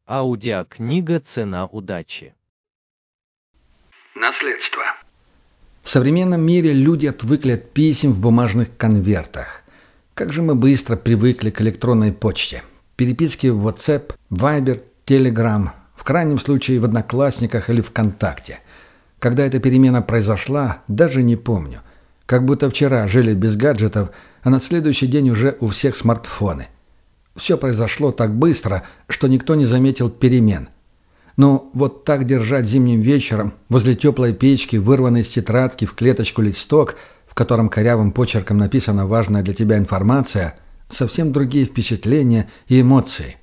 Аудиокнига «Цена удачи». Наследство. В современном мире люди отвыкли от писем в бумажных конвертах. Как же мы быстро привыкли к электронной почте. Переписки в WhatsApp, Viber, Telegram, в крайнем случае в Одноклассниках или ВКонтакте. Когда эта перемена произошла, даже не помню. Как будто вчера жили без гаджетов, а на следующий день уже у всех смартфоны. Все произошло так быстро, что никто не заметил перемен. Но вот так держать зимним вечером возле теплой печки, вырванный из тетрадки в клеточку листок, в котором корявым почерком написана важная для тебя информация, совсем другие впечатления и эмоции.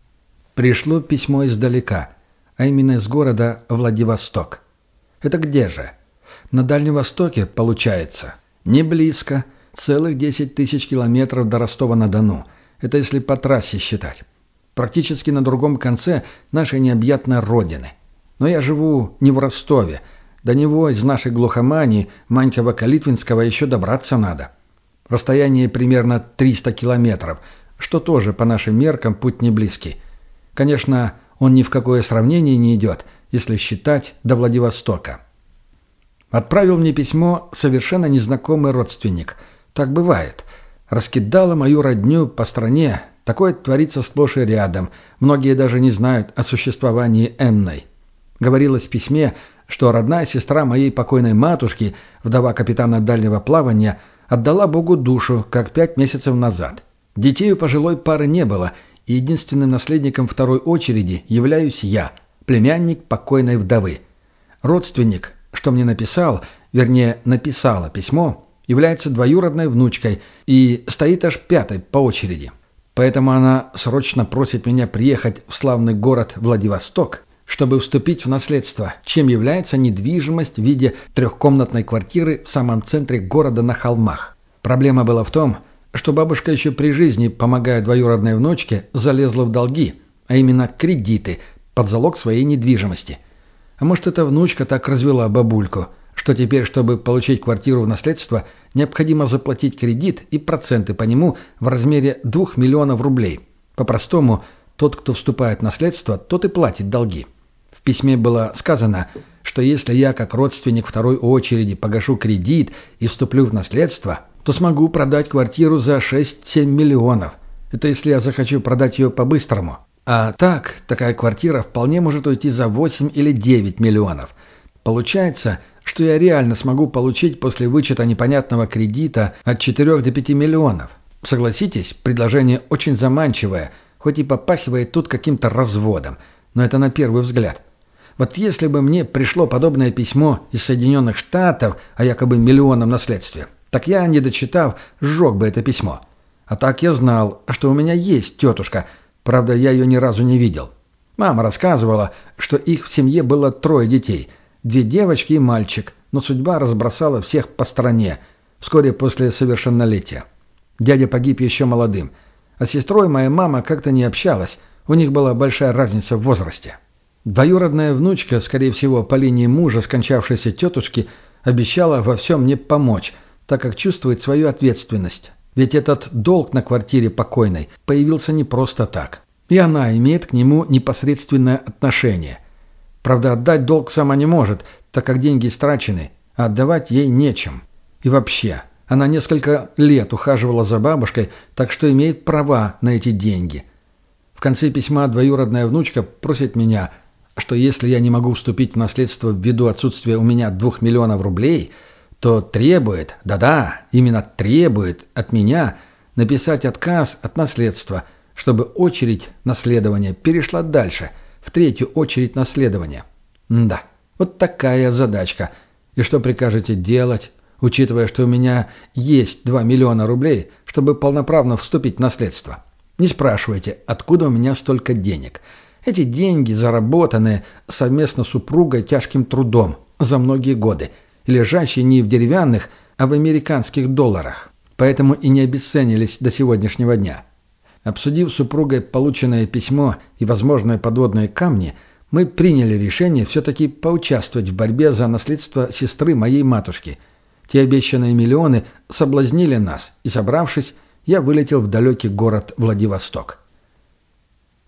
Пришло письмо издалека, а именно из города Владивосток. Это где же? На Дальнем Востоке, получается. Не близко, целых 10 тысяч километров до Ростова-на-Дону. Это если по трассе считать. Практически на другом конце нашей необъятной родины. Но я живу не в Ростове. До него из нашей глухомани, Маньково-Калитвинского, еще добраться надо. Расстояние примерно 300 километров, что тоже по нашим меркам путь не близкий. Конечно, он ни в какое сравнение не идет, если считать до Владивостока. Отправил мне письмо совершенно незнакомый родственник. Так бывает. Раскидала мою родню по стране. Такое творится сплошь и рядом. Многие даже не знают о существовании Энной. Говорилось в письме, что родная сестра моей покойной матушки, вдова капитана дальнего плавания, отдала Богу душу, как 5 месяцев назад. Детей у пожилой пары не было, и единственным наследником второй очереди являюсь я, племянник покойной вдовы. Родственник, что мне написал, вернее, написала письмо, является двоюродной внучкой и стоит аж 5-й по очереди. Поэтому она срочно просит меня приехать в славный город Владивосток, чтобы вступить в наследство, чем является недвижимость в виде 3-комнатной квартиры в самом центре города на холмах. Проблема была в том, что бабушка еще при жизни, помогая двоюродной внучке, залезла в долги, а именно кредиты, под залог своей недвижимости. А может, эта внучка так развела бабульку, что теперь, чтобы получить квартиру в наследство, необходимо заплатить кредит и проценты по нему в размере 2 миллионов рублей. По-простому, тот, кто вступает в наследство, тот и платит долги. В письме было сказано, что если я, как родственник второй очереди, погашу кредит и вступлю в наследство, то смогу продать квартиру за 6-7 миллионов. Это если я захочу продать ее по-быстрому. А так, такая квартира вполне может уйти за 8 или 9 миллионов. Получается, что я реально смогу получить после вычета непонятного кредита от 4 до 5 миллионов. Согласитесь, предложение очень заманчивое, хоть и попахивает тут каким-то разводом, но это на первый взгляд. Вот если бы мне пришло подобное письмо из Соединенных Штатов о якобы миллионном наследстве, так я, не дочитав, сжег бы это письмо. А так я знал, что у меня есть тетушка, правда, я ее ни разу не видел. Мама рассказывала, что их в семье было 3 детей – 2 девочки и мальчик, но судьба разбросала всех по стране вскоре после совершеннолетия. Дядя погиб еще молодым, а с сестрой моя мама как-то не общалась, у них была большая разница в возрасте. Двоюродная внучка, скорее всего, по линии мужа скончавшейся тетушки, обещала во всем мне помочь, так как чувствует свою ответственность. Ведь этот долг на квартире покойной появился не просто так, и она имеет к нему непосредственное отношение. Правда, отдать долг сама не может, так как деньги истрачены, а отдавать ей нечем. И вообще, она несколько лет ухаживала за бабушкой, так что имеет права на эти деньги. В конце письма двоюродная внучка просит меня, что если я не могу вступить в наследство ввиду отсутствия у меня 2 миллионов рублей, то требует, да-да, именно требует от меня написать отказ от наследства, чтобы очередь наследования перешла дальше – в 3-ю очередь наследования. Да, вот такая задачка. И что прикажете делать, учитывая, что у меня есть 2 миллиона рублей, чтобы полноправно вступить в наследство? Не спрашивайте, откуда у меня столько денег. Эти деньги, заработанные совместно с супругой тяжким трудом за многие годы, лежащие не в деревянных, а в американских долларах. Поэтому и не обесценились до сегодняшнего дня. Обсудив с супругой полученное письмо и возможные подводные камни, мы приняли решение все-таки поучаствовать в борьбе за наследство сестры моей матушки. Те обещанные миллионы соблазнили нас, и, собравшись, я вылетел в далекий город Владивосток.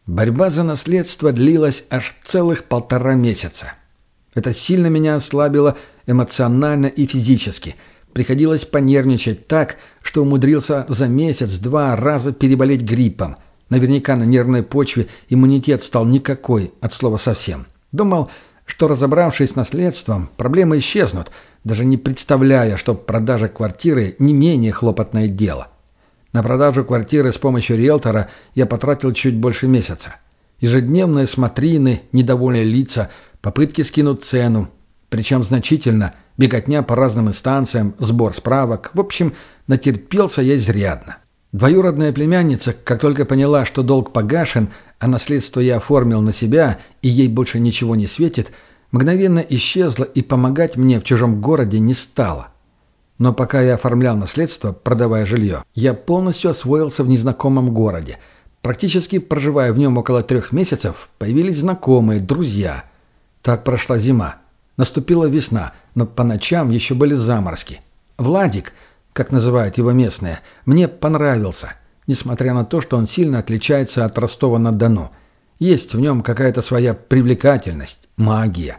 Борьба за наследство длилась аж целых 1,5 месяца. Это сильно меня ослабило эмоционально и физически. Приходилось понервничать так, что умудрился за месяц 2 раза переболеть гриппом. Наверняка на нервной почве иммунитет стал никакой, от слова совсем. Думал, что, разобравшись с наследством, проблемы исчезнут, даже не представляя, что продажа квартиры не менее хлопотное дело. На продажу квартиры с помощью риэлтора я потратил чуть больше месяца. Ежедневные смотрины, недовольные лица, попытки скинуть цену, причем значительно, беготня по разным инстанциям, сбор справок. В общем, натерпелся я изрядно. Двоюродная племянница, как только поняла, что долг погашен, а наследство я оформил на себя и ей больше ничего не светит, мгновенно исчезла и помогать мне в чужом городе не стала. Но пока я оформлял наследство, продавая жилье, я полностью освоился в незнакомом городе. Практически проживая в нем около 3 месяцев, появились знакомые, друзья. Так прошла зима. Наступила весна, но по ночам еще были заморозки. Владик, как называют его местные, мне понравился, несмотря на то, что он сильно отличается от Ростова-на-Дону. Есть в нем какая-то своя привлекательность, магия.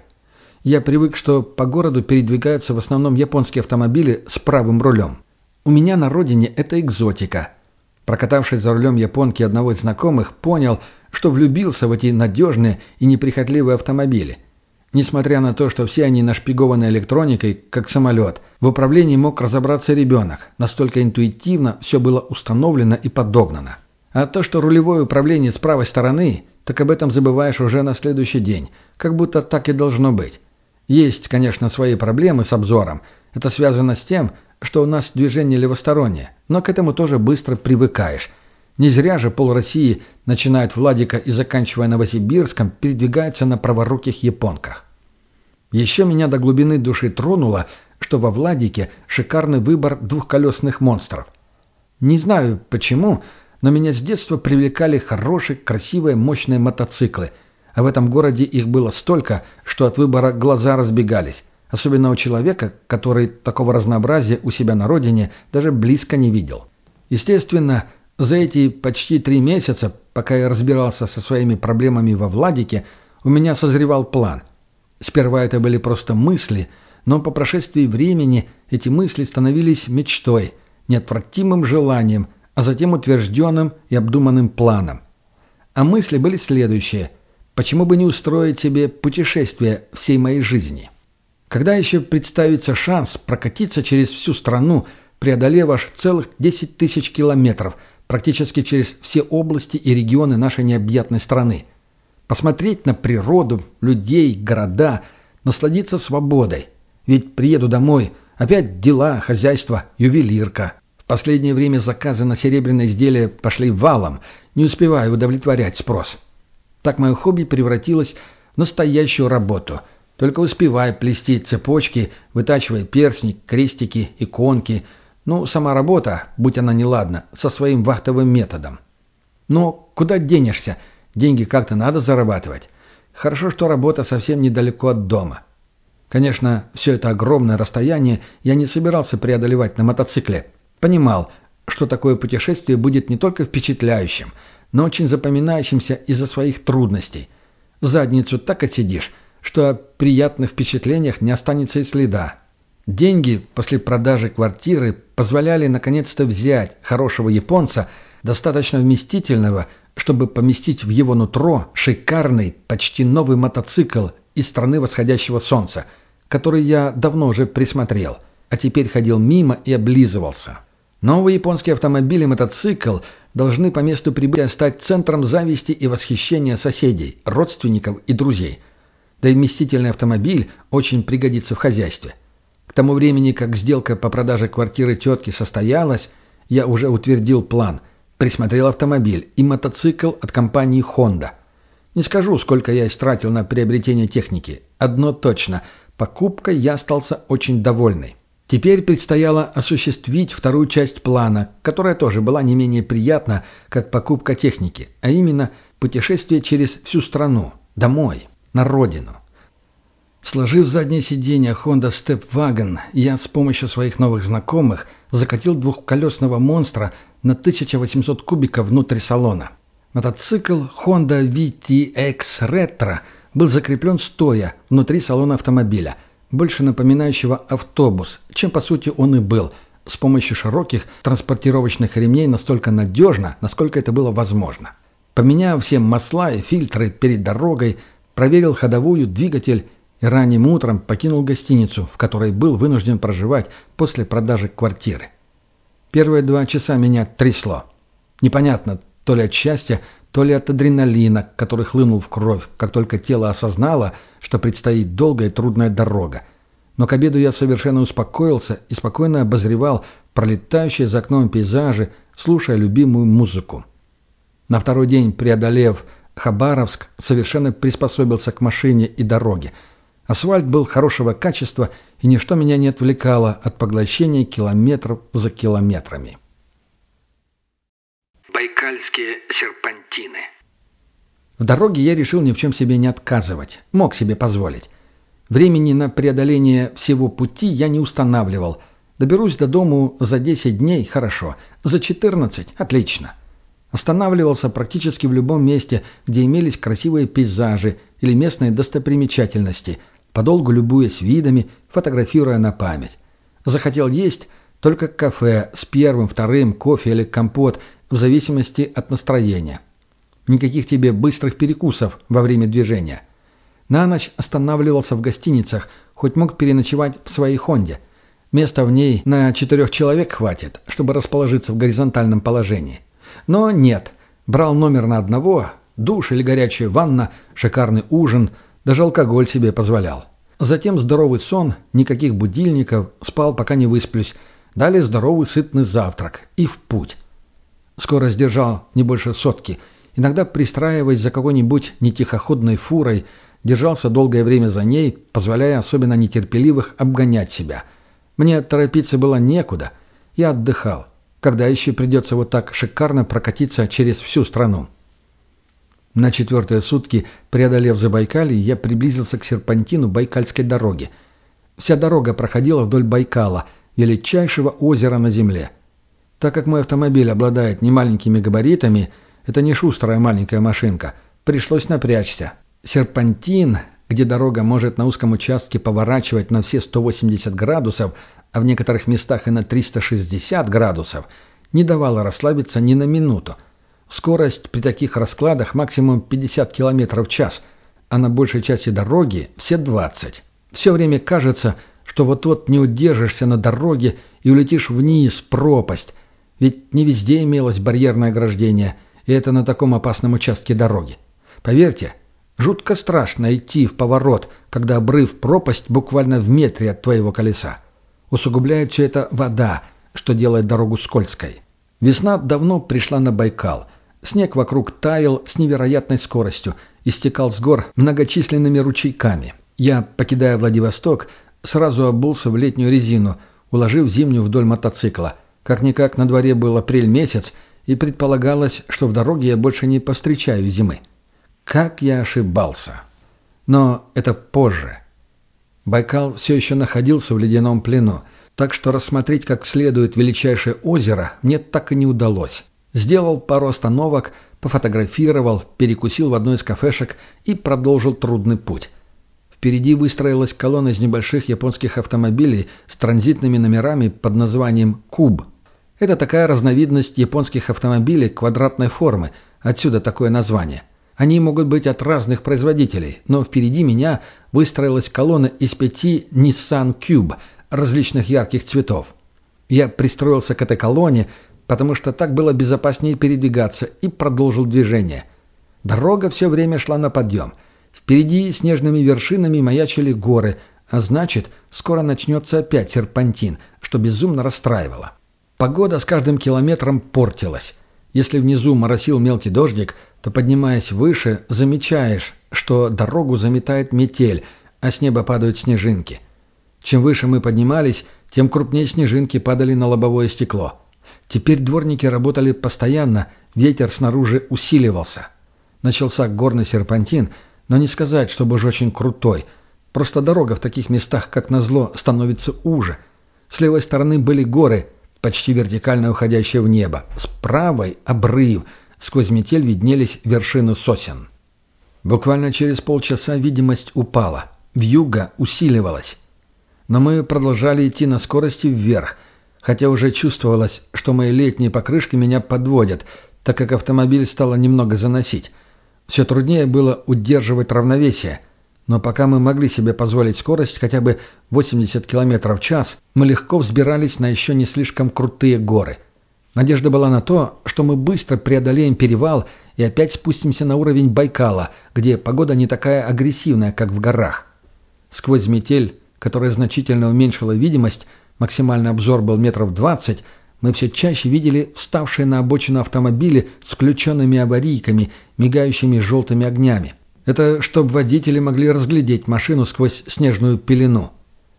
Я привык, что по городу передвигаются в основном японские автомобили с правым рулем. У меня на родине это экзотика. Прокатавшись за рулем японки одного из знакомых, понял, что влюбился в эти надежные и неприхотливые автомобили. Несмотря на то, что все они нашпигованы электроникой, как самолет, в управлении мог разобраться ребенок. Настолько интуитивно все было установлено и подогнано. А то, что рулевое управление с правой стороны, так об этом забываешь уже на следующий день, как будто так и должно быть. Есть, конечно, свои проблемы с обзором. Это связано с тем, что у нас движение левостороннее, но к этому тоже быстро привыкаешь. Не зря же пол России, начиная от Владика и заканчивая Новосибирском, передвигается на праворуких японках. Еще меня до глубины души тронуло, что во Владике шикарный выбор двухколесных монстров. Не знаю почему, но меня с детства привлекали хорошие, красивые, мощные мотоциклы, а в этом городе их было столько, что от выбора глаза разбегались, особенно у человека, который такого разнообразия у себя на родине даже близко не видел. Естественно, за эти почти 3 месяца, пока я разбирался со своими проблемами во Владике, у меня созревал план. Сперва это были просто мысли, но по прошествии времени эти мысли становились мечтой, неотвратимым желанием, а затем утвержденным и обдуманным планом. А мысли были следующие: почему бы не устроить себе путешествие всей моей жизни? Когда еще представится шанс прокатиться через всю страну, преодолев аж целых 10 тысяч километров, практически через все области и регионы нашей необъятной страны? Посмотреть на природу, людей, города, насладиться свободой. Ведь приеду домой, опять дела, хозяйство, ювелирка. В последнее время заказы на серебряные изделия пошли валом, не успеваю удовлетворять спрос. Так мое хобби превратилось в настоящую работу. Только успеваю плести цепочки, вытачивая перстни, крестики, иконки. Ну, сама работа, будь она неладна, со своим вахтовым методом. Но куда денешься? Деньги как-то надо зарабатывать. Хорошо, что работа совсем недалеко от дома. Конечно, все это огромное расстояние я не собирался преодолевать на мотоцикле. Понимал, что такое путешествие будет не только впечатляющим, но очень запоминающимся из-за своих трудностей. Задницу так отсидишь, что о приятных впечатлениях не останется и следа. Деньги после продажи квартиры позволяли наконец-то взять хорошего японца, достаточно вместительного, чтобы поместить в его нутро шикарный, почти новый мотоцикл из страны восходящего солнца, который я давно уже присмотрел, а теперь ходил мимо и облизывался. Новый японский автомобиль и мотоцикл должны по месту прибытия стать центром зависти и восхищения соседей, родственников и друзей. Да и вместительный автомобиль очень пригодится в хозяйстве. К тому времени, как сделка по продаже квартиры тетки состоялась, я уже утвердил план, присмотрел автомобиль и мотоцикл от компании Honda. Не скажу, сколько я истратил на приобретение техники. Одно точно – покупкой я остался очень довольный. Теперь предстояло осуществить вторую часть плана, которая тоже была не менее приятна, как покупка техники, а именно путешествие через всю страну, домой, на родину. Сложив заднее сиденье Honda Step Wagon, я с помощью своих новых знакомых закатил двухколесного монстра на 1800 кубиков внутрь салона. Мотоцикл Honda VTX Retro был закреплен стоя внутри салона автомобиля, больше напоминающего автобус, чем по сути он и был, с помощью широких транспортировочных ремней настолько надежно, насколько это было возможно. Поменяв все масла и фильтры перед дорогой, проверил ходовую, двигатель и ранним утром покинул гостиницу, в которой был вынужден проживать после продажи квартиры. Первые 2 часа меня трясло. Непонятно, то ли от счастья, то ли от адреналина, который хлынул в кровь, как только тело осознало, что предстоит долгая и трудная дорога. Но к обеду я совершенно успокоился и спокойно обозревал пролетающие за окном пейзажи, слушая любимую музыку. На второй день, преодолев Хабаровск, совершенно приспособился к машине и дороге. Асфальт был хорошего качества, и ничто меня не отвлекало от поглощения километров за километрами. Байкальские серпантины. В дороге я решил ни в чем себе не отказывать, мог себе позволить. Времени на преодоление всего пути я не устанавливал. Доберусь до дому за 10 дней – хорошо, за 14 – отлично. Останавливался практически в любом месте, где имелись красивые пейзажи или местные достопримечательности, подолгу любуясь видами, фотографируя на память. Захотел есть – только кафе с первым, вторым, кофе или компот, в зависимости от настроения. Никаких тебе быстрых перекусов во время движения. На ночь останавливался в гостиницах, хоть мог переночевать в своей «Хонде». Места в ней на 4 человек хватит, чтобы расположиться в горизонтальном положении. Но нет, брал номер на одного, душ или горячая ванна, шикарный ужин, даже алкоголь себе позволял. Затем здоровый сон, никаких будильников, спал, пока не высплюсь. Далее здоровый сытный завтрак и в путь. Скорость держал не больше 100, иногда пристраиваясь за какой-нибудь нетихоходной фурой, держался долгое время за ней, позволяя особенно нетерпеливых обгонять себя. Мне торопиться было некуда, я отдыхал. Когда еще придется вот так шикарно прокатиться через всю страну? На 4-е сутки, преодолев Забайкалье, я приблизился к серпантину Байкальской дороги. Вся дорога проходила вдоль Байкала, величайшего озера на земле. Так как мой автомобиль обладает немаленькими габаритами, это не шустрая маленькая машинка, пришлось напрячься. Серпантин, где дорога может на узком участке поворачивать на все 180 градусов, а в некоторых местах и на 360 градусов, не давала расслабиться ни на минуту. Скорость при таких раскладах максимум 50 км в час, а на большей части дороги все 20. Все время кажется, что вот-вот не удержишься на дороге и улетишь вниз в пропасть, ведь не везде имелось барьерное ограждение, и это на таком опасном участке дороги. Поверьте, жутко страшно идти в поворот, когда обрыв пропасть буквально в метре от твоего колеса. Усугубляет все это вода, что делает дорогу скользкой. Весна давно пришла на Байкал. Снег вокруг таял с невероятной скоростью и стекал с гор многочисленными ручейками. Я, покидая Владивосток, сразу обулся в летнюю резину, уложив зимнюю вдоль мотоцикла. Как-никак на дворе был апрель месяц, и предполагалось, что в дороге я больше не повстречаю зимы. Как я ошибался. Но это позже. Байкал все еще находился в ледяном плену, так что рассмотреть как следует величайшее озеро мне так и не удалось. Сделал пару остановок, пофотографировал, перекусил в одной из кафешек и продолжил трудный путь. Впереди выстроилась колонна из небольших японских автомобилей с транзитными номерами под названием «Куб». Это такая разновидность японских автомобилей квадратной формы, отсюда такое название. Они могут быть от разных производителей, но впереди меня выстроилась колонна из 5 Nissan Cube различных ярких цветов. Я пристроился к этой колонне, потому что так было безопаснее передвигаться, и продолжил движение. Дорога все время шла на подъем. Впереди снежными вершинами маячили горы, а значит, скоро начнется опять серпантин, что безумно расстраивало. Погода с каждым километром портилась. Если внизу моросил мелкий дождик, то, поднимаясь выше, замечаешь, что дорогу заметает метель, а с неба падают снежинки. Чем выше мы поднимались, тем крупнее снежинки падали на лобовое стекло. Теперь дворники работали постоянно, ветер снаружи усиливался. Начался горный серпантин, но не сказать, чтобы уж очень крутой. Просто дорога в таких местах, как назло, становится уже. С левой стороны были горы, почти вертикально уходящие в небо. С правой — обрыв, Сквозь метель виднелись вершины сосен. Буквально через полчаса видимость упала, вьюга усиливалась. Но мы продолжали идти на скорости вверх, хотя уже чувствовалось, что мои летние покрышки меня подводят, так как автомобиль стало немного заносить. Все труднее было удерживать равновесие, но пока мы могли себе позволить скорость хотя бы 80 км в час, мы легко взбирались на еще не слишком крутые горы. Надежда была на то, что мы быстро преодолеем перевал и опять спустимся на уровень Байкала, где погода не такая агрессивная, как в горах. Сквозь метель, которая значительно уменьшила видимость, максимальный обзор был метров 20, мы все чаще видели вставшие на обочину автомобили с включенными аварийками, мигающими желтыми огнями. Это чтобы водители могли разглядеть машину сквозь снежную пелену.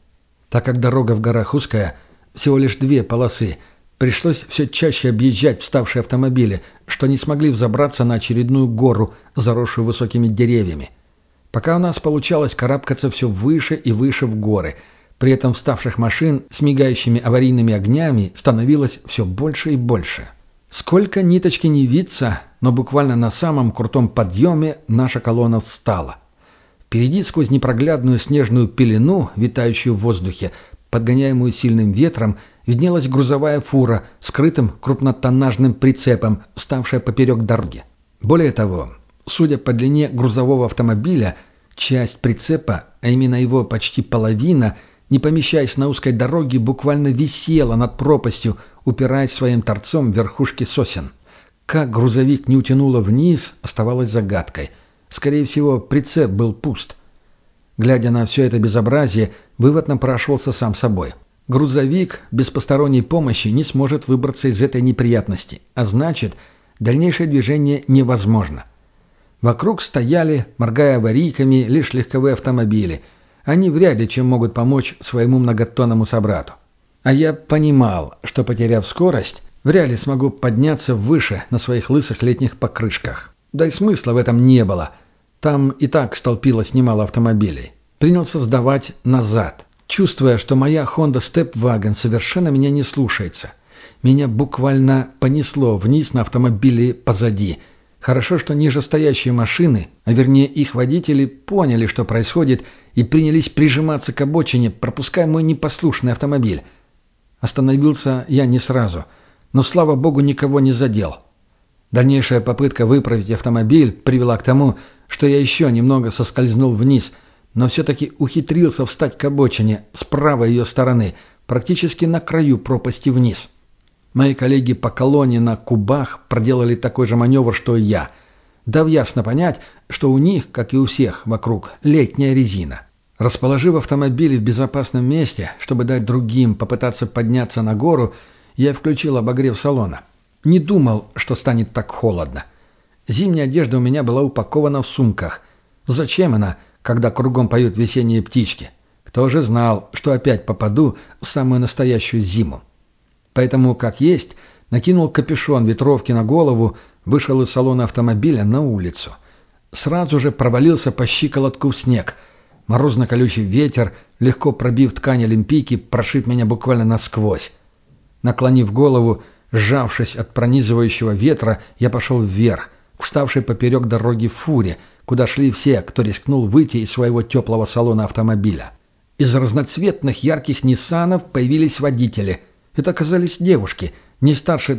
Так как дорога в горах узкая, всего лишь 2 полосы, пришлось все чаще объезжать вставшие автомобили, что не смогли взобраться на очередную гору, заросшую высокими деревьями. Пока у нас получалось карабкаться все выше и выше в горы, при этом вставших машин с мигающими аварийными огнями становилось все больше и больше. Сколько ниточки не виться, но буквально на самом крутом подъеме наша колонна встала. Впереди сквозь непроглядную снежную пелену, витающую в воздухе, подгоняемую сильным ветром, виднелась грузовая фура с скрытым крупнотоннажным прицепом, вставшая поперек дороги. Более того, судя по длине грузового автомобиля, часть прицепа, а именно его почти половина, не помещаясь на узкой дороге, буквально висела над пропастью, упираясь своим торцом в верхушки сосен. Как грузовик не утянуло вниз, оставалось загадкой. Скорее всего, прицеп был пуст. Глядя на все это безобразие, вывод напрашивался сам собой. Грузовик без посторонней помощи не сможет выбраться из этой неприятности, а значит, дальнейшее движение невозможно. Вокруг стояли, моргая аварийками, лишь легковые автомобили. Они вряд ли чем могут помочь своему многотонному собрату. А я понимал, что, потеряв скорость, вряд ли смогу подняться выше на своих лысых летних покрышках. Да и смысла в этом не было. Там и так столпилось немало автомобилей. Принялся сдавать назад, чувствуя, что моя Honda Stepwagon совершенно меня не слушается. Меня буквально понесло вниз на автомобиле позади. Хорошо, что нижестоящие машины, а вернее их водители, поняли, что происходит, и принялись прижиматься к обочине, пропуская мой непослушный автомобиль. Остановился я не сразу, но, слава богу, никого не задел. Дальнейшая попытка выправить автомобиль привела к тому, что я еще немного соскользнул вниз, но все-таки ухитрился встать к обочине с правой ее стороны, практически на краю пропасти вниз. Мои коллеги по колонне на кубах проделали такой же маневр, что и я, дав ясно понять, что у них, как и у всех вокруг, летняя резина. Расположив автомобиль в безопасном месте, чтобы дать другим попытаться подняться на гору, я включил обогрев салона. Не думал, что станет так холодно. Зимняя одежда у меня была упакована в сумках. Зачем она, когда кругом поют весенние птички? Кто же знал, что опять попаду в самую настоящую зиму? Поэтому, как есть, накинул капюшон ветровки на голову, вышел из салона автомобиля на улицу. Сразу же провалился по щиколотку в снег. Морозно-колючий ветер, легко пробив ткань олимпийки, прошиб меня буквально насквозь. Наклонив голову, сжавшись от пронизывающего ветра, я пошел вверх, к вставшей поперек дороги фуре, куда шли все, кто рискнул выйти из своего теплого салона автомобиля. Из разноцветных ярких ниссанов появились водители. Это оказались девушки, не старше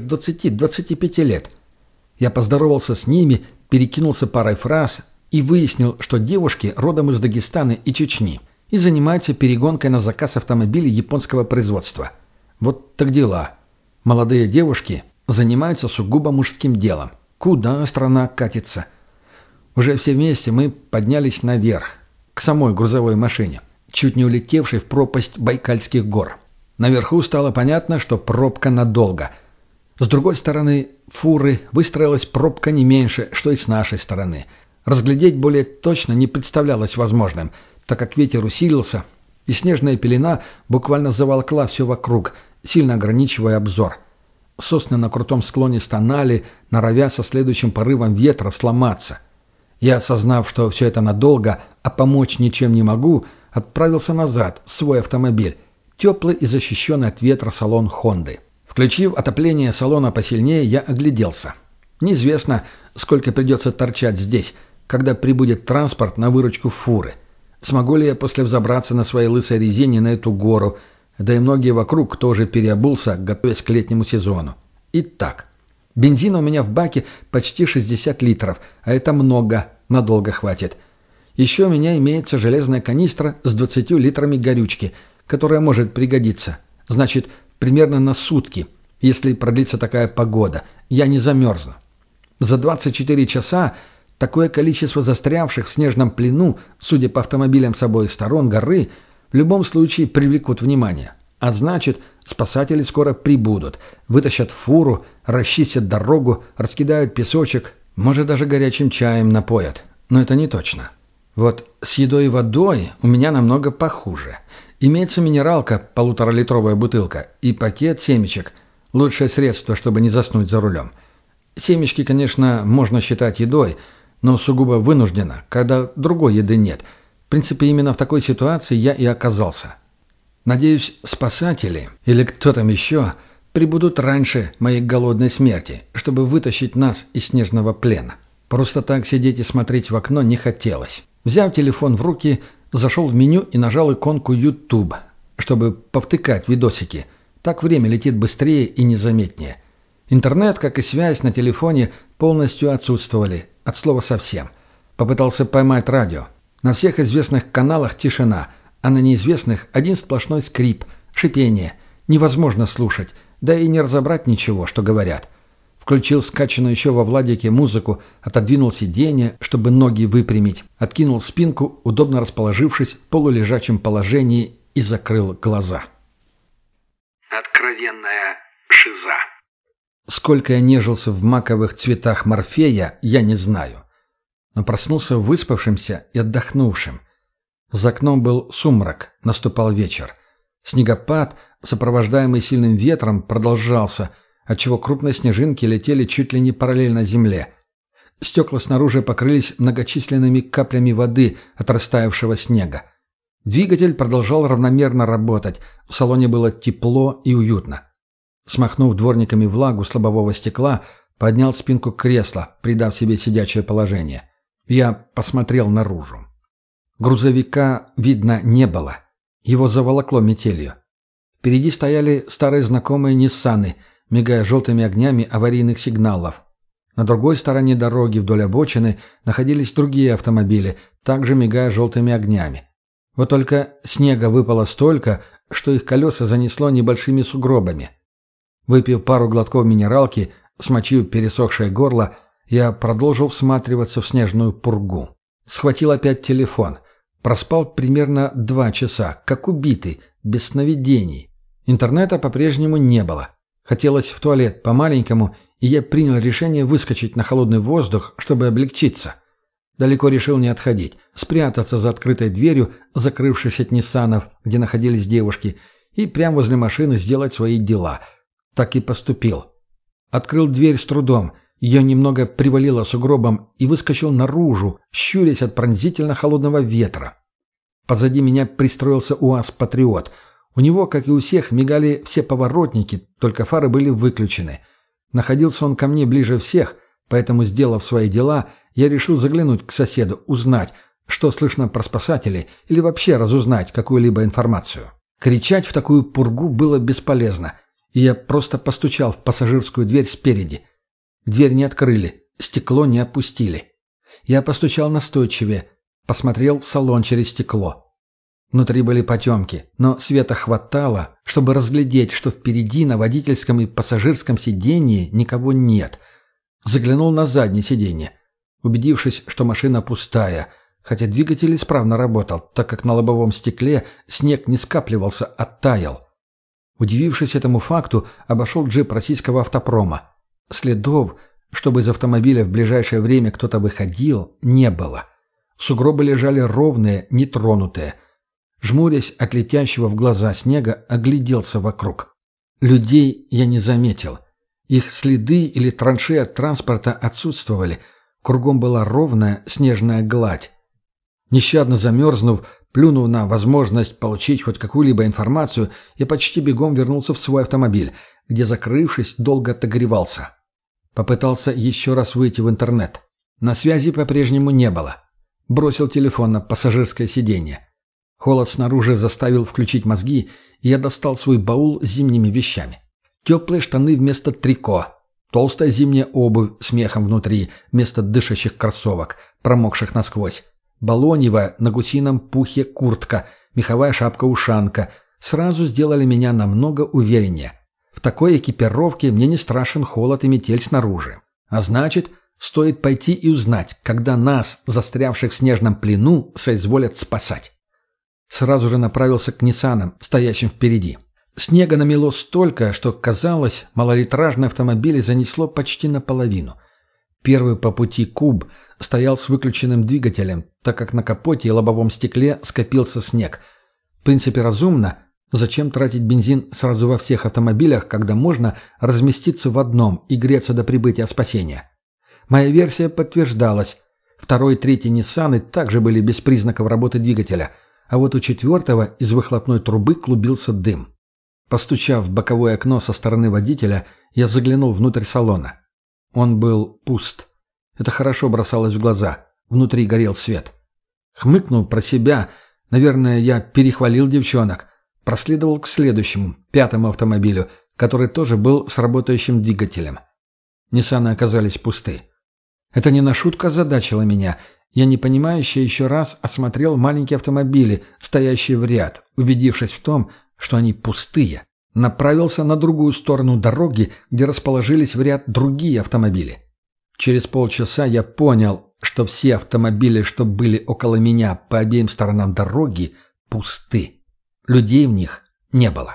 20-25 лет. Я поздоровался с ними, перекинулся парой фраз и выяснил, что девушки родом из Дагестана и Чечни и занимаются перегонкой на заказ автомобилей японского производства. Вот так дела. Молодые девушки занимаются сугубо мужским делом. Куда страна катится? Уже все вместе мы поднялись наверх, к самой грузовой машине, чуть не улетевшей в пропасть Байкальских гор. Наверху стало понятно, что пробка надолго. С другой стороны фуры выстроилась пробка не меньше, что и с нашей стороны. Разглядеть более точно не представлялось возможным, так как ветер усилился, и снежная пелена буквально заволокла все вокруг, сильно ограничивая обзор. Сосны на крутом склоне стонали, норовя со следующим порывом ветра сломаться. Я, осознав, что все это надолго, а помочь ничем не могу, отправился назад в свой автомобиль, теплый и защищенный от ветра салон «Хонды». Включив отопление салона посильнее, я огляделся. Неизвестно, сколько придется торчать здесь, когда прибудет транспорт на выручку фуры. Смогу ли я после взобраться на своей лысой резине на эту гору, да и многие вокруг тоже переобулся, готовясь к летнему сезону. Итак, бензина у меня в баке почти 60 литров, а это много, надолго хватит. Еще у меня имеется железная канистра с 20 литрами горючки, которая может пригодиться. Значит, примерно на сутки, если продлится такая погода, я не замерзну. За 24 часа такое количество застрявших в снежном плену, судя по автомобилям с обоих сторон горы, в любом случае привлекут внимание. А значит, спасатели скоро прибудут, вытащат фуру, расчистят дорогу, раскидают песочек, может даже горячим чаем напоят. Но это не точно. Вот с едой и водой у меня намного похуже. Имеется минералка, 1,5-литровая бутылка, и пакет семечек. Лучшее средство, чтобы не заснуть за рулем. Семечки, конечно, можно считать едой, но сугубо вынужденно, когда другой еды нет. В принципе, именно в такой ситуации я и оказался. Надеюсь, спасатели, или кто там еще, прибудут раньше моей голодной смерти, чтобы вытащить нас из снежного плена. Просто так сидеть и смотреть в окно не хотелось. Взяв телефон в руки, зашел в меню и нажал иконку YouTube, чтобы повтыкать видосики. Так время летит быстрее и незаметнее. Интернет, как и связь на телефоне, полностью отсутствовали, от слова совсем. Попытался поймать радио. На всех известных каналах тишина, а на неизвестных один сплошной скрип, шипение. Невозможно слушать, да и не разобрать ничего, что говорят. Включил скачанную еще во Владике музыку, отодвинул сиденье, чтобы ноги выпрямить, откинул спинку, удобно расположившись в полулежачем положении, и закрыл глаза. Откровенная шиза. Сколько я нежился в маковых цветах морфея, я не знаю. Но проснулся выспавшимся и отдохнувшим. За окном был сумрак, наступал вечер. Снегопад, сопровождаемый сильным ветром, продолжался, отчего крупные снежинки летели чуть ли не параллельно земле. Стекла снаружи покрылись многочисленными каплями воды от растаявшего снега. Двигатель продолжал равномерно работать, в салоне было тепло и уютно. Смахнув дворниками влагу с лобового стекла, поднял спинку кресла, придав себе сидячее положение. Я посмотрел наружу. Грузовика видно не было. Его заволокло метелью. Впереди стояли старые знакомые «Ниссаны», мигая желтыми огнями аварийных сигналов. На другой стороне дороги вдоль обочины находились другие автомобили, также мигая желтыми огнями. Вот только снега выпало столько, что их колеса занесло небольшими сугробами. Выпив пару глотков минералки, смочив пересохшее горло, я продолжил всматриваться в снежную пургу. Схватил опять телефон. Проспал примерно 2 часа, как убитый, без сновидений. Интернета по-прежнему не было. Хотелось в туалет по-маленькому, и я принял решение выскочить на холодный воздух, чтобы облегчиться. Далеко решил не отходить, спрятаться за открытой дверью, закрывшись от Ниссанов, где находились девушки, и прямо возле машины сделать свои дела. Так и поступил. Открыл дверь с трудом, ее немного привалило сугробом и выскочил наружу, щурясь от пронзительно холодного ветра. Позади меня пристроился УАЗ-патриот. У него, как и у всех, мигали все поворотники, только фары были выключены. Находился он ко мне ближе всех, поэтому, сделав свои дела, я решил заглянуть к соседу, узнать, что слышно про спасателей, или вообще разузнать какую-либо информацию. Кричать в такую пургу было бесполезно, и я просто постучал в пассажирскую дверь спереди. Дверь не открыли, стекло не опустили. Я постучал настойчивее, посмотрел в салон через стекло. Внутри были потемки, но света хватало, чтобы разглядеть, что впереди на водительском и пассажирском сиденье никого нет. Заглянул на заднее сиденье. Убедившись, что машина пустая, хотя двигатель исправно работал, так как на лобовом стекле снег не скапливался, а таял. Удивившись этому факту, обошел джип российского автопрома. Следов, чтобы из автомобиля в ближайшее время кто-то выходил, не было. Сугробы лежали ровные, нетронутые. Жмурясь от летящего в глаза снега, огляделся вокруг. Людей я не заметил. Их следы или траншеи от транспорта отсутствовали. Кругом была ровная снежная гладь. Нещадно замерзнув, плюнув на возможность получить хоть какую-либо информацию, я почти бегом вернулся в свой автомобиль, где, закрывшись, долго отогревался. Попытался еще раз выйти в интернет. На связи по-прежнему не было. Бросил телефон на пассажирское сиденье. Холод снаружи заставил включить мозги, и я достал свой баул с зимними вещами. Теплые штаны вместо трико, толстая зимняя обувь с мехом внутри вместо дышащих кроссовок, промокших насквозь, балоневая на гусином пухе куртка, меховая шапка-ушанка сразу сделали меня намного увереннее. В такой экипировке мне не страшен холод и метель снаружи. А значит, стоит пойти и узнать, когда нас, застрявших в снежном плену, соизволят спасать. Сразу же направился к Ниссанам, стоящим впереди. Снега намело столько, что, казалось, малолитражный автомобиль занесло почти наполовину. Первый по пути куб стоял с выключенным двигателем, так как на капоте и лобовом стекле скопился снег. В принципе, разумно. Зачем тратить бензин сразу во всех автомобилях, когда можно разместиться в одном и греться до прибытия спасения? Моя версия подтверждалась. Второй и третий Ниссаны также были без признаков работы двигателя, а вот у четвертого из выхлопной трубы клубился дым. Постучав в боковое окно со стороны водителя, я заглянул внутрь салона. Он был пуст. Это хорошо бросалось в глаза. Внутри горел свет. Хмыкнув про себя, наверное, я перехвалил девчонок, проследовал к следующему, пятому автомобилю, который тоже был с работающим двигателем. Ниссаны оказались пусты. Это не на шутку озадачило меня. Я непонимающе еще раз осмотрел маленькие автомобили, стоящие в ряд, убедившись в том, что они пустые. Направился на другую сторону дороги, где расположились в ряд другие автомобили. Через полчаса я понял, что все автомобили, что были около меня по обеим сторонам дороги, пусты. Людей в них не было.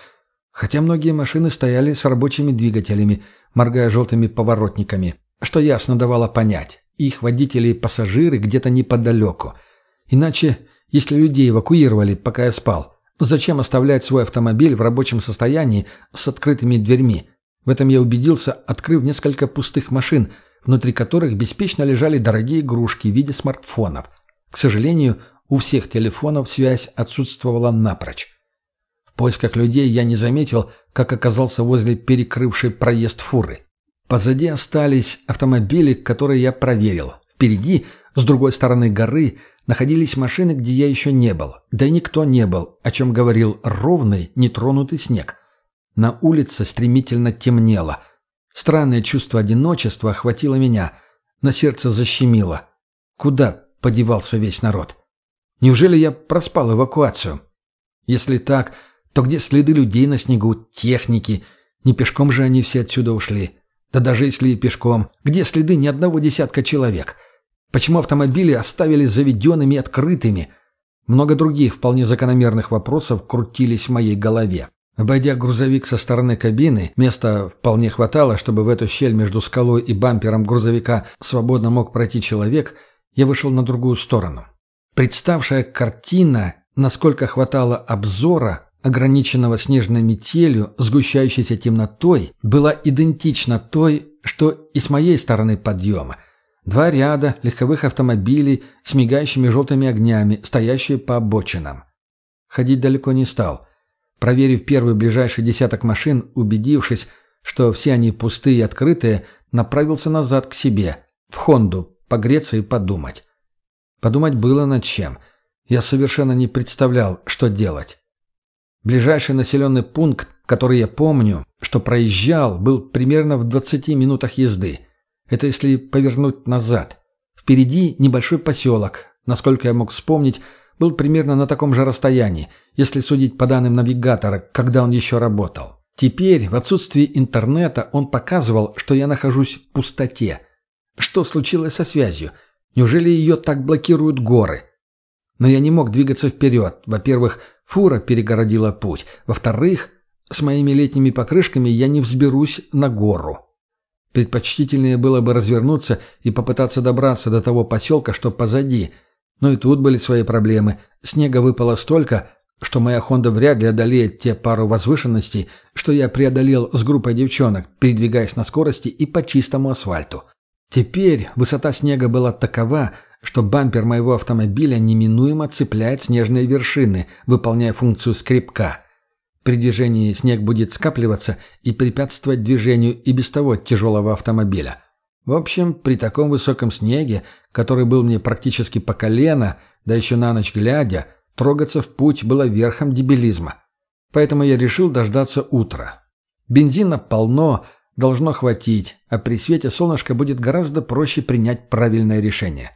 Хотя многие машины стояли с рабочими двигателями, моргая желтыми поворотниками, что ясно давало понять, их водители и пассажиры где-то неподалеку. Иначе, если людей эвакуировали, пока я спал, зачем оставлять свой автомобиль в рабочем состоянии с открытыми дверьми? В этом я убедился, открыв несколько пустых машин, внутри которых беспечно лежали дорогие игрушки в виде смартфонов. К сожалению, у всех телефонов связь отсутствовала напрочь. В поисках людей я не заметил, как оказался возле перекрывшей проезд фуры. Позади остались автомобили, которые я проверил. Впереди, с другой стороны горы, находились машины, где я еще не был. Да и никто не был, о чем говорил ровный, нетронутый снег. На улице стремительно темнело. Странное чувство одиночества охватило меня. На сердце защемило. Куда подевался весь народ? Неужели я проспал эвакуацию? Если так, то где следы людей на снегу, техники? Не пешком же они все отсюда ушли. Да даже если и пешком, где следы ни одного десятка человек? Почему автомобили оставили заведенными и открытыми? Много других вполне закономерных вопросов крутились в моей голове. Обойдя грузовик со стороны кабины, места вполне хватало, чтобы в эту щель между скалой и бампером грузовика свободно мог пройти человек, я вышел на другую сторону. Представшая картина, насколько хватало обзора, ограниченного снежной метелью, сгущающейся темнотой, была идентична той, что и с моей стороны подъема. Два ряда легковых автомобилей с мигающими желтыми огнями, стоящие по обочинам. Ходить далеко не стал. Проверив первый ближайший десяток машин, убедившись, что все они пустые и открытые, направился назад к себе, в Хонду, погреться и подумать. Подумать было над чем. Я совершенно не представлял, что делать. Ближайший населенный пункт, который я помню, что проезжал, был примерно в 20 минутах езды. Это если повернуть назад. Впереди небольшой поселок, насколько я мог вспомнить, был примерно на таком же расстоянии, если судить по данным навигатора, когда он еще работал. Теперь, в отсутствии интернета, он показывал, что я нахожусь в пустоте. Что случилось со связью? Неужели ее так блокируют горы? Но я не мог двигаться вперед. Во-первых, фура перегородила путь. Во-вторых, с моими летними покрышками я не взберусь на гору. Предпочтительнее было бы развернуться и попытаться добраться до того поселка, что позади. Но и тут были свои проблемы. Снега выпало столько, что моя «Хонда» вряд ли одолеет те пару возвышенностей, что я преодолел с группой девчонок, передвигаясь на скорости и по чистому асфальту. Теперь высота снега была такова, что бампер моего автомобиля неминуемо цепляет снежные вершины, выполняя функцию скребка. При движении снег будет скапливаться и препятствовать движению и без того тяжелого автомобиля. В общем, при таком высоком снеге, который был мне практически по колено, да еще на ночь глядя, трогаться в путь было верхом дебилизма. Поэтому я решил дождаться утра. Бензина полно, должно хватить, а при свете солнышка будет гораздо проще принять правильное решение.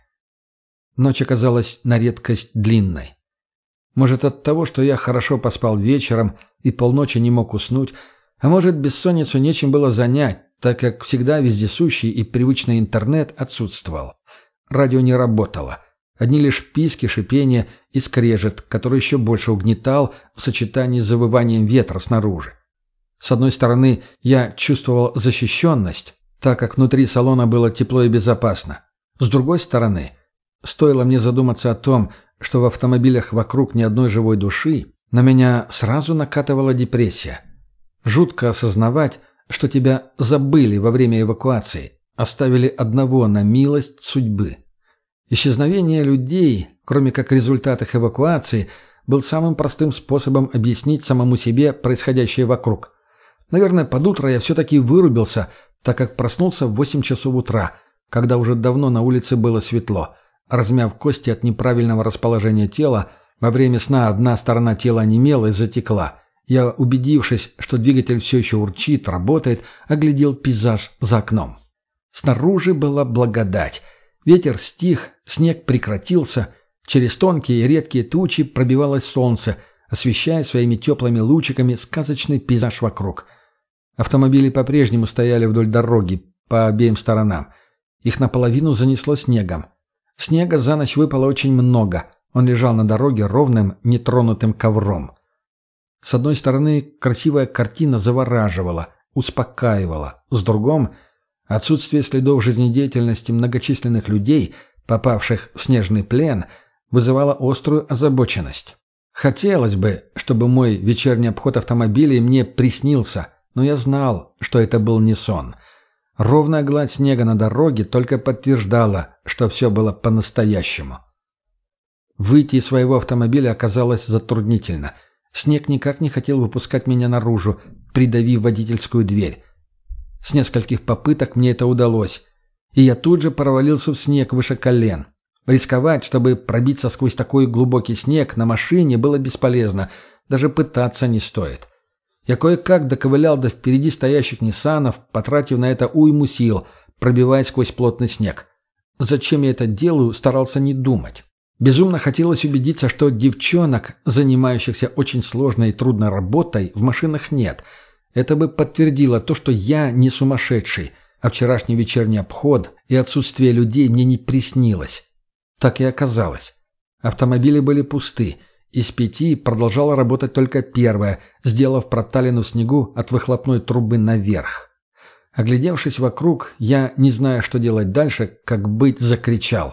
Ночь оказалась на редкость длинной. Может, от того, что я хорошо поспал вечером и полночи не мог уснуть, а может, бессонницу нечем было занять, так как всегда вездесущий и привычный интернет отсутствовал. Радио не работало. Одни лишь писки, шипение и скрежет, который еще больше угнетал в сочетании с завыванием ветра снаружи. С одной стороны, я чувствовал защищенность, так как внутри салона было тепло и безопасно. С другой стороны, стоило мне задуматься о том, что в автомобилях вокруг ни одной живой души, на меня сразу накатывала депрессия. Жутко осознавать, что тебя забыли во время эвакуации, оставили одного на милость судьбы. Исчезновение людей, кроме как результат их эвакуации, был самым простым способом объяснить самому себе происходящее вокруг. Наверное, под утро я все-таки вырубился, так как проснулся в 8 часов утра, когда уже давно на улице было светло. Размяв кости от неправильного расположения тела, во время сна одна сторона тела онемела и затекла. Я, убедившись, что двигатель все еще урчит, работает, оглядел пейзаж за окном. Снаружи была благодать. Ветер стих, снег прекратился, через тонкие и редкие тучи пробивалось солнце, освещая своими теплыми лучиками сказочный пейзаж вокруг. Автомобили по-прежнему стояли вдоль дороги, по обеим сторонам. Их наполовину занесло снегом. Снега за ночь выпало очень много, он лежал на дороге ровным, нетронутым ковром. С одной стороны, красивая картина завораживала, успокаивала, с другой – отсутствие следов жизнедеятельности многочисленных людей, попавших в снежный плен, вызывало острую озабоченность. Хотелось бы, чтобы мой вечерний обход автомобилей мне приснился, но я знал, что это был не сон. Ровная гладь снега на дороге только подтверждала, что все было по-настоящему. Выйти из своего автомобиля оказалось затруднительно. Снег никак не хотел выпускать меня наружу, придавив водительскую дверь. С нескольких попыток мне это удалось, и я тут же провалился в снег выше колен. Рисковать, чтобы пробиться сквозь такой глубокий снег на машине, было бесполезно, даже пытаться не стоит. Я кое-как доковылял до впереди стоящих Ниссанов, потратив на это уйму сил, пробиваясь сквозь плотный снег. Зачем я это делаю, старался не думать. Безумно хотелось убедиться, что девчонок, занимающихся очень сложной и трудной работой, в машинах нет. Это бы подтвердило то, что я не сумасшедший, а вчерашний вечерний обход и отсутствие людей мне не приснилось. Так и оказалось. Автомобили были пусты. Из 5 продолжала работать только первая, сделав проталину в снегу от выхлопной трубы наверх. Оглядевшись вокруг, я, не зная, что делать дальше, как быть, закричал.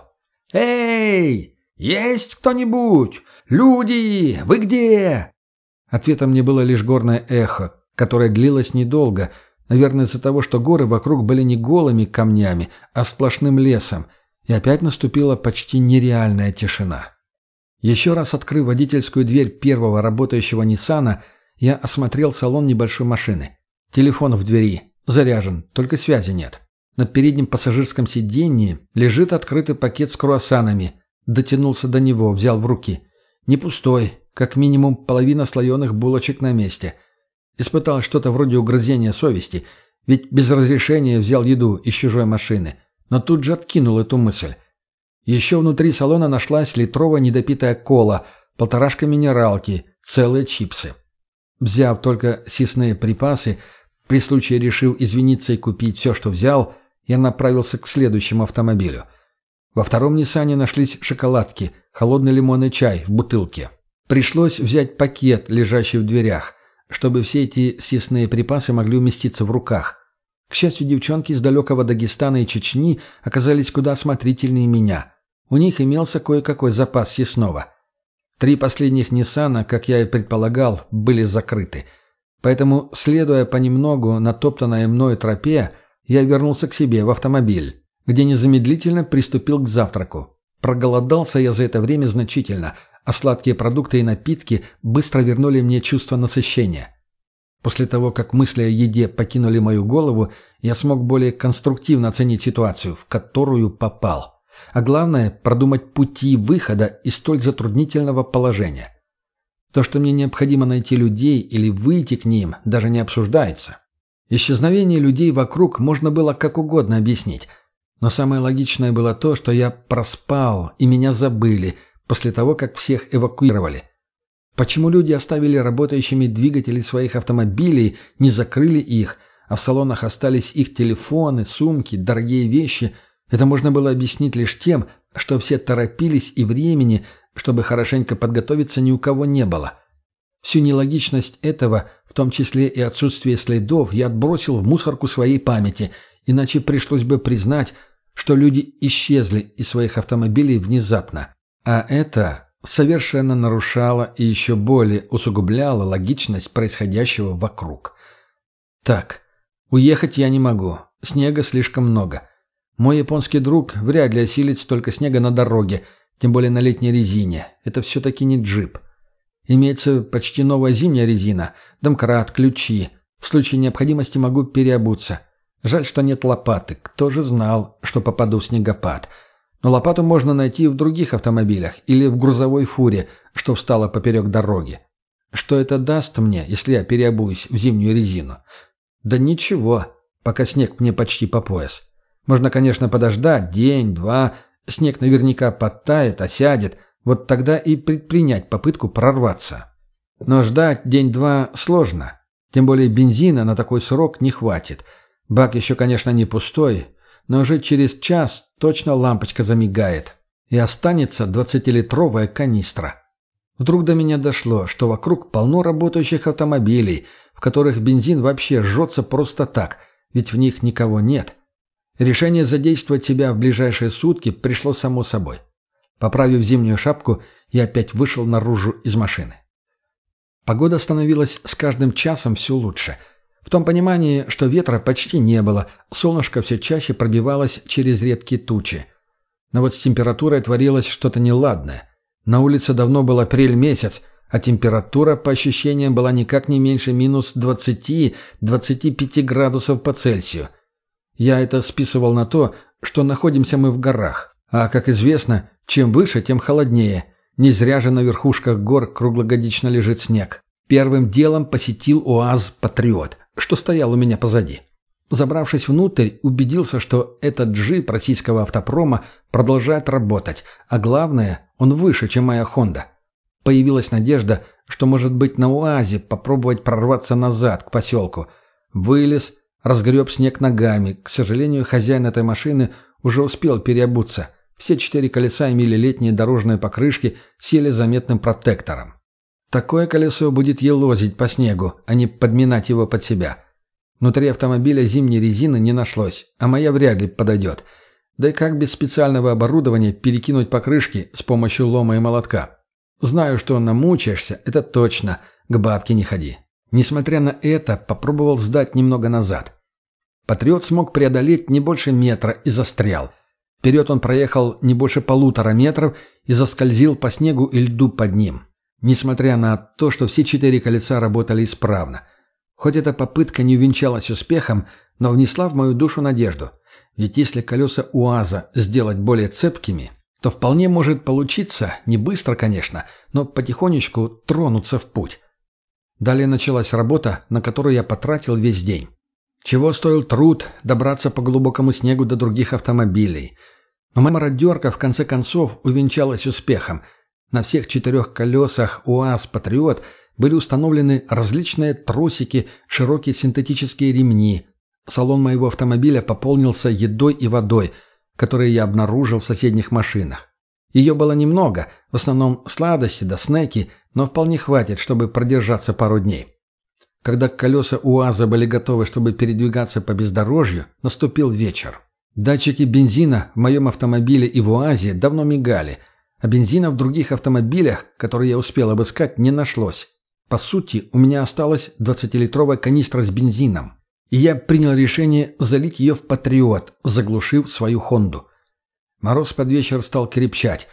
«Эй! Есть кто-нибудь? Люди! Вы где?» Ответом мне было лишь горное эхо, которое длилось недолго, наверное, из-за того, что горы вокруг были не голыми камнями, а сплошным лесом, и опять наступила почти нереальная тишина. Еще раз открыв водительскую дверь первого работающего Ниссана, я осмотрел салон небольшой машины. Телефон в двери, заряжен, только связи нет. На переднем пассажирском сиденье лежит открытый пакет с круассанами. Дотянулся до него, взял в руки. Не пустой, как минимум половина слоеных булочек на месте. Испытал что-то вроде угрызения совести, ведь без разрешения взял еду из чужой машины, но тут же откинул эту мысль. Еще внутри салона нашлась литровая недопитая кола, 1,5 минералки, целые чипсы. Взяв только съестные припасы, при случае решив извиниться и купить все, что взял, я направился к следующему автомобилю. Во втором Ниссане нашлись шоколадки, холодный лимонный чай в бутылке. Пришлось взять пакет, лежащий в дверях, чтобы все эти съестные припасы могли уместиться в руках. К счастью, девчонки из далекого Дагестана и Чечни оказались куда осмотрительнее меня. У них имелся кое-какой запас съестного. 3 последних Ниссана, как я и предполагал, были закрыты. Поэтому, следуя понемногу натоптанной мною тропе, я вернулся к себе в автомобиль, где незамедлительно приступил к завтраку. Проголодался я за это время значительно, а сладкие продукты и напитки быстро вернули мне чувство насыщения. После того, как мысли о еде покинули мою голову, я смог более конструктивно оценить ситуацию, в которую попал. А главное, продумать пути выхода из столь затруднительного положения. То, что мне необходимо найти людей или выйти к ним, даже не обсуждается. Исчезновение людей вокруг можно было как угодно объяснить. Но самое логичное было то, что я проспал, и меня забыли, после того, как всех эвакуировали. Почему люди оставили работающими двигатели своих автомобилей, не закрыли их, а в салонах остались их телефоны, сумки, дорогие вещи, это можно было объяснить лишь тем, что все торопились и времени, чтобы хорошенько подготовиться, ни у кого не было. Всю нелогичность этого, в том числе и отсутствие следов, я отбросил в мусорку своей памяти, иначе пришлось бы признать, что люди исчезли из своих автомобилей внезапно. А это совершенно нарушало и еще более усугубляло логичность происходящего вокруг. Так, уехать я не могу, снега слишком много. Мой японский друг вряд ли осилит столько снега на дороге, тем более на летней резине. Это все-таки не джип. Имеется почти новая зимняя резина, домкрат, ключи. В случае необходимости могу переобуться. Жаль, что нет лопаты. Кто же знал, что попаду в снегопад? Но лопату можно найти в других автомобилях или в грузовой фуре, что встала поперек дороги. Что это даст мне, если я переобуюсь в зимнюю резину? Да ничего, пока снег мне почти по пояс. Можно, конечно, подождать день-два, снег наверняка подтает, осядет, вот тогда и предпринять попытку прорваться. Но ждать день-два сложно, тем более бензина на такой срок не хватит. Бак еще, конечно, не пустой, но уже через час точно лампочка замигает, и останется 20-литровая канистра. Вдруг до меня дошло, что вокруг полно работающих автомобилей, в которых бензин вообще жжется просто так, ведь в них никого нет. Решение задействовать себя в ближайшие сутки пришло само собой. Поправив зимнюю шапку, я опять вышел наружу из машины. Погода становилась с каждым часом все лучше. В том понимании, что ветра почти не было, солнышко все чаще пробивалось через редкие тучи. Но вот с температурой творилось что-то неладное. На улице давно был апрель месяц, а температура, по ощущениям, была никак не меньше минус 20-25 градусов по Цельсию. Я это списывал на то, что находимся мы в горах. А, как известно, чем выше, тем холоднее. Не зря же на верхушках гор круглогодично лежит снег. Первым делом посетил УАЗ «Патриот», что стоял у меня позади. Забравшись внутрь, убедился, что этот джип российского автопрома продолжает работать, а главное, он выше, чем моя «Хонда». Появилась надежда, что, может быть, на УАЗе попробовать прорваться назад, к поселку. Вылез, разгреб снег ногами. К сожалению, хозяин этой машины уже успел переобуться. Все 4 колеса имели летние дорожные покрышки, сели заметным протектором. Такое колесо будет елозить по снегу, а не подминать его под себя. Внутри автомобиля зимней резины не нашлось, а моя вряд ли подойдет. Да и как без специального оборудования перекинуть покрышки с помощью лома и молотка? Знаю, что намучаешься, это точно, к бабке не ходи. Несмотря на это, попробовал сдать немного назад. «Патриот» смог преодолеть не больше метра и застрял. Вперед он проехал не больше 1,5 метров и заскользил по снегу и льду под ним. Несмотря на то, что все 4 колеса работали исправно. Хоть эта попытка не увенчалась успехом, но внесла в мою душу надежду. Ведь если колеса УАЗа сделать более цепкими, то вполне может получиться, не быстро, конечно, но потихонечку тронуться в путь. Далее началась работа, на которую я потратил весь день. Чего стоил труд добраться по глубокому снегу до других автомобилей. Но моя мародерка в конце концов увенчалась успехом. На всех 4 колесах УАЗ «Патриот» были установлены различные тросики, широкие синтетические ремни. Салон моего автомобиля пополнился едой и водой, которые я обнаружил в соседних машинах. Ее было немного, в основном сладости да снеки, но вполне хватит, чтобы продержаться пару дней. Когда колеса УАЗа были готовы, чтобы передвигаться по бездорожью, наступил вечер. Датчики бензина в моем автомобиле и в УАЗе давно мигали, а бензина в других автомобилях, которые я успел обыскать, не нашлось. По сути, у меня осталась 20-литровая канистра с бензином, и я принял решение залить ее в «Патриот», заглушив свою «Хонду». Мороз под вечер стал крепчать,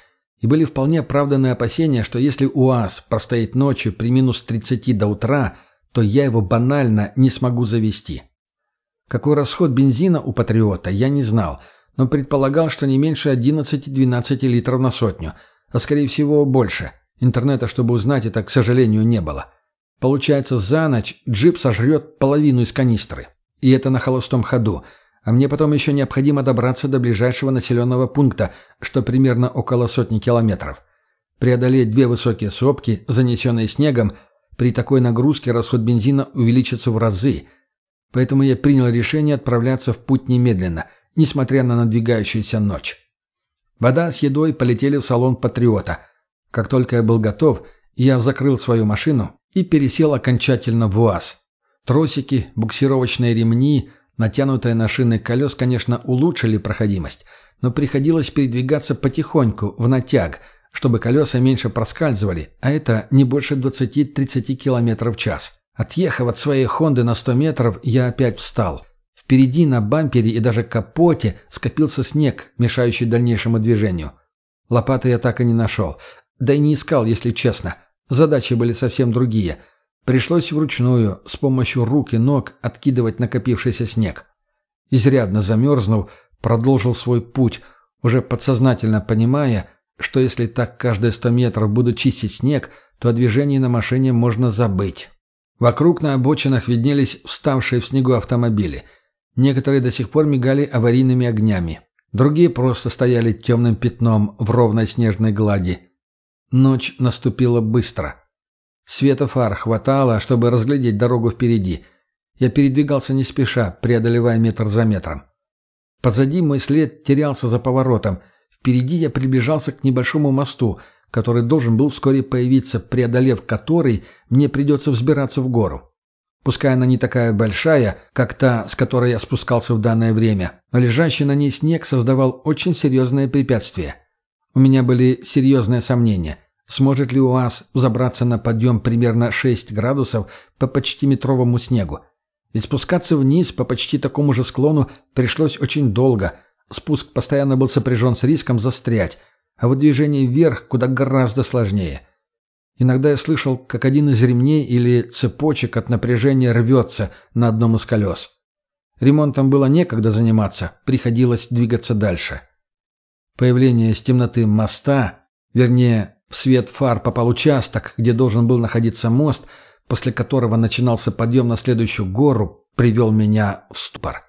И были вполне оправданные опасения, что если УАЗ простоит ночью при минус 30 до утра, то я его банально не смогу завести. Какой расход бензина у «Патриота» я не знал, но предполагал, что не меньше 11-12 литров на сотню, а скорее всего больше. Интернета, чтобы узнать это, к сожалению, не было. Получается, за ночь джип сожрет половину из канистры. И это на холостом ходу. А мне потом еще необходимо добраться до ближайшего населенного пункта, что примерно около 100 километров. Преодолеть 2 высокие сопки, занесенные снегом, при такой нагрузке расход бензина увеличится в разы. Поэтому я принял решение отправляться в путь немедленно, несмотря на надвигающуюся ночь. Вода с едой полетели в салон «Патриота». Как только я был готов, я закрыл свою машину и пересел окончательно в УАЗ. Тросики, буксировочные ремни, натянутые на шины колес, конечно, улучшили проходимость, но приходилось передвигаться потихоньку, в натяг, чтобы колеса меньше проскальзывали, а это не больше 20-30 км в час. Отъехав от своей «Хонды» на 100 метров, я опять встал. Впереди на бампере и даже капоте скопился снег, мешающий дальнейшему движению. Лопаты я так и не нашел. Да и не искал, если честно. Задачи были совсем другие. Пришлось вручную, с помощью рук и ног, откидывать накопившийся снег. Изрядно замерзнув, продолжил свой путь, уже подсознательно понимая, что если так каждые 100 метров буду чистить снег, то о движении на машине можно забыть. Вокруг на обочинах виднелись вставшие в снегу автомобили. Некоторые до сих пор мигали аварийными огнями. Другие просто стояли темным пятном в ровной снежной глади. Ночь наступила быстро. Света фар хватало, чтобы разглядеть дорогу впереди. Я передвигался не спеша, преодолевая метр за метром. Позади мой след терялся за поворотом. Впереди я приближался к небольшому мосту, который должен был вскоре появиться, преодолев который, мне придется взбираться в гору. Пускай она не такая большая, как та, с которой я спускался в данное время, но лежащий на ней снег создавал очень серьезное препятствие. У меня были серьезные сомнения. Сможет ли УАЗ взобраться на подъем примерно 6 градусов по почти метровому снегу? Ведь спускаться вниз по почти такому же склону пришлось очень долго. Спуск постоянно был сопряжен с риском застрять, а вот движение вверх куда гораздо сложнее. Иногда я слышал, как один из ремней или цепочек от напряжения рвется на одном из колес. Ремонтом было некогда заниматься, приходилось двигаться дальше. Появление из темноты моста, вернее, в свет фар попал участок, где должен был находиться мост, после которого начинался подъем на следующую гору, привел меня в ступор.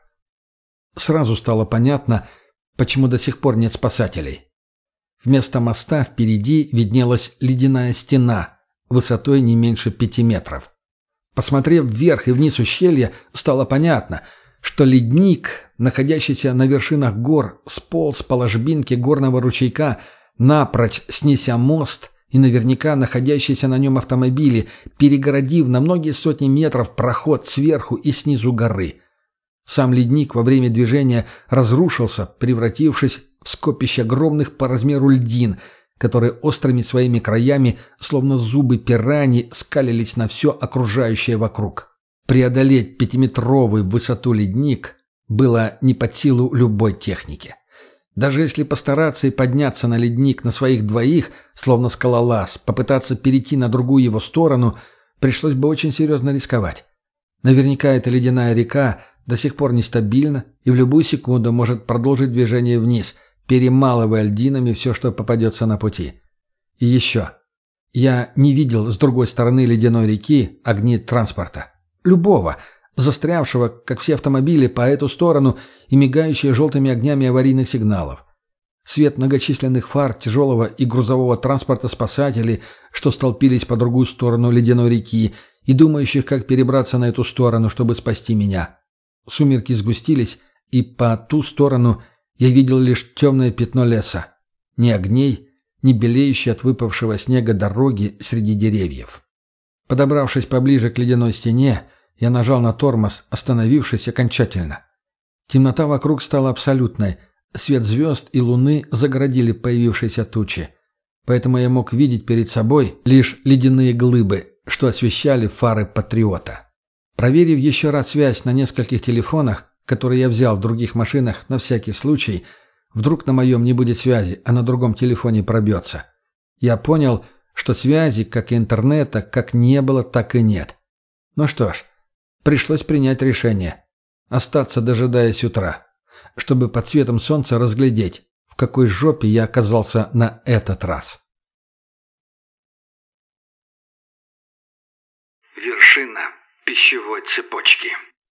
Сразу стало понятно, почему до сих пор нет спасателей. Вместо моста впереди виднелась ледяная стена, высотой не меньше 5 метров. Посмотрев вверх и вниз ущелья, стало понятно, что ледник, находящийся на вершинах гор, сполз по ложбинке горного ручейка, напрочь снеся мост и наверняка находящиеся на нем автомобили, перегородив на многие сотни метров проход сверху и снизу горы. Сам ледник во время движения разрушился, превратившись в скопище огромных по размеру льдин, которые острыми своими краями, словно зубы пираньи, скалились на все окружающее вокруг. Преодолеть 5-метровый в высоту ледник было не под силу любой техники. Даже если постараться и подняться на ледник на своих двоих, словно скалолаз, попытаться перейти на другую его сторону, пришлось бы очень серьезно рисковать. Наверняка эта ледяная река до сих пор нестабильна и в любую секунду может продолжить движение вниз, перемалывая льдинами все, что попадется на пути. И еще. Я не видел с другой стороны ледяной реки огни транспорта. Любого, застрявшего, как все автомобили, по эту сторону и мигающие желтыми огнями аварийных сигналов. Свет многочисленных фар тяжелого и грузового транспорта спасателей, что столпились по другую сторону ледяной реки, и думающих, как перебраться на эту сторону, чтобы спасти меня. Сумерки сгустились, и по ту сторону я видел лишь темное пятно леса. Ни огней, ни белеющей от выпавшего снега дороги среди деревьев. Подобравшись поближе к ледяной стене, я нажал на тормоз, остановившись окончательно. Темнота вокруг стала абсолютной. Свет звезд и луны загородили появившиеся тучи. Поэтому я мог видеть перед собой лишь ледяные глыбы, что освещали фары «Патриота». Проверив еще раз связь на нескольких телефонах, которые я взял в других машинах на всякий случай, Вдруг на моем не будет связи, а на другом телефоне пробьется. Я понял, что связи, как и интернета, как не было, так и нет. Ну что ж, пришлось принять решение. Остаться, дожидаясь утра, чтобы под светом солнца разглядеть, в какой жопе я оказался на этот раз. Вершина пищевой цепочки.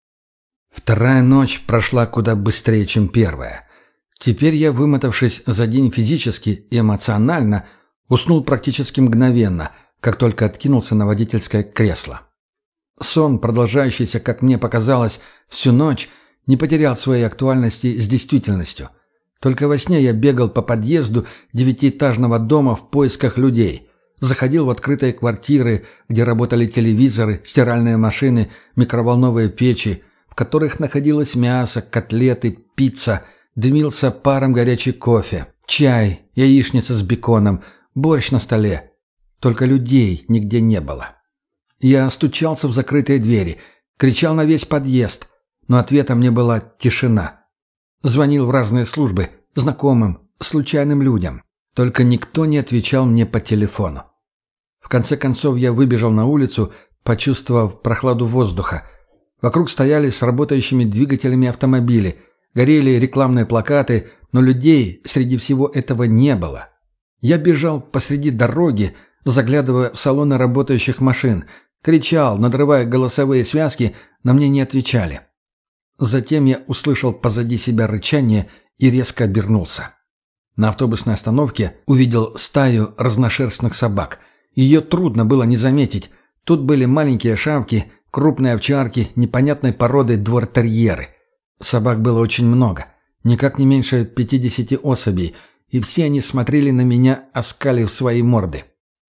Вторая ночь прошла куда быстрее, чем первая. Теперь я, вымотавшись за день физически и эмоционально, уснул практически мгновенно, как только откинулся на водительское кресло. Сон, продолжающийся, как мне показалось, всю ночь, не потерял своей актуальности с действительностью. Только во сне я бегал по подъезду девятиэтажного дома в поисках людей. Заходил в открытые квартиры, где работали телевизоры, стиральные машины, микроволновые печи, в которых находилось мясо, котлеты, пицца, дымился паром горячий кофе, чай, яичница с беконом, борщ на столе. Только людей нигде не было. Я стучался в закрытые двери, кричал на весь подъезд, но ответом мне была тишина. Звонил в разные службы, знакомым, случайным людям. Только никто не отвечал мне по телефону. В конце концов я выбежал на улицу, почувствовав прохладу воздуха. Вокруг стояли с работающими двигателями автомобили, горели рекламные плакаты, но людей среди всего этого не было. Я бежал посреди дороги, заглядывая в салоны работающих машин, кричал, надрывая голосовые связки, но мне не отвечали. Затем я услышал позади себя рычание и резко обернулся. На автобусной остановке увидел стаю разношерстных собак. Ее трудно было не заметить. Тут были маленькие шавки, крупные овчарки, непонятной породы двор-терьеры. Собак было очень много, никак не меньше 50 особей, и все они смотрели на меня, оскалив свои морды.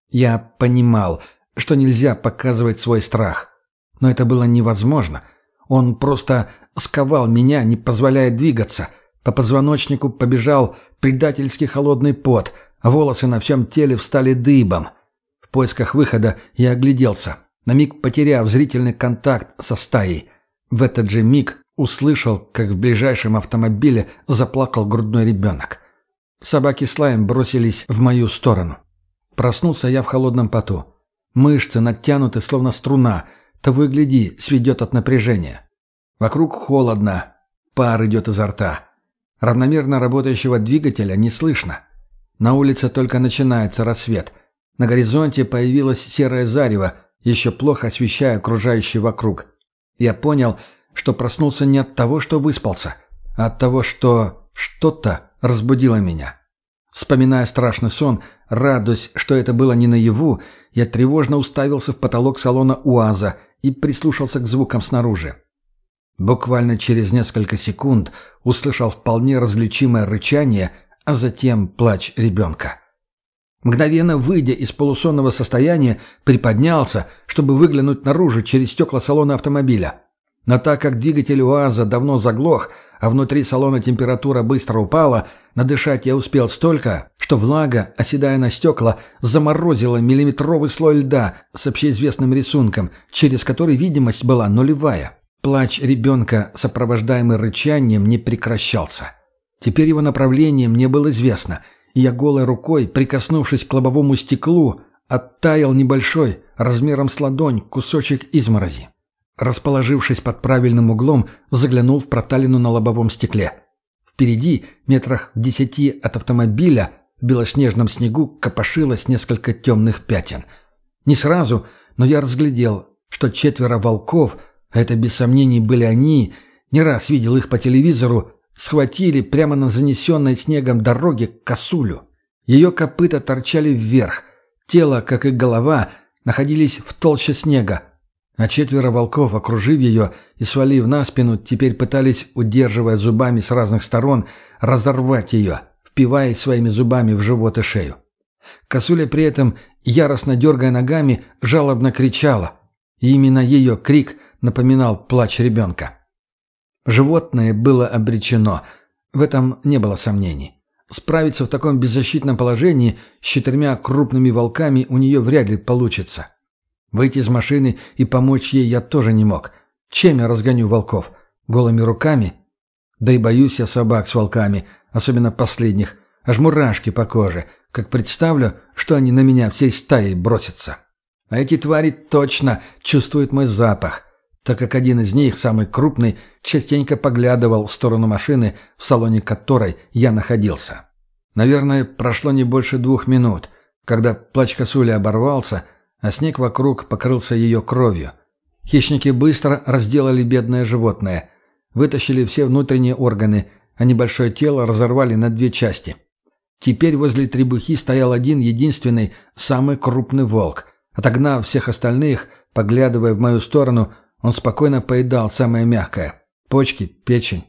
Я понимал, что нельзя показывать свой страх, но это было невозможно. Он просто сковал меня, не позволяя двигаться. По позвоночнику побежал предательский холодный пот, а волосы на всем теле встали дыбом. В поисках выхода я огляделся, на миг потеряв зрительный контакт со стаей. В этот же миг услышал, как в ближайшем автомобиле заплакал грудной ребенок. Собаки с лаем бросились в мою сторону. Проснулся я в холодном поту. Мышцы натянуты, словно струна, того и гляди, сведет от напряжения. Вокруг холодно, пар идет изо рта. Равномерно работающего двигателя не слышно. На улице только начинается рассвет. На горизонте появилось серое зарево, еще плохо освещая окружающий вокруг. Я понял, что проснулся не от того, что выспался, а от того, что что-то разбудило меня. Вспоминая страшный сон, радуясь, что это было не наяву, я тревожно уставился в потолок салона УАЗа и прислушался к звукам снаружи. Буквально через несколько секунд услышал вполне различимое рычание, а затем плач ребенка. Мгновенно выйдя из полусонного состояния, приподнялся, чтобы выглянуть наружу через стекла салона автомобиля. Но так как двигатель УАЗа давно заглох, а внутри салона температура быстро упала, надышать я успел столько, что влага, оседая на стекла, заморозила миллиметровый слой льда с общеизвестным рисунком, через который видимость была нулевая. Плач ребенка, сопровождаемый рычанием, не прекращался. Теперь его направление мне было известно, и я голой рукой, прикоснувшись к лобовому стеклу, оттаял небольшой, размером с ладонь, кусочек изморози. Расположившись под правильным углом, заглянул в проталину на лобовом стекле. Впереди, метрах в 10 от автомобиля, в белоснежном снегу копошилось несколько темных пятен. Не сразу, но я разглядел, что 4 волков, а это без сомнений были они, не раз видел их по телевизору, схватили прямо на занесенной снегом дороге косулю. Ее копыта торчали вверх, тело, как и голова, находились в толще снега, а 4 волков, окружив ее и свалив на спину, теперь пытались, удерживая зубами с разных сторон, разорвать ее, впиваясь своими зубами в живот и шею. Косуля при этом, яростно дергая ногами, жалобно кричала, и именно ее крик напоминал плач ребенка. Животное было обречено, в этом не было сомнений. Справиться в таком беззащитном положении с 4 крупными волками у нее вряд ли получится. Выйти из машины и помочь ей я тоже не мог. Чем я разгоню волков? Голыми руками? Да и боюсь я собак с волками. особенно последних, аж мурашки по коже, как представлю, что они на меня всей стаей бросятся. А эти твари точно чувствуют мой запах, так как один из них, самый крупный, частенько поглядывал в сторону машины, в салоне которой я находился. Наверное, прошло не больше 2 минут, когда плач косули оборвался, а снег вокруг покрылся ее кровью. Хищники быстро разделали бедное животное, вытащили все внутренние органы, а небольшое тело разорвали на 2 части. Теперь возле требухи стоял один единственный, самый крупный волк. Отогнав всех остальных, поглядывая в мою сторону, он спокойно поедал самое мягкое – почки, печень.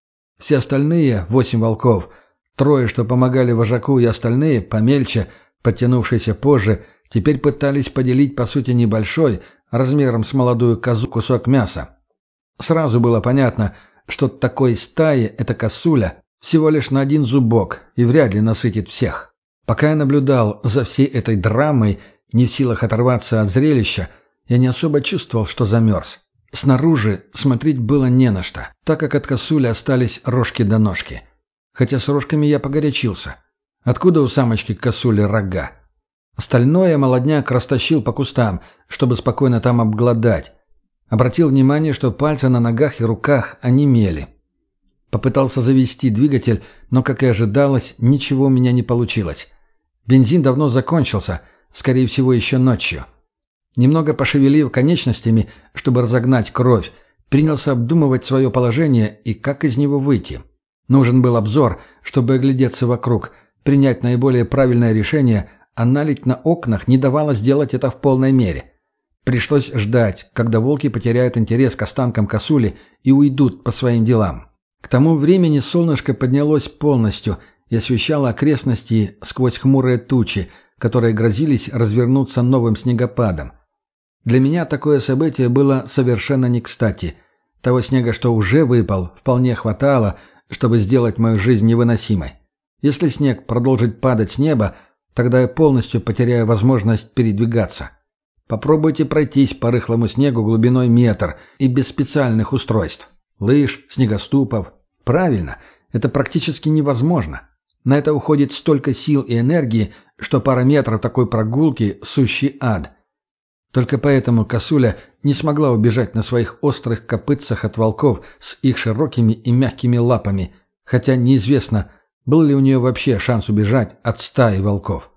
Все остальные, 8 волков, 3, что помогали вожаку, и остальные, помельче, подтянувшиеся позже, теперь пытались поделить, по сути, небольшой, размером с молодую козу, кусок мяса. Сразу было понятно, что такой стаи эта косуля всего лишь на 1 зубок и вряд ли насытит всех. Пока я наблюдал за всей этой драмой, не в силах оторваться от зрелища, я не особо чувствовал, что замерз. Снаружи смотреть было не на что, так как от косули остались рожки до ножки. Хотя с рожками я погорячился. Откуда у самочки косули рога? Остальное молодняк растащил по кустам, чтобы спокойно там обглодать. Обратил внимание, что пальцы на ногах и руках онемели. Попытался завести двигатель, но, как и ожидалось, ничего у меня не получилось. Бензин давно закончился, скорее всего, еще ночью. Немного пошевелив конечностями, чтобы разогнать кровь, принялся обдумывать свое положение и как из него выйти. Нужен был обзор, чтобы оглядеться вокруг, принять наиболее правильное решение, а налить на окнах не давало сделать это в полной мере. Пришлось ждать, когда волки потеряют интерес к останкам косули и уйдут по своим делам. К тому времени солнышко поднялось полностью и освещало окрестности сквозь хмурые тучи, которые грозились развернуться новым снегопадом. Для меня такое событие было совершенно не кстати. Того снега, что уже выпал, вполне хватало, чтобы сделать мою жизнь невыносимой. Если снег продолжит падать с неба, тогда я полностью потеряю возможность передвигаться. Попробуйте пройтись по рыхлому снегу глубиной метр и без специальных устройств. Лыж, снегоступов. Правильно, это практически невозможно. На это уходит столько сил и энергии, что пара метров такой прогулки – сущий ад. Только поэтому косуля не смогла убежать на своих острых копытцах от волков с их широкими и мягкими лапами, хотя неизвестно, был ли у нее вообще шанс убежать от стаи волков.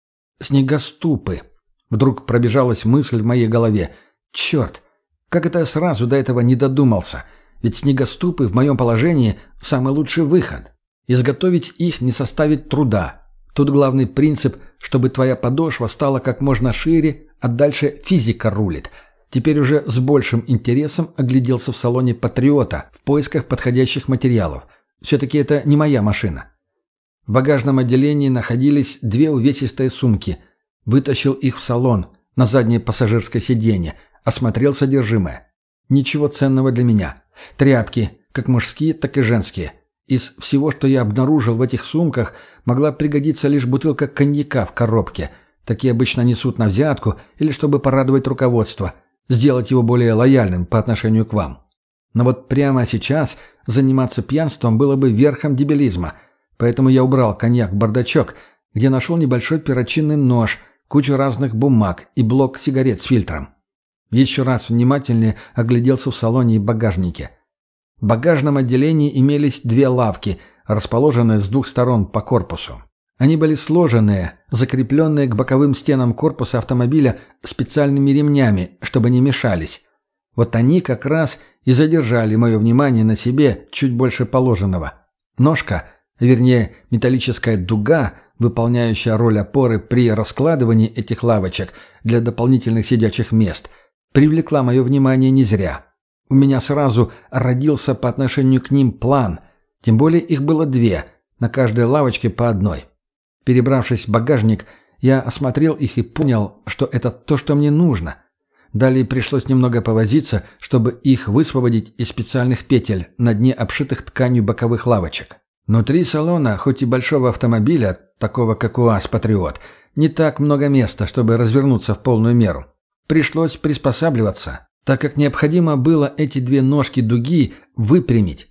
Снегоступы. Вдруг пробежалась мысль в моей голове. Черт, как это я сразу до этого не додумался, ведь снегоступы в моем положении – самый лучший выход. Изготовить их не составит труда. Тут главный принцип, чтобы твоя подошва стала как можно шире, а дальше физика рулит. Теперь уже с большим интересом огляделся в салоне «Патриота» в поисках подходящих материалов. Все-таки это не моя машина. В багажном отделении находились 2 увесистые сумки. Вытащил их в салон, на заднее пассажирское сиденье, осмотрел содержимое. Ничего ценного для меня. Тряпки, как мужские, так и женские. Из всего, что я обнаружил в этих сумках, могла пригодиться лишь бутылка коньяка в коробке. Такие обычно несут на взятку или чтобы порадовать руководство, сделать его более лояльным по отношению к вам. Но вот прямо сейчас заниматься пьянством было бы верхом дебилизма, поэтому я убрал коньяк в бардачок, где нашел небольшой перочинный нож, кучу разных бумаг и блок сигарет с фильтром. Еще раз внимательнее огляделся в салоне и багажнике. В багажном отделении имелись 2 лавки, расположенные с 2 сторон по корпусу. Они были сложенные, закрепленные к боковым стенам корпуса автомобиля специальными ремнями, чтобы не мешались. Вот они как раз и задержали мое внимание на себе чуть больше положенного. Ножка, вернее металлическая дуга, выполняющая роль опоры при раскладывании этих лавочек для дополнительных сидячих мест, привлекла мое внимание не зря. У меня сразу родился по отношению к ним план, тем более их было 2, на каждой лавочке по одной. Перебравшись в багажник, я осмотрел их и понял, что это то, что мне нужно. Далее пришлось немного повозиться, чтобы их высвободить из специальных петель на дне обшитых тканью боковых лавочек. Внутри салона, хоть и большого автомобиля, такого как УАЗ «Патриот», не так много места, чтобы развернуться в полную меру. Пришлось приспосабливаться, так как необходимо было эти 2 ножки дуги выпрямить.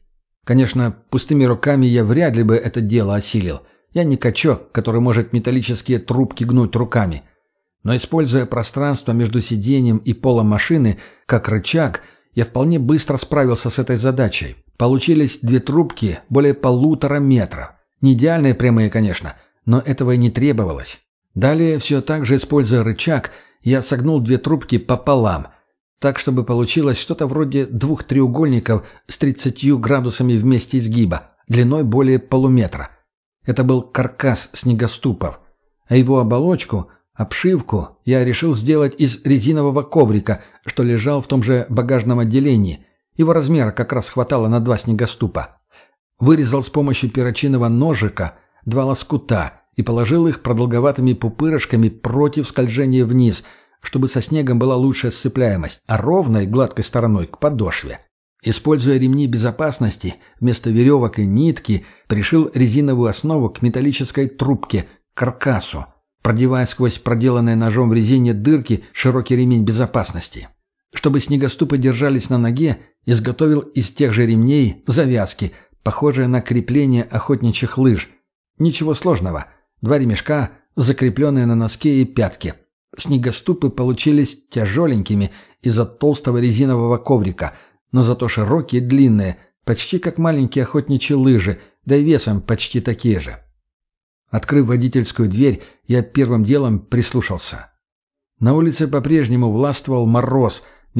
Конечно, пустыми руками я вряд ли бы это дело осилил. Я не качок, который может металлические трубки гнуть руками. Но используя пространство между сиденьем и полом машины как рычаг, я вполне быстро справился с этой задачей. Получились 2 трубки более 1,5 метра. Не идеальные прямые, конечно, но этого и не требовалось. Далее, все так же используя рычаг, я согнул 2 трубки пополам, так, чтобы получилось что-то вроде 2 треугольников с 30 градусами вместе изгиба, длиной более полуметра. Это был каркас снегоступов, а его оболочку, обшивку, я решил сделать из резинового коврика, что лежал в том же багажном отделении. Его размера как раз хватало на 2 снегоступа. Вырезал с помощью перочинного ножика 2 лоскута и положил их продолговатыми пупырышками против скольжения вниз, чтобы со снегом была лучшая сцепляемость, а ровной гладкой стороной к подошве. Используя ремни безопасности, вместо веревок и нитки пришил резиновую основу к металлической трубке, каркасу, продевая сквозь проделанные ножом в резине дырки широкий ремень безопасности. Чтобы снегоступы держались на ноге, изготовил из тех же ремней завязки, похожие на крепление охотничьих лыж. Ничего сложного. 2 ремешка, закрепленные на носке и пятке. Снегоступы получились тяжеленькими из-за толстого резинового коврика, но зато широкие и длинные, почти как маленькие охотничьи лыжи, да и весом почти такие же. Открыв водительскую дверь, я первым делом прислушался. На улице по-прежнему властвовал мороз,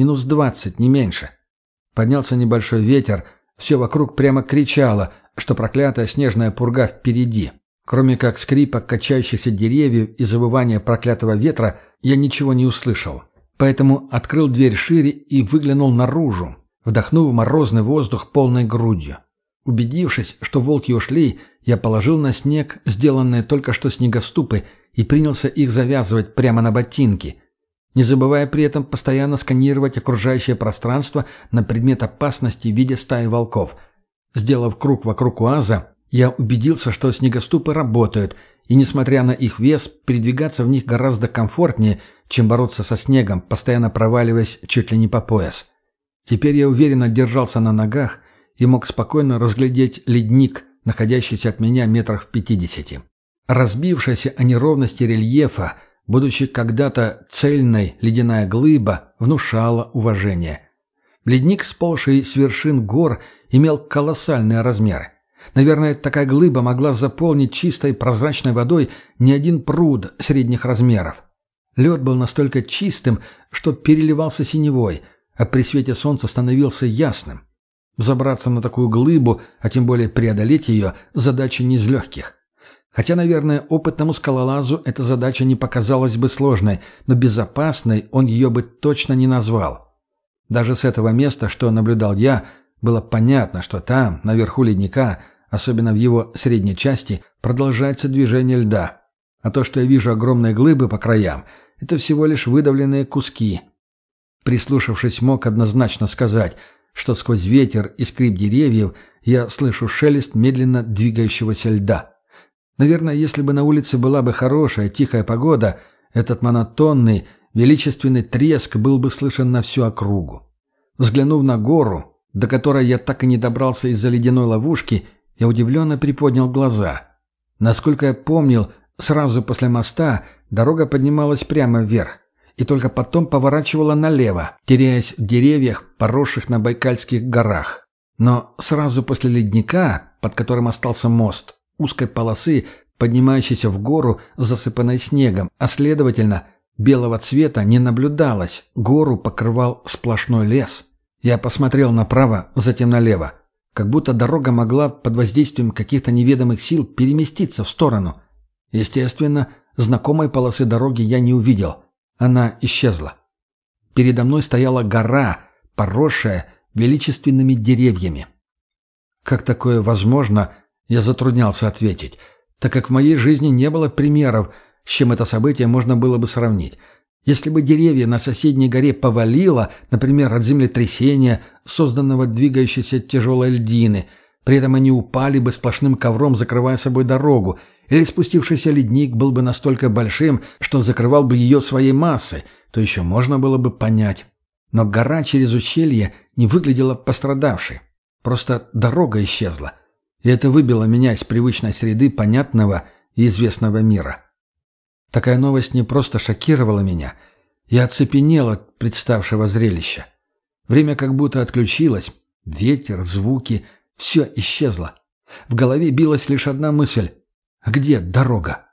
-20, не меньше. Поднялся небольшой ветер, все вокруг прямо кричало, что проклятая снежная пурга впереди. Кроме как скрипа качающихся деревьев и завывания проклятого ветра, я ничего не услышал. Поэтому открыл дверь шире и выглянул наружу, вдохнув морозный воздух полной грудью. Убедившись, что волки ушли, я положил на снег сделанные только что снегоступы и принялся их завязывать прямо на ботинки, не забывая при этом постоянно сканировать окружающее пространство на предмет опасности в виде стаи волков. Сделав круг вокруг УАЗа, я убедился, что снегоступы работают, и, несмотря на их вес, передвигаться в них гораздо комфортнее, чем бороться со снегом, постоянно проваливаясь чуть ли не по пояс. Теперь я уверенно держался на ногах и мог спокойно разглядеть ледник, находящийся от меня метрах в 50. Разбившаяся о неровности рельефа, будучи когда-то цельной ледяная глыба, внушала уважение. Ледник, сползший с вершин гор, имел колоссальные размеры. Наверное, такая глыба могла заполнить чистой прозрачной водой не один пруд средних размеров. Лед был настолько чистым, что переливался синевой, а при свете солнца становился ясным. Забраться на такую глыбу, а тем более преодолеть ее, задача не из легких. Хотя, наверное, опытному скалолазу эта задача не показалась бы сложной, но безопасной он ее бы точно не назвал. Даже с этого места, что наблюдал я, было понятно, что там, наверху ледника, особенно в его средней части, продолжается движение льда. А то, что я вижу огромные глыбы по краям, это всего лишь выдавленные куски. Прислушавшись, мог однозначно сказать, что сквозь ветер и скрип деревьев я слышу шелест медленно двигающегося льда. Наверное, если бы на улице была бы хорошая, тихая погода, этот монотонный, величественный треск был бы слышен на всю округу. Взглянув на гору, до которой я так и не добрался из-за ледяной ловушки, я удивленно приподнял глаза. Насколько я помнил, сразу после моста дорога поднималась прямо вверх и только потом поворачивала налево, теряясь в деревьях, поросших на Байкальских горах. Но сразу после ледника, под которым остался мост, узкой полосы, поднимающейся в гору, засыпанной снегом, а следовательно, белого цвета не наблюдалось, гору покрывал сплошной лес. Я посмотрел направо, затем налево, как будто дорога могла под воздействием каких-то неведомых сил переместиться в сторону. Естественно, знакомой полосы дороги я не увидел. Она исчезла. Передо мной стояла гора, поросшая величественными деревьями. Как такое возможно, я затруднялся ответить, так как в моей жизни не было примеров, с чем это событие можно было бы сравнить. Если бы деревья на соседней горе повалило, например, от землетрясения, созданного двигающейся тяжелой льдины, при этом они упали бы сплошным ковром, закрывая собой дорогу, или спустившийся ледник был бы настолько большим, что закрывал бы ее своей массой, то еще можно было бы понять. Но гора через ущелье не выглядела пострадавшей. Просто дорога исчезла. И это выбило меня из привычной среды понятного и известного мира. Такая новость не просто шокировала меня. Я оцепенел от представшего зрелища. Время как будто отключилось. Ветер, звуки — все исчезло. В голове билась лишь одна мысль. Где дорога?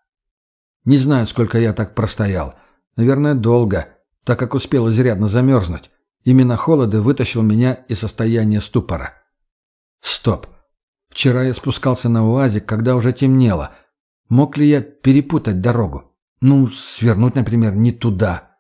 Не знаю, сколько я так простоял. Наверное, долго, так как успел изрядно замерзнуть. Именно холод и вытащил меня из состояния ступора. Стоп. Вчера я спускался на УАЗик, когда уже темнело. Мог ли я перепутать дорогу? Ну, свернуть, например, не туда.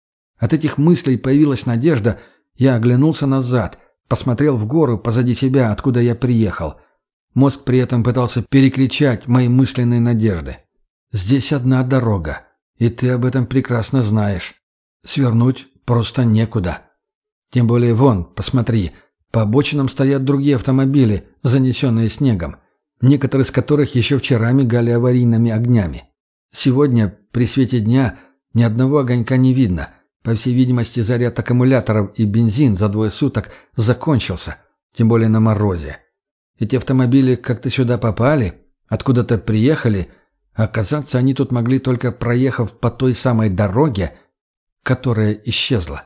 От этих мыслей появилась надежда. Я оглянулся назад, посмотрел в гору позади себя, откуда я приехал. Мозг при этом пытался перекричать мои мысленные надежды. Здесь одна дорога, и ты об этом прекрасно знаешь. Свернуть просто некуда. Тем более вон, посмотри, по обочинам стоят другие автомобили, занесенные снегом, некоторые из которых еще вчера мигали аварийными огнями. Сегодня, при свете дня, ни одного огонька не видно. По всей видимости, заряд аккумуляторов и бензин за 2 суток закончился, тем более на морозе. Эти автомобили как-то сюда попали, откуда-то приехали, а оказаться они тут могли только проехав по той самой дороге, которая исчезла.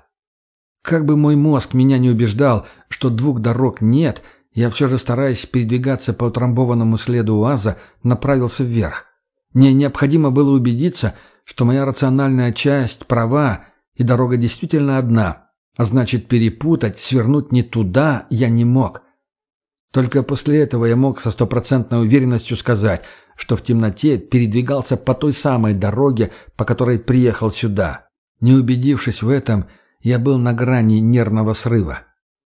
Как бы мой мозг меня не убеждал, что 2 дорог нет, я все же, стараясь передвигаться по утрамбованному следу УАЗа, направился вверх. Мне необходимо было убедиться, что моя рациональная часть права, и дорога действительно одна, а значит, перепутать, свернуть не туда я не мог. Только после этого я мог со 100% уверенностью сказать, что в темноте передвигался по той самой дороге, по которой приехал сюда. Не убедившись в этом, я был на грани нервного срыва.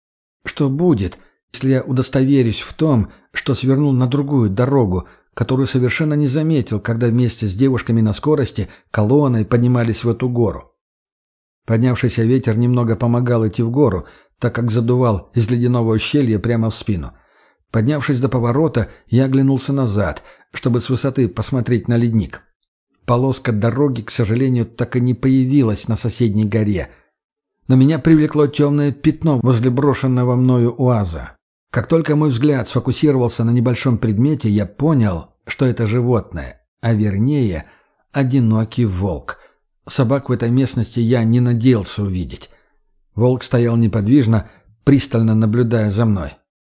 Что будет, если я удостоверюсь в том, что свернул на другую дорогу, которую совершенно не заметил, когда вместе с девушками на скорости колонной поднимались в эту гору? Поднявшийся ветер немного помогал идти в гору, так как задувал из ледяного ущелья прямо в спину. Поднявшись до поворота, я оглянулся назад, чтобы с высоты посмотреть на ледник. Полоска дороги, к сожалению, так и не появилась на соседней горе. Но меня привлекло темное пятно возле брошенного мною УАЗа. Как только мой взгляд сфокусировался на небольшом предмете, я понял, что это животное, а вернее, одинокий волк. Собак в этой местности я не надеялся увидеть. Волк стоял неподвижно, пристально наблюдая за мной.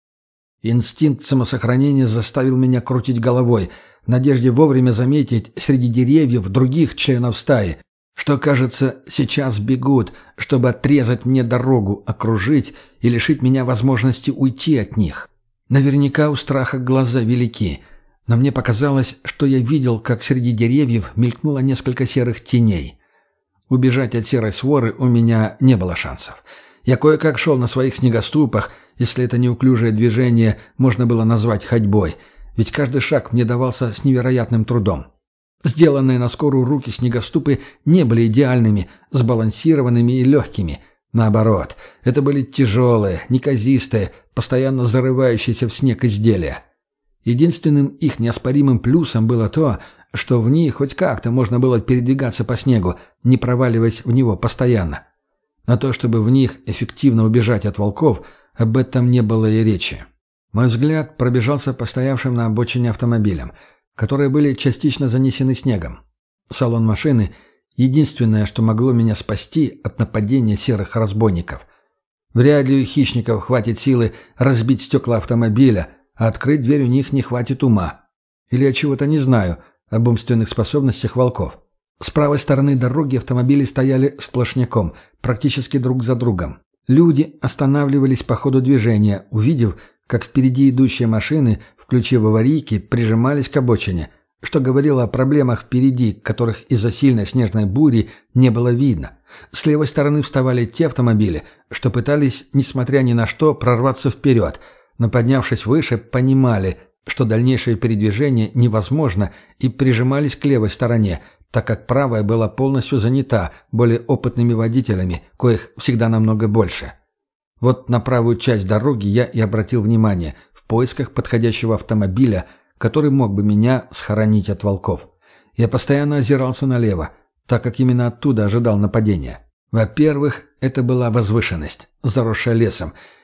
Инстинкт самосохранения заставил меня крутить головой, в надежде вовремя заметить среди деревьев других членов стаи, что, кажется, сейчас бегут, чтобы отрезать мне дорогу, окружить и лишить меня возможности уйти от них. Наверняка у страха глаза велики, но мне показалось, что я видел, как среди деревьев мелькнуло несколько серых теней. Убежать от серой своры у меня не было шансов. Я кое-как шел на своих снегоступах, если это неуклюжее движение можно было назвать ходьбой, ведь каждый шаг мне давался с невероятным трудом. Сделанные на скорую руки снегоступы не были идеальными, сбалансированными и легкими. Наоборот, это были тяжелые, неказистые, постоянно зарывающиеся в снег изделия. Единственным их неоспоримым плюсом было то, что в них хоть как-то можно было передвигаться по снегу, не проваливаясь в него постоянно. На то, чтобы в них эффективно убежать от волков, об этом не было и речи. Мой взгляд пробежался по стоявшим на обочине автомобилям, которые были частично занесены снегом. Салон машины — единственное, что могло меня спасти от нападения серых разбойников. Вряд ли у хищников хватит силы разбить стекла автомобиля, а открыть дверь у них не хватит ума. Или я чего-то не знаю об умственных способностях волков. С правой стороны дороги автомобили стояли сплошняком, практически друг за другом. Люди останавливались по ходу движения, увидев, как впереди идущие машины, включив аварийки, прижимались к обочине, что говорило о проблемах впереди, которых из-за сильной снежной бури не было видно. С левой стороны вставали те автомобили, что пытались, несмотря ни на что, прорваться вперед, но, поднявшись выше, понимали, что дальнейшее передвижение невозможно, и прижимались к левой стороне, так как правая была полностью занята более опытными водителями, коих всегда намного больше. Вот на правую часть дороги я и обратил внимание в поисках подходящего автомобиля, который мог бы меня схоронить от волков. Я постоянно озирался налево, так как именно оттуда ожидал нападения. Во-первых, это была возвышенность, заросшая лесом,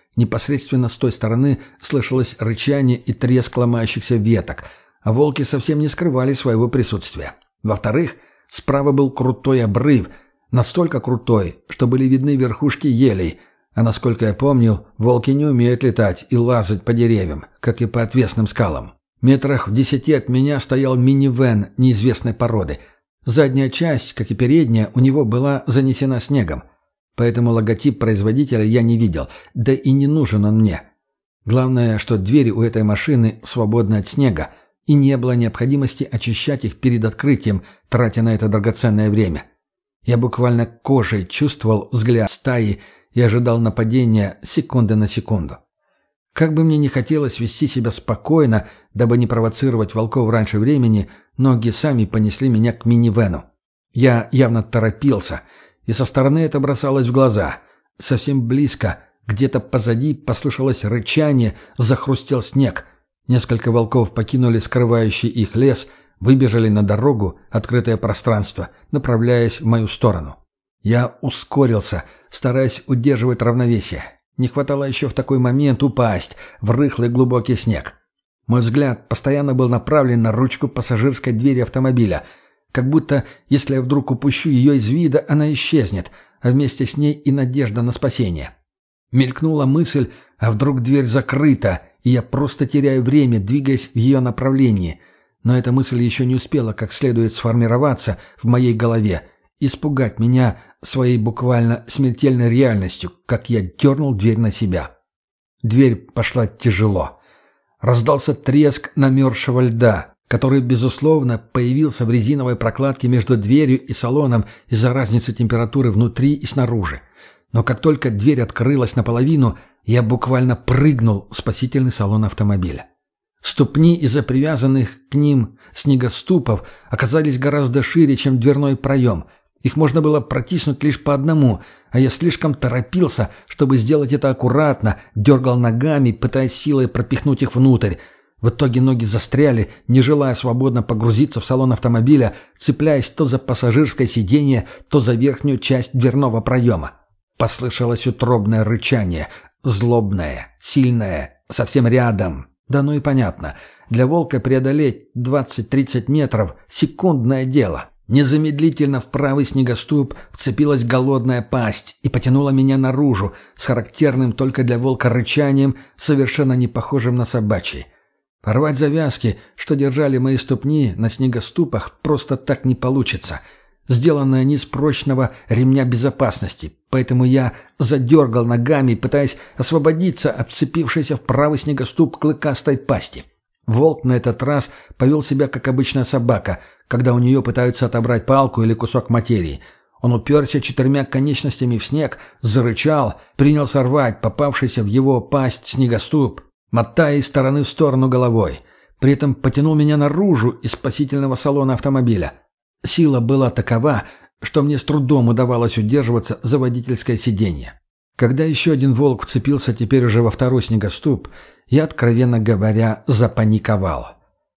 Непосредственно с той стороны слышалось рычание и треск ломающихся веток, а волки совсем не скрывали своего присутствия. Во-вторых, справа был крутой обрыв, настолько крутой, что были видны верхушки елей, а насколько я помнил, волки не умеют летать и лазать по деревьям, как и по отвесным скалам. Метрах в 10 от меня стоял минивэн неизвестной породы. Задняя часть, как и передняя, у него была занесена снегом. Поэтому логотип производителя я не видел, да и не нужен он мне. Главное, что двери у этой машины свободны от снега, и не было необходимости очищать их перед открытием, тратя на это драгоценное время. Я буквально кожей чувствовал взгляд стаи и ожидал нападения секунды на секунду. Как бы мне ни хотелось вести себя спокойно, дабы не провоцировать волков раньше времени, ноги сами понесли меня к минивэну. Я явно торопился, и со стороны это бросалось в глаза. Совсем близко, где-то позади послышалось рычание, захрустел снег. Несколько волков покинули скрывающий их лес, выбежали на дорогу, открытое пространство, направляясь в мою сторону. Я ускорился, стараясь удерживать равновесие. Не хватало еще в такой момент упасть в рыхлый глубокий снег. Мой взгляд постоянно был направлен на ручку пассажирской двери автомобиля, как будто, если я вдруг упущу ее из вида, она исчезнет, а вместе с ней и надежда на спасение. Мелькнула мысль, а вдруг дверь закрыта, и я просто теряю время, двигаясь в ее направлении. Но эта мысль еще не успела как следует сформироваться в моей голове, испугать меня своей буквально смертельной реальностью, как я дернул дверь на себя. Дверь пошла тяжело. Раздался треск намерзшего льда, который, безусловно, появился в резиновой прокладке между дверью и салоном из-за разницы температуры внутри и снаружи. Но как только дверь открылась наполовину, я буквально прыгнул в спасительный салон автомобиля. Ступни из-за привязанных к ним снегоступов оказались гораздо шире, чем дверной проем. Их можно было протиснуть лишь по одному, а я слишком торопился, чтобы сделать это аккуратно, дергал ногами, пытаясь силой пропихнуть их внутрь. В итоге ноги застряли, не желая свободно погрузиться в салон автомобиля, цепляясь то за пассажирское сиденье, то за верхнюю часть дверного проема. Послышалось утробное рычание, злобное, сильное, совсем рядом. Да ну и понятно, для волка преодолеть 20-30 метров – секундное дело. Незамедлительно в правый снегоступ вцепилась голодная пасть и потянула меня наружу с характерным только для волка рычанием, совершенно не похожим на собачий. Порвать завязки, что держали мои ступни на снегоступах, просто так не получится. Сделаны они из прочного ремня безопасности, поэтому я задергал ногами, пытаясь освободиться от вцепившейся в правый снегоступ клыкастой пасти. Волк на этот раз повел себя, как обычная собака, когда у нее пытаются отобрать палку или кусок материи. Он уперся 4 конечностями в снег, зарычал, принялся рвать попавшийся в его пасть снегоступ, мотая из стороны в сторону головой. При этом потянул меня наружу из спасительного салона автомобиля. Сила была такова, что мне с трудом удавалось удерживаться за водительское сиденье. Когда еще один волк вцепился теперь уже во второй снегоступ, я, откровенно говоря, запаниковал.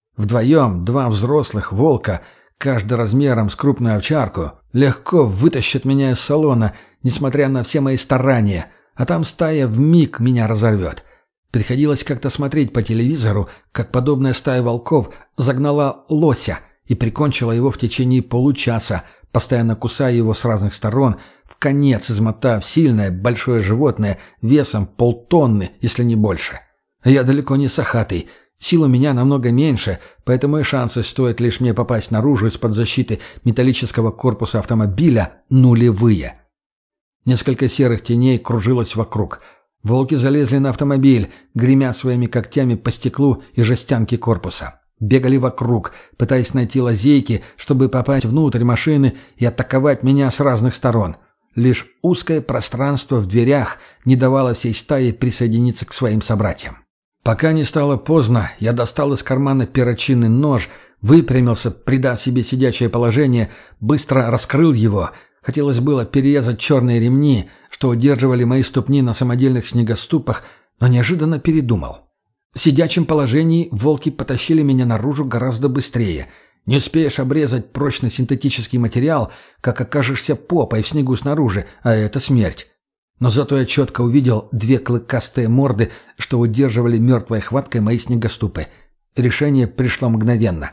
Вдвоем 2 взрослых волка, каждый размером с крупную овчарку, легко вытащат меня из салона, несмотря на все мои старания, а там стая вмиг меня разорвет. Приходилось как-то смотреть по телевизору, как подобная стая волков загнала лося и прикончила его в течение получаса, постоянно кусая его с разных сторон, в конец измотав сильное большое животное весом 0,5 тонны, если не больше. Я далеко не сахатый, сил у меня намного меньше, поэтому и шансы, стоит лишь мне попасть наружу из-под защиты металлического корпуса автомобиля, нулевые. Несколько серых теней кружилось вокруг. Волки залезли на автомобиль, гремя своими когтями по стеклу и жестянке корпуса. Бегали вокруг, пытаясь найти лазейки, чтобы попасть внутрь машины и атаковать меня с разных сторон. Лишь узкое пространство в дверях не давало всей стае присоединиться к своим собратьям. Пока не стало поздно, я достал из кармана перочинный нож, выпрямился, придав себе сидячее положение, быстро раскрыл его. Хотелось было перерезать черные ремни, что удерживали мои ступни на самодельных снегоступах, но неожиданно передумал. В сидячем положении волки потащили меня наружу гораздо быстрее. Не успеешь обрезать прочный синтетический материал, как окажешься попой в снегу снаружи, а это смерть. Но зато я четко увидел две клыкастые морды, что удерживали мертвой хваткой мои снегоступы. Решение пришло мгновенно.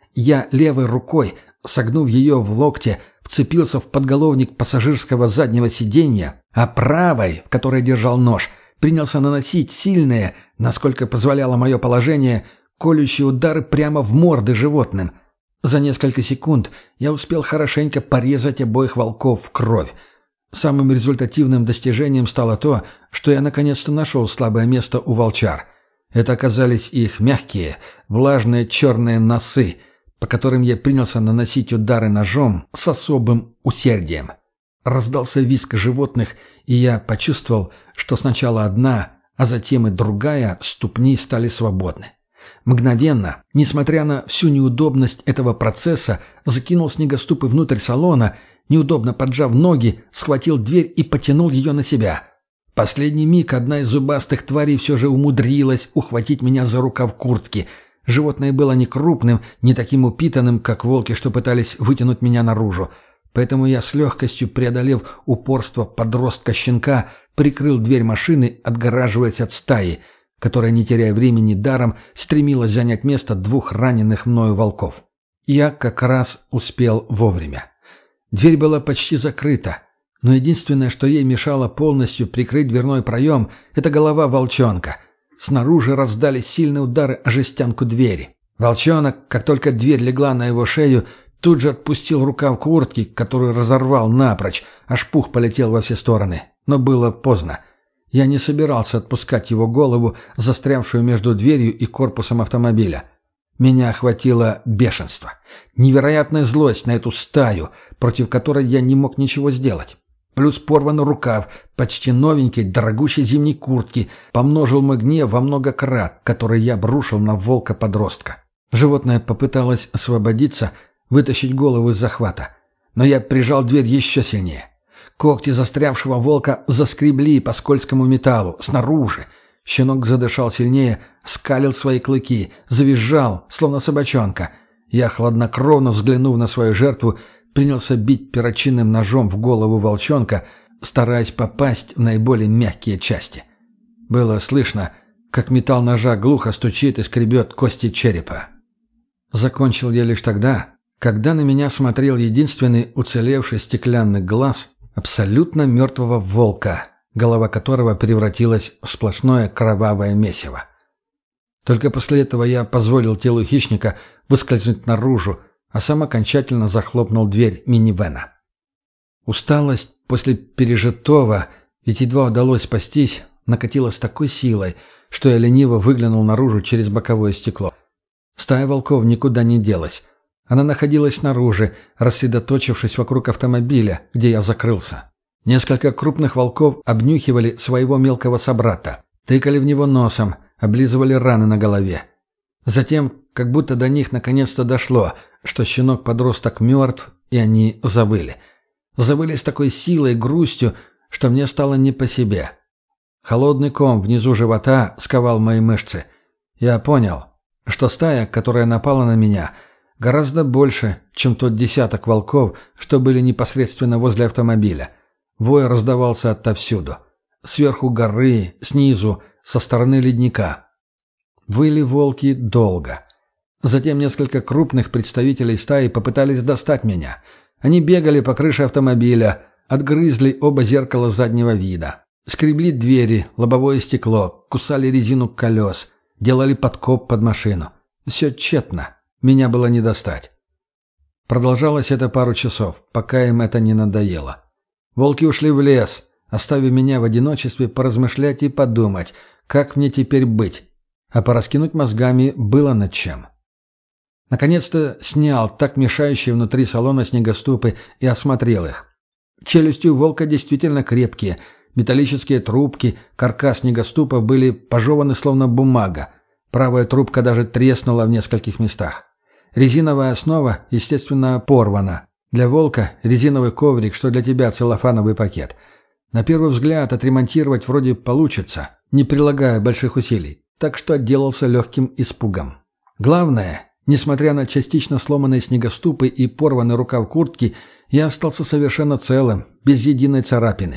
Я левой рукой, согнув ее в локте, вцепился в подголовник пассажирского заднего сиденья, а правой, в которой держал нож, принялся наносить сильные, насколько позволяло мое положение, колющие удары прямо в морды животным. За несколько секунд я успел хорошенько порезать обоих волков в кровь. Самым результативным достижением стало то, что я наконец-то нашел слабое место у волчар. Это оказались их мягкие, влажные черные носы, по которым я принялся наносить удары ножом с особым усердием. Раздался визг животных, и я почувствовал, что сначала одна, а затем и другая ступни стали свободны. Мгновенно, несмотря на всю неудобность этого процесса, закинул снегоступы внутрь салона, неудобно поджав ноги, схватил дверь и потянул ее на себя. В последний миг одна из зубастых тварей все же умудрилась ухватить меня за рукав куртки. Животное было не крупным, не таким упитанным, как волки, что пытались вытянуть меня наружу. Поэтому я с легкостью, преодолев упорство подростка-щенка, прикрыл дверь машины, отгораживаясь от стаи, которая, не теряя времени даром, стремилась занять место двух раненых мною волков. Я как раз успел вовремя. Дверь была почти закрыта, но единственное, что ей мешало полностью прикрыть дверной проем, это голова волчонка. Снаружи раздались сильные удары о жестянку двери. Волчонок, как только дверь легла на его шею, тут же отпустил рукав куртки, которую разорвал напрочь, аж пух полетел во все стороны. Но было поздно. Я не собирался отпускать его голову, застрявшую между дверью и корпусом автомобиля. Меня охватило бешенство. Невероятная злость на эту стаю, против которой я не мог ничего сделать. Плюс порванный рукав почти новенькой, дорогущей зимней куртки помножил мой гнев во много крат, который я брушил на волка-подростка. Животное попыталось освободиться, вытащить голову из захвата. Но я прижал дверь еще сильнее. Когти застрявшего волка заскребли по скользкому металлу, снаружи. Щенок задышал сильнее, скалил свои клыки, завизжал, словно собачонка. Я, хладнокровно взглянув на свою жертву, принялся бить перочинным ножом в голову волчонка, стараясь попасть в наиболее мягкие части. Было слышно, как металл ножа глухо стучит и скребет кости черепа. Закончил я лишь тогда, когда на меня смотрел единственный уцелевший стеклянный глаз абсолютно мертвого волка, голова которого превратилась в сплошное кровавое месиво. Только после этого я позволил телу хищника выскользнуть наружу, а сам окончательно захлопнул дверь минивэна. Усталость после пережитого, ведь едва удалось спастись, накатила с такой силой, что я лениво выглянул наружу через боковое стекло. Стая волков никуда не делась. Она находилась снаружи, рассредоточившись вокруг автомобиля, где я закрылся. Несколько крупных волков обнюхивали своего мелкого собрата, тыкали в него носом, облизывали раны на голове. Затем, как будто до них наконец-то дошло, что щенок-подросток мертв, и они завыли. Завыли с такой силой и грустью, что мне стало не по себе. Холодный ком внизу живота сковал мои мышцы. Я понял, что стая, которая напала на меня, гораздо больше, чем тот десяток волков, что были непосредственно возле автомобиля. Вой раздавался отовсюду. Сверху горы, снизу, со стороны ледника. Выли волки долго. Затем несколько крупных представителей стаи попытались достать меня. Они бегали по крыше автомобиля, отгрызли оба зеркала заднего вида. Скребли двери, лобовое стекло, кусали резину колес, делали подкоп под машину. Все тщетно. Меня было не достать. Продолжалось это пару часов, пока им это не надоело. Волки ушли в лес, оставив меня в одиночестве поразмышлять и подумать, как мне теперь быть. А пораскинуть мозгами было над чем. Наконец-то снял так мешающие внутри салона снегоступы и осмотрел их. Челюсти у волка действительно крепкие, металлические трубки, каркас снегоступа были пожеваны словно бумага. Правая трубка даже треснула в нескольких местах. Резиновая основа, естественно, порвана. Для волка резиновый коврик, что для тебя целлофановый пакет. На первый взгляд отремонтировать вроде получится, не прилагая больших усилий, так что отделался легким испугом. Главное, несмотря на частично сломанные снегоступы и порванный рукав куртки, я остался совершенно целым, без единой царапины.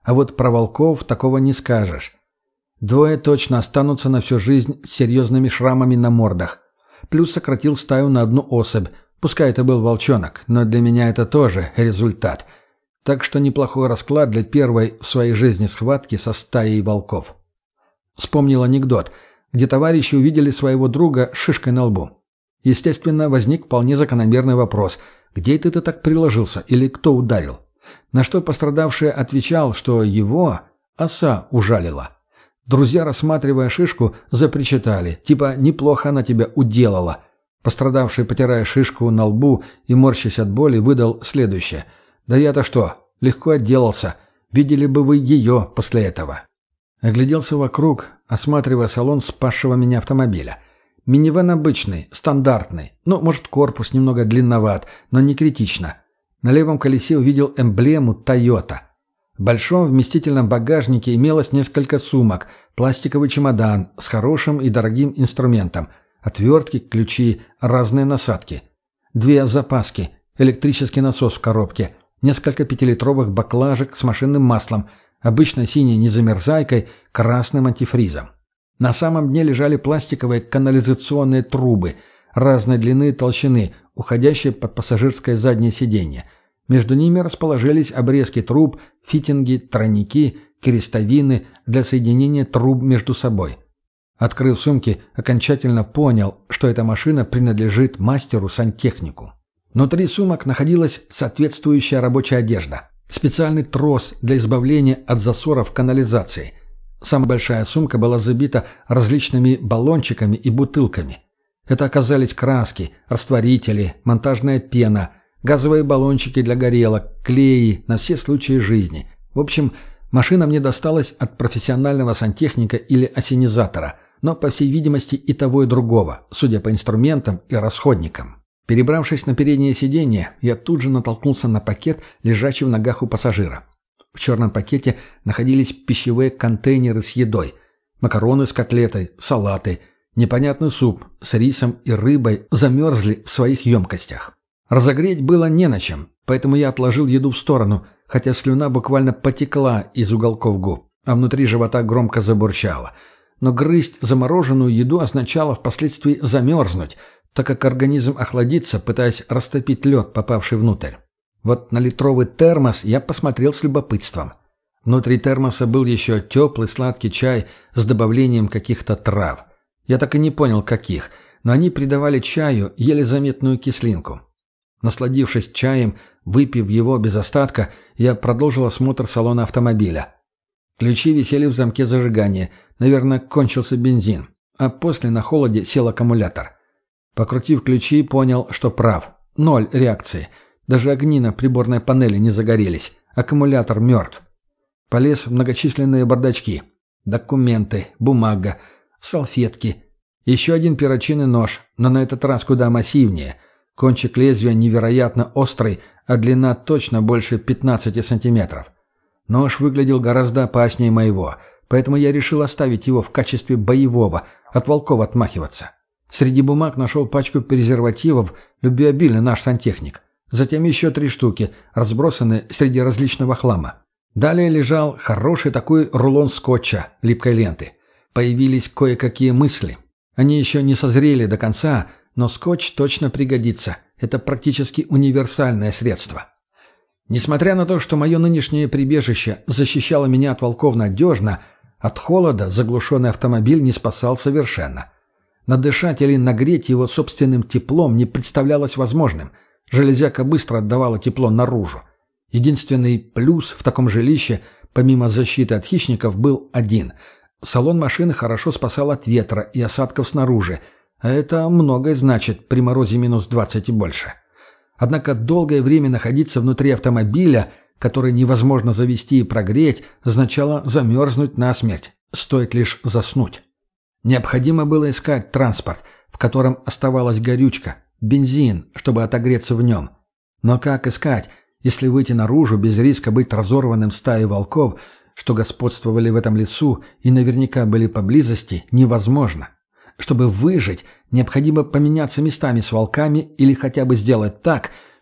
А вот про волков такого не скажешь. Двое точно останутся на всю жизнь с серьезными шрамами на мордах. Плюс сократил стаю на одну особь. Пускай это был волчонок, но для меня это тоже результат. Так что неплохой расклад для первой в своей жизни схватки со стаей волков. Вспомнил анекдот, где товарищи увидели своего друга с шишкой на лбу. Естественно, возник вполне закономерный вопрос: где это ты так приложился или кто ударил? На что пострадавший отвечал, что его оса ужалила. Друзья, рассматривая шишку, запричитали, типа «неплохо она тебя уделала». Пострадавший, потирая шишку на лбу и морщась от боли, выдал следующее: «Да я-то что, легко отделался. Видели бы вы ее после этого». Огляделся вокруг, осматривая салон спасшего меня автомобиля. Минивэн обычный, стандартный. Ну, может, корпус немного длинноват, но не критично. На левом колесе увидел эмблему «Тойота». В большом вместительном багажнике имелось несколько сумок, пластиковый чемодан с хорошим и дорогим инструментом, отвертки, ключи, разные насадки. 2 запаски, электрический насос в коробке, несколько 5-литровых баклажек с машинным маслом, обычно синей незамерзайкой, красным антифризом. На самом дне лежали пластиковые канализационные трубы разной длины и толщины, уходящие под пассажирское заднее сиденье. Между ними расположились обрезки труб, фитинги, тройники, крестовины для соединения труб между собой. Открыв сумки, окончательно понял, что эта машина принадлежит мастеру-сантехнику. Внутри сумок находилась соответствующая рабочая одежда, специальный трос для избавления от засоров канализации. Самая большая сумка была забита различными баллончиками и бутылками. Это оказались краски, растворители, монтажная пена, газовые баллончики для горелок, клеи на все случаи жизни. В общем, машина мне досталась от профессионального сантехника или ассенизатора, но, по всей видимости, и того, и другого, судя по инструментам и расходникам. Перебравшись на переднее сиденье, я тут же натолкнулся на пакет, лежащий в ногах у пассажира. В черном пакете находились пищевые контейнеры с едой, макароны с котлетой, салаты, непонятный суп с рисом и рыбой замерзли в своих емкостях. Разогреть было не на чем, поэтому я отложил еду в сторону, хотя слюна буквально потекла из уголков губ, а внутри живота громко забурчало. Но грызть замороженную еду означало впоследствии замерзнуть, так как организм охладится, пытаясь растопить лед, попавший внутрь. Вот на литровый термос я посмотрел с любопытством. Внутри термоса был еще теплый сладкий чай с добавлением каких-то трав. Я так и не понял, каких, но они придавали чаю еле заметную кислинку. Насладившись чаем, выпив его без остатка, я продолжил осмотр салона автомобиля. Ключи висели в замке зажигания, наверное, кончился бензин, а после на холоде сел аккумулятор. Покрутив ключи, понял, что прав. 0 реакции. Даже огни на приборной панели не загорелись. Аккумулятор мертв. Полез в многочисленные бардачки. Документы, бумага, салфетки. Еще один перочинный нож, но на этот раз куда массивнее. Кончик лезвия невероятно острый, а длина точно больше 15 сантиметров. Нож выглядел гораздо опаснее моего, поэтому я решил оставить его в качестве боевого, от волков отмахиваться. Среди бумаг нашел пачку презервативов, любвеобильный наш сантехник. Затем еще 3 штуки, разбросанные среди различного хлама. Далее лежал хороший такой рулон скотча, липкой ленты. Появились кое-какие мысли. Они еще не созрели до конца, но скотч точно пригодится. Это практически универсальное средство. Несмотря на то, что мое нынешнее прибежище защищало меня от волков надежно, от холода заглушенный автомобиль не спасал совершенно. Надышать или нагреть его собственным теплом не представлялось возможным. Железяка быстро отдавала тепло наружу. Единственный плюс в таком жилище, помимо защиты от хищников, был один. Салон машины хорошо спасал от ветра и осадков снаружи, а это многое значит при морозе минус 20 и больше. Однако долгое время находиться внутри автомобиля, который невозможно завести и прогреть, означало замерзнуть насмерть, стоит лишь заснуть. Необходимо было искать транспорт, в котором оставалась горючка, бензин, чтобы отогреться в нем. Но как искать, если выйти наружу без риска быть разорванным стаей волков, что господствовали в этом лесу и наверняка были поблизости, невозможно? Чтобы выжить, необходимо поменяться местами с волками или хотя бы сделать так,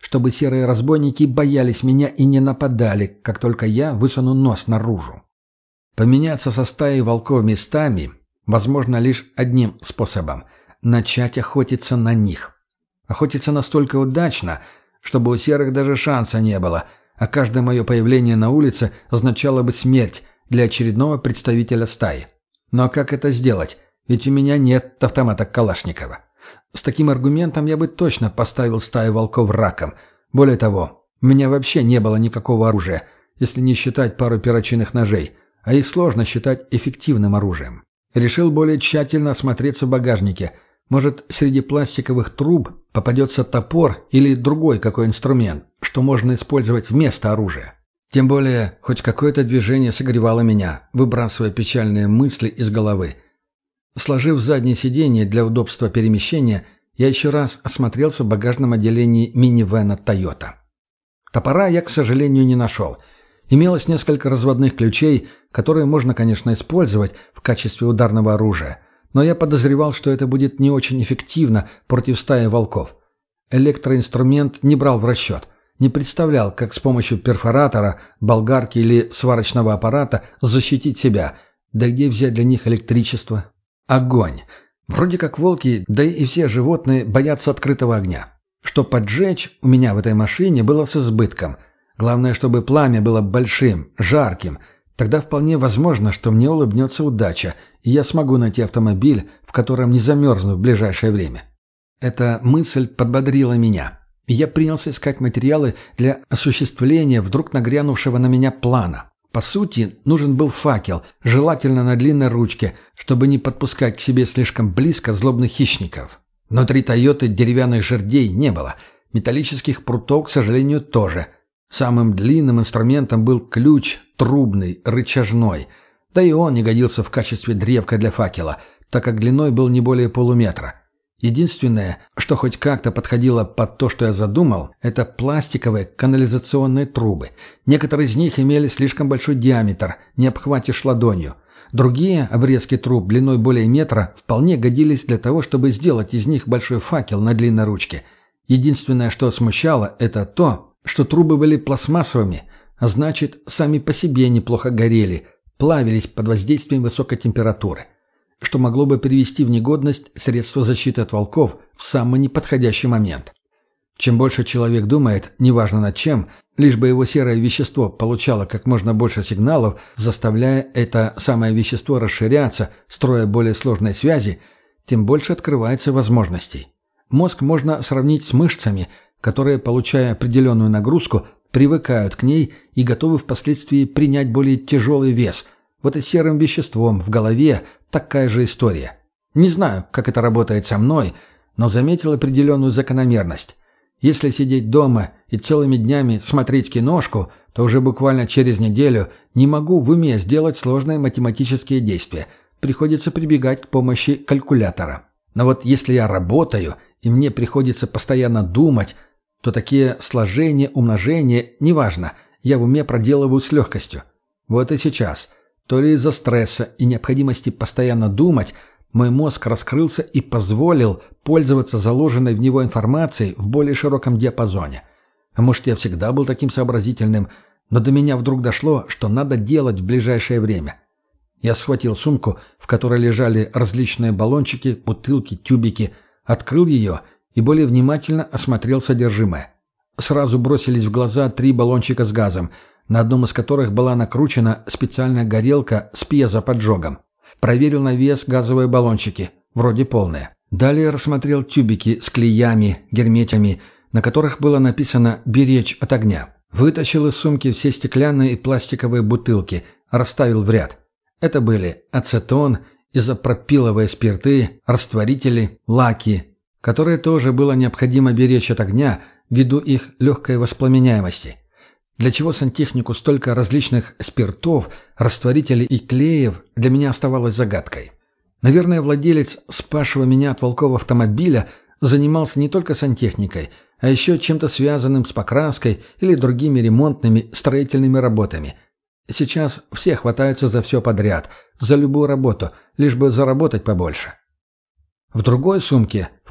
чтобы серые разбойники боялись меня и не нападали, как только я высуну нос наружу. Поменяться со стаей волков местами возможно лишь одним способом – начать охотиться на них. Охотиться настолько удачно, чтобы у серых даже шанса не было, а каждое мое появление на улице означало бы смерть для очередного представителя стаи. Но как это сделать? Ведь у меня нет автомата Калашникова. С таким аргументом я бы точно поставил стаю волков раком. Более того, у меня вообще не было никакого оружия, если не считать пару перочинных ножей, а их сложно считать эффективным оружием. Решил более тщательно осмотреться в багажнике. Может, среди пластиковых труб попадется топор или другой какой инструмент, что можно использовать вместо оружия. Тем более, хоть какое-то движение согревало меня, выбрасывая печальные мысли из головы. Сложив заднее сиденье для удобства перемещения, я еще раз осмотрелся в багажном отделении минивэна «Тойота». Топора я, к сожалению, не нашел. Имелось несколько разводных ключей, которые можно, конечно, использовать в качестве ударного оружия, но я подозревал, что это будет не очень эффективно против стаи волков. Электроинструмент не брал в расчет, не представлял, как с помощью перфоратора, болгарки или сварочного аппарата защитить себя, да где взять для них электричество. Огонь. Вроде как волки, да и все животные боятся открытого огня. Что поджечь у меня в этой машине было с избытком. Главное, чтобы пламя было большим, жарким. Тогда вполне возможно, что мне улыбнется удача, и я смогу найти автомобиль, в котором не замерзну в ближайшее время. Эта мысль подбодрила меня, и я принялся искать материалы для осуществления вдруг нагрянувшего на меня плана. По сути, нужен был факел, желательно на длинной ручке, чтобы не подпускать к себе слишком близко злобных хищников. Внутри «Тойоты» деревянных жердей не было, металлических прутов, к сожалению, тоже. Самым длинным инструментом был ключ трубный, рычажной, да и он не годился в качестве древка для факела, так как длиной был не более полуметра. Единственное, что хоть как-то подходило под то, что я задумал, это пластиковые канализационные трубы. Некоторые из них имели слишком большой диаметр, не обхватишь ладонью. Другие обрезки труб длиной более метра вполне годились для того, чтобы сделать из них большой факел на длинной ручке. Единственное, что смущало, это то, что трубы были пластмассовыми, а значит, сами по себе неплохо горели, плавились под воздействием высокой температуры, что могло бы привести в негодность средства защиты от волков в самый неподходящий момент. Чем больше человек думает, неважно над чем, лишь бы его серое вещество получало как можно больше сигналов, заставляя это самое вещество расширяться, строя более сложные связи, тем больше открывается возможностей. Мозг можно сравнить с мышцами, которые, получая определенную нагрузку, привыкают к ней и готовы впоследствии принять более тяжелый вес. Вот и с серым веществом в голове такая же история. Не знаю, как это работает со мной, но заметил определенную закономерность. Если сидеть дома и целыми днями смотреть киношку, то уже буквально через неделю не могу в уме сделать сложные математические действия. Приходится прибегать к помощи калькулятора. Но вот если я работаю, и мне приходится постоянно думать, то такие сложения, умножения, неважно, я в уме проделываю с легкостью. Вот и сейчас, то ли из-за стресса и необходимости постоянно думать, мой мозг раскрылся и позволил пользоваться заложенной в него информацией в более широком диапазоне. А может, я всегда был таким сообразительным, но до меня вдруг дошло, что надо делать в ближайшее время. Я схватил сумку, в которой лежали различные баллончики, бутылки, тюбики, открыл ее и более внимательно осмотрел содержимое. Сразу бросились в глаза 3 баллончика с газом, на одном из которых была накручена специальная горелка с пьезоподжогом. Проверил на вес газовые баллончики, вроде полные. Далее рассмотрел тюбики с клеями, герметями, на которых было написано «беречь от огня». Вытащил из сумки все стеклянные и пластиковые бутылки, расставил в ряд. Это были ацетон, изопропиловые спирты, растворители, лаки, которые тоже было необходимо беречь от огня ввиду их легкой воспламеняемости. Для чего сантехнику столько различных спиртов, растворителей и клеев, для меня оставалось загадкой. Наверное, владелец спасшего меня от волков автомобиля занимался не только сантехникой, а еще чем-то связанным с покраской или другими ремонтными строительными работами. Сейчас все хватаются за все подряд, за любую работу, лишь бы заработать побольше. В другой сумке, в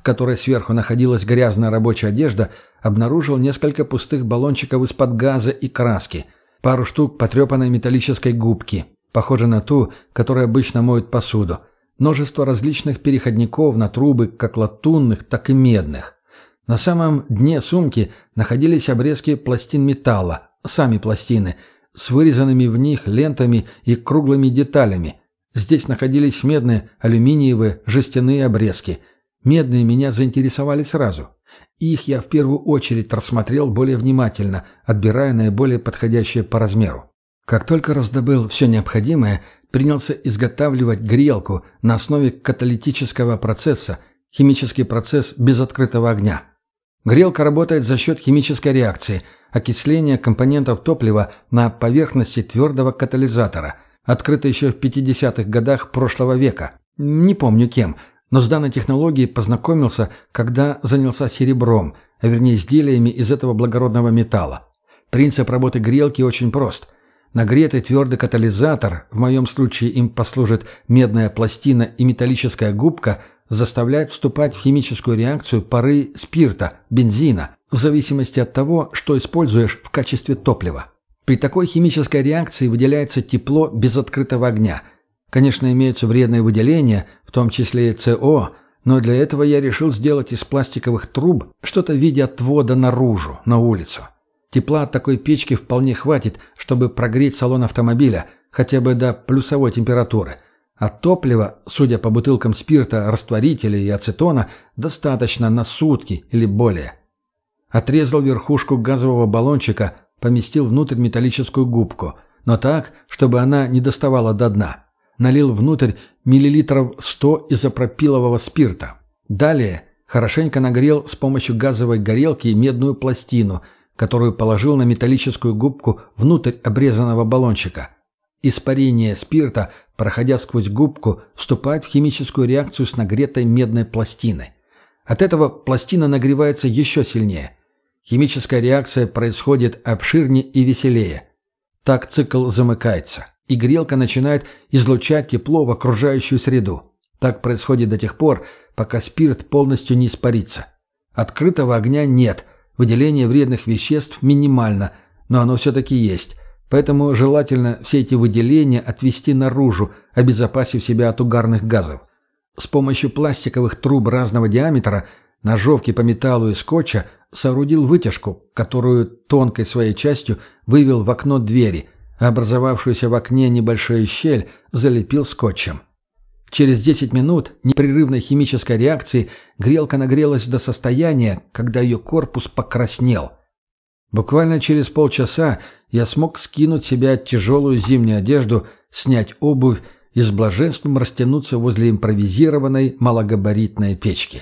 которой сверху находилась грязная рабочая одежда, обнаружил несколько пустых баллончиков из-под газа и краски, пару штук потрепанной металлической губки, похожей на ту, которой обычно моют посуду, множество различных переходников на трубы, как латунных, так и медных. На самом дне сумки находились обрезки пластин металла, сами пластины, с вырезанными в них лентами и круглыми деталями. Здесь находились медные, алюминиевые, жестяные обрезки. Медные меня заинтересовали сразу. Их я в первую очередь рассмотрел более внимательно, отбирая наиболее подходящие по размеру. Как только раздобыл все необходимое, принялся изготавливать грелку на основе каталитического процесса, химический процесс без открытого огня. Грелка работает за счет химической реакции, окисления компонентов топлива на поверхности твердого катализатора, открытой еще в 50-х годах прошлого века. Не помню кем, но с данной технологией познакомился, когда занялся серебром, а вернее изделиями из этого благородного металла. Принцип работы грелки очень прост. Нагретый твердый катализатор, в моем случае им послужит медная пластина и металлическая губка, заставляет вступать в химическую реакцию пары спирта, бензина, в зависимости от того, что используешь в качестве топлива. При такой химической реакции выделяется тепло без открытого огня. Конечно, имеются вредные выделения, в том числе и СО, но для этого я решил сделать из пластиковых труб что-то в виде отвода наружу, на улицу. Тепла от такой печки вполне хватит, чтобы прогреть салон автомобиля хотя бы до плюсовой температуры. А топлива, судя по бутылкам спирта, растворителя и ацетона, достаточно на сутки или более. Отрезал верхушку газового баллончика, поместил внутрь металлическую губку, но так, чтобы она не доставала до дна. Налил внутрь миллилитров 100 изопропилового спирта. Далее хорошенько нагрел с помощью газовой горелки медную пластину, которую положил на металлическую губку внутрь обрезанного баллончика. Испарение спирта, проходя сквозь губку, вступает в химическую реакцию с нагретой медной пластиной. От этого пластина нагревается еще сильнее. Химическая реакция происходит обширнее и веселее. Так цикл замыкается, и грелка начинает излучать тепло в окружающую среду. Так происходит до тех пор, пока спирт полностью не испарится. Открытого огня нет, выделение вредных веществ минимально, но оно все-таки есть. Поэтому желательно все эти выделения отвести наружу, обезопасив себя от угарных газов. С помощью пластиковых труб разного диаметра, ножовки по металлу и скотча соорудил вытяжку, которую тонкой своей частью вывел в окно двери, а образовавшуюся в окне небольшую щель залепил скотчем. Через 10 минут непрерывной химической реакции грелка нагрелась до состояния, когда ее корпус покраснел. Буквально через полчаса я смог скинуть с себя тяжелую зимнюю одежду, снять обувь и с блаженством растянуться возле импровизированной малогабаритной печки.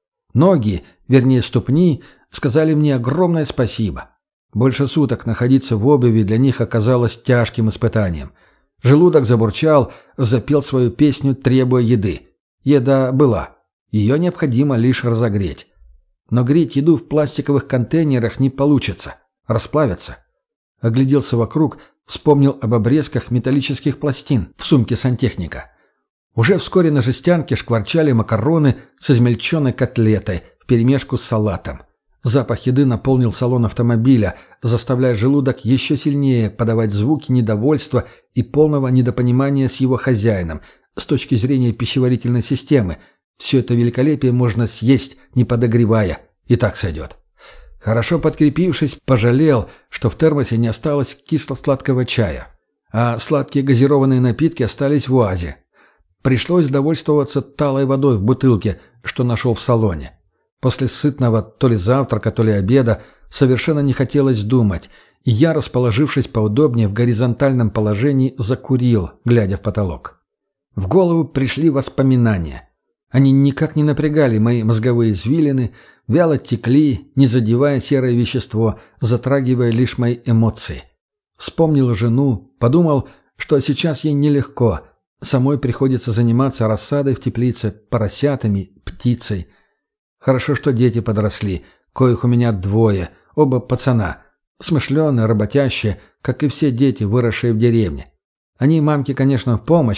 Ноги, вернее ступни, сказали мне огромное спасибо. Больше суток находиться в обуви для них оказалось тяжким испытанием. Желудок забурчал, запел свою песню, требуя еды. Еда была. Ее необходимо лишь разогреть. Но греть еду в пластиковых контейнерах не получится. Расплавятся. Огляделся вокруг, вспомнил об обрезках металлических пластин в сумке сантехника. Уже вскоре на жестянке шкварчали макароны с измельченной котлетой вперемешку с салатом. Запах еды наполнил салон автомобиля, заставляя желудок еще сильнее подавать звуки недовольства и полного недопонимания с его хозяином с точки зрения пищеварительной системы. Все это великолепие можно съесть, не подогревая, и так сойдет. Хорошо подкрепившись, пожалел, что в термосе не осталось кисло-сладкого чая, а сладкие газированные напитки остались в УАЗе. Пришлось довольствоваться талой водой в бутылке, что нашел в салоне. После сытного то ли завтрака, то ли обеда совершенно не хотелось думать, и я, расположившись поудобнее в горизонтальном положении, закурил, глядя в потолок. В голову пришли воспоминания. Они никак не напрягали мои мозговые извилины, вяло текли, не задевая серое вещество, затрагивая лишь мои эмоции. Вспомнил жену, подумал, что сейчас ей нелегко. Самой приходится заниматься рассадой в теплице, поросятами, птицей. Хорошо, что дети подросли, коих у меня 2, оба пацана, смышленые, работящие, как и все дети, выросшие в деревне. Они мамке, конечно, в помощь,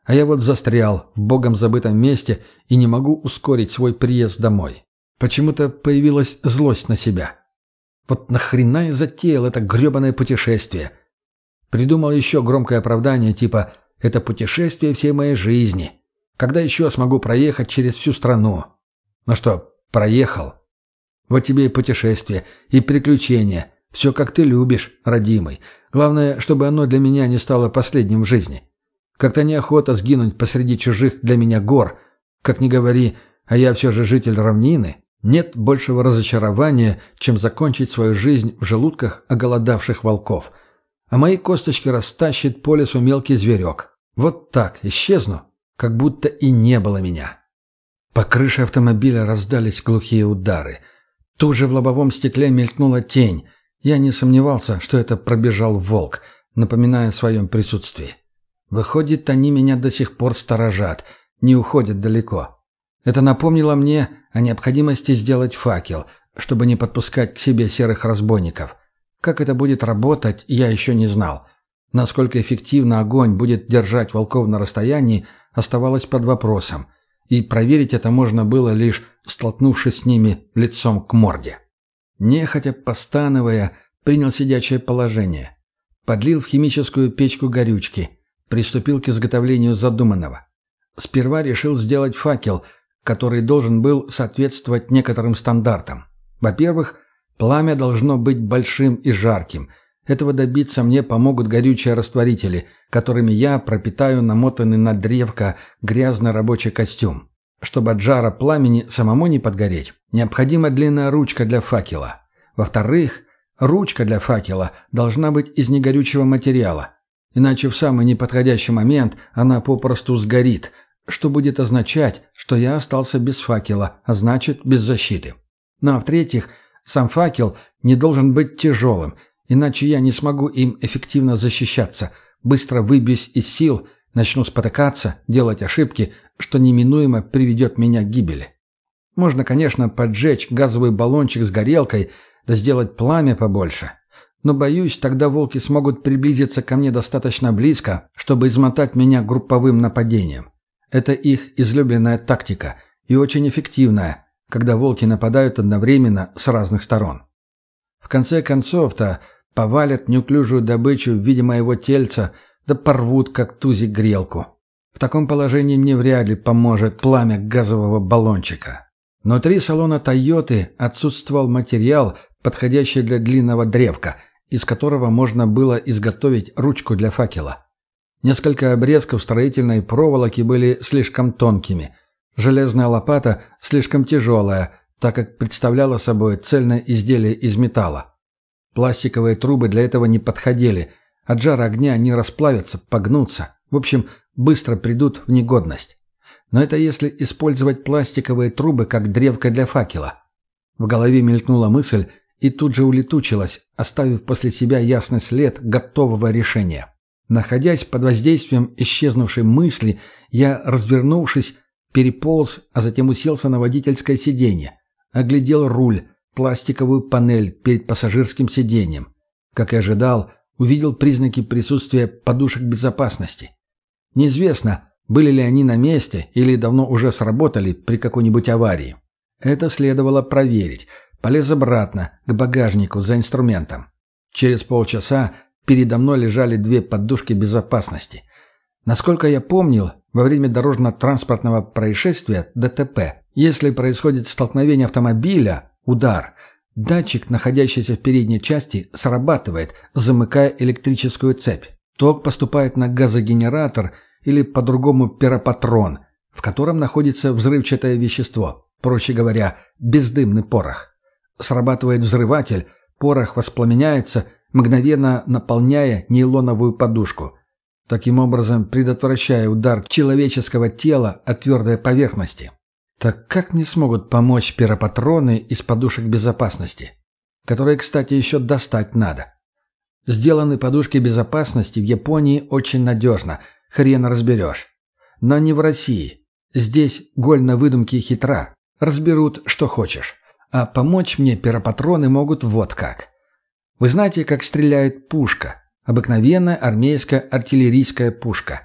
А я вот застрял в богом забытом месте и не могу ускорить свой приезд домой. Почему-то появилась злость на себя. Вот нахрена я затеял это гребаное путешествие? Придумал еще громкое оправдание типа «это путешествие всей моей жизни». Когда еще смогу проехать через всю страну? Ну что, проехал? Вот тебе и путешествие, и приключения. Все как ты любишь, родимый. Главное, чтобы оно для меня не стало последним в жизни. Как-то неохота сгинуть посреди чужих для меня гор. Как ни говори, а я все же житель равнины. Нет большего разочарования, чем закончить свою жизнь в желудках оголодавших волков. А мои косточки растащит по лесу мелкий зверек. Вот так, исчезну, как будто и не было меня. По крыше автомобиля раздались глухие удары. Тут же в лобовом стекле мелькнула тень. Я не сомневался, что это пробежал волк, напоминая о своем присутствии. Выходит, они меня до сих пор сторожат, не уходят далеко. Это напомнило мне о необходимости сделать факел, чтобы не подпускать к себе серых разбойников. Как это будет работать, я еще не знал. Насколько эффективно огонь будет держать волков на расстоянии, оставалось под вопросом. И проверить это можно было лишь столкнувшись с ними лицом к морде. Нехотя постановая, принял сидячее положение. Подлил в химическую печку горючки. Приступил к изготовлению задуманного. Сперва решил сделать факел, который должен был соответствовать некоторым стандартам. Во-первых, пламя должно быть большим и жарким. Этого добиться мне помогут горючие растворители, которыми я пропитаю намотанный на древко грязный рабочий костюм. Чтобы от жара пламени самому не подгореть, необходима длинная ручка для факела. Во-вторых, ручка для факела должна быть из негорючего материала, иначе в самый неподходящий момент она попросту сгорит, что будет означать, что я остался без факела, а значит без защиты. Ну а в-третьих, сам факел не должен быть тяжелым, иначе я не смогу им эффективно защищаться, быстро выбьюсь из сил, начну спотыкаться, делать ошибки, что неминуемо приведет меня к гибели. Можно, конечно, поджечь газовый баллончик с горелкой, да сделать пламя побольше. Но, боюсь, тогда волки смогут приблизиться ко мне достаточно близко, чтобы измотать меня групповым нападением. Это их излюбленная тактика и очень эффективная, когда волки нападают одновременно с разных сторон. В конце концов-то повалят неуклюжую добычу в виде моего тельца, да порвут, как тузик, грелку. В таком положении мне вряд ли поможет пламя газового баллончика. Внутри салона «Тойоты» отсутствовал материал, подходящий для длинного древка, из которого можно было изготовить ручку для факела. Несколько обрезков строительной проволоки были слишком тонкими. Железная лопата слишком тяжелая, так как представляла собой цельное изделие из металла. Пластиковые трубы для этого не подходили. От жара огня они расплавятся, погнутся. В общем, быстро придут в негодность. Но это если использовать пластиковые трубы как древко для факела. В голове мелькнула мысль и тут же улетучилась, оставив после себя ясный след готового решения. Находясь под воздействием исчезнувшей мысли, я, развернувшись, переполз, а затем уселся на водительское сиденье. Оглядел руль, пластиковую панель перед пассажирским сиденьем. Как и ожидал, увидел признаки присутствия подушек безопасности. Неизвестно, были ли они на месте или давно уже сработали при какой-нибудь аварии. Это следовало проверить. Полез обратно, к багажнику за инструментом. Через полчаса передо мной лежали две подушки безопасности. Насколько я помнил, во время дорожно-транспортного происшествия ДТП, если происходит столкновение автомобиля, удар, датчик, находящийся в передней части, срабатывает, замыкая электрическую цепь. Ток поступает на газогенератор или по-другому пиропатрон, в котором находится взрывчатое вещество, проще говоря, бездымный порох. Срабатывает взрыватель, порох воспламеняется, мгновенно наполняя нейлоновую подушку, таким образом предотвращая удар человеческого тела о твердой поверхности. Так как мне смогут помочь пиропатроны из подушек безопасности, которые, кстати, еще достать надо? Сделаны подушки безопасности в Японии очень надежно, хрен разберешь. Но не в России. Здесь голь на выдумке хитра. Разберут, что хочешь. А помочь мне пиропатроны могут вот как. Вы знаете, как стреляет пушка? Обыкновенная армейская артиллерийская пушка.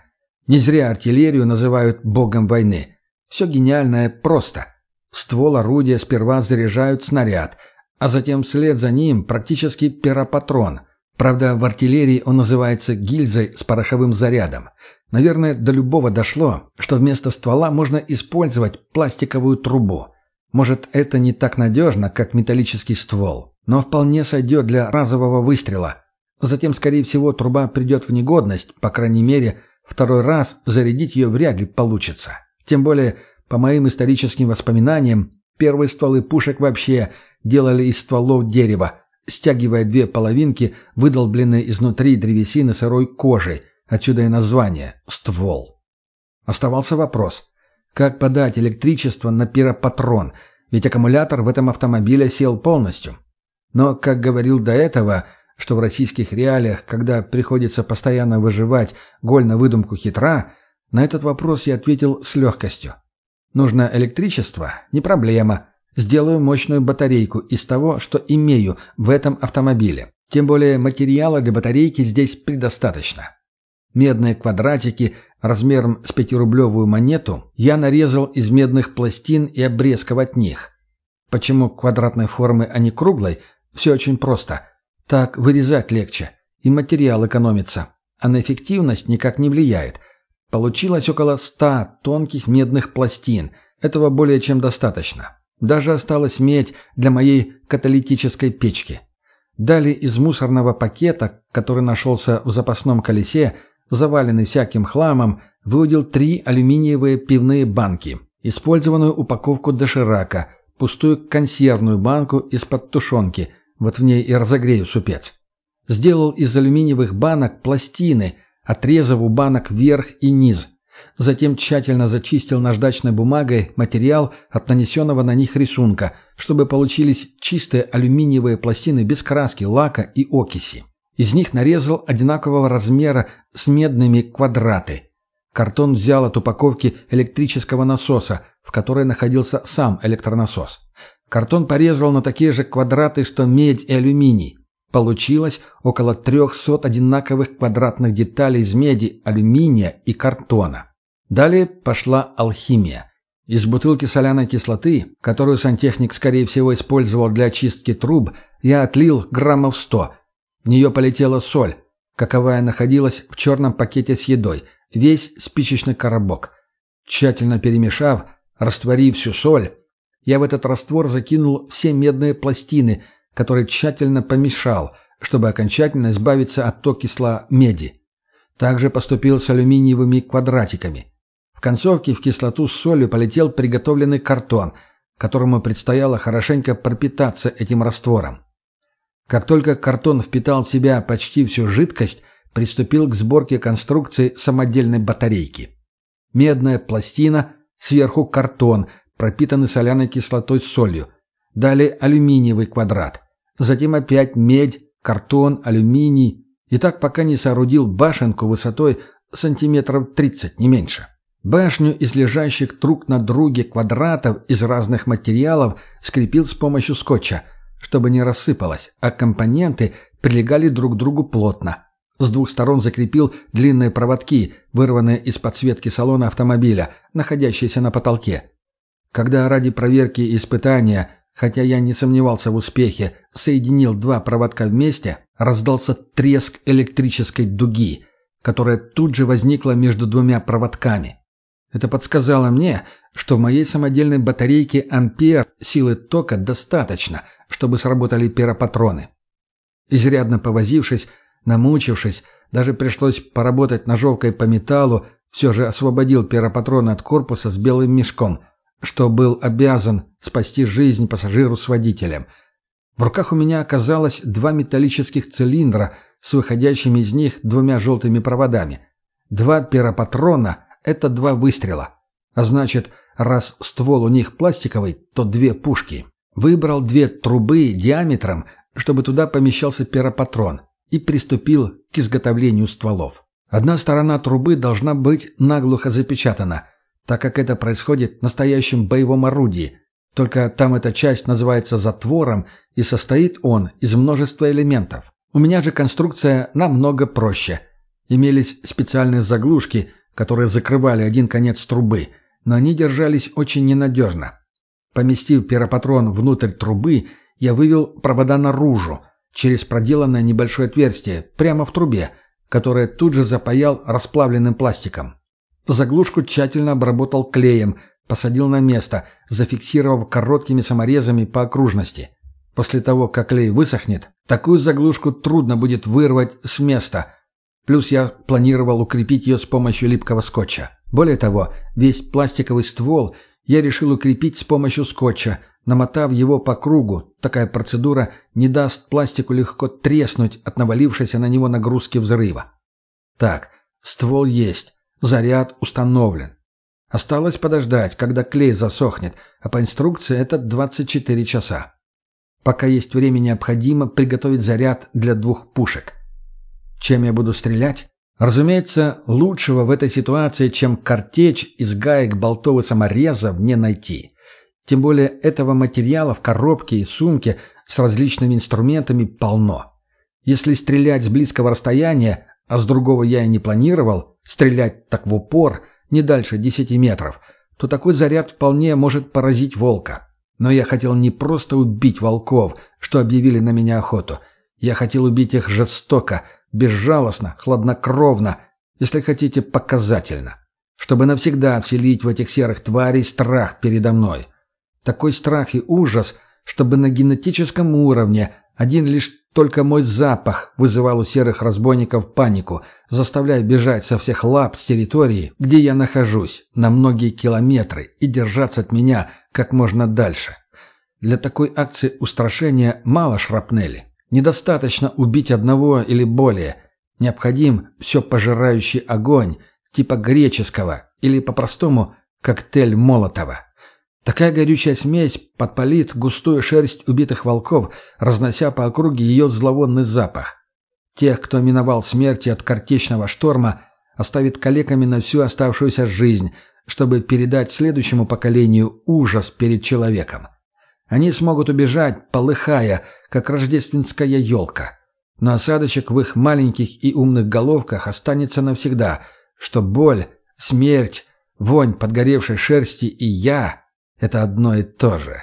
Не зря артиллерию называют богом войны. Все гениальное просто. В ствол орудия сперва заряжают снаряд, а затем вслед за ним практически пиропатрон. Правда, в артиллерии он называется гильзой с пороховым зарядом. Наверное, до любого дошло, что вместо ствола можно использовать пластиковую трубу. Может, это не так надежно, как металлический ствол, но вполне сойдет для разового выстрела. Затем, скорее всего, труба придет в негодность, по крайней мере, второй раз зарядить ее вряд ли получится. Тем более, по моим историческим воспоминаниям, первые стволы пушек вообще делали из стволов дерева, стягивая две половинки, выдолбленные изнутри древесины сырой кожей, отсюда и название «ствол». Оставался вопрос, как подать электричество на пиропатрон, ведь аккумулятор в этом автомобиле сел полностью. Но, как говорил до этого, что в российских реалиях, когда приходится постоянно выживать, голь на выдумку хитра, на этот вопрос я ответил с легкостью. Нужно электричество? Не проблема. Сделаю мощную батарейку из того, что имею в этом автомобиле. Тем более материала для батарейки здесь предостаточно. Медные квадратики размером с 5-рублевую монету я нарезал из медных пластин и обрезков от них. Почему квадратной формы, а не круглой? Все очень просто. Так вырезать легче, и материал экономится, а на эффективность никак не влияет. Получилось около 100 тонких медных пластин. Этого более чем достаточно. Даже осталась медь для моей каталитической печки. Далее из мусорного пакета, который нашелся в запасном колесе, заваленный всяким хламом, выудил 3 алюминиевые пивные банки, использованную упаковку доширака, пустую консервную банку из-под тушенки, вот в ней и разогрею супец. Сделал из алюминиевых банок пластины, отрезав у банок верх и низ. Затем тщательно зачистил наждачной бумагой материал от нанесенного на них рисунка, чтобы получились чистые алюминиевые пластины без краски, лака и окиси. Из них нарезал одинакового размера с медными квадраты. Картон взял от упаковки электрического насоса, в которой находился сам электронасос. Картон порезал на такие же квадраты, что медь и алюминий. Получилось около 300 одинаковых квадратных деталей из меди, алюминия и картона. Далее пошла алхимия. Из бутылки соляной кислоты, которую сантехник, скорее всего, использовал для очистки труб, я отлил граммов 100. В нее полетела соль, каковая находилась в черном пакете с едой, весь спичечный коробок. Тщательно перемешав, растворив всю соль, я в этот раствор закинул все медные пластины, которые тщательно помешал, чтобы окончательно избавиться от окисла меди. Также поступил с алюминиевыми квадратиками. В концовке в кислоту с солью полетел приготовленный картон, которому предстояло хорошенько пропитаться этим раствором. Как только картон впитал в себя почти всю жидкость, приступил к сборке конструкции самодельной батарейки. Медная пластина, сверху картон, пропитанный соляной кислотой с солью. Далее алюминиевый квадрат. Затем опять медь, картон, алюминий. И так пока не соорудил башенку высотой сантиметров 30, не меньше. Башню из лежащих друг на друге квадратов из разных материалов скрепил с помощью скотча, чтобы не рассыпалось, а компоненты прилегали друг к другу плотно. С двух сторон закрепил длинные проводки, вырванные из подсветки салона автомобиля, находящиеся на потолке. Когда ради проверки и испытания, хотя я не сомневался в успехе, соединил 2 проводка вместе, раздался треск электрической дуги, которая тут же возникла между 2 проводками. Это подсказало мне, что в моей самодельной батарейке ампер силы тока достаточно, чтобы сработали пиропатроны. Изрядно повозившись, намучившись, даже пришлось поработать ножовкой по металлу, все же освободил пиропатроны от корпуса с белым мешком, что был обязан спасти жизнь пассажиру с водителем. В руках у меня оказалось 2 металлических цилиндра с выходящими из них 2 желтыми проводами. 2 пиропатрона — это 2 выстрела. А значит, раз ствол у них пластиковый, то 2 пушки. Выбрал 2 трубы диаметром, чтобы туда помещался пиропатрон, и приступил к изготовлению стволов. Одна сторона трубы должна быть наглухо запечатана, так как это происходит в настоящем боевом орудии, только там эта часть называется затвором, и состоит он из множества элементов. У меня же конструкция намного проще. Имелись специальные заглушки, которые закрывали один конец трубы, но они держались очень ненадежно. Поместив пиропатрон внутрь трубы, я вывел провода наружу, через проделанное небольшое отверстие, прямо в трубе, которое тут же запаял расплавленным пластиком. Заглушку тщательно обработал клеем, посадил на место, зафиксировав короткими саморезами по окружности. После того, как клей высохнет, такую заглушку трудно будет вырвать с места. Плюс я планировал укрепить ее с помощью липкого скотча. Более того, весь пластиковый ствол я решил укрепить с помощью скотча, намотав его по кругу. Такая процедура не даст пластику легко треснуть от навалившейся на него нагрузки взрыва. Так, ствол есть, заряд установлен. Осталось подождать, когда клей засохнет, а по инструкции это 24 часа. Пока есть время, необходимо приготовить заряд для 2 пушек. Чем я буду стрелять? Разумеется, лучшего в этой ситуации, чем картечь из гаек, болтов и саморезов, не найти. Тем более этого материала в коробке и сумке с различными инструментами полно. Если стрелять с близкого расстояния, а с другого я и не планировал, стрелять так в упор, не дальше 10 метров, то такой заряд вполне может поразить волка. Но я хотел не просто убить волков, что объявили на меня охоту. Я хотел убить их жестоко, безжалостно, хладнокровно, если хотите, показательно. Чтобы навсегда вселить в этих серых тварей страх передо мной. Такой страх и ужас, чтобы на генетическом уровне один лишь только мой запах вызывал у серых разбойников панику, заставляя бежать со всех лап с территории, где я нахожусь, на многие километры и держаться от меня как можно дальше. Для такой акции устрашения мало шрапнели. Недостаточно убить одного или более. Необходим все пожирающий огонь, типа греческого, или по-простому коктейль Молотова. Такая горючая смесь подпалит густую шерсть убитых волков, разнося по округе ее зловонный запах. Тех, кто миновал смерти от картечного шторма, оставит калеками на всю оставшуюся жизнь, чтобы передать следующему поколению ужас перед человеком. Они смогут убежать, полыхая, как рождественская елка. Но осадочек в их маленьких и умных головках останется навсегда, что боль, смерть, вонь подгоревшей шерсти и я — это одно и то же.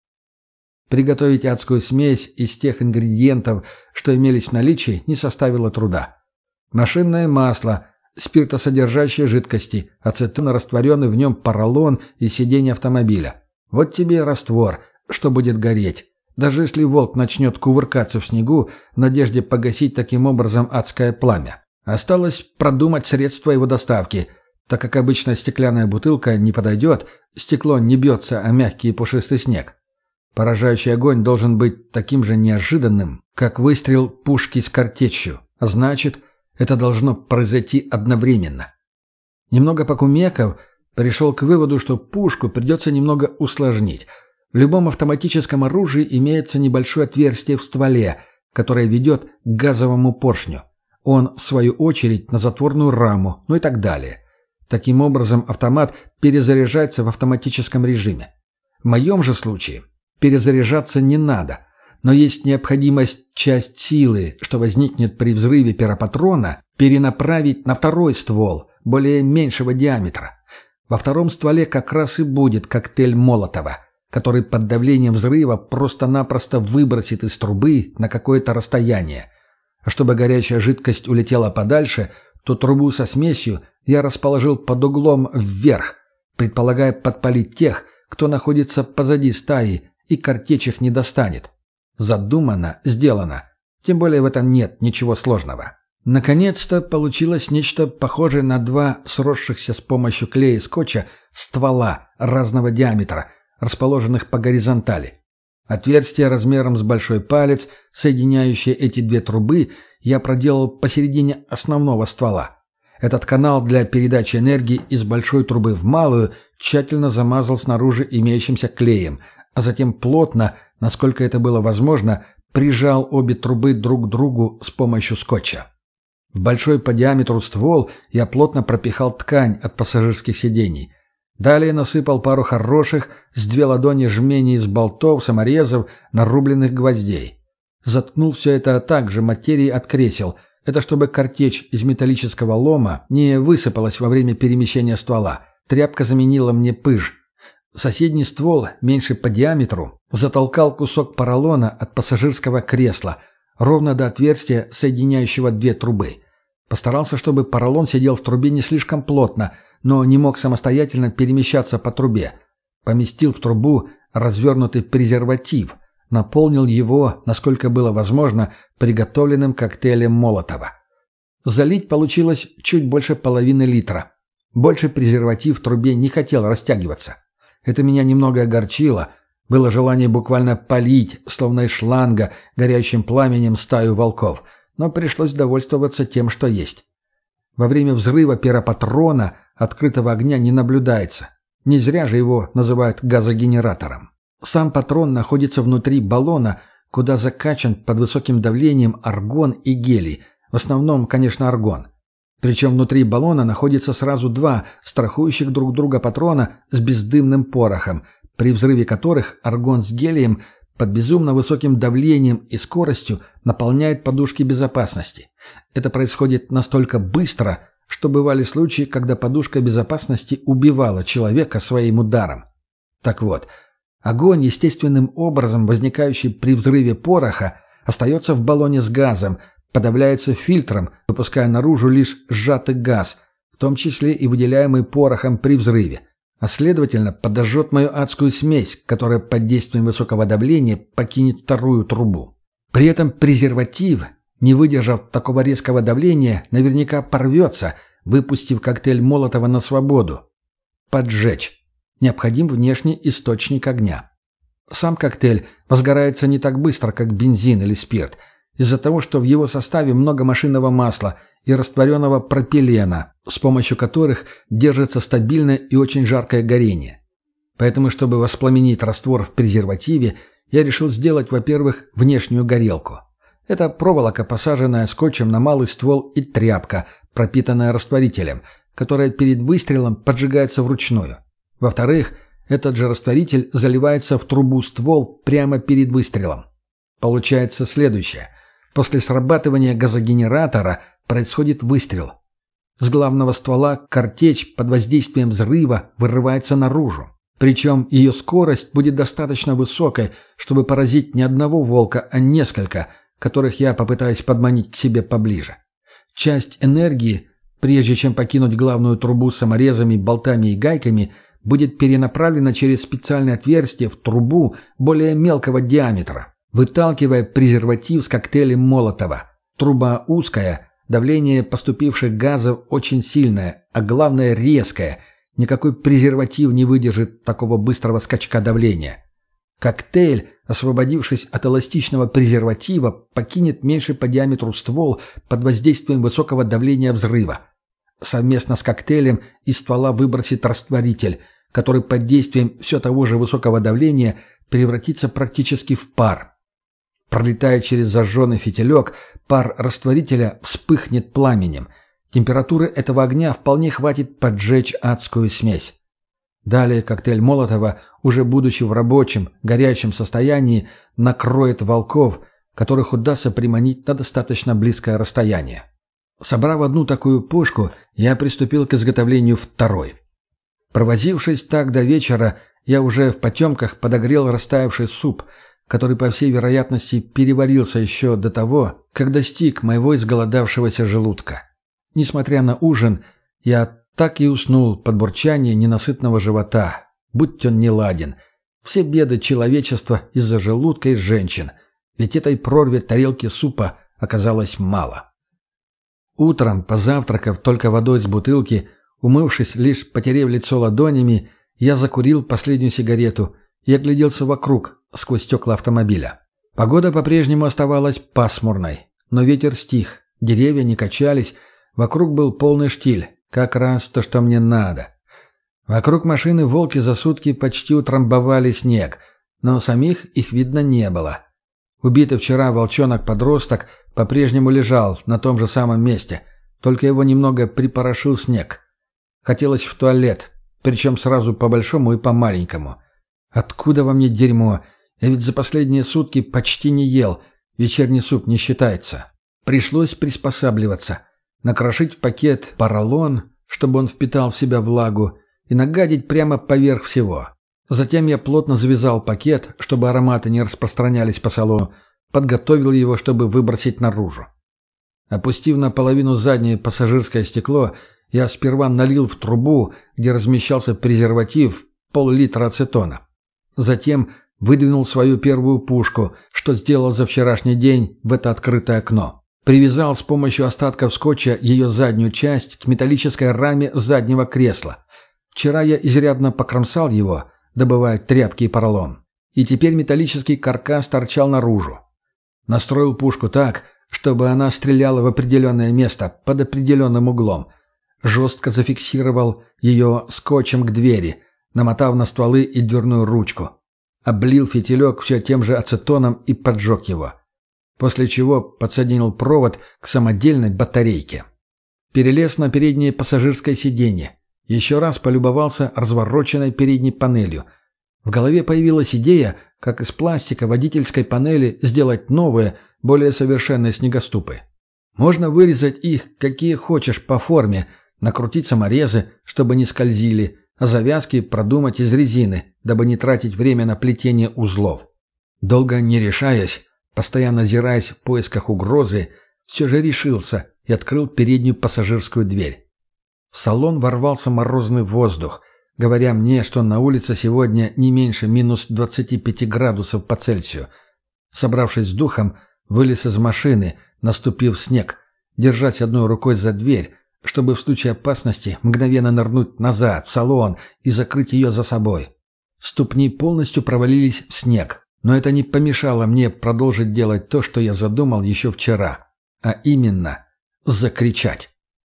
Приготовить адскую смесь из тех ингредиентов, что имелись в наличии, не составило труда. Машинное масло, спиртосодержащие жидкости, ацетон, растворенный в нем поролон и сиденье автомобиля. Вот тебе и раствор, что будет гореть, даже если волк начнет кувыркаться в снегу в надежде погасить таким образом адское пламя. Осталось продумать средства его доставки, так как обычная стеклянная бутылка не подойдет, стекло не бьется о мягкий и пушистый снег. Поражающий огонь должен быть таким же неожиданным, как выстрел пушки с картечью, а значит, это должно произойти одновременно. Немного покумекав, пришел к выводу, что пушку придется немного усложнить. В любом автоматическом оружии имеется небольшое отверстие в стволе, которое ведет к газовому поршню. Он, в свою очередь, на затворную раму, ну и так далее. Таким образом, автомат перезаряжается в автоматическом режиме. В моем же случае перезаряжаться не надо, но есть необходимость часть силы, что возникнет при взрыве пиропатрона, перенаправить на второй ствол, более меньшего диаметра. Во втором стволе как раз и будет коктейль Молотова, который под давлением взрыва просто-напросто выбросит из трубы на какое-то расстояние. А чтобы горячая жидкость улетела подальше, то трубу со смесью я расположил под углом вверх, предполагая подпалить тех, кто находится позади стаи, и картечь их не достанет. Задумано, сделано. Тем более в этом нет ничего сложного. Наконец-то получилось нечто похожее на 2 сросшихся с помощью клея и скотча ствола разного диаметра, расположенных по горизонтали. Отверстие размером с большой палец, соединяющее эти 2 трубы, я проделал посередине основного ствола. Этот канал для передачи энергии из большой трубы в малую тщательно замазал снаружи имеющимся клеем, а затем плотно, насколько это было возможно, прижал обе трубы друг к другу с помощью скотча. В большой по диаметру ствол я плотно пропихал ткань от пассажирских сидений. Далее насыпал пару хороших с 2 ладони жмений из болтов, саморезов, нарубленных гвоздей. Заткнул все это также материей от кресел, Это чтобы картечь из металлического лома не высыпалась во время перемещения ствола. Тряпка заменила мне пыж. Соседний ствол, меньше по диаметру, затолкал кусок поролона от пассажирского кресла, ровно до отверстия, соединяющего две трубы. Постарался, чтобы поролон сидел в трубе не слишком плотно, но не мог самостоятельно перемещаться по трубе. Поместил в трубу развернутый презерватив, наполнил его, насколько было возможно, приготовленным коктейлем Молотова. Залить получилось чуть больше половины литра. Больше презерватив в трубе не хотел растягиваться. Это меня немного огорчило. Было желание буквально палить, словно из шланга, горящим пламенем стаю волков, но пришлось довольствоваться тем, что есть. Во время взрыва пиропатрона открытого огня не наблюдается. Не зря же его называют газогенератором. Сам патрон находится внутри баллона, куда закачан под высоким давлением аргон и гелий, в основном, конечно, аргон. Причем внутри баллона находится сразу два страхующих друг друга патрона с бездымным порохом, при взрыве которых аргон с гелием под безумно высоким давлением и скоростью наполняет подушки безопасности. Это происходит настолько быстро, что бывали случаи, когда подушка безопасности убивала человека своим ударом. Так вот, огонь, естественным образом возникающий при взрыве пороха, остается в баллоне с газом, подавляется фильтром, выпуская наружу лишь сжатый газ, в том числе и выделяемый порохом при взрыве, а следовательно подожжет мою адскую смесь, которая под действием высокого давления покинет вторую трубу. При этом презерватив, не выдержав такого резкого давления, наверняка порвется, выпустив коктейль Молотова на свободу. Поджечь. Необходим внешний источник огня. Сам коктейль возгорается не так быстро, как бензин или спирт, из-за того, что в его составе много машинного масла и растворенного пропилена, с помощью которых держится стабильное и очень жаркое горение. Поэтому, чтобы воспламенить раствор в презервативе, я решил сделать, во-первых, внешнюю горелку. Это проволока, посаженная скотчем на малый ствол, и тряпка, пропитанная растворителем, которая перед выстрелом поджигается вручную. Во-вторых, этот же растворитель заливается в трубу ствол прямо перед выстрелом. Получается следующее. После срабатывания газогенератора происходит выстрел. С главного ствола картечь под воздействием взрыва вырывается наружу. Причем ее скорость будет достаточно высокой, чтобы поразить не одного волка, а несколько, которых я попытаюсь подманить к себе поближе. Часть энергии, прежде чем покинуть главную трубу с саморезами, болтами и гайками, будет перенаправлена через специальное отверстие в трубу более мелкого диаметра, выталкивая презерватив с коктейлем Молотова. Труба узкая, давление поступивших газов очень сильное, а главное резкое. Никакой презерватив не выдержит такого быстрого скачка давления. Коктейль, освободившись от эластичного презерватива, покинет меньше по диаметру ствол под воздействием высокого давления взрыва. Совместно с коктейлем из ствола выбросит растворитель, который под действием все того же высокого давления превратится практически в пар. Пролетая через зажженный фитилек, пар растворителя вспыхнет пламенем. Температуры этого огня вполне хватит поджечь адскую смесь. Далее коктейль Молотова, уже будучи в рабочем, горячем состоянии, накроет волков, которых удастся приманить на достаточно близкое расстояние. Собрав одну такую пушку, я приступил к изготовлению второй. Провозившись так до вечера, я уже в потемках подогрел растаявший суп, который, по всей вероятности, переварился еще до того, как достиг моего изголодавшегося желудка. Несмотря на ужин, я так и уснул под бурчание ненасытного живота, будь он неладен. Все беды человечества из-за желудка и женщин, ведь этой прорве тарелки супа оказалось мало. Утром, позавтракав только водой с бутылки, умывшись, лишь потерев лицо ладонями, я закурил последнюю сигарету и огляделся вокруг, сквозь стекла автомобиля. Погода по-прежнему оставалась пасмурной, но ветер стих, деревья не качались, вокруг был полный штиль, как раз то, что мне надо. Вокруг машины волки за сутки почти утрамбовали снег, но самих их видно не было. Убитый вчера волчонок-подросток по-прежнему лежал на том же самом месте, только его немного припорошил снег. Хотелось в туалет, причем сразу по большому и по маленькому. Откуда во мне дерьмо? Я ведь за последние сутки почти не ел, вечерний суп не считается. Пришлось приспосабливаться, накрошить в пакет поролон, чтобы он впитал в себя влагу, и нагадить прямо поверх всего. Затем я плотно завязал пакет, чтобы ароматы не распространялись по салону, подготовил его, чтобы выбросить наружу. Опустив наполовину заднее пассажирское стекло, я сперва налил в трубу, где размещался презерватив, пол-литра ацетона. Затем выдвинул свою первую пушку, что сделал за вчерашний день в это открытое окно. Привязал с помощью остатков скотча ее заднюю часть к металлической раме заднего кресла. Вчера я изрядно покромсал его, добывая тряпки и поролон. И теперь металлический каркас торчал наружу. Настроил пушку так, чтобы она стреляла в определенное место под определенным углом. Жестко зафиксировал ее скотчем к двери, намотав на стволы и дверную ручку. Облил фитилек все тем же ацетоном и поджег его. После чего подсоединил провод к самодельной батарейке. Перелез на переднее пассажирское сиденье. Еще раз полюбовался развороченной передней панелью. В голове появилась идея, как из пластика водительской панели сделать новые, более совершенные снегоступы. Можно вырезать их, какие хочешь, по форме, накрутить саморезы, чтобы не скользили, а завязки продумать из резины, дабы не тратить время на плетение узлов. Долго не решаясь, постоянно озираясь в поисках угрозы, все же решился и открыл переднюю пассажирскую дверь. В салон ворвался морозный воздух, говоря мне, что на улице сегодня не меньше минус 25 градусов по Цельсию. Собравшись с духом, вылез из машины, наступив в снег, держась одной рукой за дверь, чтобы в случае опасности мгновенно нырнуть назад, в салон, и закрыть ее за собой. Ступни полностью провалились в снег, но это не помешало мне продолжить делать то, что я задумал еще вчера, а именно закричать.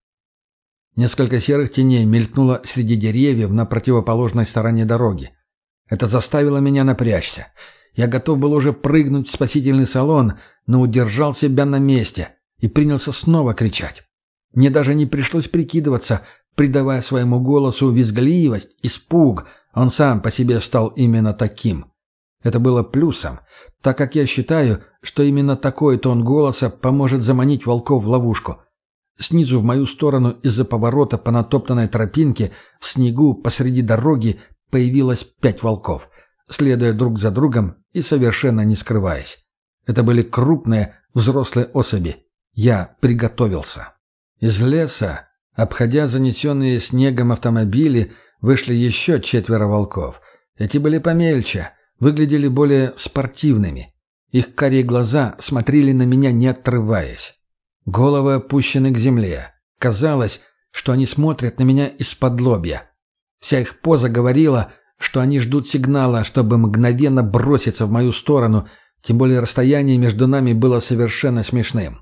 Несколько серых теней мелькнуло среди деревьев на противоположной стороне дороги. Это заставило меня напрячься. Я готов был уже прыгнуть в спасительный салон, но удержал себя на месте и принялся снова кричать. Мне даже не пришлось прикидываться, придавая своему голосу визгливость, испуг. Он сам по себе стал именно таким. Это было плюсом, так как я считаю, что именно такой тон голоса поможет заманить волков в ловушку. Снизу в мою сторону из-за поворота по натоптанной тропинке в снегу посреди дороги появилось 5 волков, следуя друг за другом и совершенно не скрываясь. Это были крупные взрослые особи. Я приготовился. Из леса, обходя занесенные снегом автомобили, вышли еще 4 волков. Эти были помельче, выглядели более спортивными. Их карие глаза смотрели на меня, не отрываясь. Головы опущены к земле. Казалось, что они смотрят на меня из-под лобья. Вся их поза говорила, что они ждут сигнала, чтобы мгновенно броситься в мою сторону, тем более расстояние между нами было совершенно смешным.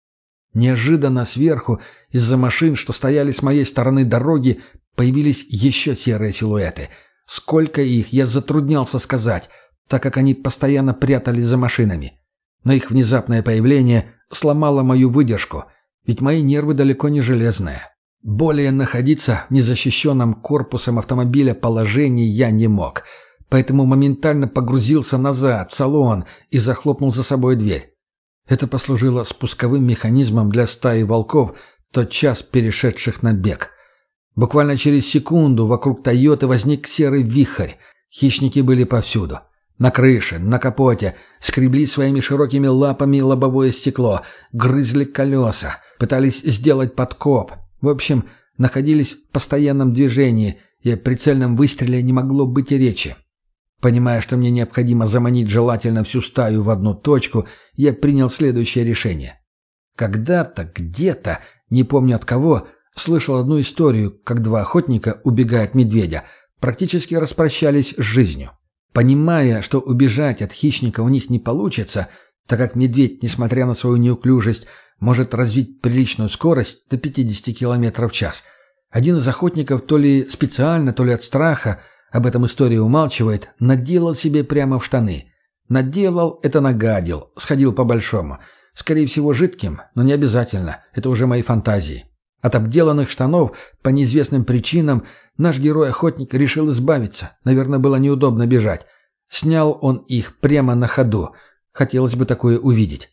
Неожиданно сверху, из-за машин, что стояли с моей стороны дороги, появились еще серые силуэты. Сколько их, я затруднялся сказать, так как они постоянно прятались за машинами. Но их внезапное появление сломало мою выдержку, ведь мои нервы далеко не железные. Более находиться в незащищенном корпусом автомобиля положении я не мог, поэтому моментально погрузился назад, в салон, и захлопнул за собой дверь. Это послужило спусковым механизмом для стаи волков, тотчас перешедших на бег. Буквально через секунду вокруг «Тойоты» возник серый вихрь. Хищники были повсюду. На крыше, на капоте, скребли своими широкими лапами лобовое стекло, грызли колеса, пытались сделать подкоп. В общем, находились в постоянном движении, и о прицельном выстреле не могло быть и речи. Понимая, что мне необходимо заманить желательно всю стаю в одну точку, я принял следующее решение. Когда-то, где-то, не помню от кого, слышал одну историю, как 2 охотника, убегая от медведя, практически распрощались с жизнью. Понимая, что убежать от хищника у них не получится, так как медведь, несмотря на свою неуклюжесть, может развить приличную скорость до 50 км в час, один из охотников то ли специально, то ли от страха, об этом история умалчивает, наделал себе прямо в штаны. Наделал — это нагадил, сходил по-большому. Скорее всего, жидким, но не обязательно, это уже мои фантазии. От обделанных штанов, по неизвестным причинам, наш герой-охотник решил избавиться. Наверное, было неудобно бежать. Снял он их прямо на ходу. Хотелось бы такое увидеть.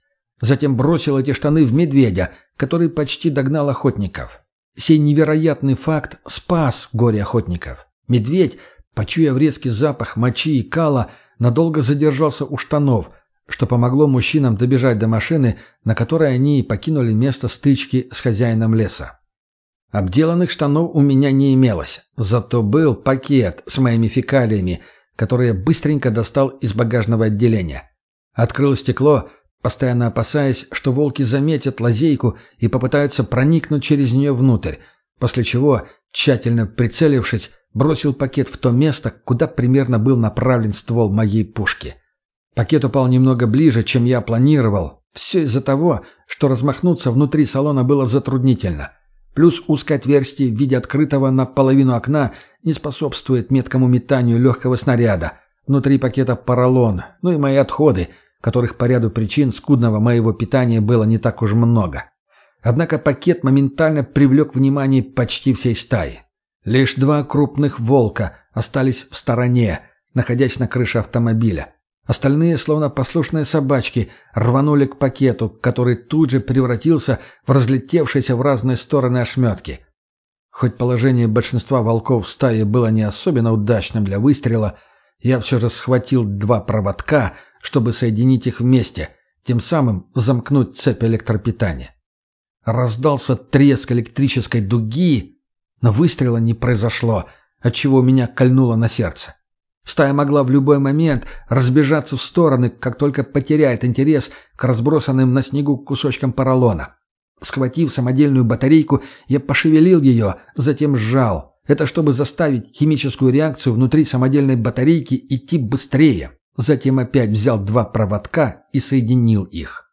Затем бросил эти штаны в медведя, который почти догнал охотников. Сей невероятный факт спас горе охотников. Медведь, почуяв резкий запах мочи и кала, надолго задержался у штанов, что помогло мужчинам добежать до машины, на которой они и покинули место стычки с хозяином леса. Обделанных штанов у меня не имелось, зато был пакет с моими фекалиями, который я быстренько достал из багажного отделения. Открыл стекло, постоянно опасаясь, что волки заметят лазейку и попытаются проникнуть через нее внутрь, после чего, тщательно прицелившись, бросил пакет в то место, куда примерно был направлен ствол моей пушки. Пакет упал немного ближе, чем я планировал. Все из-за того, что размахнуться внутри салона было затруднительно. Плюс узкое отверстие в виде открытого наполовину окна не способствует меткому метанию легкого снаряда. Внутри пакета поролон, ну и мои отходы, которых по ряду причин скудного моего питания было не так уж много. Однако пакет моментально привлек внимание почти всей стаи. Лишь 2 крупных волка остались в стороне, находясь на крыше автомобиля. Остальные, словно послушные собачки, рванули к пакету, который тут же превратился в разлетевшиеся в разные стороны ошметки. Хоть положение большинства волков в стае было не особенно удачным для выстрела, я все же схватил 2 проводка, чтобы соединить их вместе, тем самым замкнуть цепь электропитания. Раздался треск электрической дуги, но выстрела не произошло, отчего меня кольнуло на сердце. Стая могла в любой момент разбежаться в стороны, как только потеряет интерес к разбросанным на снегу кусочкам поролона. Схватив самодельную батарейку, я пошевелил ее, затем сжал. Это чтобы заставить химическую реакцию внутри самодельной батарейки идти быстрее. Затем опять взял 2 проводка и соединил их.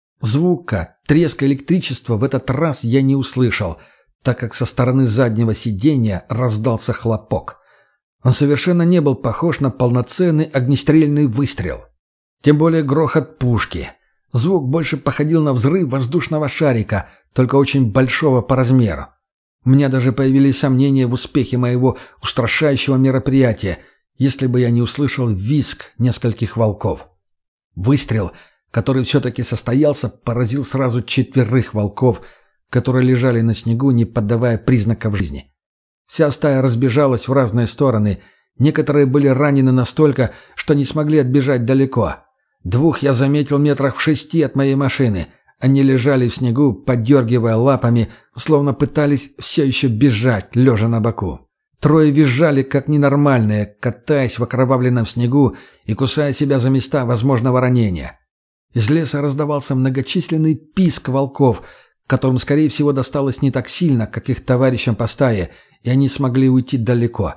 Звука, треска электричества в этот раз я не услышал, так как со стороны заднего сиденья раздался хлопок. Он совершенно не был похож на полноценный огнестрельный выстрел. Тем более грохот пушки. Звук больше походил на взрыв воздушного шарика, только очень большого по размеру. У меня даже появились сомнения в успехе моего устрашающего мероприятия, если бы я не услышал визг нескольких волков. Выстрел, который все-таки состоялся, поразил сразу 4 волков, которые лежали на снегу, не поддавая признаков жизни. Вся стая разбежалась в разные стороны. Некоторые были ранены настолько, что не смогли отбежать далеко. 2 я заметил метрах в 6 от моей машины. Они лежали в снегу, поддергивая лапами, словно пытались все еще бежать, лежа на боку. 3 визжали, как ненормальные, катаясь в окровавленном снегу и кусая себя за места возможного ранения. Из леса раздавался многочисленный писк волков, которым, скорее всего, досталось не так сильно, как их товарищам по стае, и они смогли уйти далеко.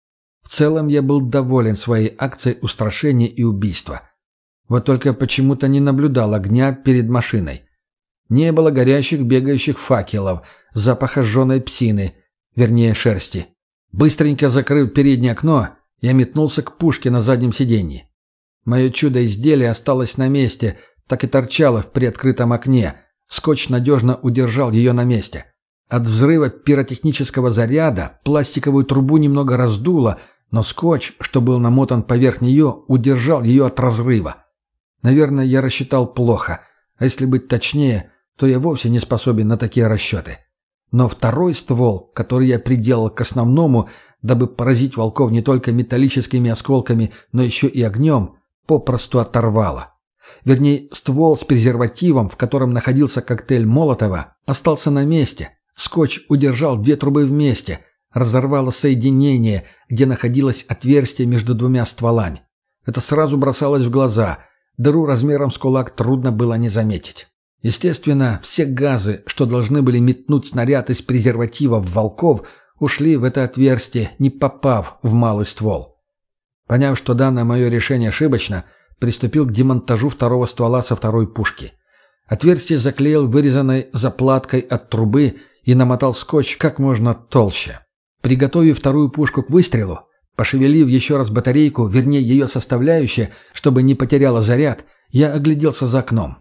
В целом я был доволен своей акцией устрашения и убийства. Вот только почему-то не наблюдал огня перед машиной. Не было горящих бегающих факелов, запаха сжженной псины, вернее шерсти. Быстренько закрыв переднее окно, я метнулся к пушке на заднем сиденье. Мое чудо-изделие осталось на месте, так и торчало в приоткрытом окне. Скотч надежно удержал ее на месте. От взрыва пиротехнического заряда пластиковую трубу немного раздуло, но скотч, что был намотан поверх нее, удержал ее от разрыва. Наверное, я рассчитал плохо, а если быть точнее, то я вовсе не способен на такие расчеты. Но 2 ствол, который я приделал к основному, дабы поразить волков не только металлическими осколками, но еще и огнем, попросту оторвало. Вернее, ствол с презервативом, в котором находился коктейль Молотова, остался на месте. Скотч удержал 2 трубы вместе, разорвало соединение, где находилось отверстие между 2 стволами. Это сразу бросалось в глаза. Дыру размером с кулак трудно было не заметить. Естественно, все газы, что должны были метнуть снаряд из презерватива в волков, ушли в это отверстие, не попав в малый ствол. Поняв, что данное мое решение ошибочно, приступил к демонтажу 2 ствола со 2 пушки. Отверстие заклеил вырезанной заплаткой от трубы и намотал скотч как можно толще. Приготовив 2 пушку к выстрелу, пошевелив еще раз батарейку, вернее ее составляющие, чтобы не потеряла заряд, я огляделся за окном.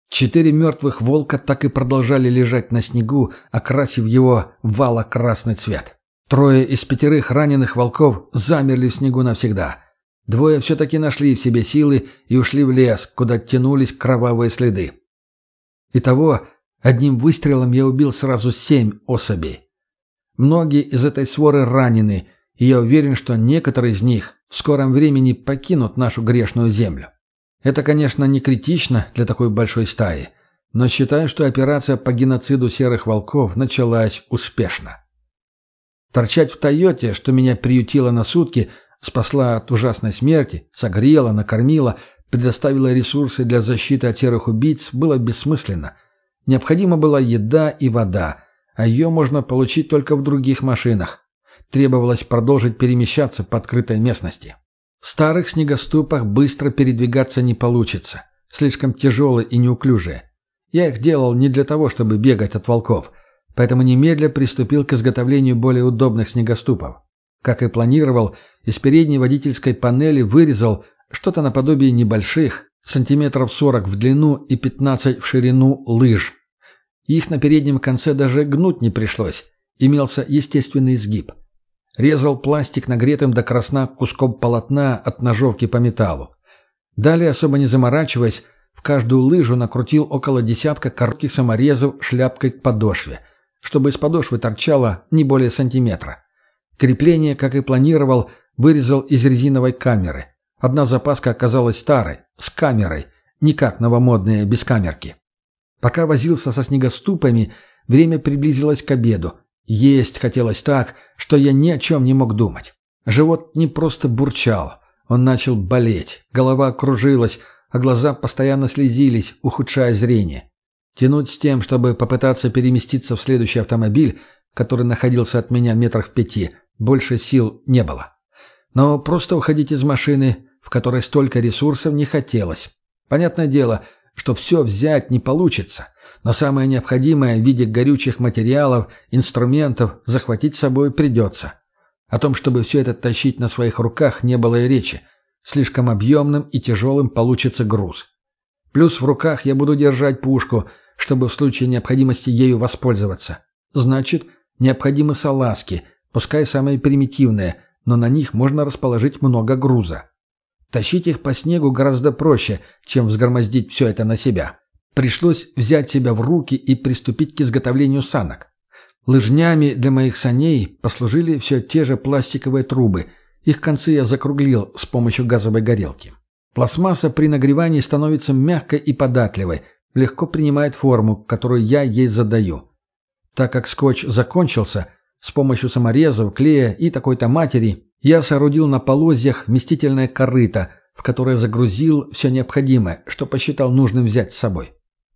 4 мертвых волка так и продолжали лежать на снегу, окрасив его в вало-красный цвет. 3 из 5 раненых волков замерли в снегу навсегда. 2 все-таки нашли в себе силы и ушли в лес, куда тянулись кровавые следы. Итого, одним выстрелом я убил сразу 7 особей. Многие из этой своры ранены, и я уверен, что некоторые из них в скором времени покинут нашу грешную землю. Это, конечно, не критично для такой большой стаи, но считаю, что операция по геноциду серых волков началась успешно. Торчать в «Тойоте», что меня приютило на сутки, спасла от ужасной смерти, согрела, накормила, предоставила ресурсы для защиты от серых убийц, было бессмысленно. Необходима была еда и вода, а ее можно получить только в других машинах. Требовалось продолжить перемещаться по открытой местности. В старых снегоступах быстро передвигаться не получится, слишком тяжелые и неуклюжие. Я их делал не для того, чтобы бегать от волков, поэтому немедля приступил к изготовлению более удобных снегоступов. Как и планировал, из передней водительской панели вырезал что-то наподобие небольших, сантиметров 40 в длину и 15 в ширину лыж. Их на переднем конце даже гнуть не пришлось, имелся естественный изгиб. Резал пластик нагретым до красна куском полотна от ножовки по металлу. Далее, особо не заморачиваясь, в каждую лыжу накрутил около десятка коротких саморезов шляпкой к подошве, чтобы из подошвы торчало не более сантиметра. Крепление, как и планировал, вырезал из резиновой камеры. Одна запаска оказалась старой, с камерой, не как новомодные бескамерки. Пока возился со снегоступами, время приблизилось к обеду. Есть хотелось так, что я ни о чем не мог думать. Живот не просто бурчал, он начал болеть, голова кружилась, а глаза постоянно слезились, ухудшая зрение. Тянуть с тем, чтобы попытаться переместиться в следующий автомобиль, который находился от меня метрах в 5, больше сил не было. Но просто уходить из машины, в которой столько ресурсов, не хотелось. Понятное дело, что все взять не получится, но самое необходимое в виде горючих материалов, инструментов захватить с собой придется. О том, чтобы все это тащить на своих руках, не было и речи. Слишком объемным и тяжелым получится груз. Плюс в руках я буду держать пушку, чтобы в случае необходимости ею воспользоваться. Значит, необходимы салазки, пускай самые примитивные, но на них можно расположить много груза. Тащить их по снегу гораздо проще, чем взгромоздить все это на себя. Пришлось взять себя в руки и приступить к изготовлению санок. Лыжнями для моих саней послужили все те же пластиковые трубы. Их концы я закруглил с помощью газовой горелки. Пластмасса при нагревании становится мягкой и податливой, легко принимает форму, которую я ей задаю. Так как скотч закончился, с помощью саморезов, клея и такой-то матери я соорудил на полозьях вместительное корыто, в которое загрузил все необходимое, что посчитал нужным взять с собой.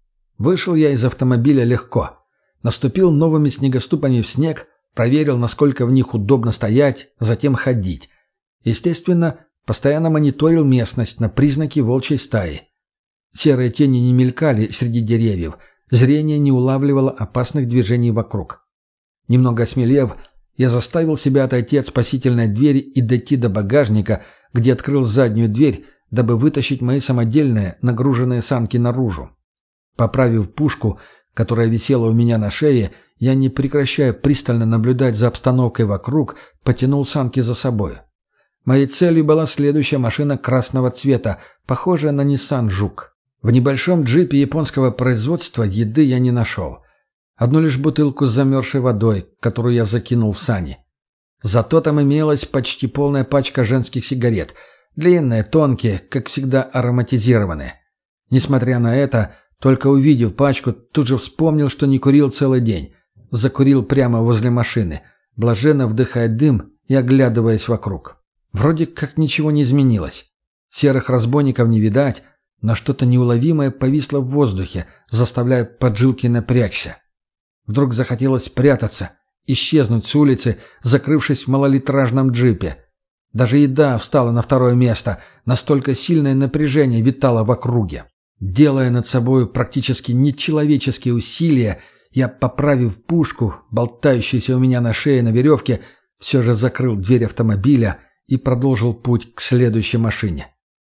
Вышел я из автомобиля легко. Наступил новыми снегоступами в снег, проверил, насколько в них удобно стоять, затем ходить. Естественно, постоянно мониторил местность на признаки волчьей стаи. Серые тени не мелькали среди деревьев, зрение не улавливало опасных движений вокруг. Немного осмелев, я заставил себя отойти от спасительной двери и дойти до багажника, где открыл заднюю дверь, дабы вытащить мои самодельные нагруженные санки наружу. Поправив пушку, которая висела у меня на шее, я, не прекращая пристально наблюдать за обстановкой вокруг, потянул санки за собой. Моей целью была следующая машина красного цвета, похожая на Nissan Жук. В небольшом джипе японского производства еды я не нашел. Одну лишь бутылку с замерзшей водой, которую я закинул в сани. Зато там имелась почти полная пачка женских сигарет, длинные, тонкие, как всегда ароматизированные. Несмотря на это, только увидев пачку, тут же вспомнил, что не курил целый день. Закурил прямо возле машины, блаженно вдыхая дым и оглядываясь вокруг. Вроде как ничего не изменилось. Серых разбойников не видать, но что-то неуловимое повисло в воздухе, заставляя поджилки напрячься. Вдруг захотелось спрятаться, исчезнуть с улицы, закрывшись в малолитражном джипе. Даже еда встала на второе место, настолько сильное напряжение витало в округе. Делая над собой практически нечеловеческие усилия, я, поправив пушку, болтающуюся у меня на шее на веревке, все же закрыл дверь автомобиля и продолжил путь к следующей машине.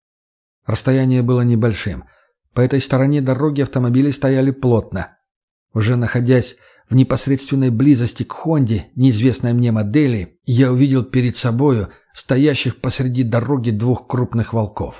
Расстояние было небольшим. По этой стороне дороги автомобили стояли плотно. Уже находясь в непосредственной близости к «Хонде», неизвестной мне модели, я увидел перед собою стоящих посреди дороги двух крупных волков.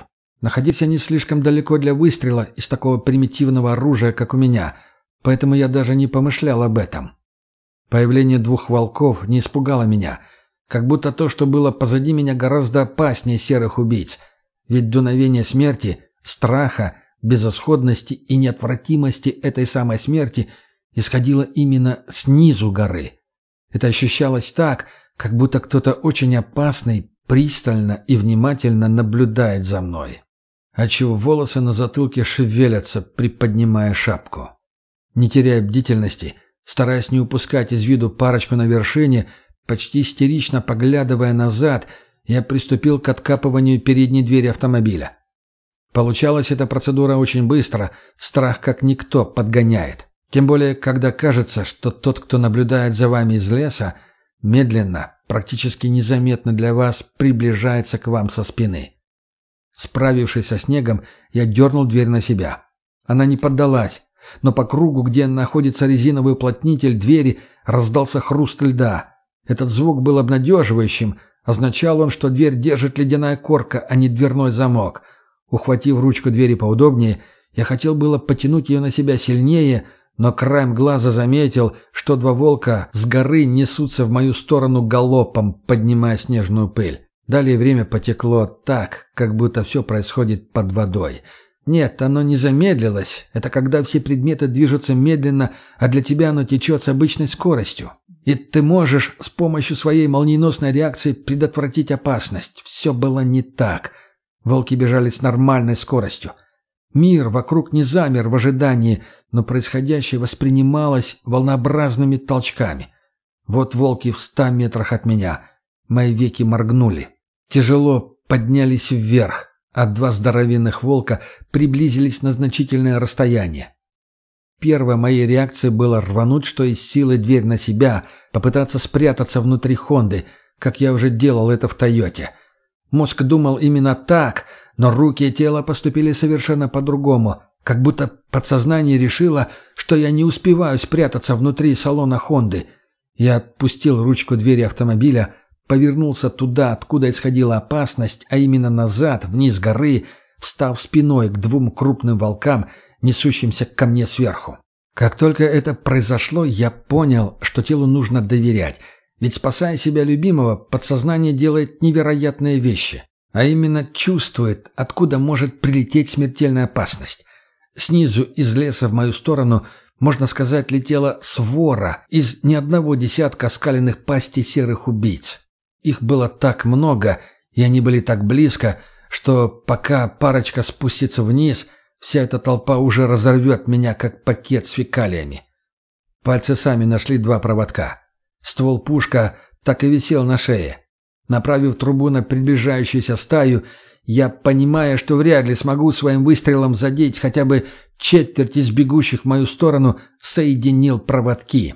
Находились они слишком далеко для выстрела из такого примитивного оружия, как у меня, поэтому я даже не помышлял об этом. Появление двух волков не испугало меня, как будто то, что было позади меня, гораздо опаснее серых убийц. Ведь дуновение смерти, страха, безысходности и неотвратимости этой самой смерти исходило именно снизу горы. Это ощущалось так, как будто кто-то очень опасный пристально и внимательно наблюдает за мной. Отчего волосы на затылке шевелятся, приподнимая шапку. Не теряя бдительности, стараясь не упускать из виду парочку на вершине, почти истерично поглядывая назад, я приступил к откапыванию передней двери автомобиля. Получалась эта процедура очень быстро, страх как никто подгоняет. Тем более, когда кажется, что тот, кто наблюдает за вами из леса, медленно, практически незаметно для вас, приближается к вам со спины. Справившись со снегом, я дернул дверь на себя. Она не поддалась, но по кругу, где находится резиновый уплотнитель двери, раздался хруст льда. Этот звук был обнадеживающим, означал он, что дверь держит ледяная корка, а не дверной замок. Ухватив ручку двери поудобнее, я хотел было потянуть ее на себя сильнее, но краем глаза заметил, что два волка с горы несутся в мою сторону галопом, поднимая снежную пыль. Далее время потекло так, как будто все происходит под водой. Нет, оно не замедлилось. Это когда все предметы движутся медленно, а для тебя оно течет с обычной скоростью. И ты можешь с помощью своей молниеносной реакции предотвратить опасность. Все было не так. Волки бежали с нормальной скоростью. Мир вокруг не замер в ожидании, но происходящее воспринималось волнообразными толчками. Вот волки в 100 метрах от меня. Мои веки моргнули. Тяжело поднялись вверх, а два здоровенных волка приблизились на значительное расстояние. Первой моей реакцией было рвануть, что из силы, дверь на себя, попытаться спрятаться внутри «Хонды», как я уже делал это в «Тойоте». Мозг думал именно так, но руки и тело поступили совершенно по-другому, как будто подсознание решило, что я не успеваю спрятаться внутри салона «Хонды». Я отпустил ручку двери автомобиля, повернулся туда, откуда исходила опасность, а именно назад, вниз горы, встав спиной к двум крупным волкам, несущимся ко мне сверху. Как только это произошло, я понял, что телу нужно доверять, ведь, спасая себя любимого, подсознание делает невероятные вещи, а именно чувствует, откуда может прилететь смертельная опасность. Снизу из леса в мою сторону, можно сказать, летела свора из не одного десятка оскаленных пастей серых убийц. Их было так много, и они были так близко, что пока парочка спустится вниз, вся эта толпа уже разорвет меня, как пакет с фекалиями. Пальцы сами нашли два проводка. Ствол пушка так и висел на шее. Направив трубу на приближающуюся стаю, я, понимая, что вряд ли смогу своим выстрелом задеть хотя бы четверть из бегущих в мою сторону, соединил проводки.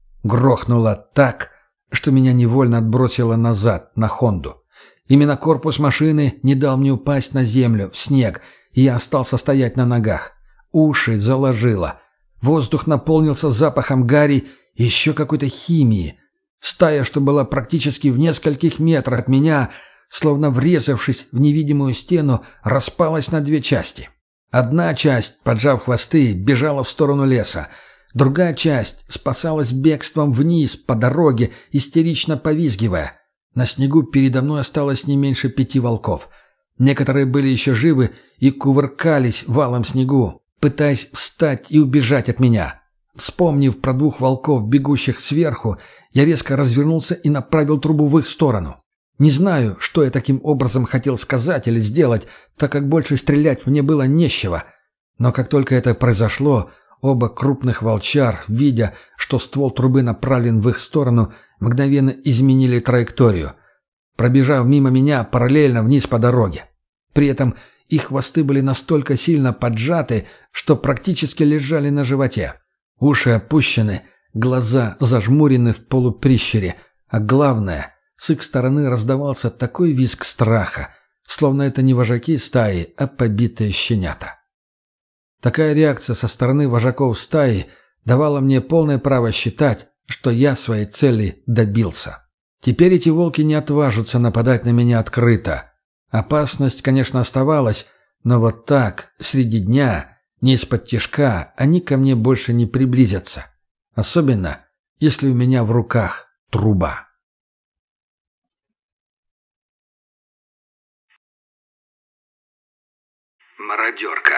Грохнуло так, что меня невольно отбросило назад, на «Хонду». Именно корпус машины не дал мне упасть на землю, в снег, и я остался стоять на ногах. Уши заложило. Воздух наполнился запахом гари и еще какой-то химии. Стая, что была практически в нескольких метрах от меня, словно врезавшись в невидимую стену, распалась на две части. Одна часть, поджав хвосты, бежала в сторону леса. Другая часть спасалась бегством вниз по дороге, истерично повизгивая. На снегу передо мной осталось не меньше 5 волков. Некоторые были еще живы и кувыркались валом снегу, пытаясь встать и убежать от меня. Вспомнив про 2 волков, бегущих сверху, я резко развернулся и направил трубу в их сторону. Не знаю, что я таким образом хотел сказать или сделать, так как больше стрелять мне было нечего. Но как только это произошло, оба крупных волчар, видя, что ствол трубы направлен в их сторону, мгновенно изменили траекторию, пробежав мимо меня параллельно вниз по дороге. При этом их хвосты были настолько сильно поджаты, что практически лежали на животе. Уши опущены, глаза зажмурены в полуприщере, а главное, с их стороны раздавался такой визг страха, словно это не вожаки стаи, а побитые щенята. Такая реакция со стороны вожаков стаи давала мне полное право считать, что я своей цели добился. Теперь эти волки не отважатся нападать на меня открыто. Опасность, конечно, оставалась, Но вот так, среди дня, не из-под тишка, они ко мне больше не приблизятся. Особенно, если у меня в руках труба. Мародерка.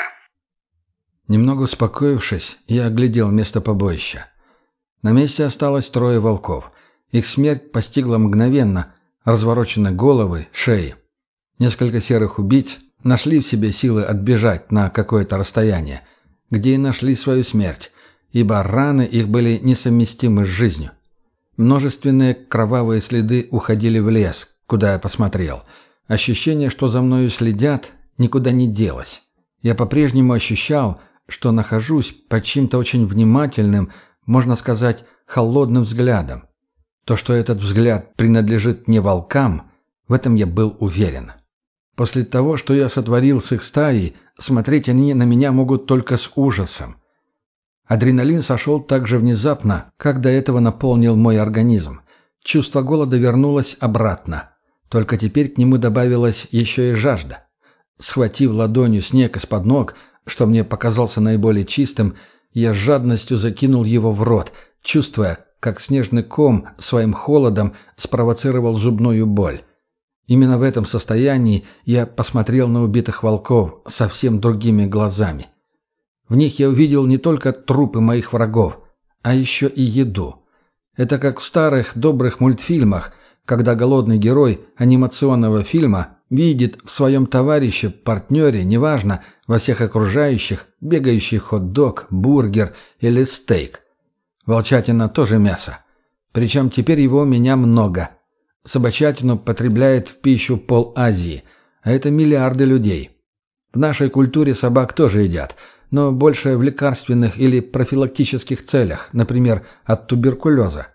Немного успокоившись, я оглядел место побоища. На месте осталось 3 волков. Их смерть постигла мгновенно, разворочены головы, шеи. Несколько серых убийц нашли в себе силы отбежать на какое-то расстояние, где и нашли свою смерть, ибо раны их были несовместимы с жизнью. Множественные кровавые следы уходили в лес, куда я посмотрел. Ощущение, что за мною следят, никуда не делось. Я по-прежнему ощущал, что нахожусь под чьим-то очень внимательным, можно сказать, холодным взглядом. То, что этот взгляд принадлежит не волкам, в этом я был уверен. После того, что я сотворил с их стаей, смотреть они на меня могут только с ужасом. Адреналин сошел так же внезапно, как до этого наполнил мой организм. Чувство голода вернулось обратно. Только теперь к нему добавилась еще и жажда. Схватив ладонью снег из-под ног, что мне показался наиболее чистым, я с жадностью закинул его в рот, чувствуя, как снежный ком своим холодом спровоцировал зубную боль. Именно в этом состоянии я посмотрел на убитых волков совсем другими глазами. В них я увидел не только трупы моих врагов, а еще и еду. Это как в старых добрых мультфильмах, когда голодный герой анимационного фильма видит в своем товарище, партнере, неважно, во всех окружающих, бегающий хот-дог, бургер или стейк. Волчатина тоже мясо. Причем теперь его у меня много. Собачатину потребляет в пищу пол-Азии, а это миллиарды людей. В нашей культуре собак тоже едят, но больше в лекарственных или профилактических целях, например, от туберкулеза.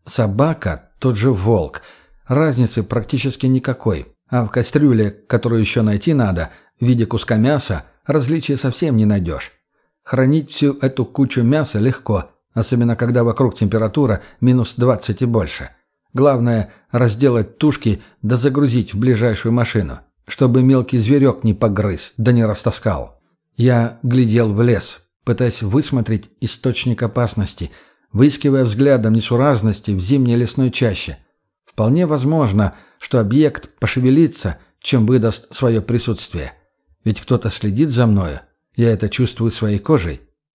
Собака – тот же волк. Разницы практически никакой. А в кастрюле, которую еще найти надо, в виде куска мяса, различия совсем не найдешь. Хранить всю эту кучу мяса легко, особенно когда вокруг температура минус 20 и больше. Главное – разделать тушки да загрузить в ближайшую машину, чтобы мелкий зверек не погрыз да не растаскал. Я глядел в лес, пытаясь высмотреть источник опасности, выискивая взглядом несуразности в зимней лесной чаще. Вполне возможно, что объект пошевелится, чем выдаст свое присутствие. Ведь кто-то следит за мною, я это чувствую своей кожей.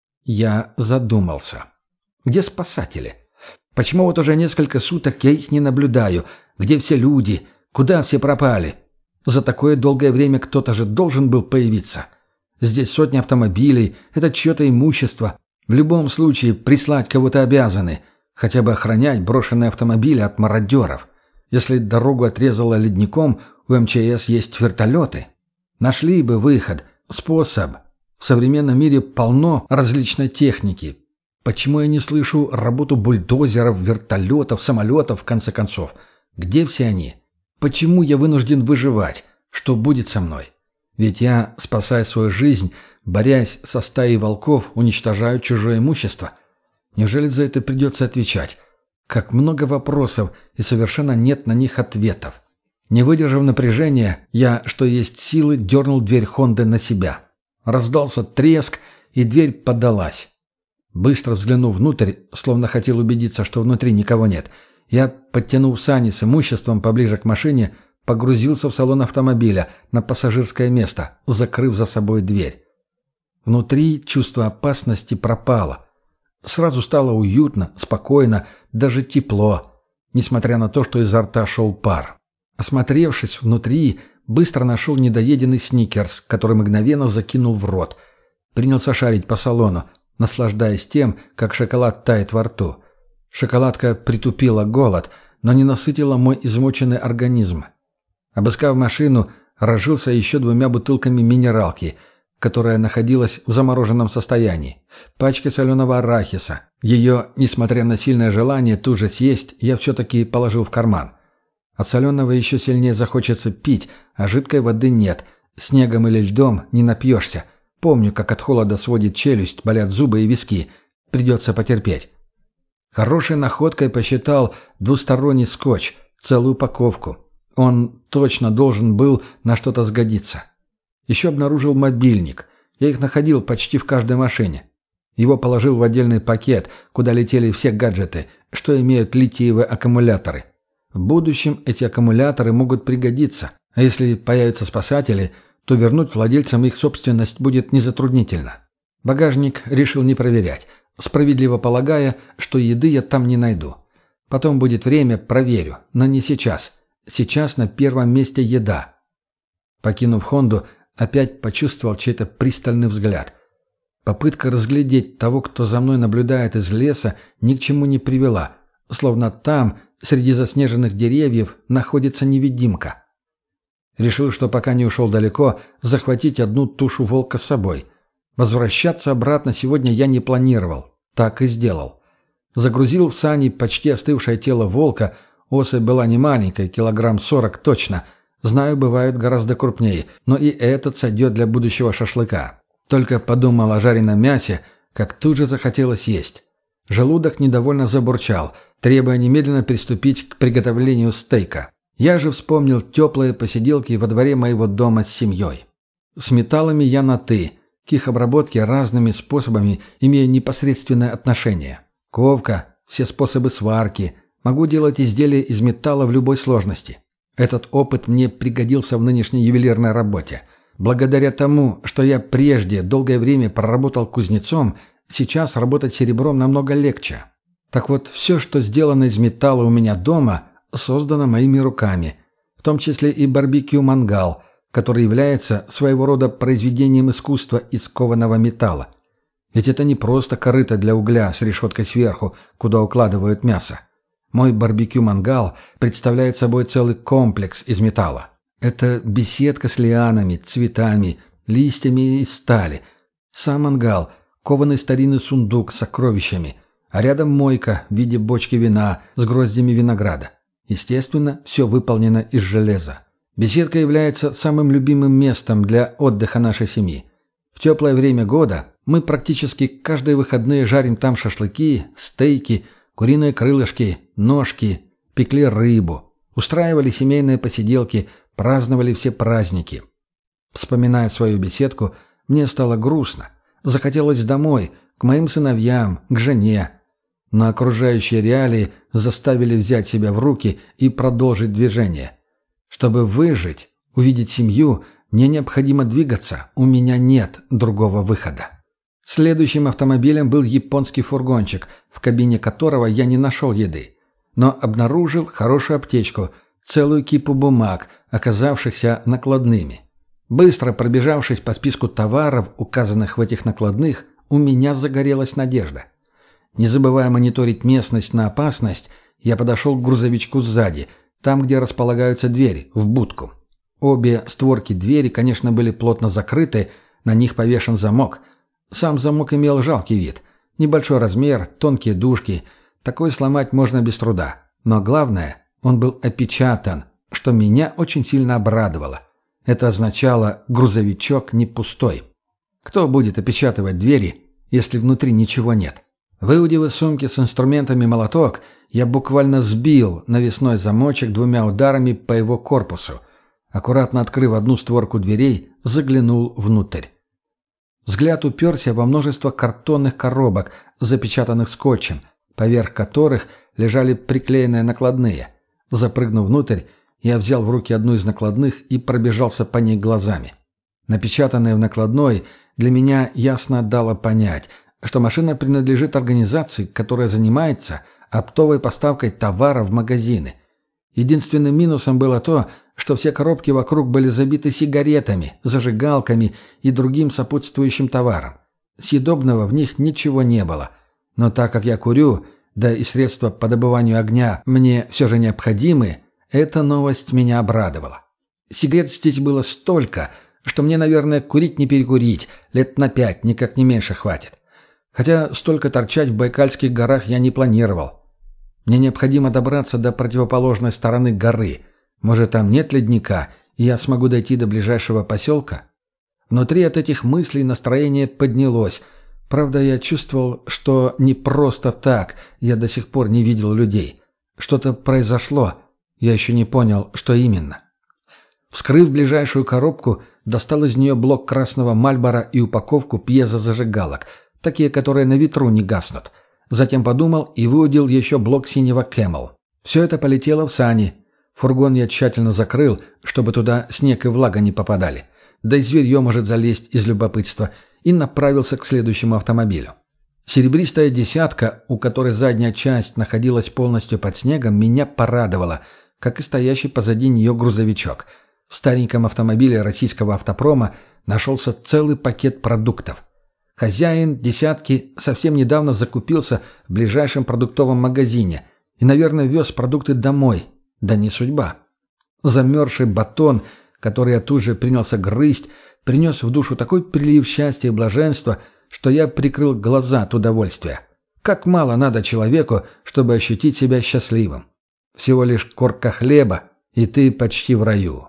Я задумался. Где спасатели? Почему вот уже несколько суток я их не наблюдаю? Где все люди? Куда все пропали? За такое долгое время кто-то же должен был появиться. Здесь сотни автомобилей, это чье-то имущество. В любом случае прислать кого-то обязаны. Хотя бы охранять брошенные автомобили от мародеров. Если дорогу отрезало ледником, у МЧС есть вертолеты. Нашли бы выход, способ. В современном мире полно различной техники. Почему я не слышу работу бульдозеров, вертолетов, самолетов, в конце концов? Где все они? Почему я вынужден выживать? Что будет со мной? Ведь я, спасая свою жизнь, борясь со стаей волков, уничтожаю чужое имущество. Неужели за это придется отвечать? Как много вопросов, и совершенно нет на них ответов. Не выдержав напряжения, я, что есть силы, дернул дверь Хонды на себя. Раздался треск, и дверь поддалась. Быстро взглянув внутрь, словно хотел убедиться, что внутри никого нет, я, подтянув сани с имуществом поближе к машине, погрузился в салон автомобиля на пассажирское место, закрыв за собой дверь. Внутри чувство опасности пропало. Сразу стало уютно, спокойно, даже тепло, несмотря на то, что изо рта шел пар. Осмотревшись внутри, быстро нашел недоеденный сникерс, который мгновенно закинул в рот. Принялся шарить по салону, наслаждаясь тем, как шоколад тает во рту. Шоколадка притупила голод, но не насытила мой измученный организм. Обыскав машину, разжился еще 2 бутылками минералки, которая находилась в замороженном состоянии, пачкой соленого арахиса. Ее, несмотря на сильное желание тут же съесть, я все-таки положил в карман. От соленого еще сильнее захочется пить, а жидкой воды нет. Снегом или льдом не напьешься. Помню, как от холода сводит челюсть, болят зубы и виски. Придется потерпеть. Хорошей находкой посчитал двусторонний скотч, целую упаковку. Он точно должен был на что-то сгодиться. Еще обнаружил мобильник. Я их находил почти в каждой машине. Его положил в отдельный пакет, куда летели все гаджеты, что имеют литиевые аккумуляторы. В будущем эти аккумуляторы могут пригодиться, а если появятся спасатели, то вернуть владельцам их собственность будет незатруднительно. Багажник решил не проверять, справедливо полагая, что еды я там не найду. Потом будет время, проверю, но не сейчас. Сейчас на первом месте еда. Покинув Хонду, опять почувствовал чей-то пристальный взгляд. Попытка разглядеть того, кто за мной наблюдает из леса, ни к чему не привела, словно там, среди заснеженных деревьев, находится невидимка. Решил, что пока не ушел далеко, захватить одну тушу волка с собой. Возвращаться обратно сегодня я не планировал. Так и сделал. Загрузил в сани почти остывшее тело волка. Особь была не маленькая, килограмм 40 точно. Знаю, бывают гораздо крупнее, но и этот сойдет для будущего шашлыка. Только подумал о жареном мясе, как тут же захотелось есть. Желудок недовольно забурчал, требуя немедленно приступить к приготовлению стейка. Я же вспомнил теплые посиделки во дворе моего дома с семьей. С металлами я на «ты», к их обработке разными способами имея непосредственное отношение. Ковка, все способы сварки, могу делать изделия из металла в любой сложности. Этот опыт мне пригодился в нынешней ювелирной работе. Благодаря тому, что я прежде долгое время проработал кузнецом, сейчас работать серебром намного легче. Так вот, все, что сделано из металла у меня дома, создано моими руками, в том числе и барбекю-мангал, который является своего рода произведением искусства из кованого металла. Ведь это не просто корыто для угля с решеткой сверху, куда укладывают мясо. Мой барбекю-мангал представляет собой целый комплекс из металла. Это беседка с лианами, цветами, листьями из стали. Сам мангал – кованый старинный сундук с сокровищами, а рядом мойка в виде бочки вина с гроздями винограда. Естественно, все выполнено из железа. Беседка является самым любимым местом для отдыха нашей семьи. В теплое время года мы практически каждые выходные жарим там шашлыки, стейки, куриные крылышки, ножки, пекли рыбу, устраивали семейные посиделки, праздновали все праздники. Вспоминая свою беседку, мне стало грустно. Захотелось домой, к моим сыновьям, к жене. Но окружающие реалии заставили взять себя в руки и продолжить движение. Чтобы выжить, увидеть семью, мне необходимо двигаться, у меня нет другого выхода. Следующим автомобилем был японский фургончик, в кабине которого я не нашел еды, но обнаружил хорошую аптечку, целую кипу бумаг, оказавшихся накладными. Быстро пробежавшись по списку товаров, указанных в этих накладных, у меня загорелась надежда. Не забывая мониторить местность на опасность, я подошел к грузовичку сзади, там, где располагаются двери, в будку. Обе створки двери, конечно, были плотно закрыты, на них повешен замок. Сам замок имел жалкий вид. Небольшой размер, тонкие дужки. Такой сломать можно без труда. Но главное, он был опечатан, что меня очень сильно обрадовало. Это означало, грузовичок не пустой. Кто будет опечатывать двери, если внутри ничего нет? Выудив из сумки с инструментами молоток, я буквально сбил навесной замочек двумя ударами по его корпусу. Аккуратно открыв одну створку дверей, заглянул внутрь. Взгляд уперся во множество картонных коробок, запечатанных скотчем, поверх которых лежали приклеенные накладные. Запрыгнув внутрь, я взял в руки одну из накладных и пробежался по ней глазами. Напечатанное в накладной для меня ясно дало понять, что машина принадлежит организации, которая занимается оптовой поставкой товара в магазины. Единственным минусом было то, что все коробки вокруг были забиты сигаретами, зажигалками и другим сопутствующим товаром. Съедобного в них ничего не было. Но так как я курю, да и средства по добыванию огня мне все же необходимы, эта новость меня обрадовала. Сигарет здесь было столько, что мне, наверное, курить не перекурить, лет на 5, никак не меньше хватит. Хотя столько торчать в Байкальских горах я не планировал. Мне необходимо добраться до противоположной стороны горы. Может, там нет ледника, и я смогу дойти до ближайшего поселка? Внутри от этих мыслей настроение поднялось. Правда, я чувствовал, что не просто так я до сих пор не видел людей. Что-то произошло, я еще не понял, что именно. Вскрыв ближайшую коробку, достал из нее блок красного Мальбора и упаковку пьезозажигалок, такие, которые на ветру не гаснут. Затем подумал и выудил еще блок синего Camel. Все это полетело в сани. Фургон я тщательно закрыл, чтобы туда снег и влага не попадали. Да и зверье может залезть из любопытства, и направился к следующему автомобилю. Серебристая десятка, у которой задняя часть находилась полностью под снегом, меня порадовала, как и стоящий позади нее грузовичок. В стареньком автомобиле российского автопрома нашелся целый пакет продуктов. Хозяин десятки совсем недавно закупился в ближайшем продуктовом магазине и, наверное, вез продукты домой. Да не судьба. Замерзший батон, который я тут же принялся грызть, принес в душу такой прилив счастья и блаженства, что я прикрыл глаза от удовольствия. Как мало надо человеку, чтобы ощутить себя счастливым. Всего лишь корка хлеба, и ты почти в раю.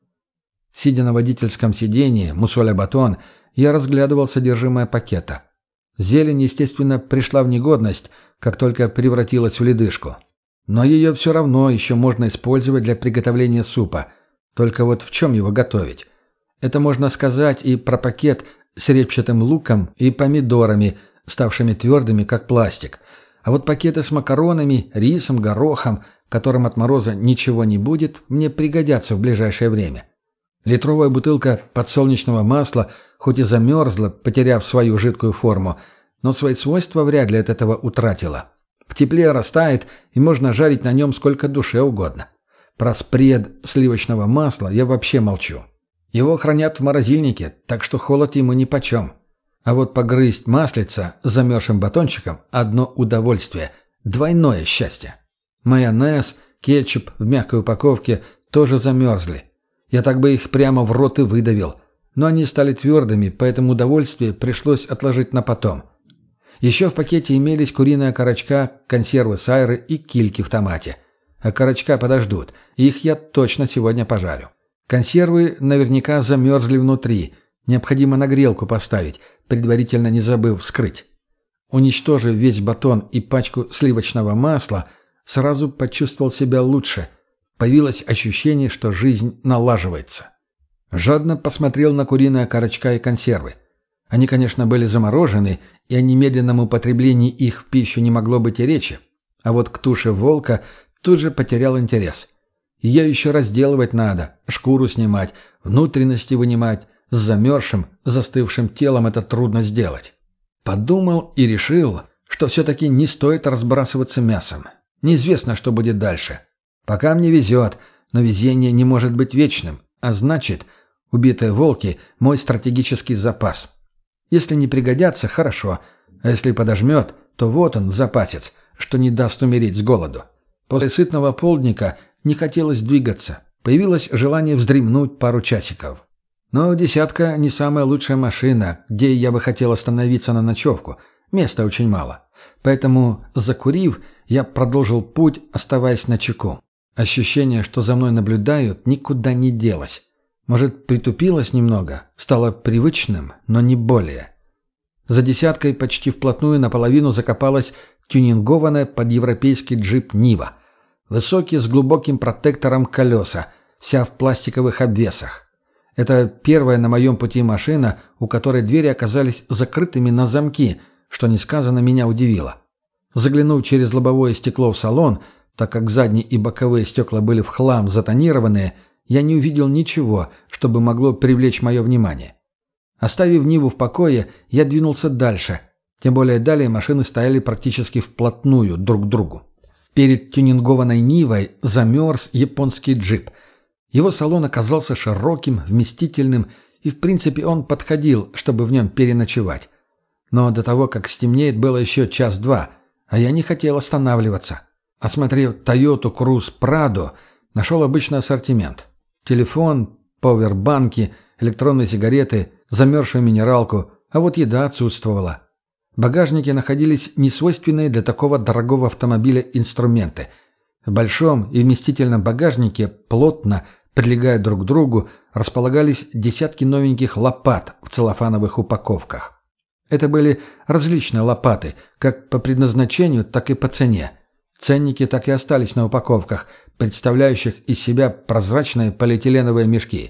Сидя на водительском сиденье, мусоля батон, я разглядывал содержимое пакета. Зелень, естественно, пришла в негодность, как только превратилась в ледышку. Но ее все равно еще можно использовать для приготовления супа. Только вот в чем его готовить? Это можно сказать и про пакет с репчатым луком и помидорами, ставшими твердыми, как пластик. А вот пакеты с макаронами, рисом, горохом, которым от мороза ничего не будет, мне пригодятся в ближайшее время. Литровая бутылка подсолнечного масла хоть и замерзла, потеряв свою жидкую форму, но свои свойства вряд ли от этого утратила. В тепле растает, и можно жарить на нем сколько душе угодно. Про спред сливочного масла я вообще молчу. Его хранят в морозильнике, так что холод ему нипочем. А вот погрызть маслица с замерзшим батончиком – одно удовольствие, двойное счастье. Майонез, кетчуп в мягкой упаковке тоже замерзли. Я так бы их прямо в рот и выдавил. Но они стали твердыми, поэтому удовольствие пришлось отложить на потом. Еще в пакете имелись куриная окорочка, консервы сайры и кильки в томате. Окорочка подождут, их я точно сегодня пожарю. Консервы наверняка замерзли внутри, необходимо на грелку поставить, предварительно не забыв вскрыть. Уничтожив весь батон и пачку сливочного масла, сразу почувствовал себя лучше. Появилось ощущение, что жизнь налаживается. Жадно посмотрел на куриные окорочка и консервы. Они, конечно, были заморожены, и о немедленном употреблении их в пищу не могло быть и речи. А вот к туше волка тут же потерял интерес. Ее еще разделывать надо, шкуру снимать, внутренности вынимать. С замерзшим, застывшим телом это трудно сделать. Подумал и решил, что все-таки не стоит разбрасываться мясом. Неизвестно, что будет дальше. Пока мне везет, но везение не может быть вечным, а значит, убитые волки – мой стратегический запас. Если не пригодятся – хорошо, а если подожмет, то вот он, запасец, что не даст умереть с голоду. После сытного полдника не хотелось двигаться, появилось желание вздремнуть пару часиков. Но десятка не самая лучшая машина, где я бы хотел остановиться на ночевку, места очень мало. Поэтому, закурив, я продолжил путь, оставаясь начеку. Ощущение, что за мной наблюдают, никуда не делось. Может, притупилось немного, стало привычным, но не более. За десяткой почти вплотную наполовину закопалась тюнингованная под европейский джип «Нива». Высокие с глубоким протектором колеса, вся в пластиковых обвесах. Это первая на моем пути машина, у которой двери оказались закрытыми на замки, что несказанно меня удивило. Заглянув через лобовое стекло в салон, так как задние и боковые стекла были в хлам затонированные, я не увидел ничего, чтобы могло привлечь мое внимание. Оставив Ниву в покое, я двинулся дальше, тем более далее машины стояли практически вплотную друг к другу. Перед тюнингованной Нивой замерз японский джип. Его салон оказался широким, вместительным, и в принципе он подходил, чтобы в нем переночевать. Но до того, как стемнеет, было еще час-два, а я не хотел останавливаться. Осмотрев Toyota Cruze Prado, нашел обычный ассортимент. Телефон, пауэрбанки, электронные сигареты, замерзшую минералку, а вот еда отсутствовала. В багажнике находились несвойственные для такого дорогого автомобиля инструменты. В большом и вместительном багажнике плотно, прилегая друг к другу, располагались десятки новеньких лопат в целлофановых упаковках. Это были различные лопаты, как по предназначению, так и по цене. Ценники так и остались на упаковках, представляющих из себя прозрачные полиэтиленовые мешки.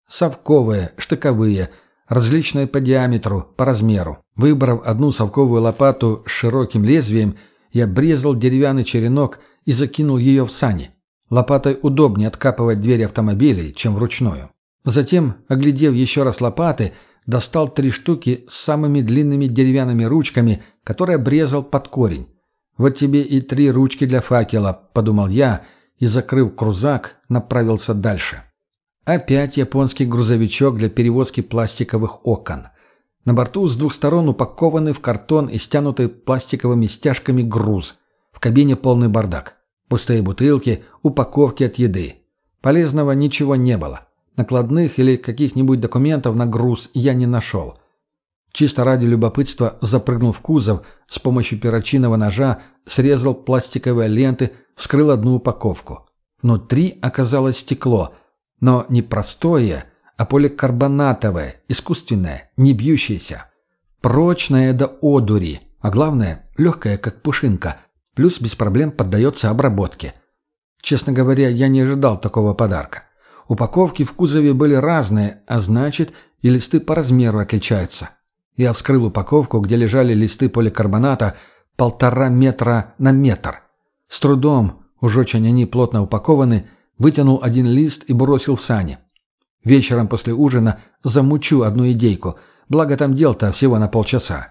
Совковые, штыковые, различные по диаметру, по размеру. Выбрав одну совковую лопату с широким лезвием, я обрезал деревянный черенок и закинул ее в сани. Лопатой удобнее откапывать двери автомобилей, чем вручную. Затем, оглядев еще раз лопаты, достал 3 штуки с самыми длинными деревянными ручками, которые обрезал под корень. «Вот тебе и 3 ручки для факела», — подумал я, и, закрыв крузак, направился дальше. Опять японский грузовичок для перевозки пластиковых окон. На борту с 2 сторон упакованный в картон и стянутый пластиковыми стяжками груз. В кабине полный бардак. Пустые бутылки, упаковки от еды. Полезного ничего не было. Накладных или каких-нибудь документов на груз я не нашел. Чисто ради любопытства запрыгнул в кузов, с помощью перочинного ножа срезал пластиковые ленты, вскрыл одну упаковку. Внутри оказалось стекло, но не простое, а поликарбонатовое, искусственное, не бьющееся. Прочное до одури, а главное, легкое, как пушинка, плюс без проблем поддается обработке. Честно говоря, я не ожидал такого подарка. Упаковки в кузове были разные, а значит, и листы по размеру отличаются. Я вскрыл упаковку, где лежали листы поликарбоната 1,5 метра на метр. С трудом, уж очень они плотно упакованы, вытянул один лист и бросил в сани. Вечером после ужина замучу одну идейку, благо там дел-то всего на полчаса.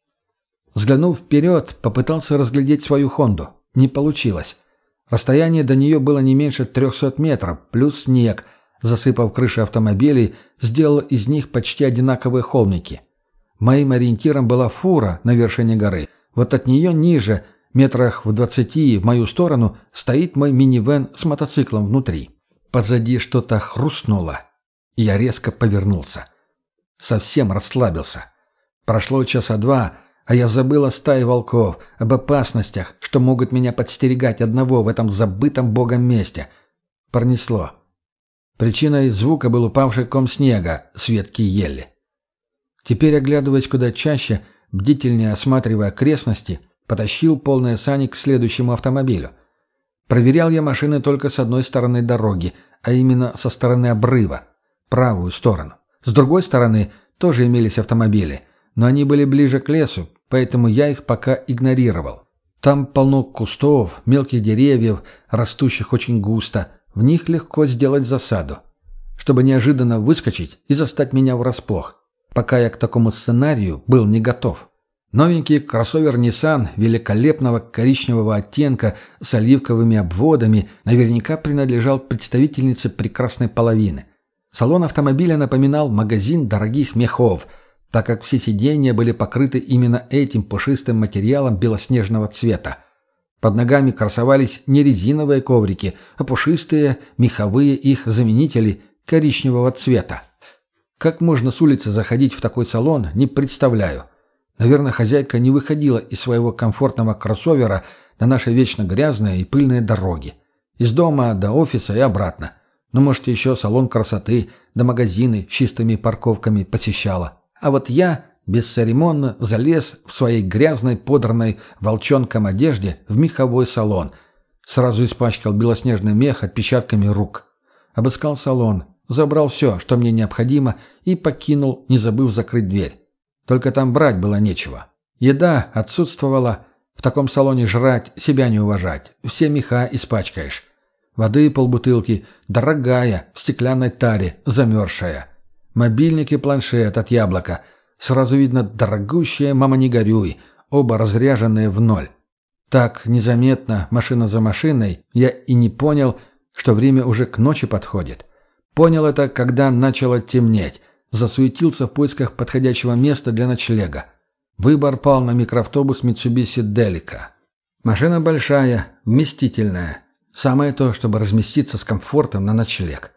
Взглянув вперед, попытался разглядеть свою «Хонду». Не получилось. Расстояние до нее было не меньше 300 метров, плюс снег, засыпав крыши автомобилей, сделал из них почти одинаковые холмики. Моим ориентиром была фура на вершине горы. Вот от нее ниже, метрах в 20 в мою сторону, стоит мой минивэн с мотоциклом внутри. Позади что-то хрустнуло, и я резко повернулся. Совсем расслабился. Прошло часа 2, а я забыл о стае волков, об опасностях, что могут меня подстерегать одного в этом забытом богом месте. Пронесло. Причиной звука был упавший ком снега с ветки ели. Теперь, оглядываясь куда чаще, бдительнее осматривая окрестности, потащил полные сани к следующему автомобилю. Проверял я машины только с одной стороны дороги, а именно со стороны обрыва, правую сторону. С другой стороны тоже имелись автомобили, но они были ближе к лесу, поэтому я их пока игнорировал. Там полно кустов, мелких деревьев, растущих очень густо, в них легко сделать засаду, чтобы неожиданно выскочить и застать меня врасплох. Пока я к такому сценарию был не готов. Новенький кроссовер Nissan великолепного коричневого оттенка с оливковыми обводами наверняка принадлежал представительнице прекрасной половины. Салон автомобиля напоминал магазин дорогих мехов, так как все сиденья были покрыты именно этим пушистым материалом белоснежного цвета. Под ногами красовались не резиновые коврики, а пушистые меховые их заменители коричневого цвета. Как можно с улицы заходить в такой салон, не представляю. Наверное, хозяйка не выходила из своего комфортного кроссовера на наши вечно грязные и пыльные дороги. Из дома до офиса и обратно. Ну, может, еще салон красоты, да магазины с чистыми парковками посещала. А вот я бесцеремонно залез в своей грязной, подранной волчонком одежде в меховой салон. Сразу испачкал белоснежный мех отпечатками рук. Обыскал салон, забрал все, что мне необходимо, и покинул, не забыв закрыть дверь. Только там брать было нечего. Еда отсутствовала. В таком салоне жрать, себя не уважать. Все меха испачкаешь. Воды полбутылки, дорогая, в стеклянной таре, замерзшая. Мобильник и планшет от Яблока. Сразу видно дорогущая «Мама, не горюй», оба разряженные в ноль. Так незаметно, машина за машиной, я и не понял, что время уже к ночи подходит. Понял это, когда начало темнеть. Засуетился в поисках подходящего места для ночлега. Выбор пал на микроавтобус Mitsubishi Delica. Машина большая, вместительная. Самое то, чтобы разместиться с комфортом на ночлег.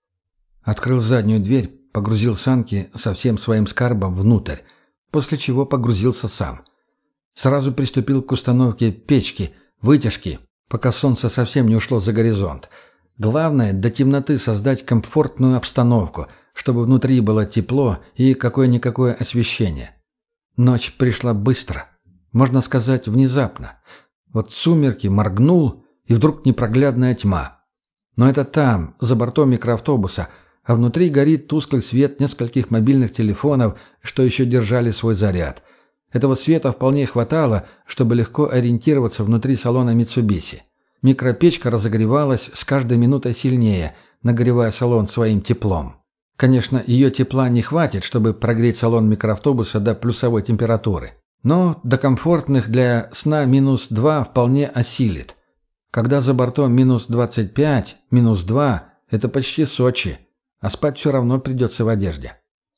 Открыл заднюю дверь, погрузил санки со всем своим скарбом внутрь, после чего погрузился сам. Сразу приступил к установке печки, вытяжки, пока солнце совсем не ушло за горизонт. Главное, до темноты создать комфортную обстановку, чтобы внутри было тепло и какое-никакое освещение. Ночь пришла быстро, можно сказать, внезапно. Вот сумерки моргнул, и вдруг непроглядная тьма. Но это там, за бортом микроавтобуса, а внутри горит тусклый свет нескольких мобильных телефонов, что еще держали свой заряд. Этого света вполне хватало, чтобы легко ориентироваться внутри салона Mitsubishi. Микропечка разогревалась с каждой минутой сильнее, нагревая салон своим теплом. Конечно, ее тепла не хватит, чтобы прогреть салон микроавтобуса до плюсовой температуры. Но до комфортных для сна -2 вполне осилит. Когда за бортом -25, -2 – это почти Сочи, а спать все равно придется в одежде.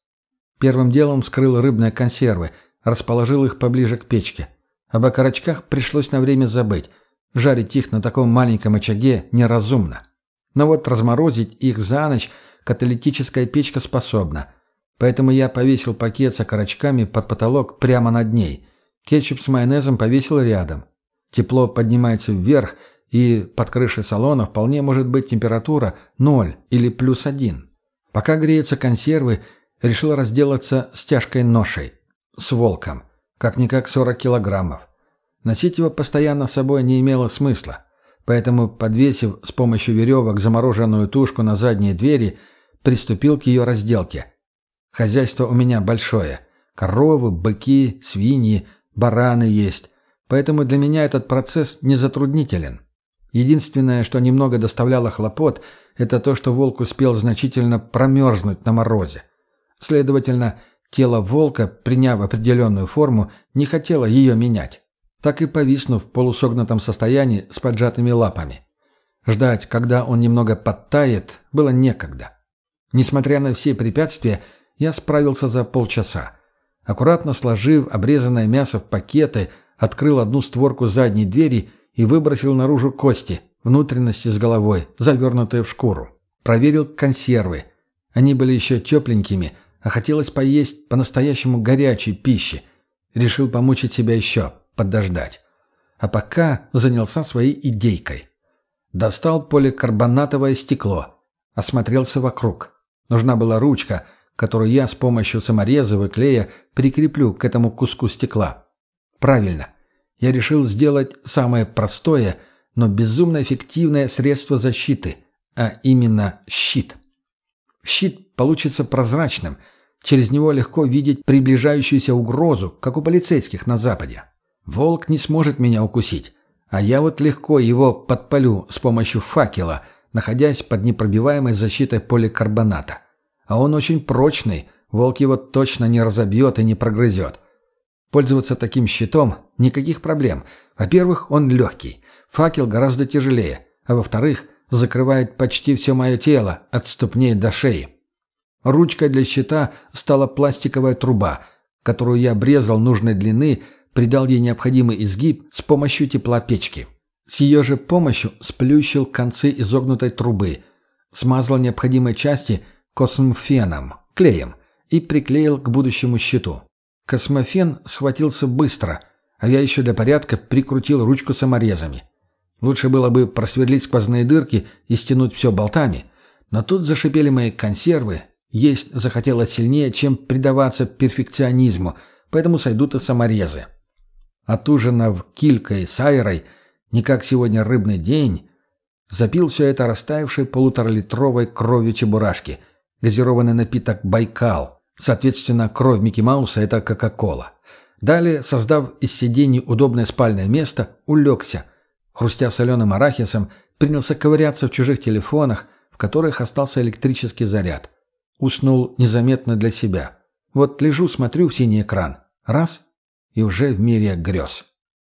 Первым делом вскрыл рыбные консервы, расположил их поближе к печке. Об окорочках пришлось на время забыть. Жарить их на таком маленьком очаге неразумно. Но вот разморозить их за ночь каталитическая печка способна. Поэтому я повесил пакет с окорочками под потолок прямо над ней. Кетчуп с майонезом повесил рядом. Тепло поднимается вверх, и под крышей салона вполне может быть температура 0 или +1. Пока греются консервы, решил разделаться с тяжкой ношей. С волком. Как-никак 40 килограммов. Носить его постоянно с собой не имело смысла. Поэтому, подвесив с помощью веревок замороженную тушку на задние двери, приступил к ее разделке. Хозяйство у меня большое. Коровы, быки, свиньи, бараны есть. Поэтому для меня этот процесс не затруднителен. Единственное, что немного доставляло хлопот, это то, что волк успел значительно промерзнуть на морозе. Следовательно, тело волка, приняв определенную форму, не хотело ее менять. Так и повиснув в полусогнутом состоянии с поджатыми лапами. Ждать, когда он немного подтает, было некогда. Несмотря на все препятствия, я справился за полчаса. Аккуратно сложив обрезанное мясо в пакеты, открыл одну створку задней двери и выбросил наружу кости, внутренности с головой, завернутые в шкуру. Проверил консервы. Они были еще тепленькими, а хотелось поесть по-настоящему горячей пищи. Решил помучить себя еще, подождать. А пока занялся своей идейкой. Достал поликарбонатовое стекло. Осмотрелся вокруг. Нужна была ручка, которую я с помощью саморезов и клея прикреплю к этому куску стекла. Правильно. Я решил сделать самое простое, но безумно эффективное средство защиты, а именно щит. Щит получится прозрачным, через него легко видеть приближающуюся угрозу, как у полицейских на Западе. Волк не сможет меня укусить, а я вот легко его подпалю с помощью факела, находясь под непробиваемой защитой поликарбоната. А он очень прочный, волк его точно не разобьет и не прогрызет. Пользоваться таким щитом – никаких проблем. Во-первых, он легкий, факел гораздо тяжелее, а во-вторых, закрывает почти все мое тело, от ступней до шеи. Ручкой для щита стала пластиковая труба, которую я обрезал нужной длины, придал ей необходимый изгиб с помощью тепла печки. С ее же помощью сплющил концы изогнутой трубы, смазал необходимые части космофеном, клеем, и приклеил к будущему щиту. Космофен схватился быстро, а я еще для порядка прикрутил ручку саморезами. Лучше было бы просверлить сквозные дырки и стянуть все болтами, но тут зашипели мои консервы, есть захотелось сильнее, чем предаваться перфекционизму, поэтому сойдут и саморезы. Отужинав килькой с айрой, не как сегодня рыбный день, запил все это растаявшей 1,5-литровой кровью чебурашки, газированный напиток «Байкал». Соответственно, кровь Микки Мауса – это Кока-Кола. Далее, создав из сидений удобное спальное место, улегся. Хрустя соленым арахисом, принялся ковыряться в чужих телефонах, в которых остался электрический заряд. Уснул незаметно для себя. Вот лежу, смотрю в синий экран. Раз – и уже в мире грез.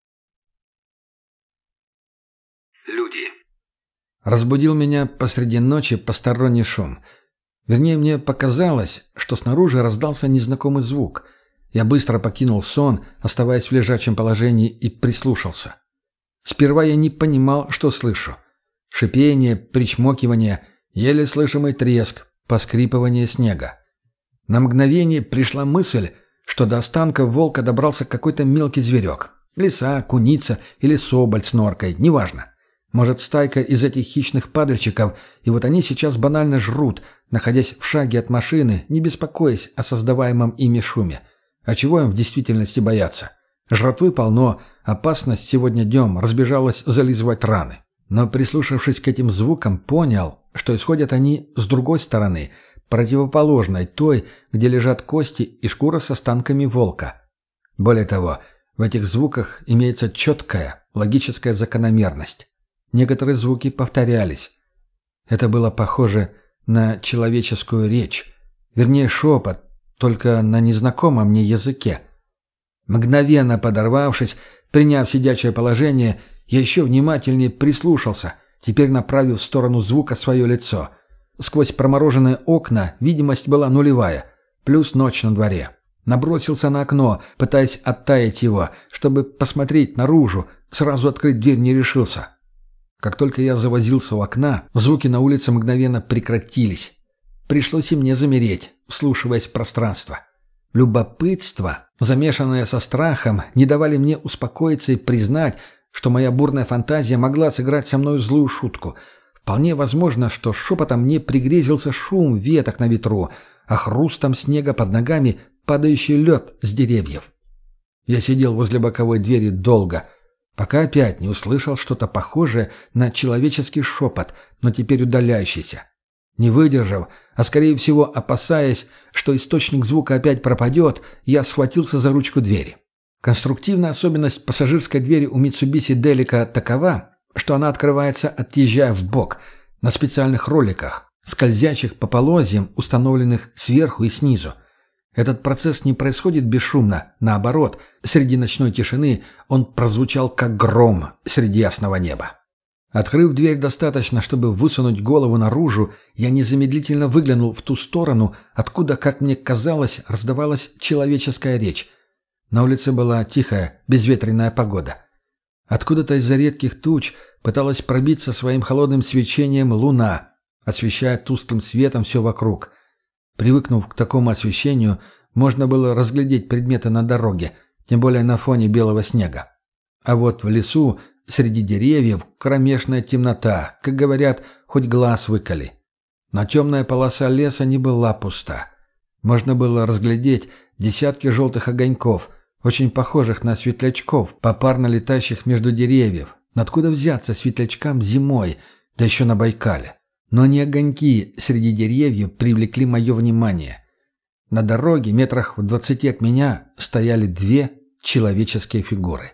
Люди. Разбудил меня посреди ночи посторонний шум. Вернее, мне показалось, что снаружи раздался незнакомый звук. Я быстро покинул сон, оставаясь в лежачем положении, и прислушался. Сперва я не понимал, что слышу. Шипение, причмокивание, еле слышимый треск, поскрипывание снега. На мгновение пришла мысль, что до останков волка добрался какой-то мелкий зверек. Лиса, куница или соболь с норкой, неважно. Может, стайка из этих хищных падальщиков, и вот они сейчас банально жрут, находясь в шаге от машины, не беспокоясь о создаваемом ими шуме. А чего им в действительности бояться? Жратвы полно, опасность сегодня днем разбежалась зализывать раны. Но прислушавшись к этим звукам, понял, что исходят они с другой стороны, противоположной той, где лежат кости и шкура с останками волка. Более того, в этих звуках имеется четкая, логическая закономерность. Некоторые звуки повторялись. Это было похоже на человеческую речь, вернее шепот, только на незнакомом мне языке. Мгновенно подорвавшись, приняв сидячее положение, я еще внимательнее прислушался, теперь направив в сторону звука свое лицо. Сквозь промороженные окна видимость была нулевая, плюс ночь на дворе. Набросился на окно, пытаясь оттаять его, чтобы посмотреть наружу, сразу открыть дверь не решился. Как только я завозился у окна, звуки на улице мгновенно прекратились. Пришлось и мне замереть, вслушиваясь в пространство. Любопытство, замешанное со страхом, не давали мне успокоиться и признать, что моя бурная фантазия могла сыграть со мной злую шутку. Вполне возможно, что шепотом мне пригрезился шум веток на ветру, а хрустом снега под ногами падающий лед с деревьев. Я сидел возле боковой двери долго, пока опять не услышал что-то похожее на человеческий шепот, но теперь удаляющийся. Не выдержав, а скорее всего опасаясь, что источник звука опять пропадет, я схватился за ручку двери. Конструктивная особенность пассажирской двери у Mitsubishi Delica такова, что она открывается, отъезжая в бок, на специальных роликах, скользящих по полозьям, установленных сверху и снизу. Этот процесс не происходит бесшумно, наоборот, среди ночной тишины он прозвучал как гром среди ясного неба. Открыв дверь достаточно, чтобы высунуть голову наружу, я незамедлительно выглянул в ту сторону, откуда, как мне казалось, раздавалась человеческая речь. На улице была тихая, безветренная погода. Откуда-то из-за редких туч пыталась пробиться своим холодным свечением луна, освещая тусклым светом все вокруг. Привыкнув к такому освещению, можно было разглядеть предметы на дороге, тем более на фоне белого снега. А вот в лесу, среди деревьев, кромешная темнота, как говорят, хоть глаз выколи. Но темная полоса леса не была пуста. Можно было разглядеть десятки желтых огоньков, очень похожих на светлячков, попарно летающих между деревьев. Но откуда взяться светлячкам зимой, да еще на Байкале? Но не огоньки среди деревьев привлекли мое внимание. На дороге, метрах в 20 от меня, стояли две человеческие фигуры.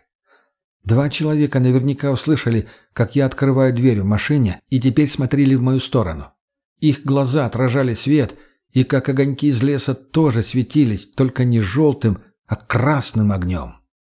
Два человека наверняка услышали, как я открываю дверь в машине, и теперь смотрели в мою сторону. Их глаза отражали свет, и как огоньки из леса тоже светились, только не желтым, а красным огнем.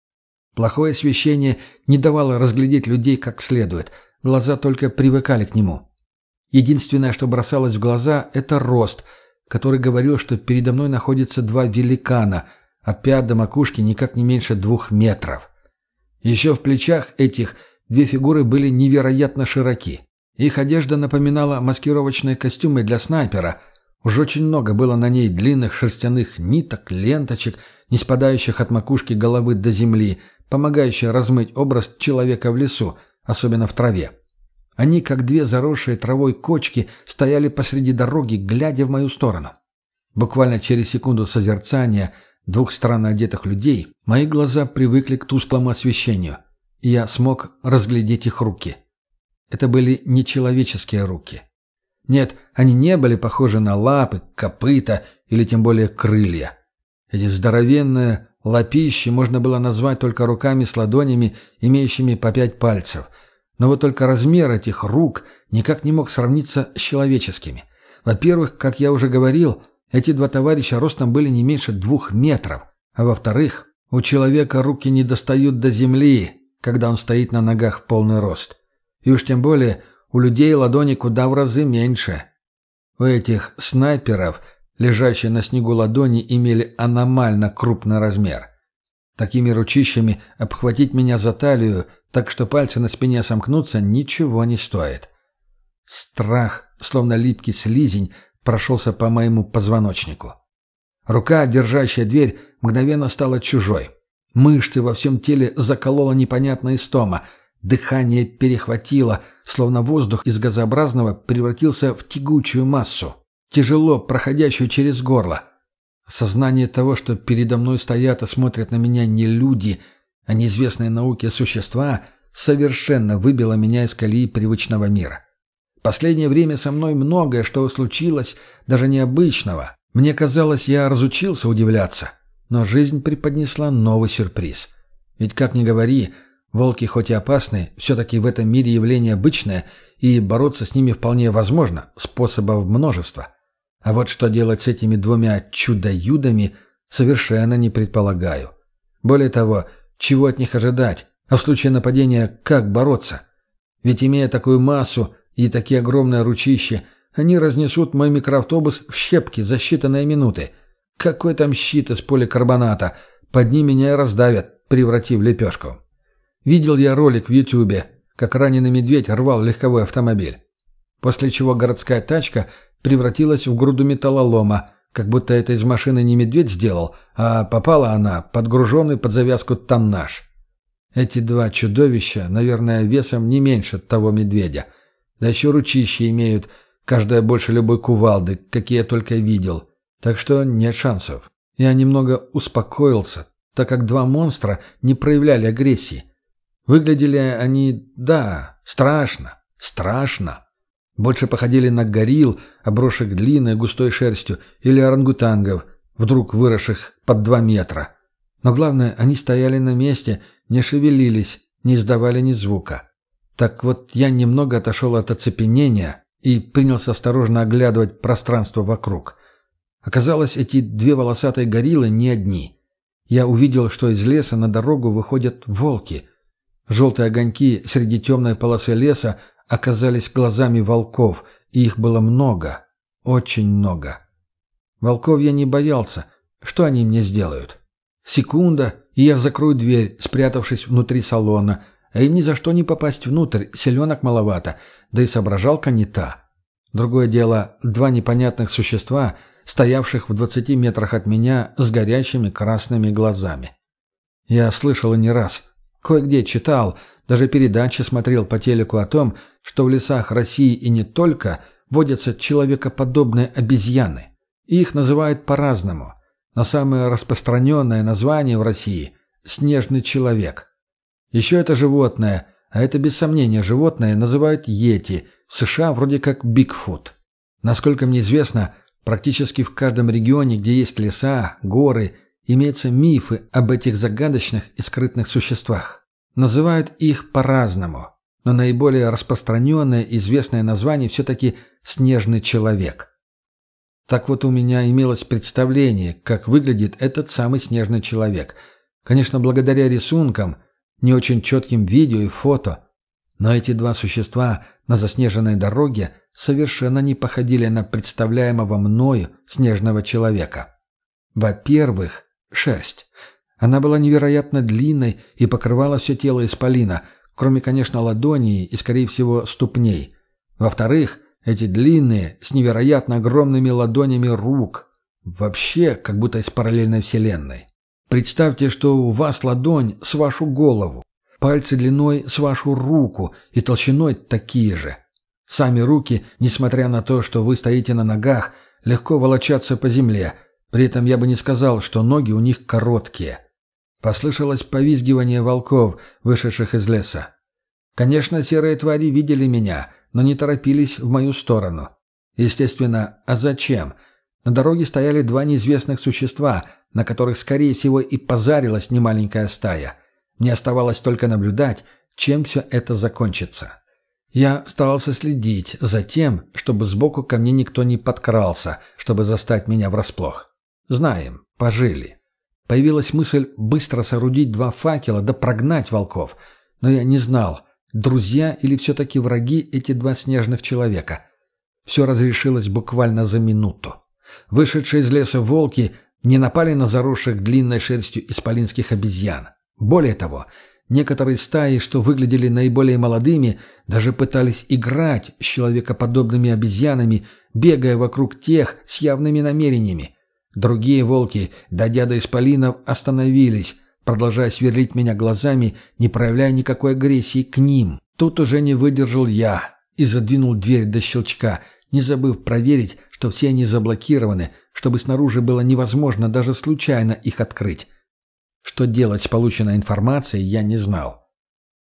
Плохое освещение не давало разглядеть людей как следует, глаза только привыкали к нему. Единственное, что бросалось в глаза, это рост, который говорил, что передо мной находятся два великана, от пят до макушки никак не меньше 2 метров. Еще в плечах этих две фигуры были невероятно широки. Их одежда напоминала маскировочные костюмы для снайпера. Уж очень много было на ней длинных шерстяных ниток, ленточек, не спадающих от макушки головы до земли, помогающих размыть образ человека в лесу, особенно в траве. Они, как две заросшие травой кочки, стояли посреди дороги, глядя в мою сторону. Буквально через секунду созерцания двух странно одетых людей мои глаза привыкли к тусклому освещению, и я смог разглядеть их руки. Это были нечеловеческие руки. Нет, они не были похожи на лапы, копыта или тем более крылья. Эти здоровенные лапищи можно было назвать только руками с ладонями, имеющими по 5 пальцев. Но вот только размер этих рук никак не мог сравниться с человеческими. Во-первых, как я уже говорил, эти два товарища ростом были не меньше 2 метров. А во-вторых, у человека руки не достают до земли, когда он стоит на ногах в полный рост. И уж тем более у людей ладони куда в разы меньше. У этих снайперов, лежащие на снегу ладони, имели аномально крупный размер. Такими ручищами обхватить меня за талию, так что пальцы на спине сомкнутся, ничего не стоит. Страх, словно липкий слизень, прошелся по моему позвоночнику. Рука, держащая дверь, мгновенно стала чужой. Мышцы во всем теле заколола непонятная истома. Дыхание перехватило, словно воздух из газообразного превратился в тягучую массу, тяжело проходящую через горло. Осознание того, что передо мной стоят и смотрят на меня не люди, а неизвестные науке существа, совершенно выбило меня из колеи привычного мира. Последнее время со мной многое, что случилось, даже необычного. Мне казалось, я разучился удивляться. Но жизнь преподнесла новый сюрприз. Ведь, как ни говори, волки хоть и опасны, все-таки в этом мире явление обычное, и бороться с ними вполне возможно, способов множество. А вот что делать с этими двумя чудо-юдами, совершенно не предполагаю. Более того, чего от них ожидать, а в случае нападения как бороться? Ведь имея такую массу и такие огромные ручища, они разнесут мой микроавтобус в щепки за считанные минуты. Какой там щит из поликарбоната? Под ним меня и раздавят, превратив в лепешку. Видел я ролик в Ютубе, как раненый медведь рвал легковой автомобиль. После чего городская тачка превратилась в груду металлолома, как будто это из машины не медведь сделал, а попала она под груженный под завязку тоннаж. Эти два чудовища, наверное, весом не меньше того медведя. Да еще ручища имеют, каждая больше любой кувалды, какие я только видел. Так что нет шансов. Я немного успокоился, так как два монстра не проявляли агрессии. Выглядели они, да, страшно, страшно. Больше походили на горилл, обросших длинной густой шерстью, или орангутангов, вдруг выросших под 2 метра. Но главное, они стояли на месте, не шевелились, не издавали ни звука. Так вот, я немного отошел от оцепенения и принялся осторожно оглядывать пространство вокруг. Оказалось, эти две волосатые гориллы не одни. Я увидел, что из леса на дорогу выходят волки. Желтые огоньки среди темной полосы леса оказались глазами волков, и их было много, очень много. Волков я не боялся. Что они мне сделают? Секунда, и я закрою дверь, спрятавшись внутри салона, а им ни за что не попасть внутрь, селенок маловато, да и соображалка не та. Другое дело, два непонятных существа, стоявших в 20 метрах от меня с горящими красными глазами. Я слышал и не раз, кое-где читал, даже передачи смотрел по телеку о том, что в лесах России и не только водятся человекоподобные обезьяны. Их называют по-разному, но самое распространенное название в России – снежный человек. Еще это животное, а это без сомнения животное, называют йети, в США вроде как Бигфут. Насколько мне известно, практически в каждом регионе, где есть леса, горы, имеются мифы об этих загадочных и скрытных существах. Называют их по-разному, но наиболее распространенное и известное название все-таки «снежный человек». Так вот у меня имелось представление, как выглядит этот самый снежный человек. Конечно, благодаря рисункам, не очень четким видео и фото. Но эти два существа на заснеженной дороге совершенно не походили на представляемого мною снежного человека. Во-первых, шерсть. Она была невероятно длинной и покрывала все тело исполина, кроме, конечно, ладоней и, скорее всего, ступней. Во-вторых, эти длинные, с невероятно огромными ладонями рук. Вообще, как будто из параллельной вселенной. Представьте, что у вас ладонь с вашу голову, пальцы длиной с вашу руку и толщиной такие же. Сами руки, несмотря на то, что вы стоите на ногах, легко волочатся по земле. При этом я бы не сказал, что ноги у них короткие. Послышалось повизгивание волков, вышедших из леса. Конечно, серые твари видели меня, но не торопились в мою сторону. Естественно, а зачем? На дороге стояли два неизвестных существа, на которых, скорее всего, и позарилась немаленькая стая. Мне оставалось только наблюдать, чем все это закончится. Я старался следить за тем, чтобы сбоку ко мне никто не подкрался, чтобы застать меня врасплох. Знаем, пожили. Появилась мысль быстро соорудить 2 факела да прогнать волков, но я не знал, друзья или все-таки враги эти 2 снежных человека. Все разрешилось буквально за минуту. Вышедшие из леса волки не напали на заросших длинной шерстью исполинских обезьян. Более того, некоторые стаи, что выглядели наиболее молодыми, даже пытались играть с человекоподобными обезьянами, бегая вокруг тех с явными намерениями. Другие волки, дойдя до исполинов, остановились, продолжая сверлить меня глазами, не проявляя никакой агрессии к ним. Тут уже не выдержал я и задвинул дверь до щелчка, не забыв проверить, что все они заблокированы, чтобы снаружи было невозможно даже случайно их открыть. Что делать с полученной информацией, я не знал.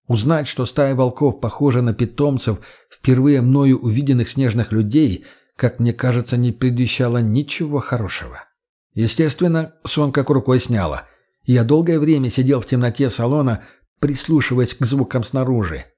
Узнать, что стая волков похожа на питомцев впервые мною увиденных снежных людей, как мне кажется, не предвещало ничего хорошего. Естественно, сон как рукой сняло, и я долгое время сидел в темноте салона, прислушиваясь к звукам снаружи.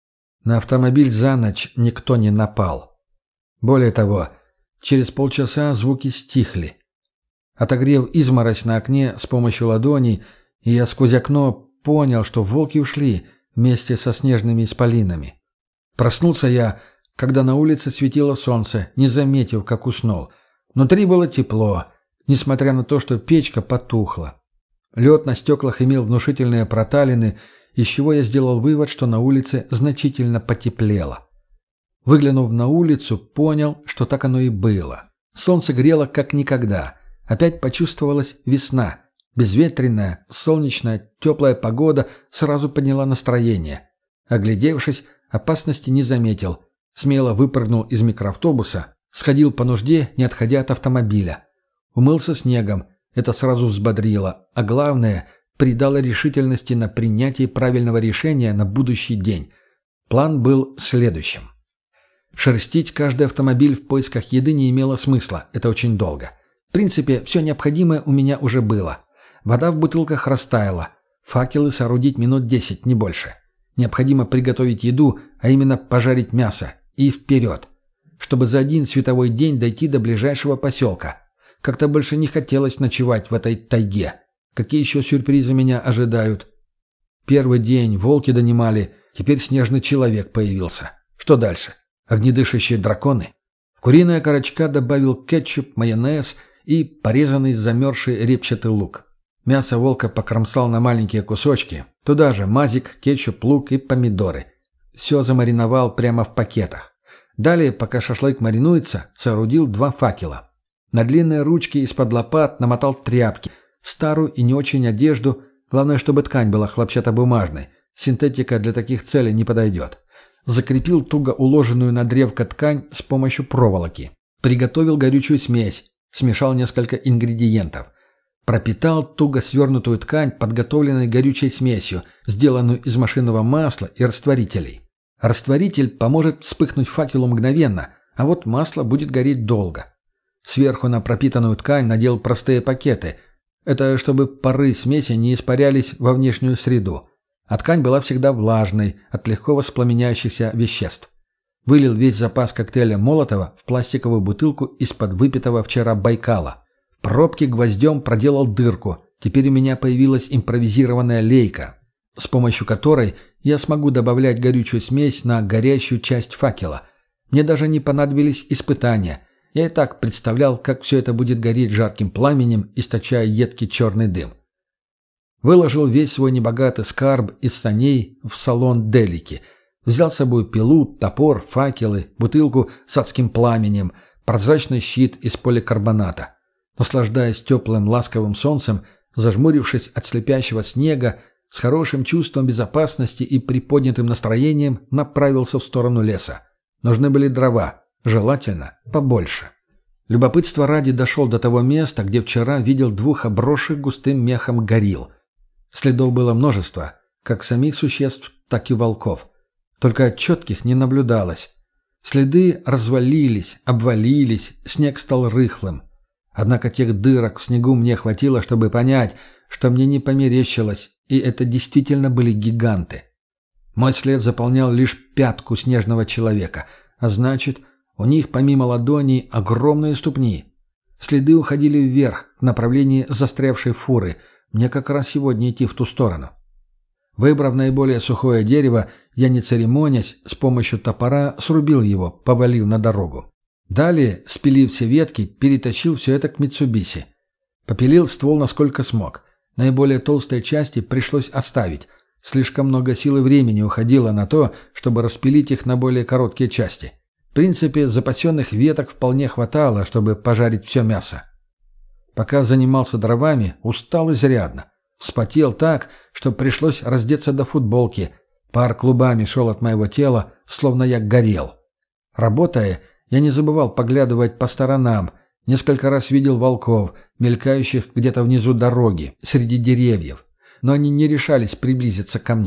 На автомобиль за ночь никто не напал. Более того, через полчаса звуки стихли. Отогрев изморозь на окне с помощью ладоней, я сквозь окно понял, что волки ушли вместе со снежными исполинами. Проснулся я, когда на улице светило солнце, не заметив, как уснул. Внутри было тепло, несмотря на то, что печка потухла. Лед на стеклах имел внушительные проталины, из чего я сделал вывод, что на улице значительно потеплело. Выглянув на улицу, понял, что так оно и было. Солнце грело как никогда. Опять почувствовалась весна. Безветренная, солнечная, теплая погода сразу подняла настроение. Оглядевшись, опасности не заметил. Смело выпрыгнул из микроавтобуса, сходил по нужде, не отходя от автомобиля. Умылся снегом. Это сразу взбодрило, а главное, придало решительности на принятие правильного решения на будущий день. План был следующим. Шерстить каждый автомобиль в поисках еды не имело смысла, это очень долго. В принципе, все необходимое у меня уже было. Вода в бутылках растаяла, факелы соорудить минут 10, не больше. Необходимо приготовить еду, а именно пожарить мясо, и вперед, чтобы за один световой день дойти до ближайшего поселка. Как-то больше не хотелось ночевать в этой тайге. Какие еще сюрпризы меня ожидают? Первый день волки донимали, теперь снежный человек появился. Что дальше? Огнедышащие драконы? В куриные окорочка добавил кетчуп, майонез и порезанный замерзший репчатый лук. Мясо волка покромсал на маленькие кусочки. Туда же мазик, кетчуп, лук и помидоры. Все замариновал прямо в пакетах. Далее, пока шашлык маринуется, соорудил 2 факела. На длинные ручки из-под лопат намотал тряпки, старую и не очень одежду, главное, чтобы ткань была хлопчатобумажной, синтетика для таких целей не подойдет. Закрепил туго уложенную на древко ткань с помощью проволоки. Приготовил горючую смесь, смешал несколько ингредиентов. Пропитал туго свернутую ткань подготовленной горючей смесью, сделанную из машинного масла и растворителей. Растворитель поможет вспыхнуть факелу мгновенно, а вот масло будет гореть долго. Сверху на пропитанную ткань надел простые пакеты. Это чтобы пары смеси не испарялись во внешнюю среду. А ткань была всегда влажной от легко воспламеняющихся веществ. Вылил весь запас коктейля Молотова в пластиковую бутылку из-под выпитого вчера Байкала. В пробке гвоздем проделал дырку. Теперь у меня появилась импровизированная лейка, с помощью которой я смогу добавлять горючую смесь на горящую часть факела. Мне даже не понадобились испытания. Я и так представлял, как все это будет гореть жарким пламенем, источая едкий черный дым. Выложил весь свой небогатый скарб из саней в салон Делики. Взял с собой пилу, топор, факелы, бутылку с адским пламенем, прозрачный щит из поликарбоната. Наслаждаясь теплым ласковым солнцем, зажмурившись от слепящего снега, с хорошим чувством безопасности и приподнятым настроением направился в сторону леса. Нужны были дрова. Желательно побольше. Любопытство ради дошел до того места, где вчера видел 2 обросших густым мехом горилл. Следов было множество, как самих существ, так и волков. Только четких не наблюдалось. Следы развалились, обвалились, снег стал рыхлым. Однако тех дырок в снегу мне хватило, чтобы понять, что мне не померещилось, и это действительно были гиганты. Мой след заполнял лишь пятку снежного человека, а значит, у них помимо ладоней огромные ступни. Следы уходили вверх, в направлении застрявшей фуры. Мне как раз сегодня идти в ту сторону. Выбрав наиболее сухое дерево, я, не церемонясь, с помощью топора срубил его, повалив на дорогу. Далее, спилив все ветки, перетащил все это к Митсубиси. Попилил ствол насколько смог. Наиболее толстые части пришлось оставить. Слишком много сил и времени уходило на то, чтобы распилить их на более короткие части. В принципе, запасенных веток вполне хватало, чтобы пожарить все мясо. Пока занимался дровами, устал изрядно. Вспотел так, что пришлось раздеться до футболки. Пар клубами шел от моего тела, словно я горел. Работая, я не забывал поглядывать по сторонам. Несколько раз видел волков, мелькающих где-то внизу дороги, среди деревьев. Но они не решались приблизиться ко мне.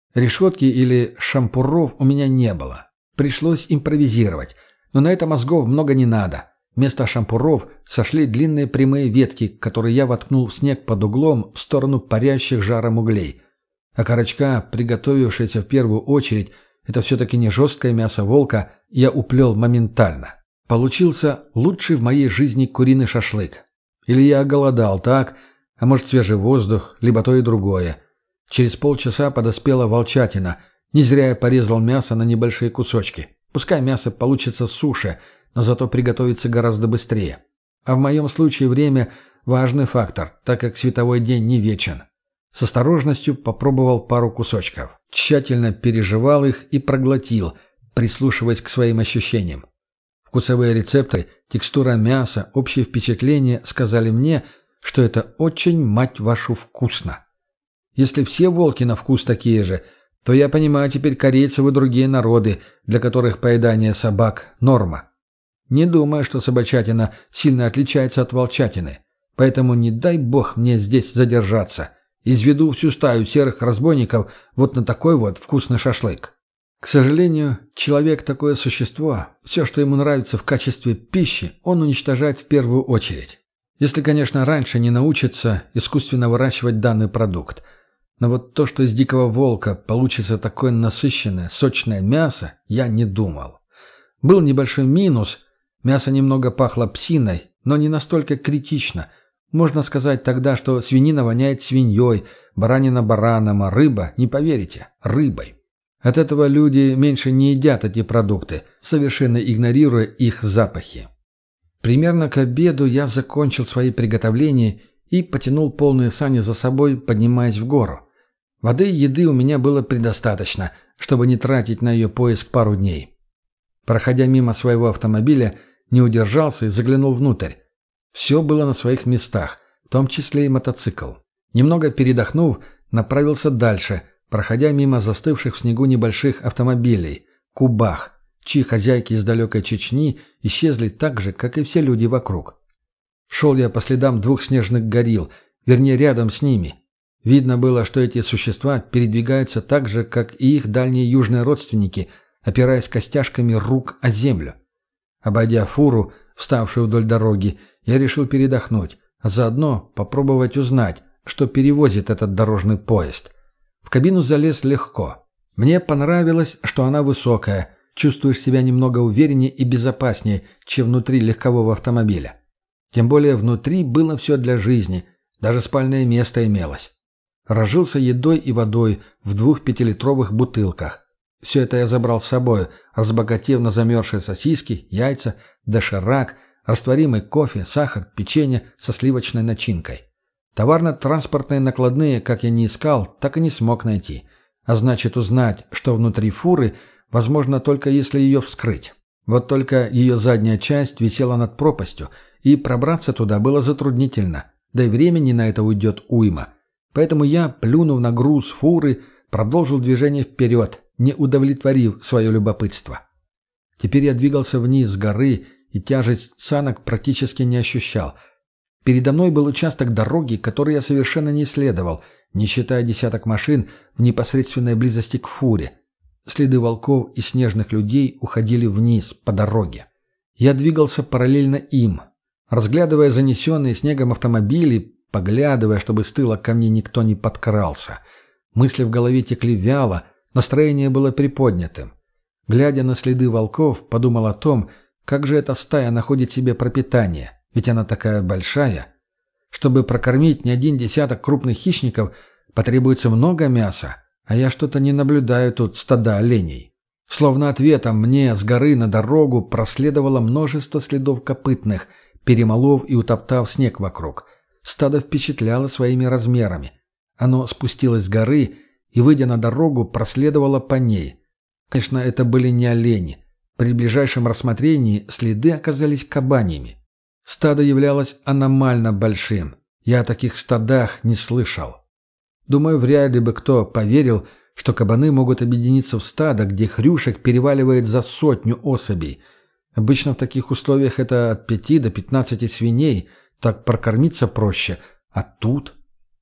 Решетки или шампуров у меня не было. Пришлось импровизировать, но на это мозгов много не надо. Вместо шампуров сошли длинные прямые ветки, которые я воткнул в снег под углом в сторону парящих жаром углей. Окорочка, приготовившаяся в первую очередь, это все-таки не жесткое мясо волка, я уплел моментально. Получился лучший в моей жизни куриный шашлык. Или я оголодал так, а может свежий воздух, либо то и другое. Через полчаса подоспела волчатина. Не зря я порезал мясо на небольшие кусочки. Пускай мясо получится суше, но зато приготовится гораздо быстрее. А в моем случае время – важный фактор, так как световой день не вечен. С осторожностью попробовал пару кусочков. Тщательно пережевал их и проглотил, прислушиваясь к своим ощущениям. Вкусовые рецепторы, текстура мяса, общее впечатление сказали мне, что это очень, мать вашу, вкусно. Если все волки на вкус такие же, то я понимаю теперь корейцев и другие народы, для которых поедание собак – норма. Не думаю, что собачатина сильно отличается от волчатины, поэтому не дай бог мне здесь задержаться. Изведу всю стаю серых разбойников вот на такой вот вкусный шашлык. К сожалению, человек – такое существо, все, что ему нравится в качестве пищи, он уничтожает в первую очередь. Если, конечно, раньше не научится искусственно выращивать данный продукт. Но вот то, что из дикого волка получится такое насыщенное, сочное мясо, я не думал. Был небольшой минус. Мясо немного пахло псиной, но не настолько критично. Можно сказать тогда, что свинина воняет свиньей, баранина бараном, а рыба, не поверите, рыбой. От этого люди меньше не едят эти продукты, совершенно игнорируя их запахи. Примерно к обеду я закончил свои приготовления и потянул полные сани за собой, поднимаясь в гору. Воды и еды у меня было предостаточно, чтобы не тратить на ее поиск пару дней. Проходя мимо своего автомобиля, не удержался и заглянул внутрь. Все было на своих местах, в том числе и мотоцикл. Немного передохнув, направился дальше, проходя мимо застывших в снегу небольших автомобилей, кубах, чьи хозяйки из далекой Чечни исчезли так же, как и все люди вокруг. Шел я по следам двух снежных горилл, вернее, рядом с ними. Видно было, что эти существа передвигаются так же, как и их дальние южные родственники, опираясь костяшками рук о землю. Обойдя фуру, вставшую вдоль дороги, я решил передохнуть, а заодно попробовать узнать, что перевозит этот дорожный поезд. В кабину залез легко. Мне понравилось, что она высокая, чувствуешь себя немного увереннее и безопаснее, чем внутри легкового автомобиля. Тем более внутри было все для жизни, даже спальное место имелось. Разжился едой и водой в 2 5-литровых бутылках. Все это я забрал с собой, разбогатев на замерзшие сосиски, яйца, доширак, растворимый кофе, сахар, печенье со сливочной начинкой. Товарно-транспортные накладные, как я не искал, так и не смог найти. А значит, узнать, что внутри фуры, возможно только если ее вскрыть. Вот только ее задняя часть висела над пропастью, и пробраться туда было затруднительно, да и времени на это уйдет уйма. Поэтому я, плюнув на груз фуры, продолжил движение вперед, не удовлетворив свое любопытство. Теперь я двигался вниз с горы, и тяжесть санок практически не ощущал. Передо мной был участок дороги, который я совершенно не исследовал, не считая десяток машин в непосредственной близости к фуре. Следы волков и снежных людей уходили вниз, по дороге. Я двигался параллельно им, разглядывая занесенные снегом автомобили, поглядывая, чтобы с тыла ко мне никто не подкрался. Мысли в голове текли вяло, настроение было приподнятым. Глядя на следы волков, подумал о том, как же эта стая находит себе пропитание, ведь она такая большая. Чтобы прокормить не один десяток крупных хищников, потребуется много мяса, а я что-то не наблюдаю тут стада оленей. Словно ответом мне с горы на дорогу проследовало множество следов копытных, перемолов и утоптав снег вокруг. Стадо впечатляло своими размерами. Оно спустилось с горы и, выйдя на дорогу, проследовало по ней. Конечно, это были не олени. При ближайшем рассмотрении следы оказались кабаньими. Стадо являлось аномально большим. Я о таких стадах не слышал. Думаю, вряд ли бы кто поверил, что кабаны могут объединиться в стадо, где хрюшек переваливает за 100 особей. Обычно в таких условиях это от 5 до 15 свиней, так прокормиться проще. А тут...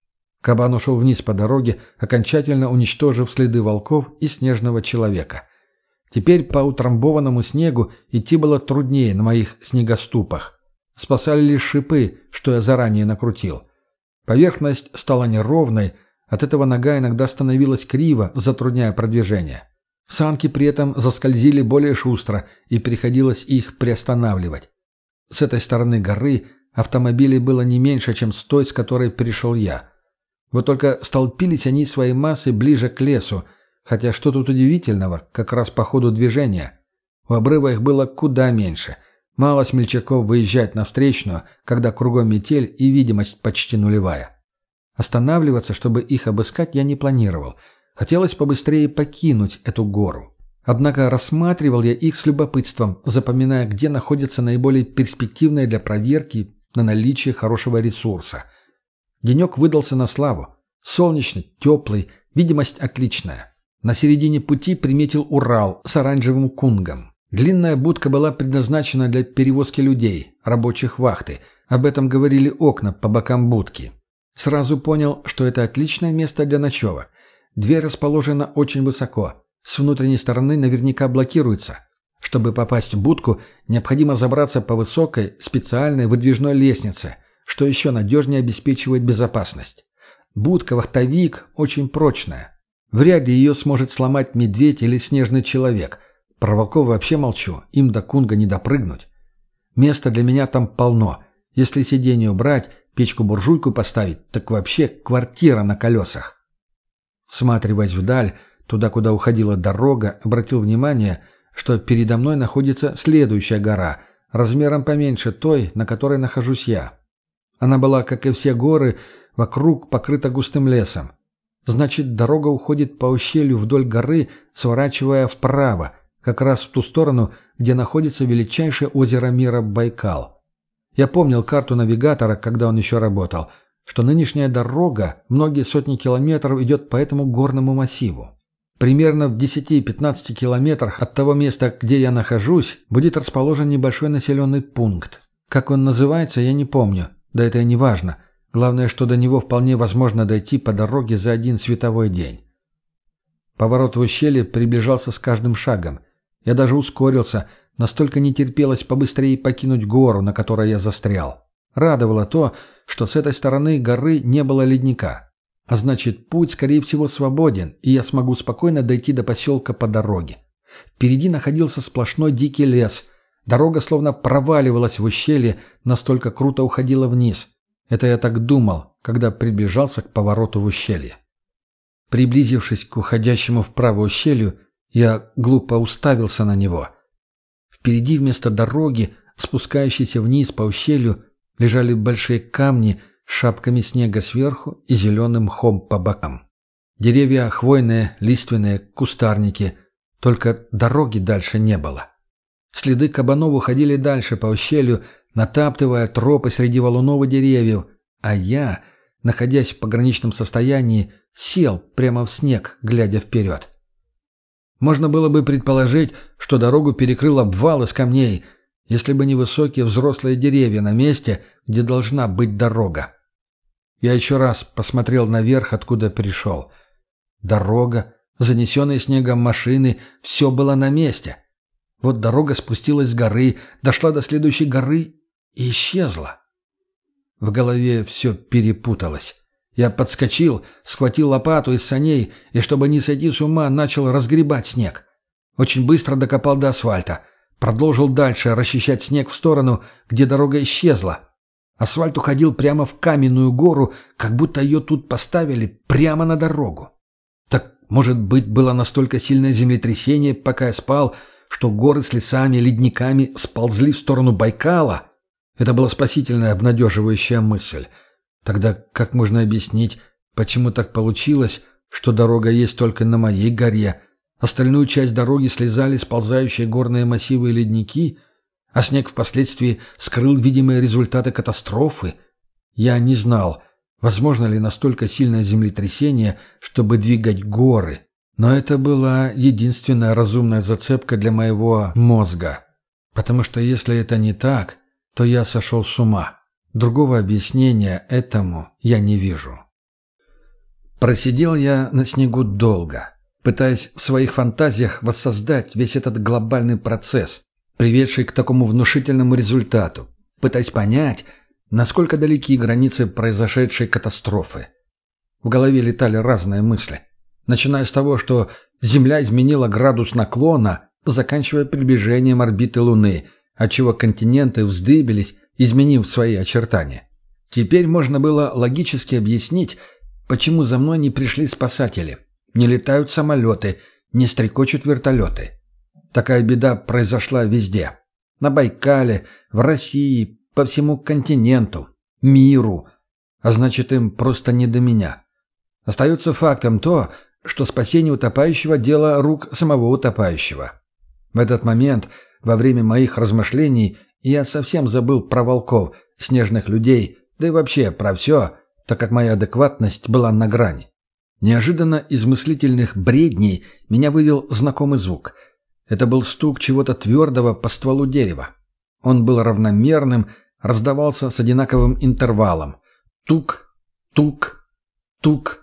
Кабан ушел вниз по дороге, окончательно уничтожив следы волков и снежного человека. Теперь по утрамбованному снегу идти было труднее на моих снегоступах. Спасали лишь шипы, что я заранее накрутил. Поверхность стала неровной, от этого нога иногда становилась криво, затрудняя продвижение. Санки при этом заскользили более шустро, и приходилось их приостанавливать. С этой стороны горы автомобилей было не меньше, чем с той, с которой пришел я. Вот только столпились они своей массой ближе к лесу, хотя что тут удивительного, как раз по ходу движения. У обрыва их было куда меньше. Мало смельчаков выезжать на встречную, когда кругом метель и видимость почти нулевая. Останавливаться, чтобы их обыскать, я не планировал. Хотелось побыстрее покинуть эту гору. Однако рассматривал я их с любопытством, запоминая, где находятся наиболее перспективные для проверки на наличие хорошего ресурса. Денек выдался на славу. Солнечный, теплый, видимость отличная. На середине пути приметил Урал с оранжевым кунгом. Длинная будка была предназначена для перевозки людей, рабочих вахты. Об этом говорили окна по бокам будки. Сразу понял, что это отличное место для ночевок. Дверь расположена очень высоко. С внутренней стороны наверняка блокируется. Чтобы попасть в будку, необходимо забраться по высокой, специальной выдвижной лестнице, что еще надежнее обеспечивает безопасность. Будка-вахтовик очень прочная. Вряд ли ее сможет сломать медведь или снежный человек. Про волков вообще молчу, им до кунга не допрыгнуть. Места для меня там полно. Если сиденье убрать, печку-буржуйку поставить, так вообще квартира на колесах. Всматриваясь вдаль, туда, куда уходила дорога, обратил внимание, что передо мной находится следующая гора, размером поменьше той, на которой нахожусь я. Она была, как и все горы, вокруг покрыта густым лесом. Значит, дорога уходит по ущелью вдоль горы, сворачивая вправо, как раз в ту сторону, где находится величайшее озеро мира Байкал. Я помнил карту навигатора, когда он еще работал, что нынешняя дорога многие сотни километров идет по этому горному массиву. Примерно в 10-15 километрах от того места, где я нахожусь, будет расположен небольшой населенный пункт. Как он называется, я не помню, да это и не важно. Главное, что до него вполне возможно дойти по дороге за один световой день. Поворот в ущелье приближался с каждым шагом. Я даже ускорился, настолько не терпелось побыстрее покинуть гору, на которой я застрял. Радовало то, что с этой стороны горы не было ледника. А значит, путь, скорее всего, свободен, и я смогу спокойно дойти до поселка по дороге. Впереди находился сплошной дикий лес. Дорога словно проваливалась в ущелье, настолько круто уходила вниз. Это я так думал, когда приближался к повороту в ущелье. Приблизившись к уходящему вправо ущелью, я глупо уставился на него. Впереди вместо дороги, спускающейся вниз по ущелью, лежали большие камни с шапками снега сверху и зеленым мхом по бокам. Деревья хвойные, лиственные, кустарники. Только дороги дальше не было. Следы кабанов уходили дальше по ущелью, натаптывая тропы среди валунов и деревьев, а я, находясь в пограничном состоянии, сел прямо в снег, глядя вперед. Можно было бы предположить, что дорогу перекрыл обвал из камней, если бы не высокие взрослые деревья на месте, где должна быть дорога. Я еще раз посмотрел наверх, откуда пришел. Дорога, занесенные снегом машины, все было на месте. Вот дорога спустилась с горы, дошла до следующей горы и исчезла. В голове все перепуталось. Я подскочил, схватил лопату из саней и, чтобы не сойти с ума, начал разгребать снег. Очень быстро докопал до асфальта. Продолжил дальше расчищать снег в сторону, где дорога исчезла. Асфальт уходил прямо в каменную гору, как будто ее тут поставили прямо на дорогу. Так, может быть, было настолько сильное землетрясение, пока я спал, что горы с лесами, ледниками сползли в сторону Байкала? Это была спасительная, обнадеживающая мысль. Тогда как можно объяснить, почему так получилось, что дорога есть только на моей горе, остальную часть дороги слезали сползающие горные массивы и ледники, а снег впоследствии скрыл видимые результаты катастрофы? Я не знал, возможно ли настолько сильное землетрясение, чтобы двигать горы. Но это была единственная разумная зацепка для моего мозга. Потому что если это не так, то я сошел с ума. Другого объяснения этому я не вижу. Просидел я на снегу долго, пытаясь в своих фантазиях воссоздать весь этот глобальный процесс, приведший к такому внушительному результату, пытаясь понять, насколько далеки границы произошедшей катастрофы. В голове летали разные мысли, начиная с того, что Земля изменила градус наклона, заканчивая приближением орбиты Луны, отчего континенты вздыбились, изменив свои очертания. Теперь можно было логически объяснить, почему за мной не пришли спасатели, не летают самолеты, не стрекочут вертолеты. Такая беда произошла везде. На Байкале, в России, по всему континенту, миру. А значит, им просто не до меня. Остается фактом то, что спасение утопающего – дело рук самого утопающего. В этот момент, во время моих размышлений, я совсем забыл про волков, снежных людей, да и вообще про все, так как моя адекватность была на грани. Неожиданно из мыслительных бредней меня вывел знакомый звук. Это был стук чего-то твердого по стволу дерева. Он был равномерным, раздавался с одинаковым интервалом. Тук, тук, тук.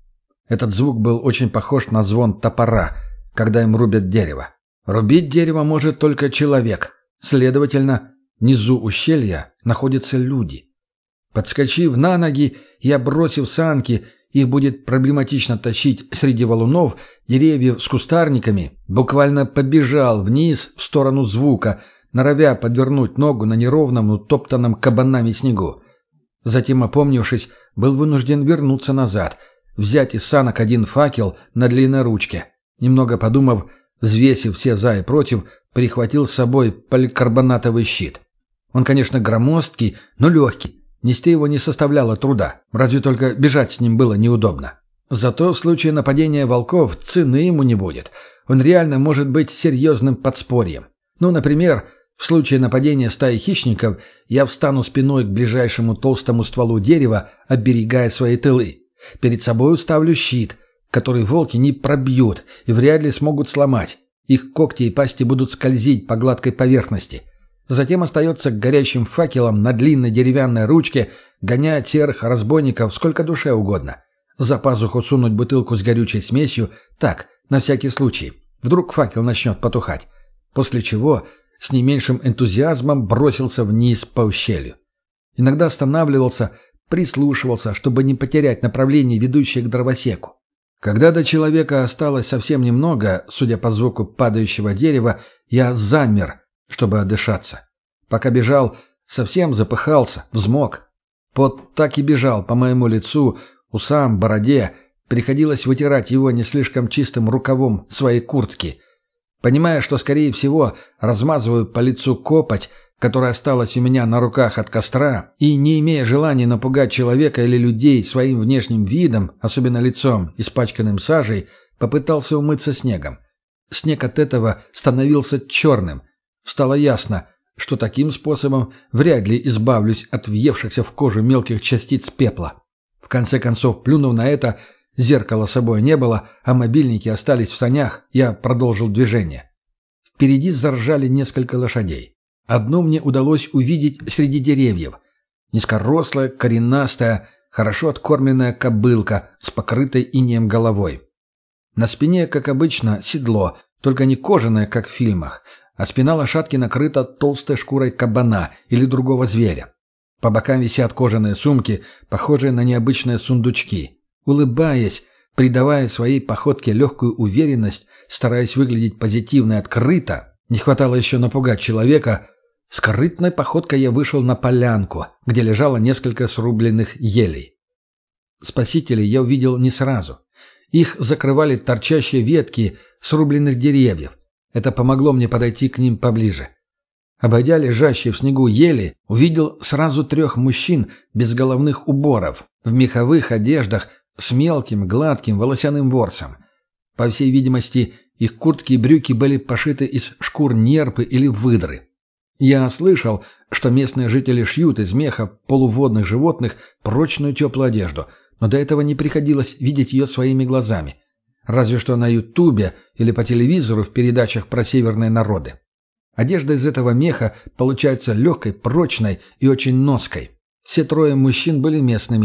Этот звук был очень похож на звон топора, когда им рубят дерево. Рубить дерево может только человек. Следовательно, внизу ущелья находятся люди. Подскочив на ноги и бросив санки, их будет проблематично тащить среди валунов, деревьев с кустарниками, буквально побежал вниз в сторону звука, норовя подвернуть ногу на неровном, утоптанном кабанами снегу. Затем, опомнившись, был вынужден вернуться назад, взять из санок один факел на длинной ручке. Немного подумав, взвесив все за и против, прихватил с собой поликарбонатовый щит. Он, конечно, громоздкий, но легкий. Нести его не составляло труда, разве только бежать с ним было неудобно. Зато в случае нападения волков цены ему не будет. Он реально может быть серьезным подспорьем. Ну, например, в случае нападения стаи хищников я встану спиной к ближайшему толстому стволу дерева, оберегая свои тылы. Перед собой уставлю щит, который волки не пробьют и вряд ли смогут сломать. Их когти и пасти будут скользить по гладкой поверхности. Затем остается горящим факелом на длинной деревянной ручке гонять серых разбойников сколько душе угодно. За пазуху сунуть бутылку с горючей смесью, так, на всякий случай. Вдруг факел начнет потухать. После чего с не меньшим энтузиазмом бросился вниз по ущелью. Иногда останавливался, прислушивался, чтобы не потерять направление, ведущее к дровосеку. Когда до человека осталось совсем немного, судя по звуку падающего дерева, я замер, чтобы отдышаться. Пока бежал, совсем запыхался, взмок. Пот так и бежал по моему лицу, усам, бороде. Приходилось вытирать его не слишком чистым рукавом своей куртки. Понимая, что, скорее всего, размазываю по лицу копоть, которая осталась у меня на руках от костра, и, не имея желания напугать человека или людей своим внешним видом, особенно лицом, испачканным сажей, попытался умыться снегом. Снег от этого становился черным. Стало ясно, что таким способом вряд ли избавлюсь от въевшихся в кожу мелких частиц пепла. В конце концов, плюнув на это, зеркала с собой не было, а мобильники остались в санях, я продолжил движение. Впереди заржали несколько лошадей. Одну мне удалось увидеть среди деревьев. Низкорослая, коренастая, хорошо откормленная кобылка с покрытой инеем головой. На спине, как обычно, седло, только не кожаное, как в фильмах, а спина лошадки накрыта толстой шкурой кабана или другого зверя. По бокам висят кожаные сумки, похожие на необычные сундучки. Улыбаясь, придавая своей походке легкую уверенность, стараясь выглядеть позитивно и открыто, не хватало еще напугать человека, скрытной походкой я вышел на полянку, где лежало несколько срубленных елей. Спасителей я увидел не сразу. Их закрывали торчащие ветки срубленных деревьев. Это помогло мне подойти к ним поближе. Обойдя лежащие в снегу ели, увидел сразу 3 мужчин без головных уборов, в меховых одеждах с мелким, гладким волосяным ворсом. По всей видимости, их куртки и брюки были пошиты из шкур нерпы или выдры. Я слышал, что местные жители шьют из меха полуводных животных прочную теплую одежду, но до этого не приходилось видеть ее своими глазами. Разве что на Ютубе или по телевизору в передачах про северные народы. Одежда из этого меха получается легкой, прочной и очень ноской. Все 3 мужчин были местными.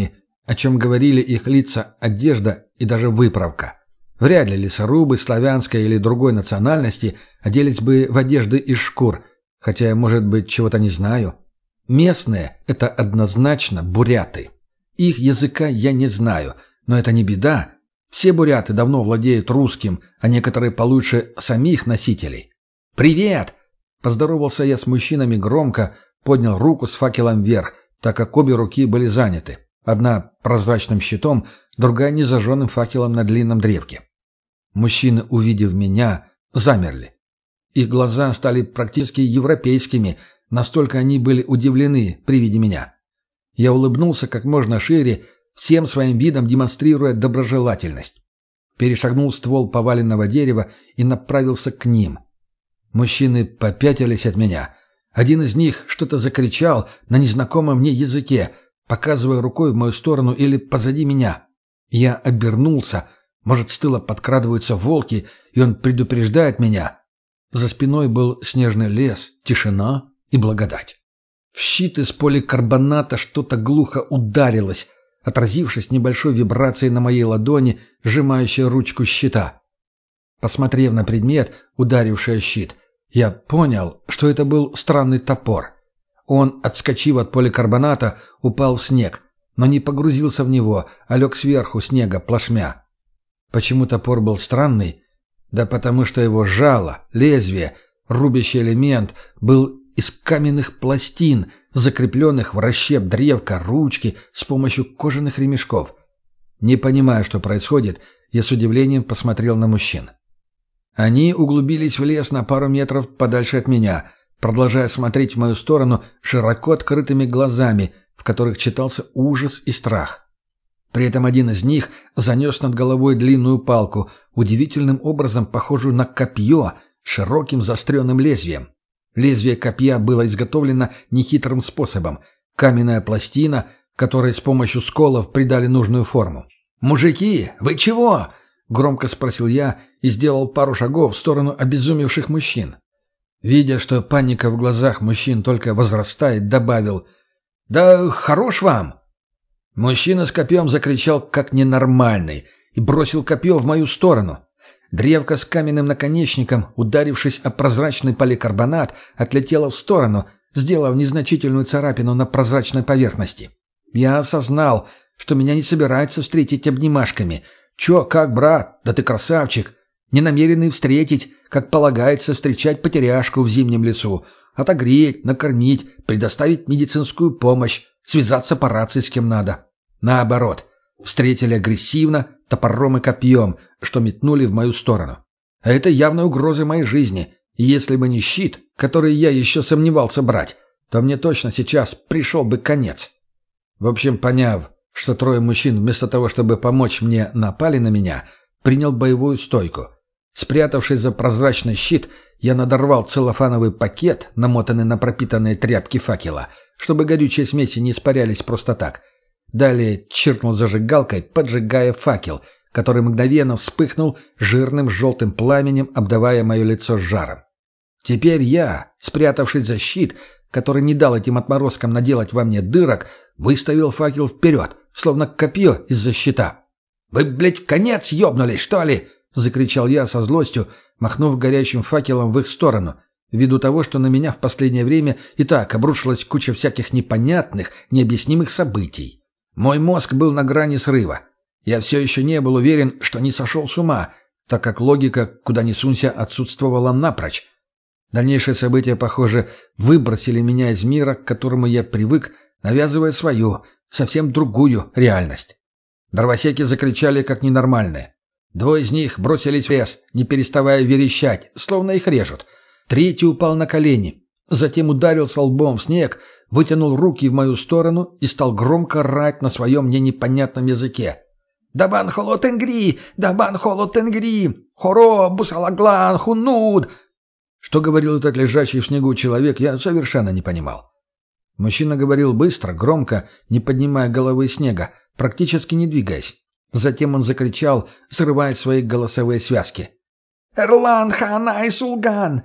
о чем говорили их лица, одежда и даже выправка. Вряд ли лесорубы славянской или другой национальности оделись бы в одежды из шкур, хотя я, может быть, чего-то не знаю. Местные – это однозначно буряты. Их языка я не знаю, но это не беда. Все буряты давно владеют русским, а некоторые получше самих носителей. «Привет!» – поздоровался я с мужчинами громко, поднял руку с факелом вверх, так как обе руки были заняты. Одна прозрачным щитом, другая незажженным факелом на длинном древке. Мужчины, увидев меня, замерли. Их глаза стали практически европейскими, настолько они были удивлены при виде меня. Я улыбнулся как можно шире, всем своим видом демонстрируя доброжелательность. Перешагнул ствол поваленного дерева и направился к ним. Мужчины попятились от меня. Один из них что-то закричал на незнакомом мне языке, показывая рукой в мою сторону или позади меня. Я обернулся. Может, с тыла подкрадываются волки, и он предупреждает меня. За спиной был снежный лес, тишина и благодать. В щит из поликарбоната что-то глухо ударилось, отразившись небольшой вибрацией на моей ладони, сжимающей ручку щита. Посмотрев на предмет, ударивший о щит, я понял, что это был странный топор. Он, отскочив от поликарбоната, упал в снег, но не погрузился в него, а лег сверху снега плашмя. Почему топор был странный? Да потому что его жало, лезвие, рубящий элемент был из каменных пластин, закрепленных в расщеп древка ручки с помощью кожаных ремешков. Не понимая, что происходит, я с удивлением посмотрел на мужчин. Они углубились в лес на пару метров подальше от меня, продолжая смотреть в мою сторону широко открытыми глазами, в которых читался ужас и страх. При этом один из них занес над головой длинную палку, удивительным образом похожую на копье с широким заостренным лезвием. Лезвие копья было изготовлено нехитрым способом. Каменная пластина, которой с помощью сколов придали нужную форму. «Мужики, вы чего?» — громко спросил я и сделал пару шагов в сторону обезумевших мужчин. Видя, что паника в глазах мужчин только возрастает, добавил: «Да хорош вам!» Мужчина с копьем закричал как ненормальный и бросил копье в мою сторону. Древко с каменным наконечником, ударившись о прозрачный поликарбонат, отлетело в сторону, сделав незначительную царапину на прозрачной поверхности. Я осознал, что меня не собираются встретить обнимашками. «Чё, как, брат? Да ты красавчик!» Не намеренный встретить, как полагается встречать потеряшку в зимнем лесу, отогреть, накормить, предоставить медицинскую помощь, связаться по рации с кем надо. Наоборот, встретили агрессивно, топором и копьем, что метнули в мою сторону. А это явная угроза моей жизни, и если бы не щит, который я еще сомневался брать, то мне точно сейчас пришел бы конец. В общем, поняв, что трое мужчин вместо того, чтобы помочь мне, напали на меня, принял боевую стойку. Спрятавшись за прозрачный щит, я надорвал целлофановый пакет, намотанный на пропитанные тряпки факела, чтобы горючие смеси не испарялись просто так. Далее чиркнул зажигалкой, поджигая факел, который мгновенно вспыхнул жирным желтым пламенем, обдавая мое лицо жаром. Теперь я, спрятавшись за щит, который не дал этим отморозкам наделать во мне дырок, выставил факел вперед, словно копье из-за щита. «Вы, блядь, в конец ёбнулись, что ли?» — закричал я со злостью, махнув горящим факелом в их сторону, ввиду того, что на меня в последнее время и так обрушилась куча всяких непонятных, необъяснимых событий. Мой мозг был на грани срыва. Я все еще не был уверен, что не сошел с ума, так как логика, куда ни сунься, отсутствовала напрочь. Дальнейшие события, похоже, выбросили меня из мира, к которому я привык, навязывая свою, совсем другую реальность. Дровосеки закричали как ненормальные. Двое из них бросились в лес, не переставая верещать, словно их режут. Третий упал на колени, затем ударился лбом в снег, вытянул руки в мою сторону и стал громко орать на своем мне непонятном языке. «Дабан холо тенгри! Дабан холо тенгри! Хоро бусалаглан хунуд!» Что говорил этот лежащий в снегу человек, я совершенно не понимал. Мужчина говорил быстро, громко, не поднимая головы снега, практически не двигаясь. Затем он закричал, срывая свои голосовые связки. «Эрлан ханай сулган!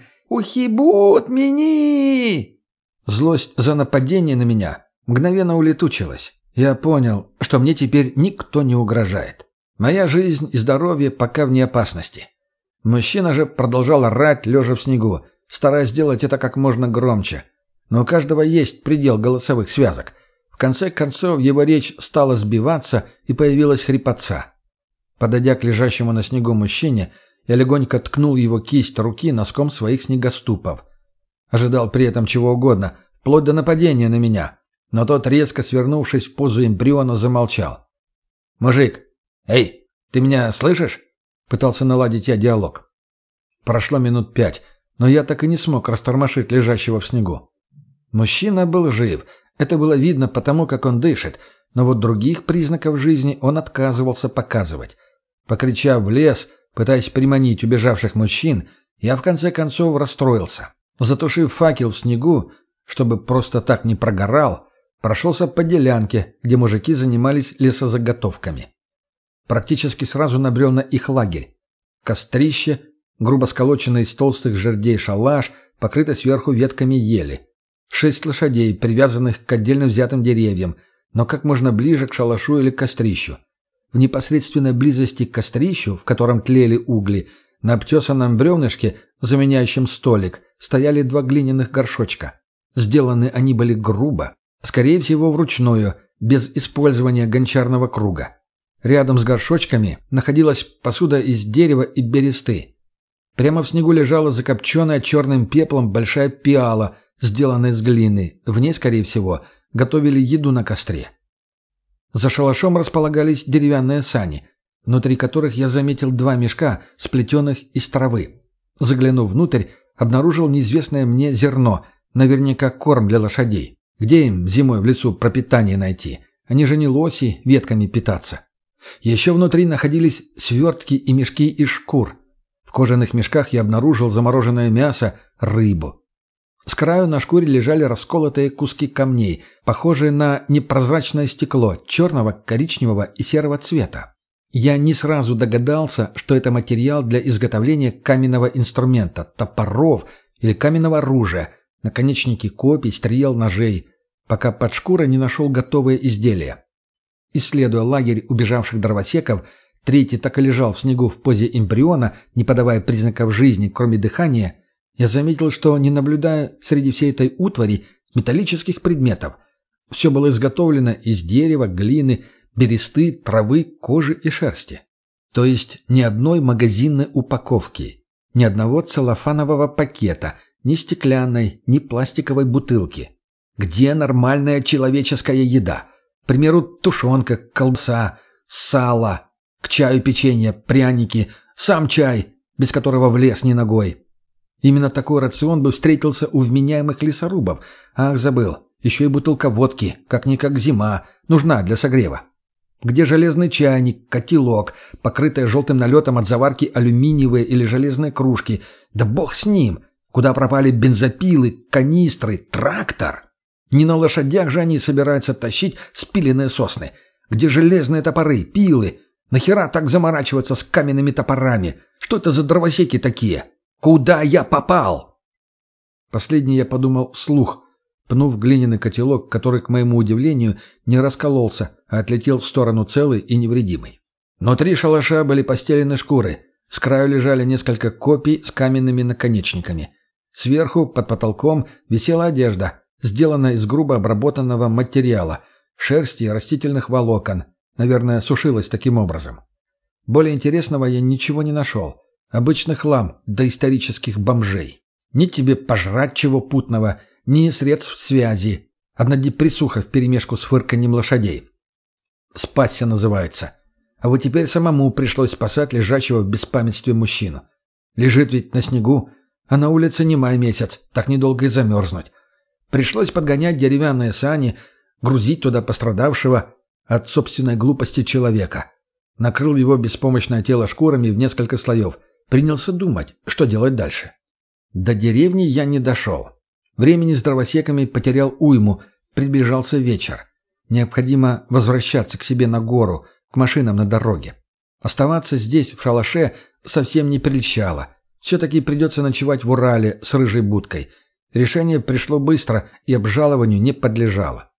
Ухибут мини!» Злость за нападение на меня мгновенно улетучилась. Я понял, что мне теперь никто не угрожает. Моя жизнь и здоровье пока вне опасности. Мужчина же продолжал орать, лежа в снегу, стараясь сделать это как можно громче. Но у каждого есть предел голосовых связок. В конце концов его речь стала сбиваться, и появилась хрипотца. Подойдя к лежащему на снегу мужчине, я легонько ткнул его кисть руки носком своих снегоступов. Ожидал при этом чего угодно, вплоть до нападения на меня. Но тот, резко свернувшись в позу эмбриона, замолчал. «Мужик! Эй, ты меня слышишь?» Пытался наладить я диалог. Прошло минут 5, но я так и не смог растормошить лежащего в снегу. Мужчина был жив, это было видно потому, как он дышит, но вот других признаков жизни он отказывался показывать. Покричав в лес, пытаясь приманить убежавших мужчин, я в конце концов расстроился. Затушив факел в снегу, чтобы просто так не прогорал, прошелся по делянке, где мужики занимались лесозаготовками. Практически сразу набрел на их лагерь. Кострище, грубо сколоченный из толстых жердей шалаш, покрытый сверху ветками ели. 6 лошадей, привязанных к отдельно взятым деревьям, но как можно ближе к шалашу или кострищу. В непосредственной близости к кострищу, в котором тлели угли, на обтесанном бревнышке, заменяющем столик, стояли 2 глиняных горшочка. Сделаны они были грубо, скорее всего вручную, без использования гончарного круга. Рядом с горшочками находилась посуда из дерева и бересты. Прямо в снегу лежала закопченная черным пеплом большая пиала, сделанная из глины. В ней, скорее всего, готовили еду на костре. За шалашом располагались деревянные сани, внутри которых я заметил 2 мешка, сплетенных из травы. Заглянув внутрь, обнаружил неизвестное мне зерно, наверняка корм для лошадей. Где им зимой в лесу пропитание найти? Они же не лоси ветками питаться. Еще внутри находились свертки и мешки из шкур. В кожаных мешках я обнаружил замороженное мясо, рыбу. С краю на шкуре лежали расколотые куски камней, похожие на непрозрачное стекло, черного, коричневого и серого цвета. Я не сразу догадался, что это материал для изготовления каменного инструмента, топоров или каменного оружия, наконечники копий, стрел, ножей, пока под шкурой не нашел готовые изделия. Исследуя лагерь убежавших дровосеков, третий так и лежал в снегу в позе эмбриона, не подавая признаков жизни, кроме дыхания, я заметил, что не наблюдая среди всей этой утвари металлических предметов. Все было изготовлено из дерева, глины, бересты, травы, кожи и шерсти. То есть ни одной магазинной упаковки, ни одного целлофанового пакета, ни стеклянной, ни пластиковой бутылки. Где нормальная человеческая еда? К примеру, тушенка, колбаса, сало, к чаю печенье, пряники, сам чай, без которого в лес ни ногой. Именно такой рацион бы встретился у вменяемых лесорубов. Ах, забыл, еще и бутылка водки, как-никак зима, нужна для согрева. Где железный чайник, котелок, покрытые желтым налетом от заварки алюминиевые или железные кружки? Да бог с ним! Куда пропали бензопилы, канистры, трактор? Не на лошадях же они собираются тащить спиленные сосны. Где железные топоры, пилы? Нахера так заморачиваться с каменными топорами? Что это за дровосеки такие? Куда я попал? Последний я подумал вслух, пнув глиняный котелок, который, к моему удивлению, не раскололся, а отлетел в сторону целый и невредимый. Внутри шалаша были постелены шкуры. С краю лежали несколько копий с каменными наконечниками. Сверху, под потолком, висела одежда, сделанная из грубо обработанного материала, шерсти и растительных волокон. Наверное, сушилась таким образом. Более интересного я ничего не нашел. Обычный хлам доисторических бомжей. Ни тебе пожрать чего путного, ни средств связи. Одна депрессуха вперемешку с фырканьем лошадей. «Спасся» называется. А вот теперь самому пришлось спасать лежачего в беспамятстве мужчину. Лежит ведь на снегу, а на улице не май месяц, так недолго и замерзнуть. Пришлось подгонять деревянные сани, грузить туда пострадавшего от собственной глупости человека. Накрыл его беспомощное тело шкурами в несколько слоев. Принялся думать, что делать дальше. До деревни я не дошел. Времени с дровосеками потерял уйму, приближался вечер. Необходимо возвращаться к себе на гору, к машинам на дороге. Оставаться здесь, в шалаше, совсем не прельщало. Все-таки придется ночевать в Урале с рыжей будкой. Решение пришло быстро и обжалованию не подлежало.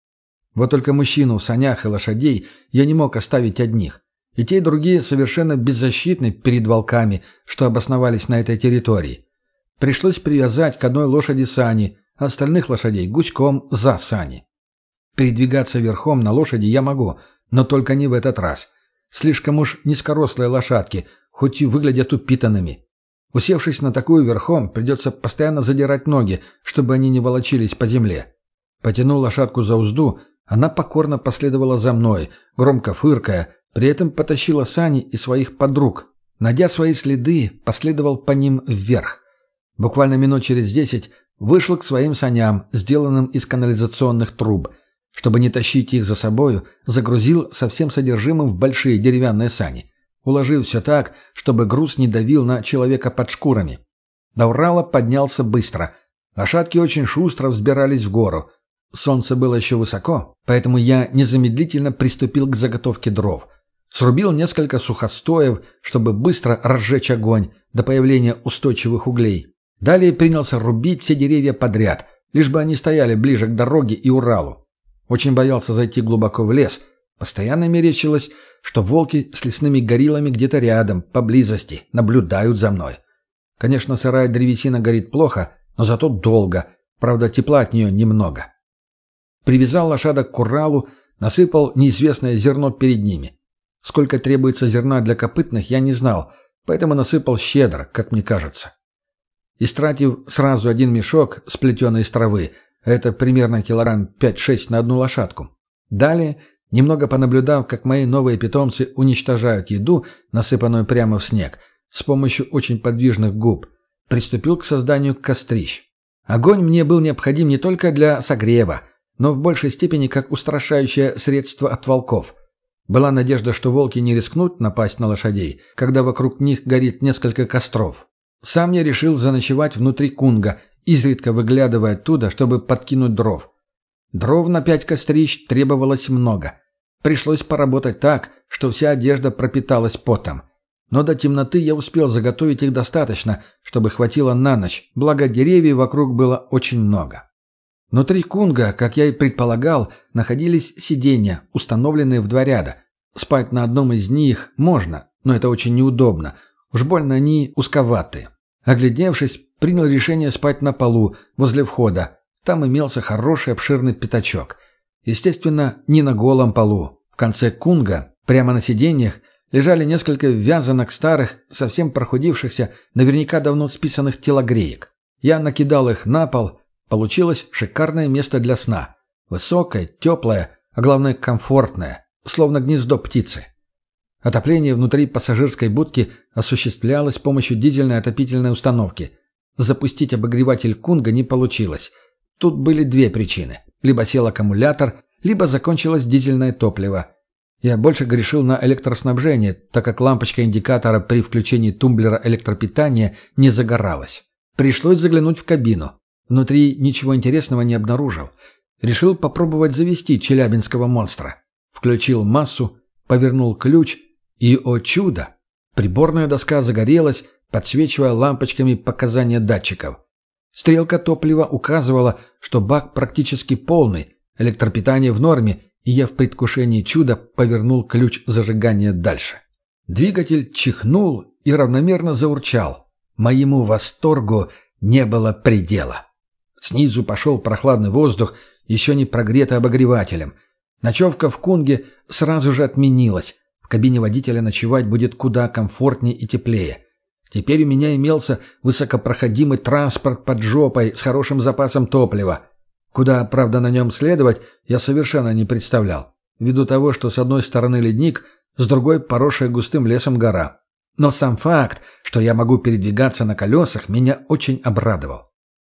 Вот только мужчину в санях и лошадей я не мог оставить одних. И те, и другие совершенно беззащитны перед волками, что обосновались на этой территории. Пришлось привязать к одной лошади сани, а остальных лошадей гуськом за сани. Передвигаться верхом на лошади я могу, но только не в этот раз. Слишком уж низкорослые лошадки, хоть и выглядят упитанными. Усевшись на такую верхом, придется постоянно задирать ноги, чтобы они не волочились по земле. Потянул лошадку за узду, она покорно последовала за мной, громко фыркая, при этом потащила сани и своих подруг. Найдя свои следы, последовал по ним вверх. Буквально минут через 10 вышел к своим саням, сделанным из канализационных труб. Чтобы не тащить их за собою, загрузил со всем содержимым в большие деревянные сани. Уложил все так, чтобы груз не давил на человека под шкурами. До Урала поднялся быстро. Лошадки очень шустро взбирались в гору. Солнце было еще высоко, поэтому я незамедлительно приступил к заготовке дров. Срубил несколько сухостоев, чтобы быстро разжечь огонь до появления устойчивых углей. Далее принялся рубить все деревья подряд, лишь бы они стояли ближе к дороге и Уралу. Очень боялся зайти глубоко в лес. Постоянно мерещилось, что волки с лесными гориллами где-то рядом, поблизости, наблюдают за мной. Конечно, сырая древесина горит плохо, но зато долго, правда, тепла от нее немного. Привязал лошадок к Уралу, насыпал неизвестное зерно перед ними. Сколько требуется зерна для копытных, я не знал, поэтому насыпал щедро, как мне кажется. Истратив сразу один мешок, сплетенный из травы, это примерно килограмм 5-6 на одну лошадку. Далее, немного понаблюдав, как мои новые питомцы уничтожают еду, насыпанную прямо в снег, с помощью очень подвижных губ, приступил к созданию кострищ. Огонь мне был необходим не только для согрева, но в большей степени как устрашающее средство от волков. Была надежда, что волки не рискнут напасть на лошадей, когда вокруг них горит несколько костров. Сам я решил заночевать внутри кунга, изредка выглядывая оттуда, чтобы подкинуть дров. Дров на 5 кострищ требовалось много. Пришлось поработать так, что вся одежда пропиталась потом. Но до темноты я успел заготовить их достаточно, чтобы хватило на ночь, благо деревьев вокруг было очень много. Внутри кунга, как я и предполагал, находились сиденья, установленные в 2 ряда. Спать на одном из них можно, но это очень неудобно. Уж больно они узковатые. Оглядевшись, принял решение спать на полу, возле входа. Там имелся хороший обширный пятачок. Естественно, не на голом полу. В конце кунга, прямо на сиденьях, лежали несколько вязанок старых, совсем прохудившихся, наверняка давно списанных телогреек. Я накидал их на пол. Получилось шикарное место для сна. Высокое, теплое, а главное комфортное, словно гнездо птицы. Отопление внутри пассажирской будки осуществлялось с помощью дизельной отопительной установки. Запустить обогреватель кунга не получилось. Тут были 2 причины. Либо сел аккумулятор, либо закончилось дизельное топливо. Я больше грешил на электроснабжение, так как лампочка индикатора при включении тумблера электропитания не загоралась. Пришлось заглянуть в кабину. Внутри ничего интересного не обнаружил. Решил попробовать завести челябинского монстра. Включил массу, повернул ключ и, о чудо, приборная доска загорелась, подсвечивая лампочками показания датчиков. Стрелка топлива указывала, что бак практически полный, электропитание в норме, и я в предвкушении чуда повернул ключ зажигания дальше. Двигатель чихнул и равномерно заурчал. Моему восторгу не было предела. Снизу пошел прохладный воздух, еще не прогретый обогревателем. Ночевка в кунге сразу же отменилась. В кабине водителя ночевать будет куда комфортнее и теплее. Теперь у меня имелся высокопроходимый транспорт под жопой с хорошим запасом топлива. Куда, правда, на нем следовать, я совершенно не представлял, ввиду того, что с одной стороны ледник, с другой поросшая густым лесом гора. Но сам факт, что я могу передвигаться на колесах, меня очень обрадовал.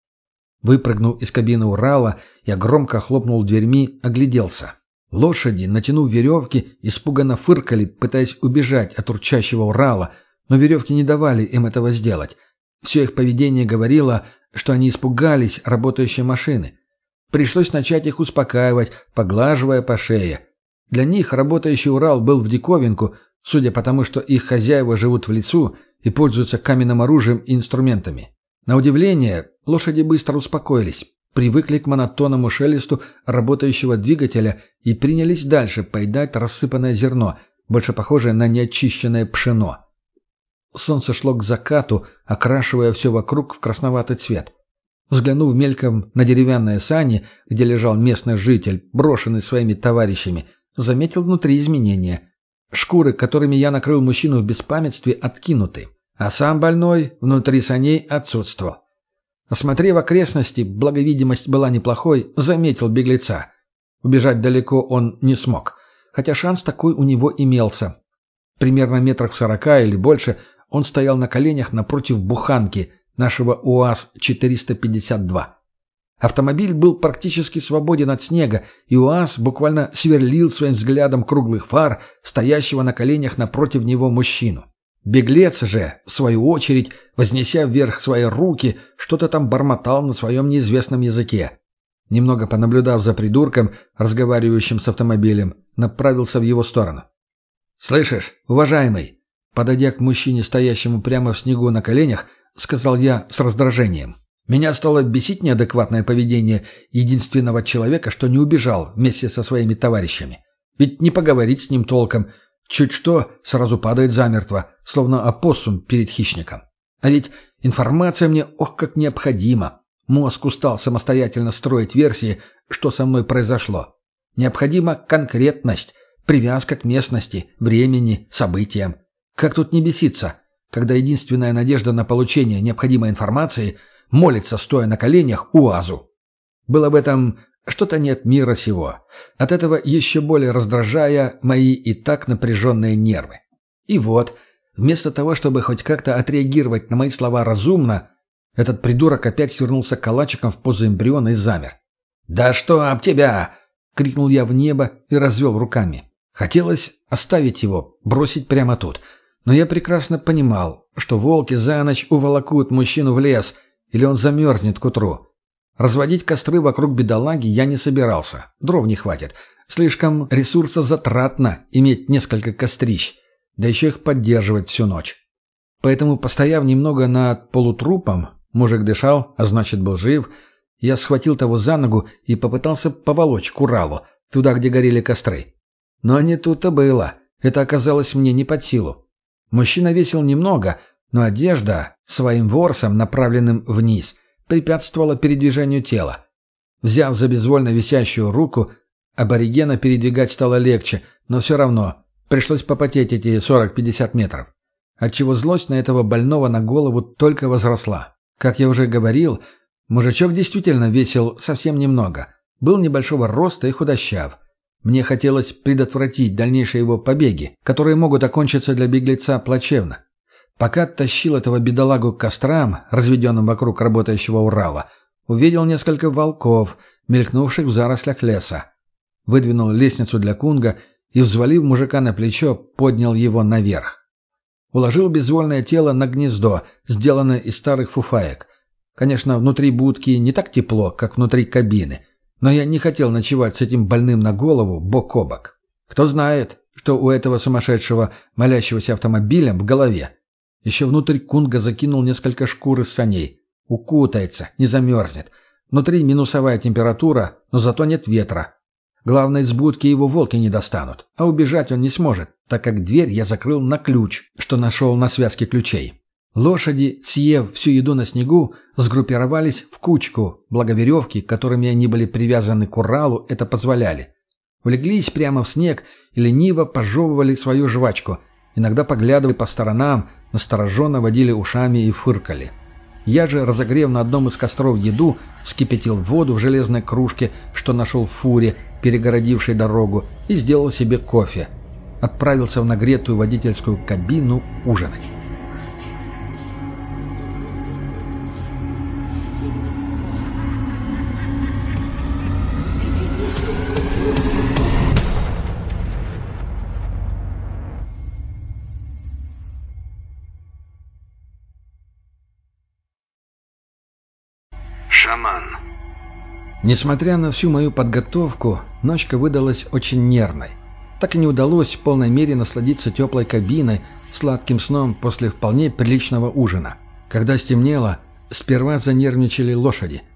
Выпрыгнул из кабины Урала, я громко хлопнул дверьми, огляделся. Лошади, натянув веревки, испуганно фыркали, пытаясь убежать от урчащего Урала, но веревки не давали им этого сделать. Все их поведение говорило, что они испугались работающей машины. Пришлось начать их успокаивать, поглаживая по шее. Для них работающий Урал был в диковинку, судя по тому, что их хозяева живут в лесу и пользуются каменным оружием и инструментами. На удивление, лошади быстро успокоились. привыкли к монотонному шелесту работающего двигателя и принялись дальше поедать рассыпанное зерно, больше похожее на неочищенное пшено. Солнце шло к закату, окрашивая все вокруг в красноватый цвет. Взглянув мельком на деревянные сани, где лежал местный житель, брошенный своими товарищами, заметил внутри изменения. Шкуры, которыми я накрыл мужчину в беспамятстве, откинуты, а сам больной внутри саней отсутствовал. Осмотрев окрестности, благо видимость была неплохой, заметил беглеца. Убежать далеко он не смог, хотя шанс такой у него имелся. Примерно метрах в 40 или больше он стоял на коленях напротив буханки нашего УАЗ-452. Автомобиль был практически свободен от снега, и УАЗ буквально сверлил своим взглядом круглых фар стоящего на коленях напротив него мужчину. Беглец же, в свою очередь, вознеся вверх свои руки, что-то там бормотал на своем неизвестном языке. Немного понаблюдав за придурком, разговаривающим с автомобилем, направился в его сторону. «Слышишь, уважаемый?» Подойдя к мужчине, стоящему прямо в снегу на коленях, сказал я с раздражением. Меня стало бесить неадекватное поведение единственного человека, что не убежал вместе со своими товарищами. Ведь не поговорить с ним толком. Чуть что, сразу падает замертво, словно опоссум перед хищником. А ведь информация мне ох как необходима. Мозг устал самостоятельно строить версии, что со мной произошло. Необходима конкретность, привязка к местности, времени, событиям. Как тут не беситься, когда единственная надежда на получение необходимой информации молится, стоя на коленях, УАЗу? Было в этом что-то не от мира сего. От этого еще более раздражая мои и так напряженные нервы. И вот, вместо того, чтобы хоть как-то отреагировать на мои слова разумно, этот придурок опять свернулся калачиком в позу эмбриона и замер. «Да что об тебя!» — крикнул я в небо и развел руками. Хотелось оставить его, бросить прямо тут. Но я прекрасно понимал, что волки за ночь уволокут мужчину в лес, или он замерзнет к утру. Разводить костры вокруг бедолаги я не собирался, дров не хватит. Слишком ресурсозатратно иметь несколько кострищ, да еще их поддерживать всю ночь. Поэтому, постояв немного над полутрупом, мужик дышал, а значит был жив, я схватил того за ногу и попытался поволочь к Уралу, туда, где горели костры. Но не тут-то было, это оказалось мне не под силу. Мужчина весил немного, но одежда, своим ворсом, направленным вниз, препятствовала передвижению тела. Взяв за безвольно висящую руку, аборигена передвигать стало легче, но все равно пришлось попотеть эти 40-50 метров, отчего злость на этого больного на голову только возросла. Как я уже говорил, мужичок действительно весил совсем немного, был небольшого роста и худощав. Мне хотелось предотвратить дальнейшие его побеги, которые могут окончиться для беглеца плачевно. Пока тащил этого бедолагу к кострам, разведенным вокруг работающего Урала, увидел несколько волков, мелькнувших в зарослях леса. Выдвинул лестницу для кунга и, взвалив мужика на плечо, поднял его наверх. Уложил безвольное тело на гнездо, сделанное из старых фуфаек. Конечно, внутри будки не так тепло, как внутри кабины, но я не хотел ночевать с этим больным на голову бок о бок. Кто знает, что у этого сумасшедшего, молящегося автомобилем, в голове. Еще внутрь кунга закинул несколько шкур из саней. Укутается, не замерзнет. Внутри минусовая температура, но зато нет ветра. Главное, из будки его волки не достанут, а убежать он не сможет, так как дверь я закрыл на ключ, что нашел на связке ключей. Лошади, съев всю еду на снегу, сгруппировались в кучку, благо веревки, которыми они были привязаны к Уралу, это позволяли. Улеглись прямо в снег и лениво пожевывали свою жвачку, иногда поглядывая по сторонам, настороженно водили ушами и фыркали. Я же, разогрев на одном из костров еду, вскипятил воду в железной кружке, что нашел в фуре, перегородившей дорогу, и сделал себе кофе. Отправился в нагретую водительскую кабину ужинать. Шаман. Несмотря на всю мою подготовку, ночка выдалась очень нервной. Так и не удалось в полной мере насладиться теплой кабиной, сладким сном после вполне приличного ужина. Когда стемнело, сперва занервничали лошади.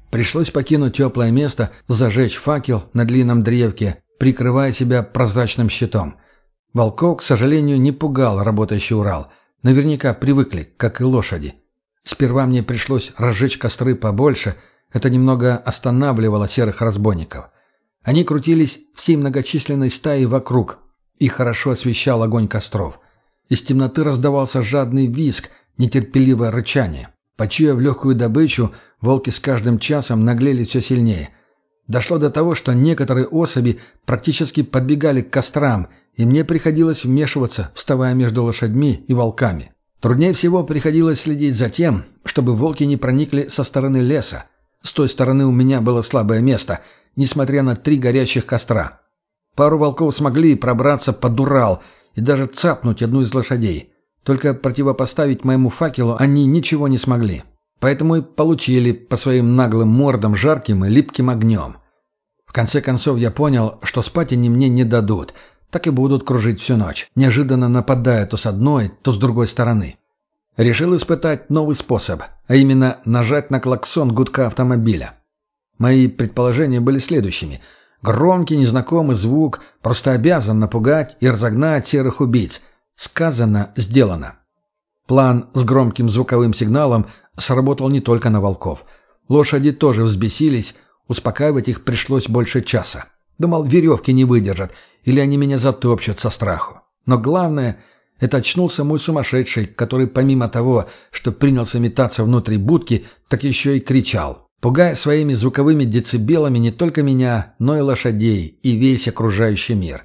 Пришлось покинуть теплое место, зажечь факел на длинном древке, прикрывая себя прозрачным щитом. Волков, к сожалению, не пугал работающий Урал. Наверняка привыкли, как и лошади. Сперва мне пришлось разжечь костры побольше, это немного останавливало серых разбойников. Они крутились всей многочисленной стаей вокруг, и хорошо освещал огонь костров. Из темноты раздавался жадный визг, нетерпеливое рычание. Почуяв легкую добычу, волки с каждым часом наглели все сильнее. Дошло до того, что некоторые особи практически подбегали к кострам, и мне приходилось вмешиваться, вставая между лошадьми и волками. Труднее всего приходилось следить за тем, чтобы волки не проникли со стороны леса. С той стороны у меня было слабое место, несмотря на 3 горящих костра. Пару волков смогли пробраться под Урал и даже цапнуть одну из лошадей. Только противопоставить моему факелу они ничего не смогли. Поэтому и получили по своим наглым мордам жарким и липким огнем. В конце концов я понял, что спать они мне не дадут, так и будут кружить всю ночь, неожиданно нападая то с одной, то с другой стороны. Решил испытать новый способ, а именно нажать на клаксон гудка автомобиля. Мои предположения были следующими. Громкий незнакомый звук просто обязан напугать и разогнать серых убийц. Сказано, сделано. План с громким звуковым сигналом сработал не только на волков. Лошади тоже взбесились, успокаивать их пришлось больше часа. Думал, веревки не выдержат, или они меня затопчут со страху. Но главное, это очнулся мой сумасшедший, который помимо того, что принялся метаться внутри будки, так еще и кричал, пугая своими звуковыми децибелами не только меня, но и лошадей, и весь окружающий мир.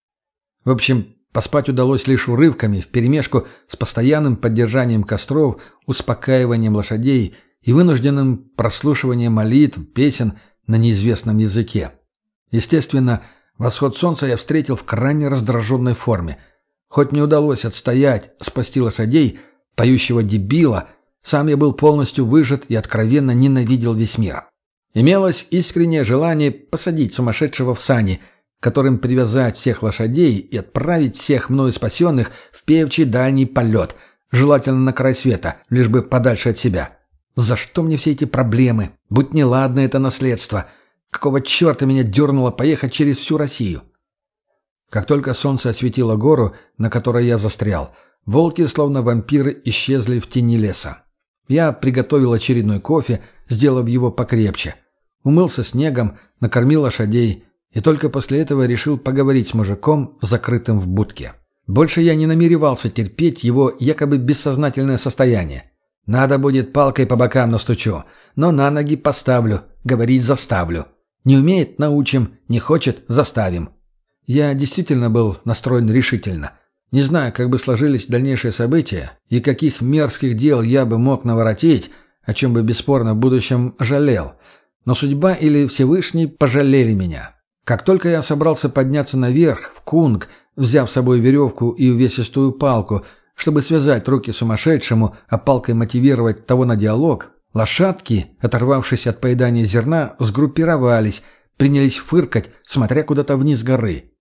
В общем, поспать удалось лишь урывками, вперемешку с постоянным поддержанием костров, успокаиванием лошадей и вынужденным прослушиванием молитв, песен на неизвестном языке. Естественно, восход солнца я встретил в крайне раздраженной форме. Хоть мне удалось отстоять, спасти лошадей, поющего дебила, сам я был полностью выжат и откровенно ненавидел весь мир. Имелось искреннее желание посадить сумасшедшего в сани, которым привязать всех лошадей и отправить всех мною спасенных в певчий дальний полет, желательно на край света, лишь бы подальше от себя. За что мне все эти проблемы? Будь неладно это наследство. Какого черта меня дернуло поехать через всю Россию? Как только солнце осветило гору, на которой я застрял, волки, словно вампиры, исчезли в тени леса. Я приготовил очередной кофе, сделав его покрепче. Умылся снегом, накормил лошадей, и только после этого решил поговорить с мужиком, закрытым в будке. Больше я не намеревался терпеть его якобы бессознательное состояние. Надо будет, палкой по бокам настучу, но на ноги поставлю, говорить заставлю. Не умеет — научим, не хочет — заставим. Я действительно был настроен решительно. Не знаю, как бы сложились дальнейшие события и каких мерзких дел я бы мог наворотить, о чем бы бесспорно в будущем жалел. Но судьба или Всевышний пожалели меня. Как только я собрался подняться наверх, в Кунг, взяв с собой веревку и увесистую палку, чтобы связать руки сумасшедшему, а палкой мотивировать того на диалог, лошадки, оторвавшись от поедания зерна, сгруппировались, принялись фыркать, смотря куда-то вниз горы.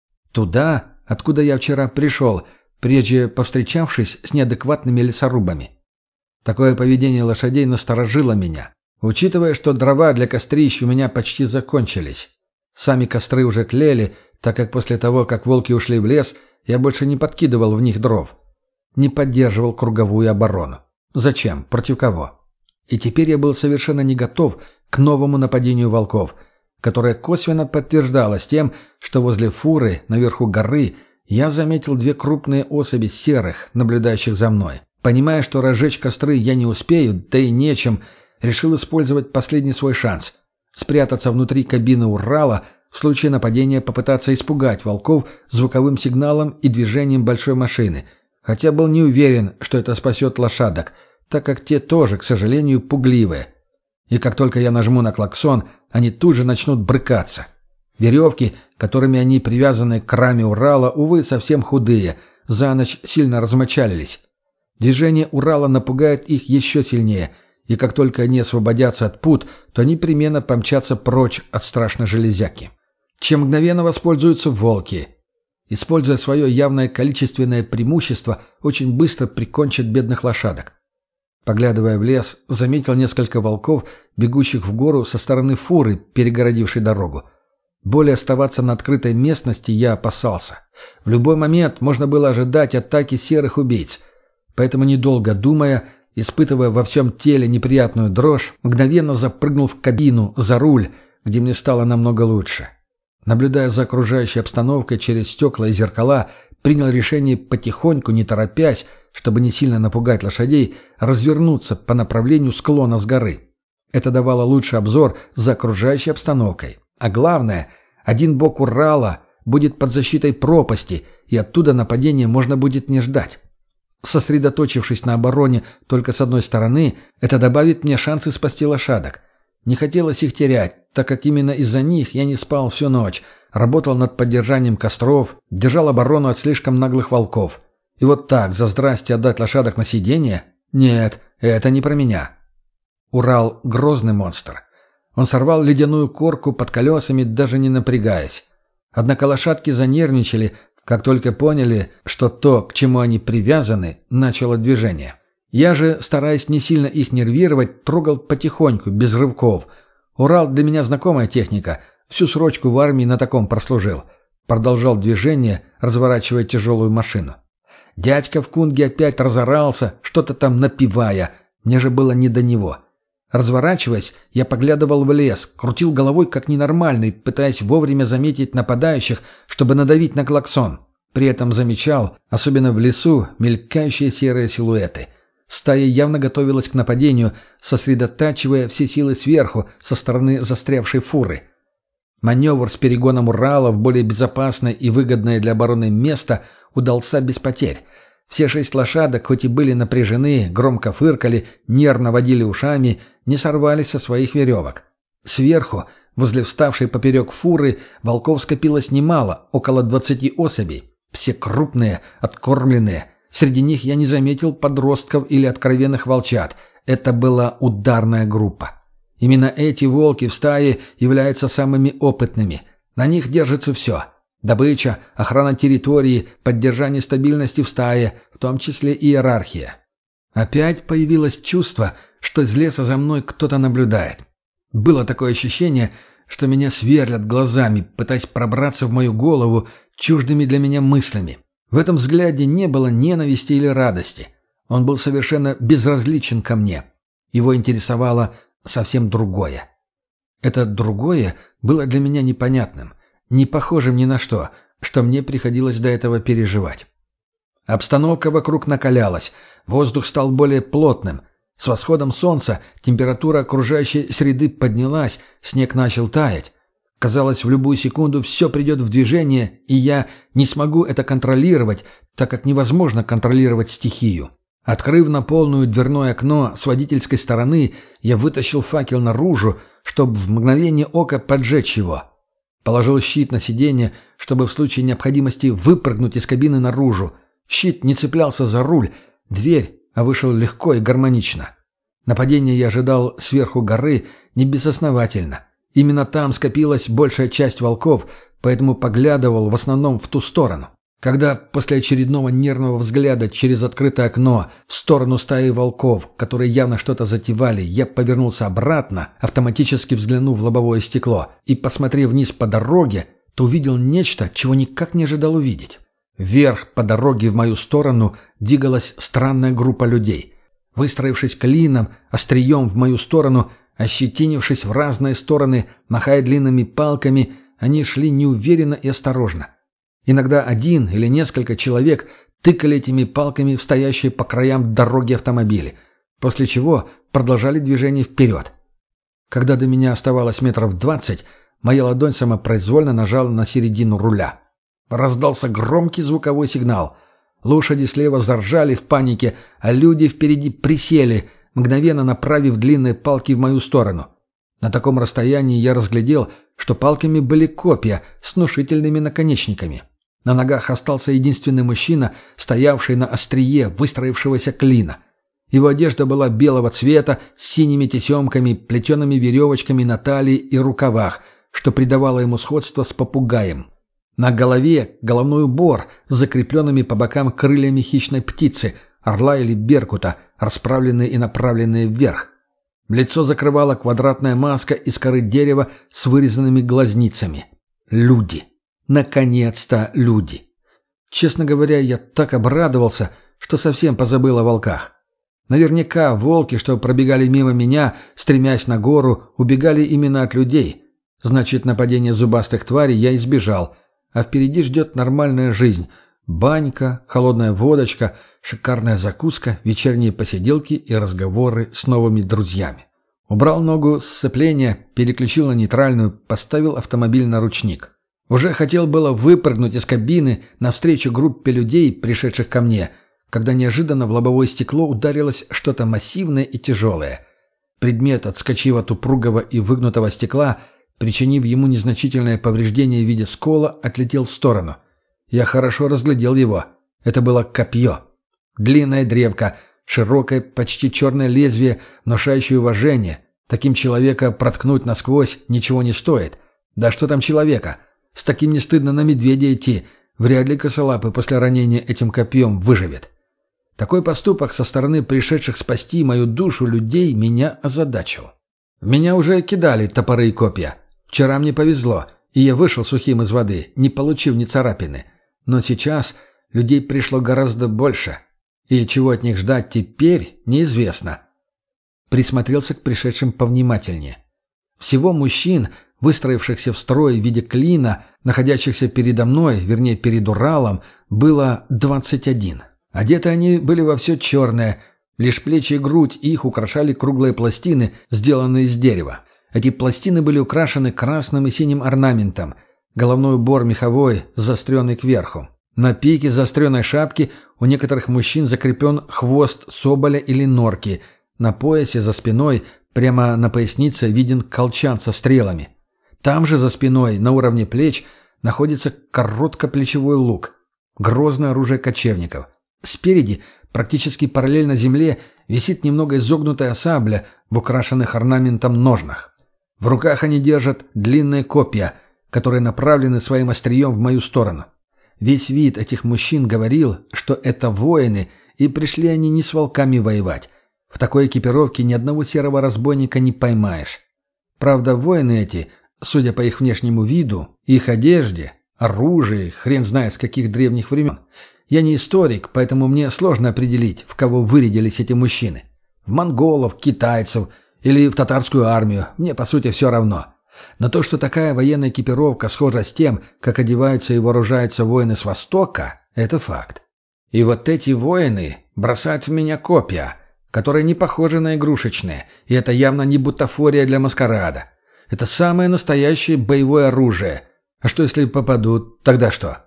Туда, откуда я вчера пришел, прежде повстречавшись с неадекватными лесорубами. Такое поведение лошадей насторожило меня, учитывая, что дрова для кострищ у меня почти закончились. Сами костры уже тлели, так как после того, как волки ушли в лес, я больше не подкидывал в них дров. Не поддерживал круговую оборону. Зачем? Против кого? И теперь я был совершенно не готов к новому нападению волков, которое косвенно подтверждалось тем, что возле фуры, наверху горы, я заметил 2 крупные особи серых, наблюдающих за мной. Понимая, что разжечь костры я не успею, да и нечем, решил использовать последний свой шанс. Спрятаться внутри кабины Урала, в случае нападения попытаться испугать волков звуковым сигналом и движением большой машины, хотя был не уверен, что это спасет лошадок, так как те тоже, к сожалению, пугливые. И как только я нажму на клаксон, они тут же начнут брыкаться. Веревки, которыми они привязаны к раме Урала, увы, совсем худые, за ночь сильно размочалились. Движение Урала напугает их еще сильнее, и как только они освободятся от пут, то непременно помчатся прочь от страшной железяки. Чем мгновенно воспользуются волки. Используя свое явное количественное преимущество, очень быстро прикончат бедных лошадок. Поглядывая в лес, заметил несколько волков, бегущих в гору со стороны фуры, перегородившей дорогу. Более оставаться на открытой местности я опасался. В любой момент можно было ожидать атаки серых убийц. Поэтому, недолго думая, испытывая во всем теле неприятную дрожь, мгновенно запрыгнул в кабину, за руль, где мне стало намного лучше. Наблюдая за окружающей обстановкой через стекла и зеркала, принял решение потихоньку, не торопясь, чтобы не сильно напугать лошадей, развернуться по направлению склона с горы. Это давало лучший обзор за окружающей обстановкой. А главное, один бок Урала будет под защитой пропасти, и оттуда нападения можно будет не ждать. Сосредоточившись на обороне только с одной стороны, это добавит мне шансы спасти лошадок. Не хотелось их терять, так как именно из-за них я не спал всю ночь, работал над поддержанием костров, держал оборону от слишком наглых волков. И вот так, за здрасте отдать лошадок на съедение? Нет, это не про меня. Урал — грозный монстр. Он сорвал ледяную корку под колесами, даже не напрягаясь. Однако лошадки занервничали, как только поняли, что то, к чему они привязаны, начало движение. Я же, стараясь не сильно их нервировать, трогал потихоньку, без рывков. Урал для меня знакомая техника, всю срочку в армии на таком прослужил. Продолжал движение, разворачивая тяжелую машину. Дядька в кунге опять разорался, что-то там напевая. Мне же было не до него. Разворачиваясь, я поглядывал в лес, крутил головой как ненормальный, пытаясь вовремя заметить нападающих, чтобы надавить на клаксон. При этом замечал, особенно в лесу, мелькающие серые силуэты. Стая явно готовилась к нападению, сосредотачивая все силы сверху, со стороны застрявшей фуры. Маневр с перегоном Урала в более безопасное и выгодное для обороны место удался без потерь. Все 6 лошадок, хоть и были напряжены, громко фыркали, нервно водили ушами, не сорвались со своих веревок. Сверху, возле вставшей поперек фуры, волков скопилось немало, около 20 особей. Все крупные, откормленные. Среди них я не заметил подростков или откровенных волчат. Это была ударная группа. Именно эти волки в стае являются самыми опытными. На них держится все. Добыча, охрана территории, поддержание стабильности в стае, в том числе и иерархия. Опять появилось чувство, что из леса за мной кто-то наблюдает. Было такое ощущение, что меня сверлят глазами, пытаясь пробраться в мою голову чуждыми для меня мыслями. В этом взгляде не было ненависти или радости. Он был совершенно безразличен ко мне. Его интересовало совсем другое. Это другое было для меня непонятным, не похожим ни на что мне приходилось до этого переживать. Обстановка вокруг накалялась, воздух стал более плотным. С восходом солнца температура окружающей среды поднялась, снег начал таять. Казалось, в любую секунду все придет в движение, и я не смогу это контролировать, так как невозможно контролировать стихию. Открыв на полную дверное окно с водительской стороны, я вытащил факел наружу, чтобы в мгновение ока поджечь его. Положил щит на сиденье, чтобы в случае необходимости выпрыгнуть из кабины наружу. Щит не цеплялся за руль, дверь, а вышел легко и гармонично. Нападение я ожидал сверху горы не безосновательно. Именно там скопилась большая часть волков, поэтому поглядывал в основном в ту сторону. Когда после очередного нервного взгляда через открытое окно в сторону стаи волков, которые явно что-то затевали, я повернулся обратно, автоматически взглянув в лобовое стекло, и, посмотрев вниз по дороге, то увидел нечто, чего никак не ожидал увидеть. Вверх по дороге в мою сторону двигалась странная группа людей. Выстроившись клином, острием в мою сторону, ощетинившись в разные стороны, махая длинными палками, они шли неуверенно и осторожно. Иногда один или несколько человек тыкали этими палками в стоящие по краям дороги автомобили, после чего продолжали движение вперед. Когда до меня оставалось метров 20, моя ладонь самопроизвольно нажала на середину руля. Раздался громкий звуковой сигнал. Лошади слева заржали в панике, а люди впереди присели, мгновенно направив длинные палки в мою сторону. На таком расстоянии я разглядел, что палками были копья с внушительными наконечниками. На ногах остался единственный мужчина, стоявший на острие выстроившегося клина. Его одежда была белого цвета, с синими тесемками, плетеными веревочками на талии и рукавах, что придавало ему сходство с попугаем. На голове головной убор с закрепленными по бокам крыльями хищной птицы, орла или беркута, расправленные и направленные вверх. Лицо закрывала квадратная маска из коры дерева с вырезанными глазницами. Люди. Наконец-то люди. Честно говоря, я так обрадовался, что совсем позабыл о волках. Наверняка волки, что пробегали мимо меня, стремясь на гору, убегали именно от людей. Значит, нападения зубастых тварей я избежал, а впереди ждет нормальная жизнь. Банька, холодная водочка, шикарная закуска, вечерние посиделки и разговоры с новыми друзьями. Убрал ногу с сцепления, переключил на нейтральную, поставил автомобиль на ручник. Уже хотел было выпрыгнуть из кабины навстречу группе людей, пришедших ко мне, когда неожиданно в лобовое стекло ударилось что-то массивное и тяжелое. Предмет, отскочив от упругого и выгнутого стекла, причинив ему незначительное повреждение в виде скола, отлетел в сторону. Я хорошо разглядел его. Это было копье. Длинная древко, широкое, почти черное лезвие, внушающее уважение. Таким человека проткнуть насквозь ничего не стоит. Да что там человека? С таким не стыдно на медведя идти. Вряд ли косолапый после ранения этим копьем выживет. Такой поступок со стороны пришедших спасти мою душу людей меня озадачил. В меня уже кидали топоры и копья. Вчера мне повезло, и я вышел сухим из воды, не получив ни царапины. Но сейчас людей пришло гораздо больше. И чего от них ждать теперь, неизвестно. Присмотрелся к пришедшим повнимательнее. Всего мужчин, выстроившихся в строй в виде клина, находящихся передо мной, вернее перед Уралом, было 21. Одеты они были во все черное, лишь плечи и грудь их украшали круглые пластины, сделанные из дерева. Эти пластины были украшены красным и синим орнаментом, головной убор меховой, заостренный кверху. На пике заостренной шапки у некоторых мужчин закреплен хвост соболя или норки, на поясе за спиной, прямо на пояснице, виден колчан со стрелами. Там же за спиной, на уровне плеч, находится короткоплечевой лук, грозное оружие кочевников. Спереди, практически параллельно земле, висит немного изогнутая сабля в украшенных орнаментом ножнах. В руках они держат длинные копья, которые направлены своим острием в мою сторону. Весь вид этих мужчин говорил, что это воины, и пришли они не с волками воевать. В такой экипировке ни одного серого разбойника не поймаешь. Правда, воины эти, судя по их внешнему виду, их одежде, оружии, хрен знает с каких древних времен. Я не историк, поэтому мне сложно определить, в кого вырядились эти мужчины. В монголов, китайцев или в татарскую армию, мне по сути все равно. Но то, что такая военная экипировка схожа с тем, как одеваются и вооружаются воины с Востока, это факт. И вот эти воины бросают в меня копья, которые не похожи на игрушечные, и это явно не бутафория для маскарада. Это самое настоящее боевое оружие. А что, если попадут, тогда что?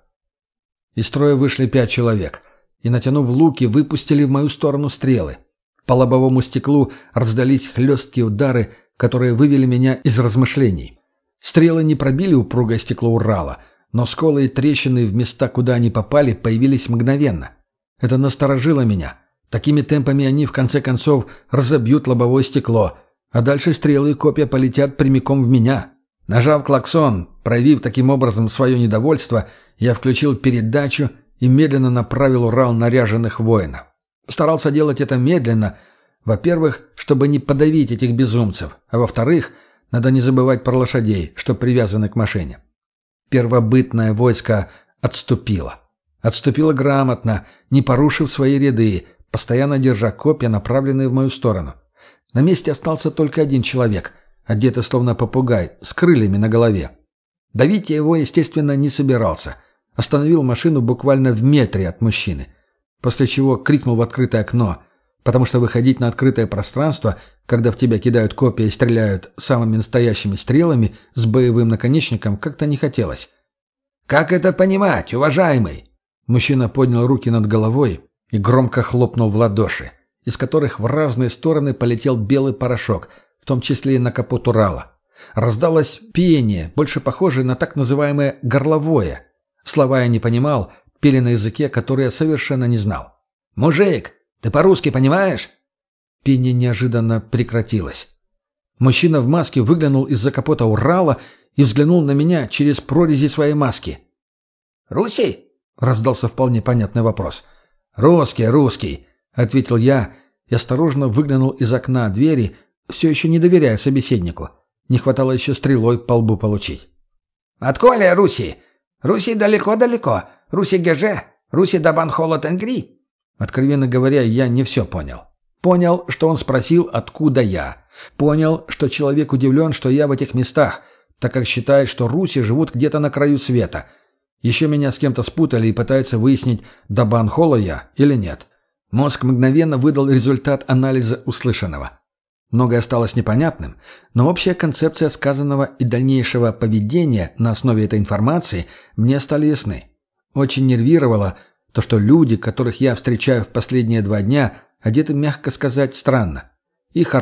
Из строя вышли 5 человек, и, натянув луки, выпустили в мою сторону стрелы. По лобовому стеклу раздались хлесткие удары, которые вывели меня из размышлений. Стрелы не пробили упругое стекло Урала, но сколы и трещины в места, куда они попали, появились мгновенно. Это насторожило меня. Такими темпами они, в конце концов, разобьют лобовое стекло, а дальше стрелы и копья полетят прямиком в меня. Нажав клаксон, проявив таким образом свое недовольство, я включил передачу и медленно направил Урал на ряженых воинов. Старался делать это медленно, во-первых, чтобы не подавить этих безумцев, а во-вторых, надо не забывать про лошадей, что привязаны к машине. Первобытное войско отступило. Отступило грамотно, не порушив свои ряды, постоянно держа копья, направленные в мою сторону. На месте остался только один человек, одетый словно попугай, с крыльями на голове. Давить я его, естественно, не собирался. Остановил машину буквально в метре от мужчины, после чего крикнул в открытое окно, потому что выходить на открытое пространство, когда в тебя кидают копья и стреляют самыми настоящими стрелами с боевым наконечником, как-то не хотелось. «Как это понимать, уважаемый?» Мужчина поднял руки над головой и громко хлопнул в ладоши, из которых в разные стороны полетел белый порошок, в том числе и на капот Урала. Раздалось пение, больше похожее на так называемое «горловое». Слова я не понимал, пели на языке, который я совершенно не знал. «Мужик, ты по-русски понимаешь?» Пение неожиданно прекратилось. Мужчина в маске выглянул из-за капота Урала и взглянул на меня через прорези своей маски. «Русский?» — раздался вполне понятный вопрос. «Русский, русский», — ответил я и осторожно выглянул из окна двери, все еще не доверяя собеседнику. Не хватало еще стрелой по лбу получить. «Отколя, Руси? Руси далеко-далеко. Руси геже. Руси дабан холод энгри». Откровенно говоря, я не все понял. Понял, что он спросил, откуда я. Понял, что человек удивлен, что я в этих местах, так как считает, что руси живут где-то на краю света. Еще меня с кем-то спутали и пытаются выяснить, дабан холо я или нет. Мозг мгновенно выдал результат анализа услышанного. Многое осталось непонятным, но общая концепция сказанного и дальнейшего поведения на основе этой информации мне стали ясны. Очень нервировало то, что люди, которых я встречаю в последние 2 дня, одеты, мягко сказать, странно. Их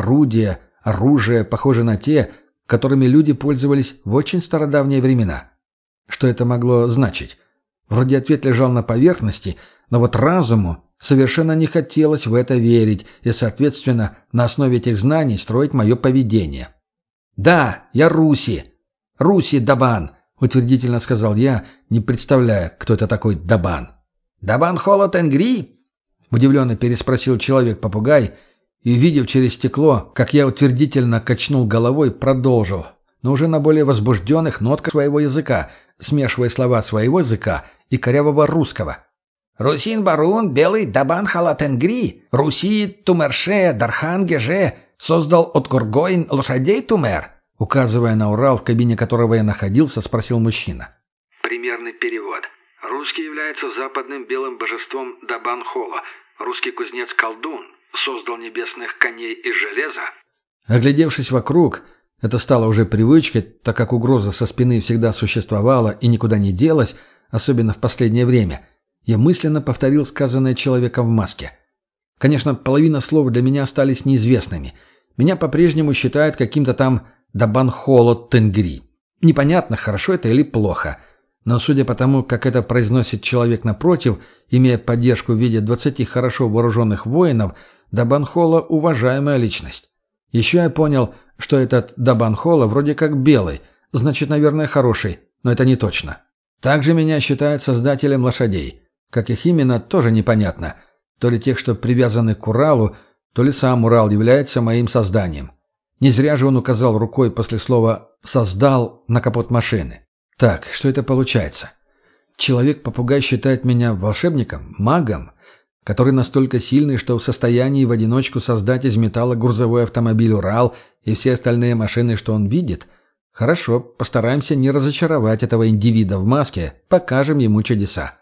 оружие похоже на те, которыми люди пользовались в очень стародавние времена. Что это могло значить? Вроде ответ лежал на поверхности, но вот разуму совершенно не хотелось в это верить и, соответственно, на основе этих знаний строить мое поведение. «Да, я Руси. Руси Дабан», — утвердительно сказал я, не представляя, кто это такой Дабан. «Дабан холод энгри?» — удивленно переспросил человек-попугай и, увидев через стекло, как я утвердительно качнул головой, продолжил, но уже на более возбужденных нотках своего языка, смешивая слова своего языка и корявого русского. «Русин барун, белый дабан халат энгри, Руси тумерше дархан геже, создал от горгоин лошадей тумер», указывая на Урал, в кабине которого я находился, спросил мужчина. Примерный перевод. Русский является западным белым божеством Дабан-Хола. Русский кузнец-колдун создал небесных коней из железа. Оглядевшись вокруг, это стало уже привычкой, так как угроза со спины всегда существовала и никуда не делась, особенно в последнее время. Я мысленно повторил сказанное человеком в маске. Конечно, половина слов для меня остались неизвестными. Меня по-прежнему считают каким-то там Дабан-Холо Тенгри. Непонятно, хорошо это или плохо. Но судя по тому, как это произносит человек напротив, имея поддержку в виде 20 хорошо вооруженных воинов, Дабан-Холо – уважаемая личность. Еще я понял, что этот Дабан-Холо вроде как белый, значит, наверное, хороший, но это не точно. Также меня считают создателем лошадей. Как их именно, тоже непонятно. То ли тех, что привязаны к Уралу, то ли сам Урал является моим созданием. Не зря же он указал рукой после слова «создал» на капот машины. Так, что это получается? Человек-попугай считает меня волшебником, магом, который настолько сильный, что в состоянии в одиночку создать из металла грузовой автомобиль «Урал» и все остальные машины, что он видит? Хорошо, постараемся не разочаровать этого индивида в маске, покажем ему чудеса.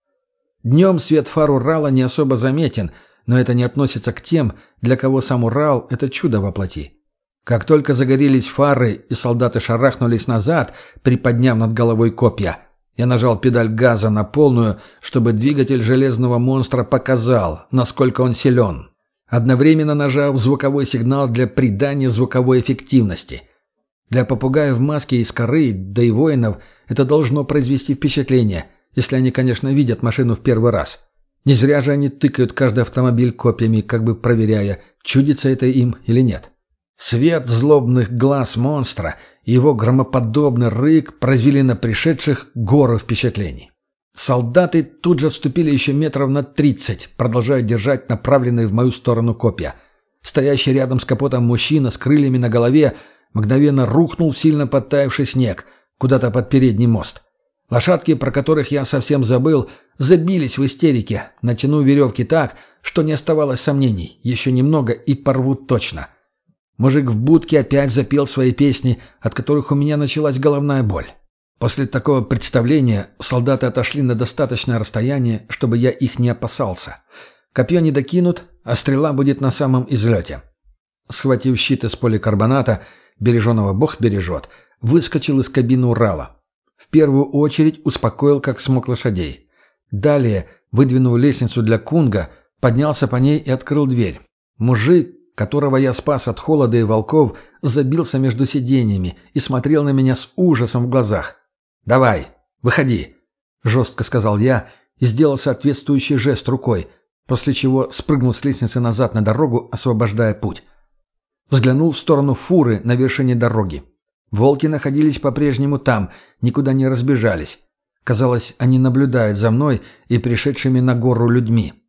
Днем свет фар Урала не особо заметен, но это не относится к тем, для кого сам Урал – это чудо во плоти. Как только загорелись фары и солдаты шарахнулись назад, приподняв над головой копья, я нажал педаль газа на полную, чтобы двигатель железного монстра показал, насколько он силен, одновременно нажав звуковой сигнал для придания звуковой эффективности. Для попугая в маске из коры, да и воинов, это должно произвести впечатление, если они, конечно, видят машину в первый раз. Не зря же они тыкают каждый автомобиль копьями, как бы проверяя, чудится это им или нет. Свет злобных глаз монстра и его громоподобный рык произвели на пришедших гору впечатлений. Солдаты тут же отступили еще метров на 30, продолжая держать направленные в мою сторону копья. Стоящий рядом с капотом мужчина с крыльями на голове мгновенно рухнул в сильно подтаявший снег, куда-то под передний мост. Лошадки, про которых я совсем забыл, забились в истерике, натянув веревки так, что не оставалось сомнений, еще немного и порвут точно. Мужик в будке опять запел свои песни, от которых у меня началась головная боль. После такого представления солдаты отошли на достаточное расстояние, чтобы я их не опасался. Копье не докинут, а стрела будет на самом излете. Схватив щит из поликарбоната, береженого Бог бережет, выскочил из кабины Урала. В первую очередь успокоил как смог лошадей. Далее, выдвинув лестницу для кунга, поднялся по ней и открыл дверь. Мужик, которого я спас от холода и волков, забился между сиденьями и смотрел на меня с ужасом в глазах. «Давай, выходи», — жестко сказал я и сделал соответствующий жест рукой, после чего спрыгнул с лестницы назад на дорогу, освобождая путь. Взглянул в сторону фуры на вершине дороги. Волки находились по-прежнему там, никуда не разбежались. Казалось, они наблюдают за мной и пришедшими на гору людьми.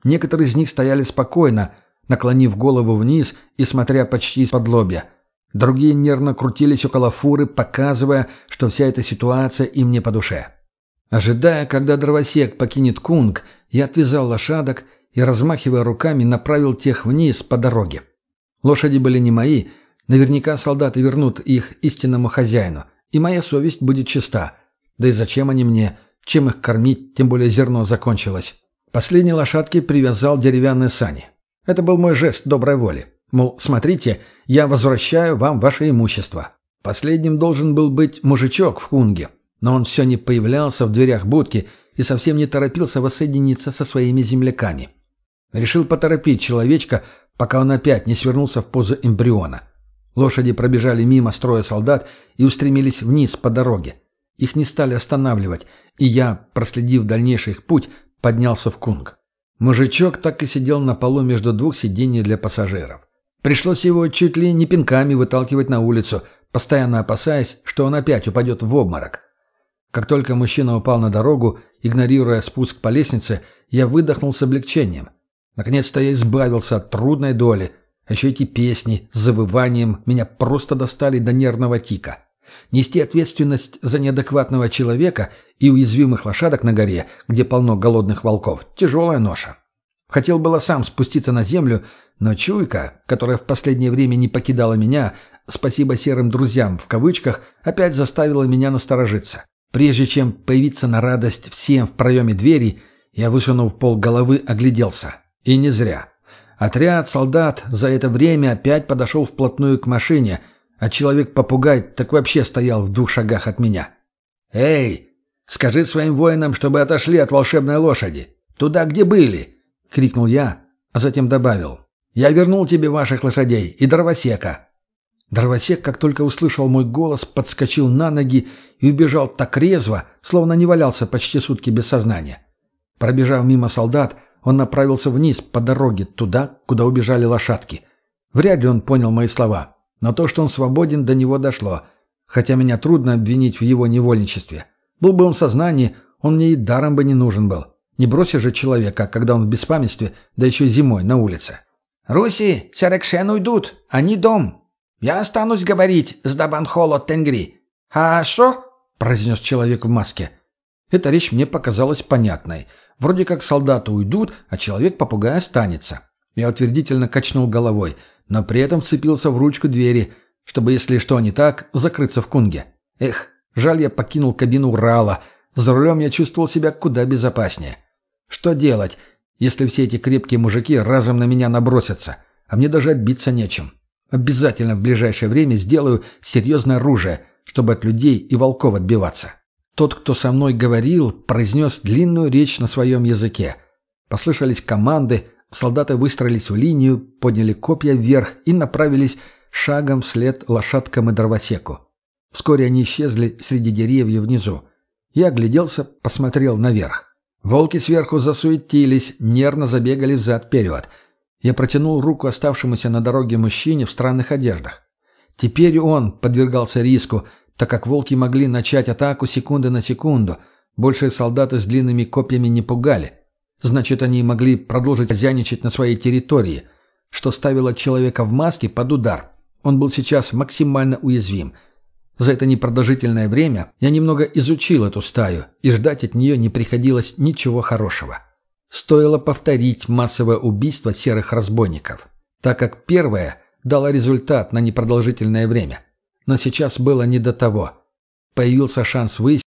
Некоторые из них стояли спокойно, наклонив голову вниз и смотря почти из-под лобья. Другие нервно крутились около фуры, показывая, что вся эта ситуация им не по душе. Ожидая, когда дровосек покинет Кунг, я отвязал лошадок и, размахивая руками, направил тех вниз по дороге. Лошади были не мои, наверняка солдаты вернут их истинному хозяину, и моя совесть будет чиста. Да и зачем они мне? Чем их кормить, тем более зерно закончилось. Последней лошадке привязал деревянные сани. Это был мой жест доброй воли. Мол, смотрите, я возвращаю вам ваше имущество. Последним должен был быть мужичок в Кунге, но он все не появлялся в дверях будки и совсем не торопился воссоединиться со своими земляками. Решил поторопить человечка, пока он опять не свернулся в позу эмбриона. Лошади пробежали мимо строя солдат и устремились вниз по дороге. Их не стали останавливать, и я, проследив дальнейший их путь, поднялся в Кунг. Мужичок так и сидел на полу между двух сидений для пассажиров. Пришлось его чуть ли не пинками выталкивать на улицу, постоянно опасаясь, что он опять упадет в обморок. Как только мужчина упал на дорогу, игнорируя спуск по лестнице, я выдохнул с облегчением. Наконец-то я избавился от трудной доли, а еще эти песни с завыванием меня просто достали до нервного тика. Нести ответственность за неадекватного человека и уязвимых лошадок на горе, где полно голодных волков, тяжелая ноша. Хотел было сам спуститься на землю, но чуйка, которая в последнее время не покидала меня, спасибо серым друзьям в кавычках, опять заставила меня насторожиться. Прежде чем появиться на радость всем в проеме двери, я, высунув полголовы, огляделся. И не зря. Отряд солдат за это время опять подошел вплотную к машине, а человек-попугай так вообще стоял в 2 шагах от меня. «Эй, скажи своим воинам, чтобы отошли от волшебной лошади. Туда, где были!» — крикнул я, а затем добавил. «Я вернул тебе ваших лошадей и дровосека». Дровосек, как только услышал мой голос, подскочил на ноги и убежал так резво, словно не валялся почти сутки без сознания. Пробежав мимо солдат, он направился вниз по дороге, туда, куда убежали лошадки. Вряд ли он понял мои слова, но то, что он свободен, до него дошло, хотя меня трудно обвинить в его невольничестве. Был бы он в сознании, он мне и даром бы не нужен был. Не бросишь же человека, когда он в беспамятстве, да еще и зимой на улице. «Руси, Серекшен уйдут, они дом. Я останусь говорить с Дабанхоло Тенгри». «А что?» — произнес человек в маске. Эта речь мне показалась понятной. Вроде как солдаты уйдут, а человек-попугай останется. Я утвердительно качнул головой, но при этом вцепился в ручку двери, чтобы, если что не так, закрыться в Кунге. Эх, жаль, я покинул кабину Урала. За рулем я чувствовал себя куда безопаснее. Что делать, если все эти крепкие мужики разом на меня набросятся, а мне даже отбиться нечем? Обязательно в ближайшее время сделаю серьезное оружие, чтобы от людей и волков отбиваться. Тот, кто со мной говорил, произнес длинную речь на своем языке. Послышались команды, солдаты выстроились в линию, подняли копья вверх и направились шагом вслед лошадкам и дровосеку. Вскоре они исчезли среди деревьев внизу. Я огляделся, посмотрел наверх. Волки сверху засуетились, нервно забегали взад-вперед. Я протянул руку оставшемуся на дороге мужчине в странных одеждах. Теперь он подвергался риску, так как волки могли начать атаку секунды на секунду. Больше солдаты с длинными копьями не пугали. Значит, они могли продолжить хозяйничать на своей территории, что ставило человека в маске под удар. Он был сейчас максимально уязвим. За это непродолжительное время я немного изучил эту стаю, и ждать от нее не приходилось ничего хорошего. Стоило повторить массовое убийство серых разбойников, так как первое дало результат на непродолжительное время. Но сейчас было не до того. Появился шанс выяснить,